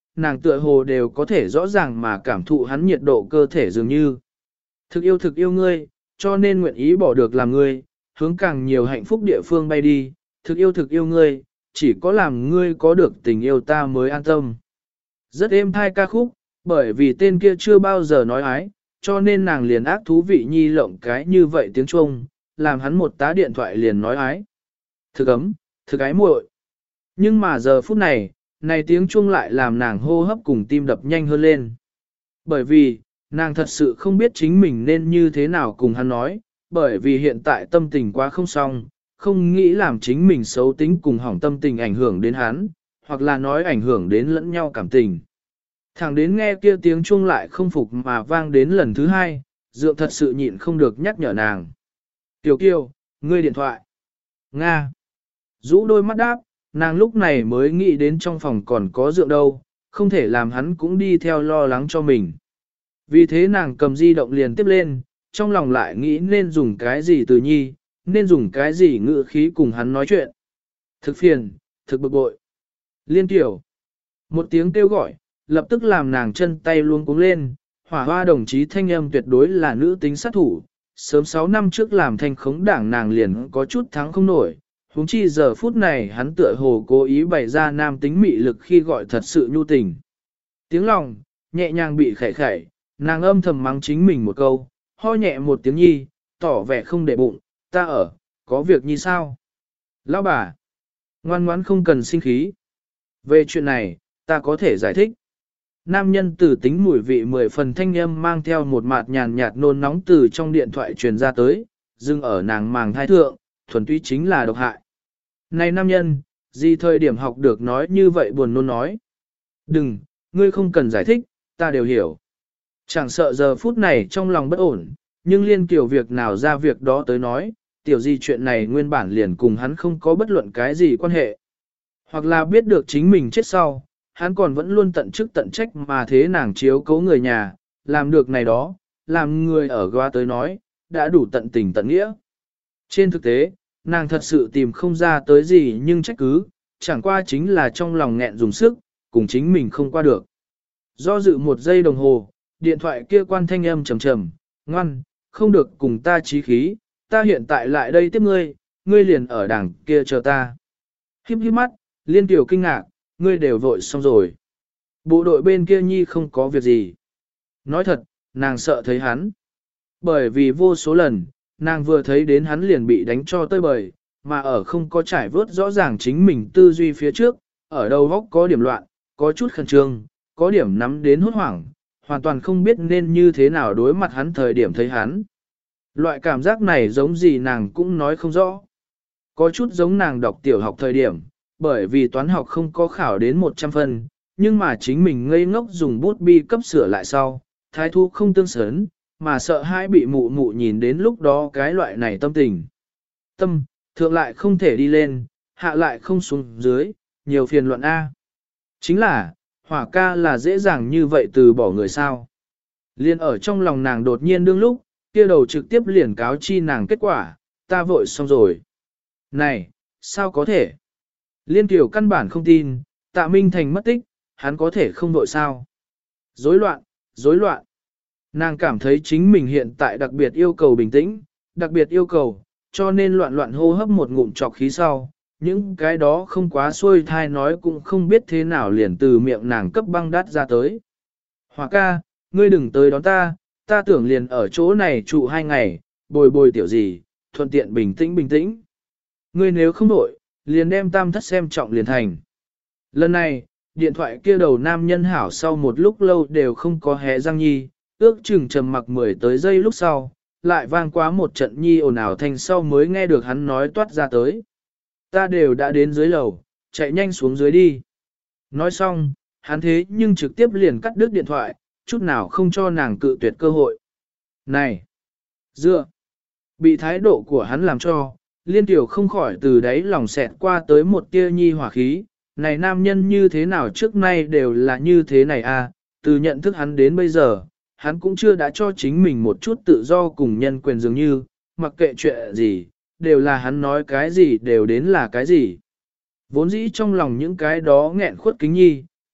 nàng tựa hồ đều có thể rõ ràng mà cảm thụ hắn nhiệt độ cơ thể dường như. Thực yêu thực yêu ngươi, cho nên nguyện ý bỏ được làm ngươi, hướng càng nhiều hạnh phúc địa phương bay đi, thực yêu thực yêu ngươi, chỉ có làm ngươi có được tình yêu ta mới an tâm. Rất êm thai ca khúc, bởi vì tên kia chưa bao giờ nói ái, cho nên nàng liền ác thú vị nhi lộng cái như vậy tiếng Trung, làm hắn một tá điện thoại liền nói ái. Thực ấm, thực ái muội. Nhưng mà giờ phút này, này tiếng Trung lại làm nàng hô hấp cùng tim đập nhanh hơn lên. Bởi vì, nàng thật sự không biết chính mình nên như thế nào cùng hắn nói, bởi vì hiện tại tâm tình quá không xong, không nghĩ làm chính mình xấu tính cùng hỏng tâm tình ảnh hưởng đến hắn, hoặc là nói ảnh hưởng đến lẫn nhau cảm tình. Thẳng đến nghe kia tiếng chuông lại không phục mà vang đến lần thứ hai, Dượng thật sự nhịn không được nhắc nhở nàng. Tiểu Kiều, ngươi điện thoại. Nga. Rũ đôi mắt đáp, nàng lúc này mới nghĩ đến trong phòng còn có Dượng đâu, không thể làm hắn cũng đi theo lo lắng cho mình. Vì thế nàng cầm di động liền tiếp lên, trong lòng lại nghĩ nên dùng cái gì từ nhi, nên dùng cái gì ngữ khí cùng hắn nói chuyện. Thực phiền, thực bực bội. Liên Tiểu. Một tiếng kêu gọi, lập tức làm nàng chân tay luôn cuống lên, hỏa hoa đồng chí thanh âm tuyệt đối là nữ tính sát thủ. Sớm sáu năm trước làm thanh khống đảng nàng liền có chút thắng không nổi, huống chi giờ phút này hắn tựa hồ cố ý bày ra nam tính mị lực khi gọi thật sự nhu tình. Tiếng lòng, nhẹ nhàng bị khẩy khẩy, nàng âm thầm mắng chính mình một câu, ho nhẹ một tiếng nhi, tỏ vẻ không để bụng, ta ở, có việc nhi sao? Lão bà, ngoan ngoãn không cần sinh khí. Về chuyện này, ta có thể giải thích. Nam nhân tử tính mùi vị mười phần thanh âm mang theo một mạt nhàn nhạt nôn nóng từ trong điện thoại truyền ra tới, dừng ở nàng màng thai thượng, thuần túy chính là độc hại. Này nam nhân, gì thời điểm học được nói như vậy buồn nôn nói. Đừng, ngươi không cần giải thích, ta đều hiểu. Chẳng sợ giờ phút này trong lòng bất ổn, nhưng liên kiểu việc nào ra việc đó tới nói, tiểu di chuyện này nguyên bản liền cùng hắn không có bất luận cái gì quan hệ. Hoặc là biết được chính mình chết sau, hắn còn vẫn luôn tận chức tận trách mà thế nàng chiếu cố người nhà, làm được này đó, làm người ở góa tới nói, đã đủ tận tình tận nghĩa. Trên thực tế, nàng thật sự tìm không ra tới gì nhưng trách cứ, chẳng qua chính là trong lòng nghẹn dùng sức, cùng chính mình không qua được. Do dự một giây đồng hồ, điện thoại kia quan thanh âm trầm trầm, ngoan, không được cùng ta chí khí, ta hiện tại lại đây tiếp ngươi, ngươi liền ở đằng kia chờ ta. Hiếp hiếp mắt, Liên Tiểu kinh ngạc, ngươi đều vội xong rồi. Bộ đội bên kia nhi không có việc gì. Nói thật, nàng sợ thấy hắn. Bởi vì vô số lần, nàng vừa thấy đến hắn liền bị đánh cho tơi bời, mà ở không có trải vớt rõ ràng chính mình tư duy phía trước, ở đầu góc có điểm loạn, có chút khẩn trương, có điểm nắm đến hốt hoảng, hoàn toàn không biết nên như thế nào đối mặt hắn thời điểm thấy hắn. Loại cảm giác này giống gì nàng cũng nói không rõ. Có chút giống nàng đọc tiểu học thời điểm, bởi vì toán học không có khảo đến một trăm phân, nhưng mà chính mình ngây ngốc dùng bút bi cấp sửa lại sau, thái thu không tương sớn, mà sợ hãi bị mụ mụ nhìn đến lúc đó cái loại này tâm tình. Tâm, thượng lại không thể đi lên, hạ lại không xuống dưới, nhiều phiền luận A. Chính là, hỏa ca là dễ dàng như vậy từ bỏ người sao. Liên ở trong lòng nàng đột nhiên đương lúc, kia đầu trực tiếp liền cáo chi nàng kết quả, ta vội xong rồi. Này, sao có thể? Liên Kiều căn bản không tin, Tạ Minh Thành mất tích, hắn có thể không vội sao? Rối loạn, rối loạn. Nàng cảm thấy chính mình hiện tại đặc biệt yêu cầu bình tĩnh, đặc biệt yêu cầu, cho nên loạn loạn hô hấp một ngụm trọc khí sau. Những cái đó không quá xuôi thai nói cũng không biết thế nào liền từ miệng nàng cấp băng đắt ra tới. Hòa ca, ngươi đừng tới đón ta, ta tưởng liền ở chỗ này trụ hai ngày, bồi bồi tiểu gì, thuận tiện bình tĩnh bình tĩnh. Ngươi nếu không đổi, liền đem tam thất xem trọng liền thành. Lần này, điện thoại kia đầu nam nhân hảo sau một lúc lâu đều không có hé răng nhi, ước chừng trầm mặc mười tới giây lúc sau, lại vang quá một trận nhi ồn ào thanh sau mới nghe được hắn nói toát ra tới. Ta đều đã đến dưới lầu, chạy nhanh xuống dưới đi. Nói xong, hắn thế nhưng trực tiếp liền cắt đứt điện thoại, chút nào không cho nàng cự tuyệt cơ hội. Này! Dựa! Bị thái độ của hắn làm cho, Liên Tiểu không khỏi từ đấy lòng xẹt qua tới một tia nhi hỏa khí. Này nam nhân như thế nào trước nay đều là như thế này à, từ nhận thức hắn đến bây giờ, hắn cũng chưa đã cho chính mình một chút tự do cùng nhân quyền dường như, mặc kệ chuyện gì, đều là hắn nói cái gì đều đến là cái gì. Vốn dĩ trong lòng những cái đó nghẹn khuất kính nhi,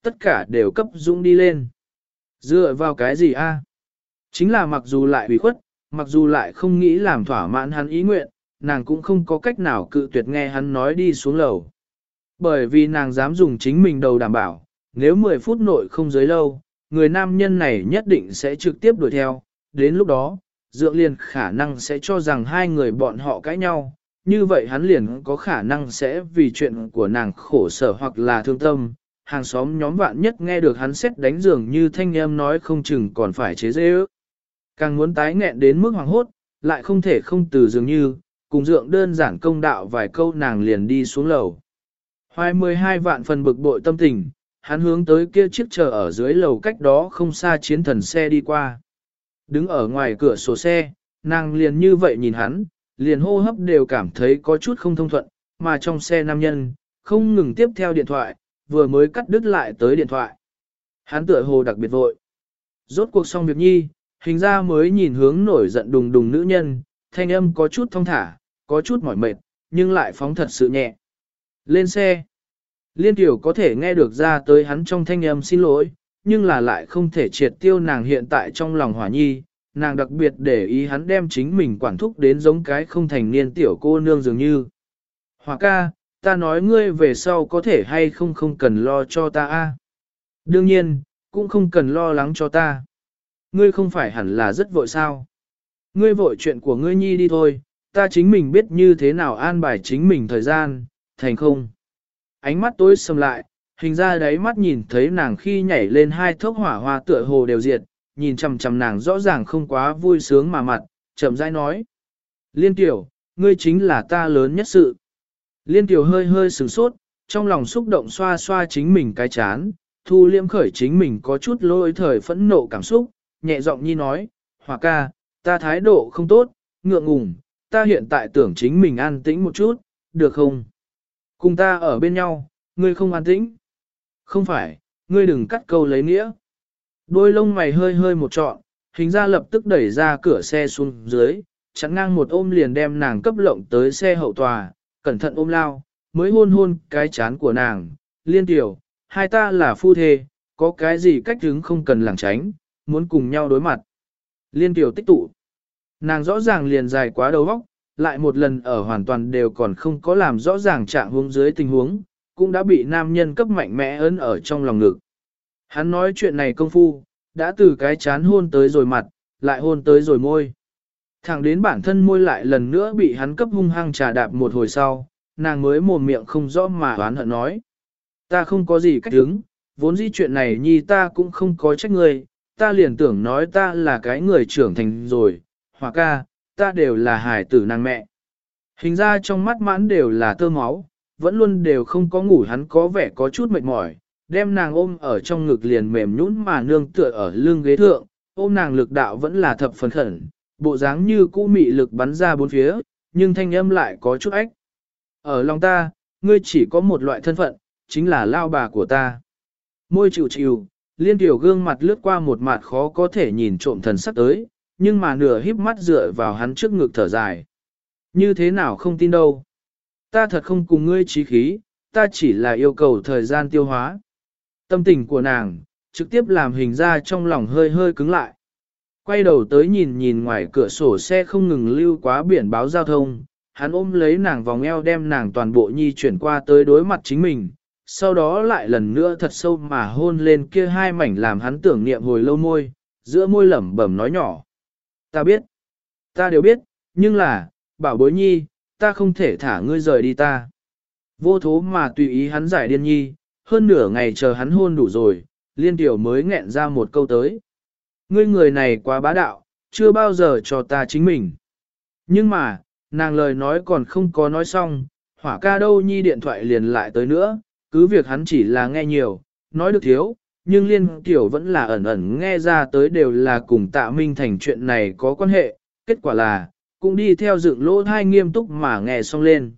tất cả đều cấp dũng đi lên. Dựa vào cái gì a? Chính là mặc dù lại ủy khuất, mặc dù lại không nghĩ làm thỏa mãn hắn ý nguyện, nàng cũng không có cách nào cự tuyệt nghe hắn nói đi xuống lầu. Bởi vì nàng dám dùng chính mình đầu đảm bảo, nếu mười phút nội không dưới lâu, người nam nhân này nhất định sẽ trực tiếp đuổi theo, đến lúc đó, Dượng liền khả năng sẽ cho rằng hai người bọn họ cãi nhau, như vậy hắn liền có khả năng sẽ vì chuyện của nàng khổ sở hoặc là thương tâm. Hàng xóm nhóm vạn nhất nghe được hắn xét đánh giường như thanh em nói không chừng còn phải chế dễ ước. Càng muốn tái nghẹn đến mức hoàng hốt, lại không thể không từ dường như, cùng Dượng đơn giản công đạo vài câu nàng liền đi xuống lầu. Hoài mười hai vạn phần bực bội tâm tình, hắn hướng tới kia chiếc chờ ở dưới lầu cách đó không xa chiến thần xe đi qua. Đứng ở ngoài cửa sổ xe, nàng liền như vậy nhìn hắn, liền hô hấp đều cảm thấy có chút không thông thuận, mà trong xe nam nhân, không ngừng tiếp theo điện thoại, vừa mới cắt đứt lại tới điện thoại. Hắn tựa hồ đặc biệt vội. Rốt cuộc xong việc nhi, hình ra mới nhìn hướng nổi giận đùng đùng nữ nhân, thanh âm có chút thong thả, có chút mỏi mệt, nhưng lại phóng thật sự nhẹ. Lên xe. Liên tiểu có thể nghe được ra tới hắn trong thanh âm xin lỗi, nhưng là lại không thể triệt tiêu nàng hiện tại trong lòng hỏa nhi, nàng đặc biệt để ý hắn đem chính mình quản thúc đến giống cái không thành niên tiểu cô nương dường như. Hỏa ca, ta nói ngươi về sau có thể hay không không cần lo cho ta a. Đương nhiên, cũng không cần lo lắng cho ta. Ngươi không phải hẳn là rất vội sao. Ngươi vội chuyện của ngươi nhi đi thôi, ta chính mình biết như thế nào an bài chính mình thời gian, thành không. Ánh mắt tối sầm lại, hình ra đáy mắt nhìn thấy nàng khi nhảy lên hai thốc hỏa hoa tựa hồ đều diệt, nhìn chằm chằm nàng rõ ràng không quá vui sướng mà mặt, chậm rãi nói. Liên tiểu, ngươi chính là ta lớn nhất sự. Liên tiểu hơi hơi sửng sốt, trong lòng xúc động xoa xoa chính mình cái chán, thu liêm khởi chính mình có chút lôi thời phẫn nộ cảm xúc, nhẹ giọng nhi nói, Hòa ca, ta thái độ không tốt, ngượng ngùng, ta hiện tại tưởng chính mình an tĩnh một chút, được không? Cùng ta ở bên nhau, ngươi không an tĩnh. Không phải, ngươi đừng cắt câu lấy nghĩa. Đôi lông mày hơi hơi một trọn, hình ra lập tức đẩy ra cửa xe xuống dưới, chắn ngang một ôm liền đem nàng cấp lộng tới xe hậu tòa, cẩn thận ôm lao, mới hôn hôn cái chán của nàng. Liên tiểu, hai ta là phu thê, có cái gì cách đứng không cần lảng tránh, muốn cùng nhau đối mặt. Liên tiểu tích tụ. Nàng rõ ràng liền dài quá đầu óc, lại một lần ở hoàn toàn đều còn không có làm rõ ràng trạng huống dưới tình huống, cũng đã bị nam nhân cấp mạnh mẽ ấn ở trong lòng ngực. Hắn nói chuyện này công phu, đã từ cái chán hôn tới rồi mặt, lại hôn tới rồi môi. Thẳng đến bản thân môi lại lần nữa bị hắn cấp hung hăng trà đạp một hồi sau, nàng mới mồm miệng không rõ mà oán hận nói. Ta không có gì cách đứng, vốn dĩ chuyện này nhi ta cũng không có trách ngươi, ta liền tưởng nói ta là cái người trưởng thành rồi, Hòa ca, ta đều là hài tử nàng mẹ. Hình ra trong mắt mãn đều là tơ máu, vẫn luôn đều không có ngủ hắn có vẻ có chút mệt mỏi, đem nàng ôm ở trong ngực liền mềm nhũn mà nương tựa ở lưng ghế thượng, ôm nàng lực đạo vẫn là thập phần khẩn, bộ dáng như cũ mị lực bắn ra bốn phía, nhưng thanh âm lại có chút ách. Ở lòng ta, ngươi chỉ có một loại thân phận, chính là lao bà của ta. Môi chịu chịu, liên tiểu gương mặt lướt qua một mặt khó có thể nhìn trộm thần sắc tới, nhưng mà nửa híp mắt dựa vào hắn trước ngực thở dài. Như thế nào không tin đâu. Ta thật không cùng ngươi trí khí, ta chỉ là yêu cầu thời gian tiêu hóa. Tâm tình của nàng, trực tiếp làm hình ra trong lòng hơi hơi cứng lại. Quay đầu tới nhìn nhìn ngoài cửa sổ xe không ngừng lưu quá biển báo giao thông, hắn ôm lấy nàng vòng eo đem nàng toàn bộ nhi chuyển qua tới đối mặt chính mình, sau đó lại lần nữa thật sâu mà hôn lên kia hai mảnh làm hắn tưởng niệm hồi lâu môi, giữa môi lẩm bẩm nói nhỏ. Ta biết, ta đều biết, nhưng là, bảo bối nhi, ta không thể thả ngươi rời đi ta. Vô thố mà tùy ý hắn giải điên nhi, hơn nửa ngày chờ hắn hôn đủ rồi, liên tiểu mới nghẹn ra một câu tới. Ngươi người này quá bá đạo, chưa bao giờ cho ta chính mình. Nhưng mà, nàng lời nói còn không có nói xong, Hỏa ca đâu nhi điện thoại liền lại tới nữa, cứ việc hắn chỉ là nghe nhiều, nói được thiếu, nhưng liên tiểu vẫn là ẩn ẩn nghe ra tới đều là cùng tạ minh thành chuyện này có quan hệ, kết quả là, cũng đi theo dựng lỗ thai nghiêm túc mà nghe xong lên.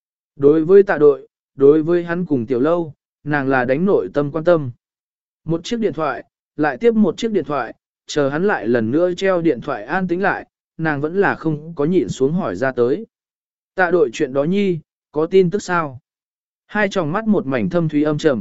Đối với tạ đội, đối với hắn cùng tiểu lâu, nàng là đánh nội tâm quan tâm. Một chiếc điện thoại, lại tiếp một chiếc điện thoại, chờ hắn lại lần nữa treo điện thoại an tĩnh lại, nàng vẫn là không có nhịn xuống hỏi ra tới. Tạ đội chuyện đó nhi, có tin tức sao? Hai tròng mắt một mảnh thâm thúy âm trầm,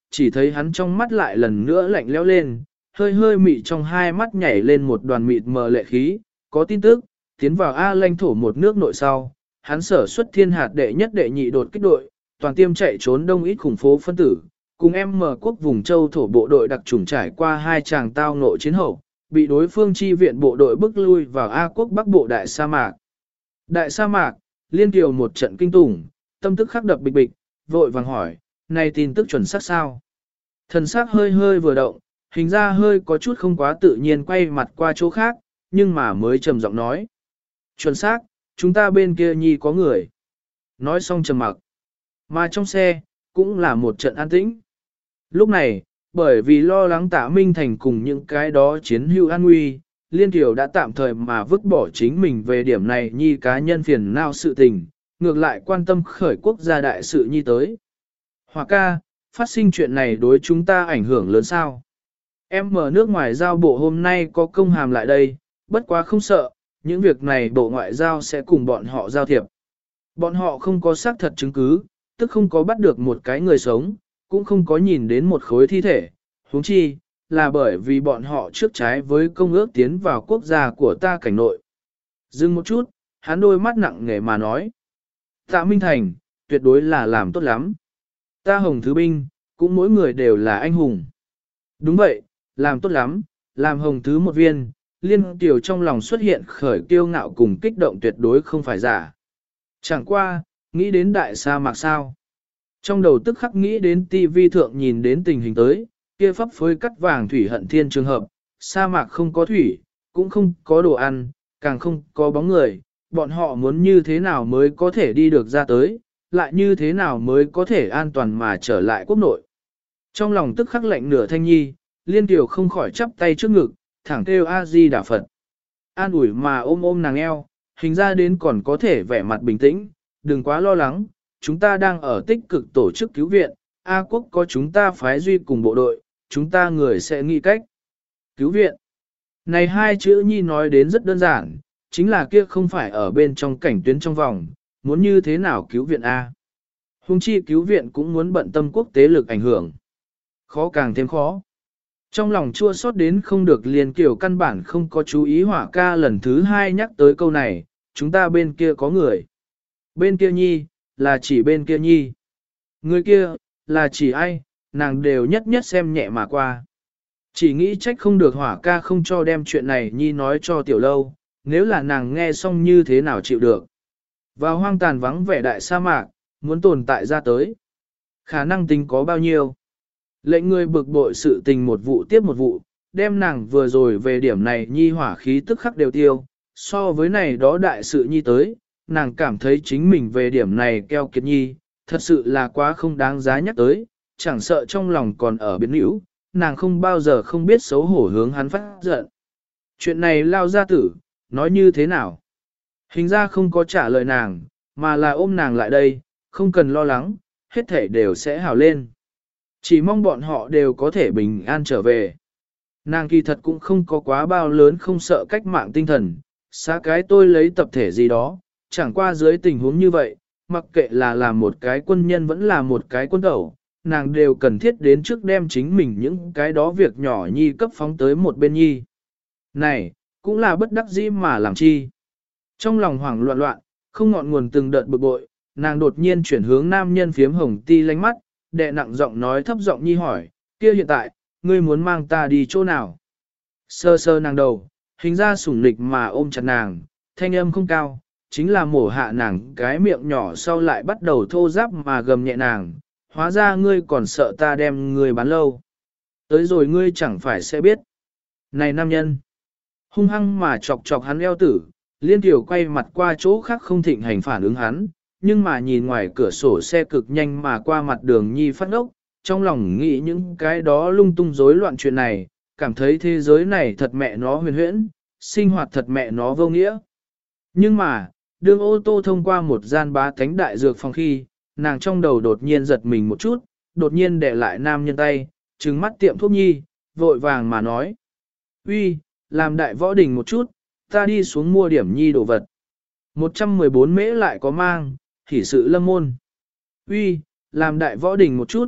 chỉ thấy hắn trong mắt lại lần nữa lạnh lẽo lên, hơi hơi mị trong hai mắt nhảy lên một đoàn mịt mờ lệ khí, có tin tức, tiến vào A lãnh thổ một nước nội sau, hắn sở xuất thiên hạt đệ nhất đệ nhị đột kích đội, toàn tiêm chạy trốn đông ít khủng phố phân tử, cùng em mở quốc vùng châu thổ bộ đội đặc trùng trải qua hai tràng tao nội chiến hậu, bị đối phương chi viện bộ đội bức lui vào A quốc bắc bộ đại sa mạc. Đại sa mạc, liên kiều một trận kinh tủng, tâm tức khắc đập bịch bịch, vội vàng hỏi, này tin tức chuẩn xác sao? Thần sắc hơi hơi vừa động, hình ra hơi có chút không quá tự nhiên quay mặt qua chỗ khác, nhưng mà mới trầm giọng nói. Chuẩn xác, chúng ta bên kia nhi có người. Nói xong trầm mặc. Mà trong xe, cũng là một trận an tĩnh. Lúc này, bởi vì lo lắng Tạ Minh Thành cùng những cái đó chiến hữu an nguy, Liên Kiều đã tạm thời mà vứt bỏ chính mình về điểm này nhi cá nhân phiền não sự tình, ngược lại quan tâm khởi quốc gia đại sự nhi tới. Hòa ca, phát sinh chuyện này đối chúng ta ảnh hưởng lớn sao? Em mở nước ngoài giao bộ hôm nay có công hàm lại đây, bất quá không sợ, những việc này bộ ngoại giao sẽ cùng bọn họ giao thiệp. Bọn họ không có xác thật chứng cứ, tức không có bắt được một cái người sống, cũng không có nhìn đến một khối thi thể, huống chi, là bởi vì bọn họ trước trái với công ước tiến vào quốc gia của ta cảnh nội. Dừng một chút, hắn đôi mắt nặng nề mà nói. Tạ Minh Thành, tuyệt đối là làm tốt lắm. Ta Hồng Thứ Binh, cũng mỗi người đều là anh hùng. Đúng vậy, làm tốt lắm, làm Hồng Thứ một viên, Liên Kiều trong lòng xuất hiện khởi kiêu ngạo cùng kích động tuyệt đối không phải giả. Chẳng qua, nghĩ đến đại sa mạc sao. Trong đầu tức khắc nghĩ đến tivi thượng nhìn đến tình hình tới, kia pháp phối cắt vàng thủy hận thiên trường hợp, sa mạc không có thủy, cũng không có đồ ăn, càng không có bóng người, bọn họ muốn như thế nào mới có thể đi được ra tới, lại như thế nào mới có thể an toàn mà trở lại quốc nội. Trong lòng tức khắc lạnh nửa thanh nhi, Liên Kiều không khỏi chắp tay trước ngực, thẳng kêu A-di Đà Phật. An ủi mà ôm ôm nàng eo, hình ra đến còn có thể vẻ mặt bình tĩnh, đừng quá lo lắng, chúng ta đang ở tích cực tổ chức cứu viện, A quốc có chúng ta phái duy cùng bộ đội, chúng ta người sẽ nghĩ cách. Cứu viện. Này hai chữ nhi nói đến rất đơn giản, chính là kia không phải ở bên trong cảnh tuyến trong vòng, muốn như thế nào cứu viện A. Hùng chi cứu viện cũng muốn bận tâm quốc tế lực ảnh hưởng. Khó càng thêm khó. Trong lòng chua xót đến không được Liên Kiều căn bản không có chú ý Hỏa ca lần thứ hai nhắc tới câu này, chúng ta bên kia có người. Bên kia nhi, là chỉ bên kia nhi. Người kia, là chỉ ai, nàng đều nhất nhất xem nhẹ mà qua. Chỉ nghĩ trách không được Hỏa ca không cho đem chuyện này nhi nói cho tiểu lâu, nếu là nàng nghe xong như thế nào chịu được. Vào hoang tàn vắng vẻ đại sa mạc, muốn tồn tại ra tới. Khả năng tính có bao nhiêu. Lệnh người bực bội sự tình một vụ tiếp một vụ, đem nàng vừa rồi về điểm này nhi hỏa khí tức khắc đều tiêu, so với này đó đại sự nhi tới, nàng cảm thấy chính mình về điểm này keo kiệt nhi, thật sự là quá không đáng giá nhắc tới, chẳng sợ trong lòng còn ở biến hữu, nàng không bao giờ không biết xấu hổ hướng hắn phát giận. Chuyện này lao gia tử, nói như thế nào? Hình ra không có trả lời nàng, mà là ôm nàng lại đây, không cần lo lắng, hết thể đều sẽ hảo lên. Chỉ mong bọn họ đều có thể bình an trở về. Nàng kỳ thật cũng không có quá bao lớn không sợ cách mạng tinh thần, xá cái tôi lấy tập thể gì đó, chẳng qua dưới tình huống như vậy, mặc kệ là làm một cái quân nhân vẫn là một cái quân tẩu, nàng đều cần thiết đến trước đem chính mình những cái đó việc nhỏ nhi cấp phóng tới một bên nhi. Này, cũng là bất đắc dĩ mà làm chi. Trong lòng hoảng loạn loạn, không ngọn nguồn từng đợt bực bội, nàng đột nhiên chuyển hướng nam nhân phiếm hồng ti lánh mắt, đệ nặng giọng nói thấp giọng nhi hỏi, kia hiện tại, ngươi muốn mang ta đi chỗ nào? Sơ sơ nàng đầu, hình ra sủng nịch mà ôm chặt nàng, thanh âm không cao, chính là mổ hạ nàng cái miệng nhỏ sau lại bắt đầu thô giáp mà gầm nhẹ nàng, hóa ra ngươi còn sợ ta đem ngươi bán lâu. Tới rồi ngươi chẳng phải sẽ biết. Này nam nhân, hung hăng mà chọc chọc hắn eo tử, Liên Kiều quay mặt qua chỗ khác không thịnh hành phản ứng hắn, nhưng mà nhìn ngoài cửa sổ xe cực nhanh mà qua mặt đường nhi phát ốc, trong lòng nghĩ những cái đó lung tung rối loạn chuyện này, cảm thấy thế giới này thật mẹ nó huyền huyễn, sinh hoạt thật mẹ nó vô nghĩa. Nhưng mà, đường ô tô thông qua một gian bá cánh đại dược phòng khi, nàng trong đầu đột nhiên giật mình một chút, đột nhiên để lại nam nhân tay, trừng mắt tiệm thuốc nhi, vội vàng mà nói. Uy, làm đại võ đình một chút, ta đi xuống mua điểm nhi đồ vật. một trăm mười bốn mễ lại có mang, hỉ sự lâm môn. Uy, làm đại võ đình một chút,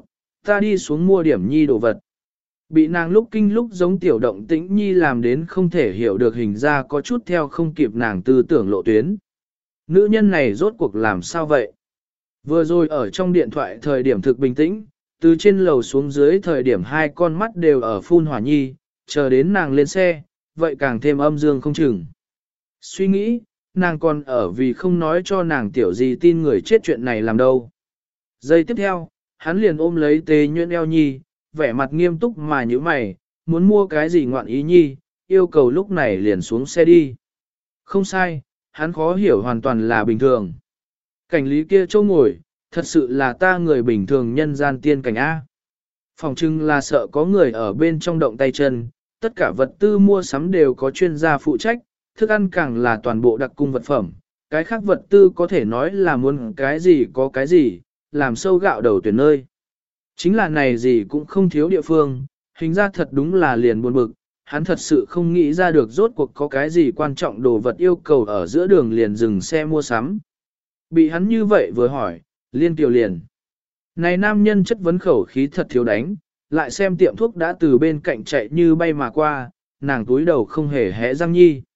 Ta đi xuống mua điểm nhi đồ vật. Bị nàng lúc kinh lúc giống tiểu động tĩnh nhi làm đến không thể hiểu được hình ra có chút theo không kịp nàng tư tưởng lộ tuyến. Nữ nhân này rốt cuộc làm sao vậy? Vừa rồi ở trong điện thoại thời điểm thực bình tĩnh, từ trên lầu xuống dưới thời điểm hai con mắt đều ở phun hỏa nhi, chờ đến nàng lên xe, vậy càng thêm âm dương không chừng. Suy nghĩ, nàng còn ở vì không nói cho nàng tiểu gì tin người chết chuyện này làm đâu. Giây tiếp theo, hắn liền ôm lấy Tề Nhuyễn eo nhi, vẻ mặt nghiêm túc mà như mày, muốn mua cái gì ngoạn ý nhi, yêu cầu lúc này liền xuống xe đi. Không sai, hắn khó hiểu hoàn toàn là bình thường. Cảnh lý kia châu ngồi, thật sự là ta người bình thường nhân gian tiên cảnh A. Phòng trưng là sợ có người ở bên trong động tay chân, tất cả vật tư mua sắm đều có chuyên gia phụ trách, thức ăn càng là toàn bộ đặc cung vật phẩm. Cái khác vật tư có thể nói là muốn cái gì có cái gì, làm sâu gạo đầu tuyển nơi. Chính là này gì cũng không thiếu địa phương, hình ra thật đúng là liền buồn bực, hắn thật sự không nghĩ ra được rốt cuộc có cái gì quan trọng đồ vật yêu cầu ở giữa đường liền dừng xe mua sắm. Bị hắn như vậy vừa hỏi, liên tiểu liền. Này nam nhân chất vấn khẩu khí thật thiếu đánh, lại xem tiệm thuốc đã từ bên cạnh chạy như bay mà qua, nàng túi đầu không hề hé răng nhi.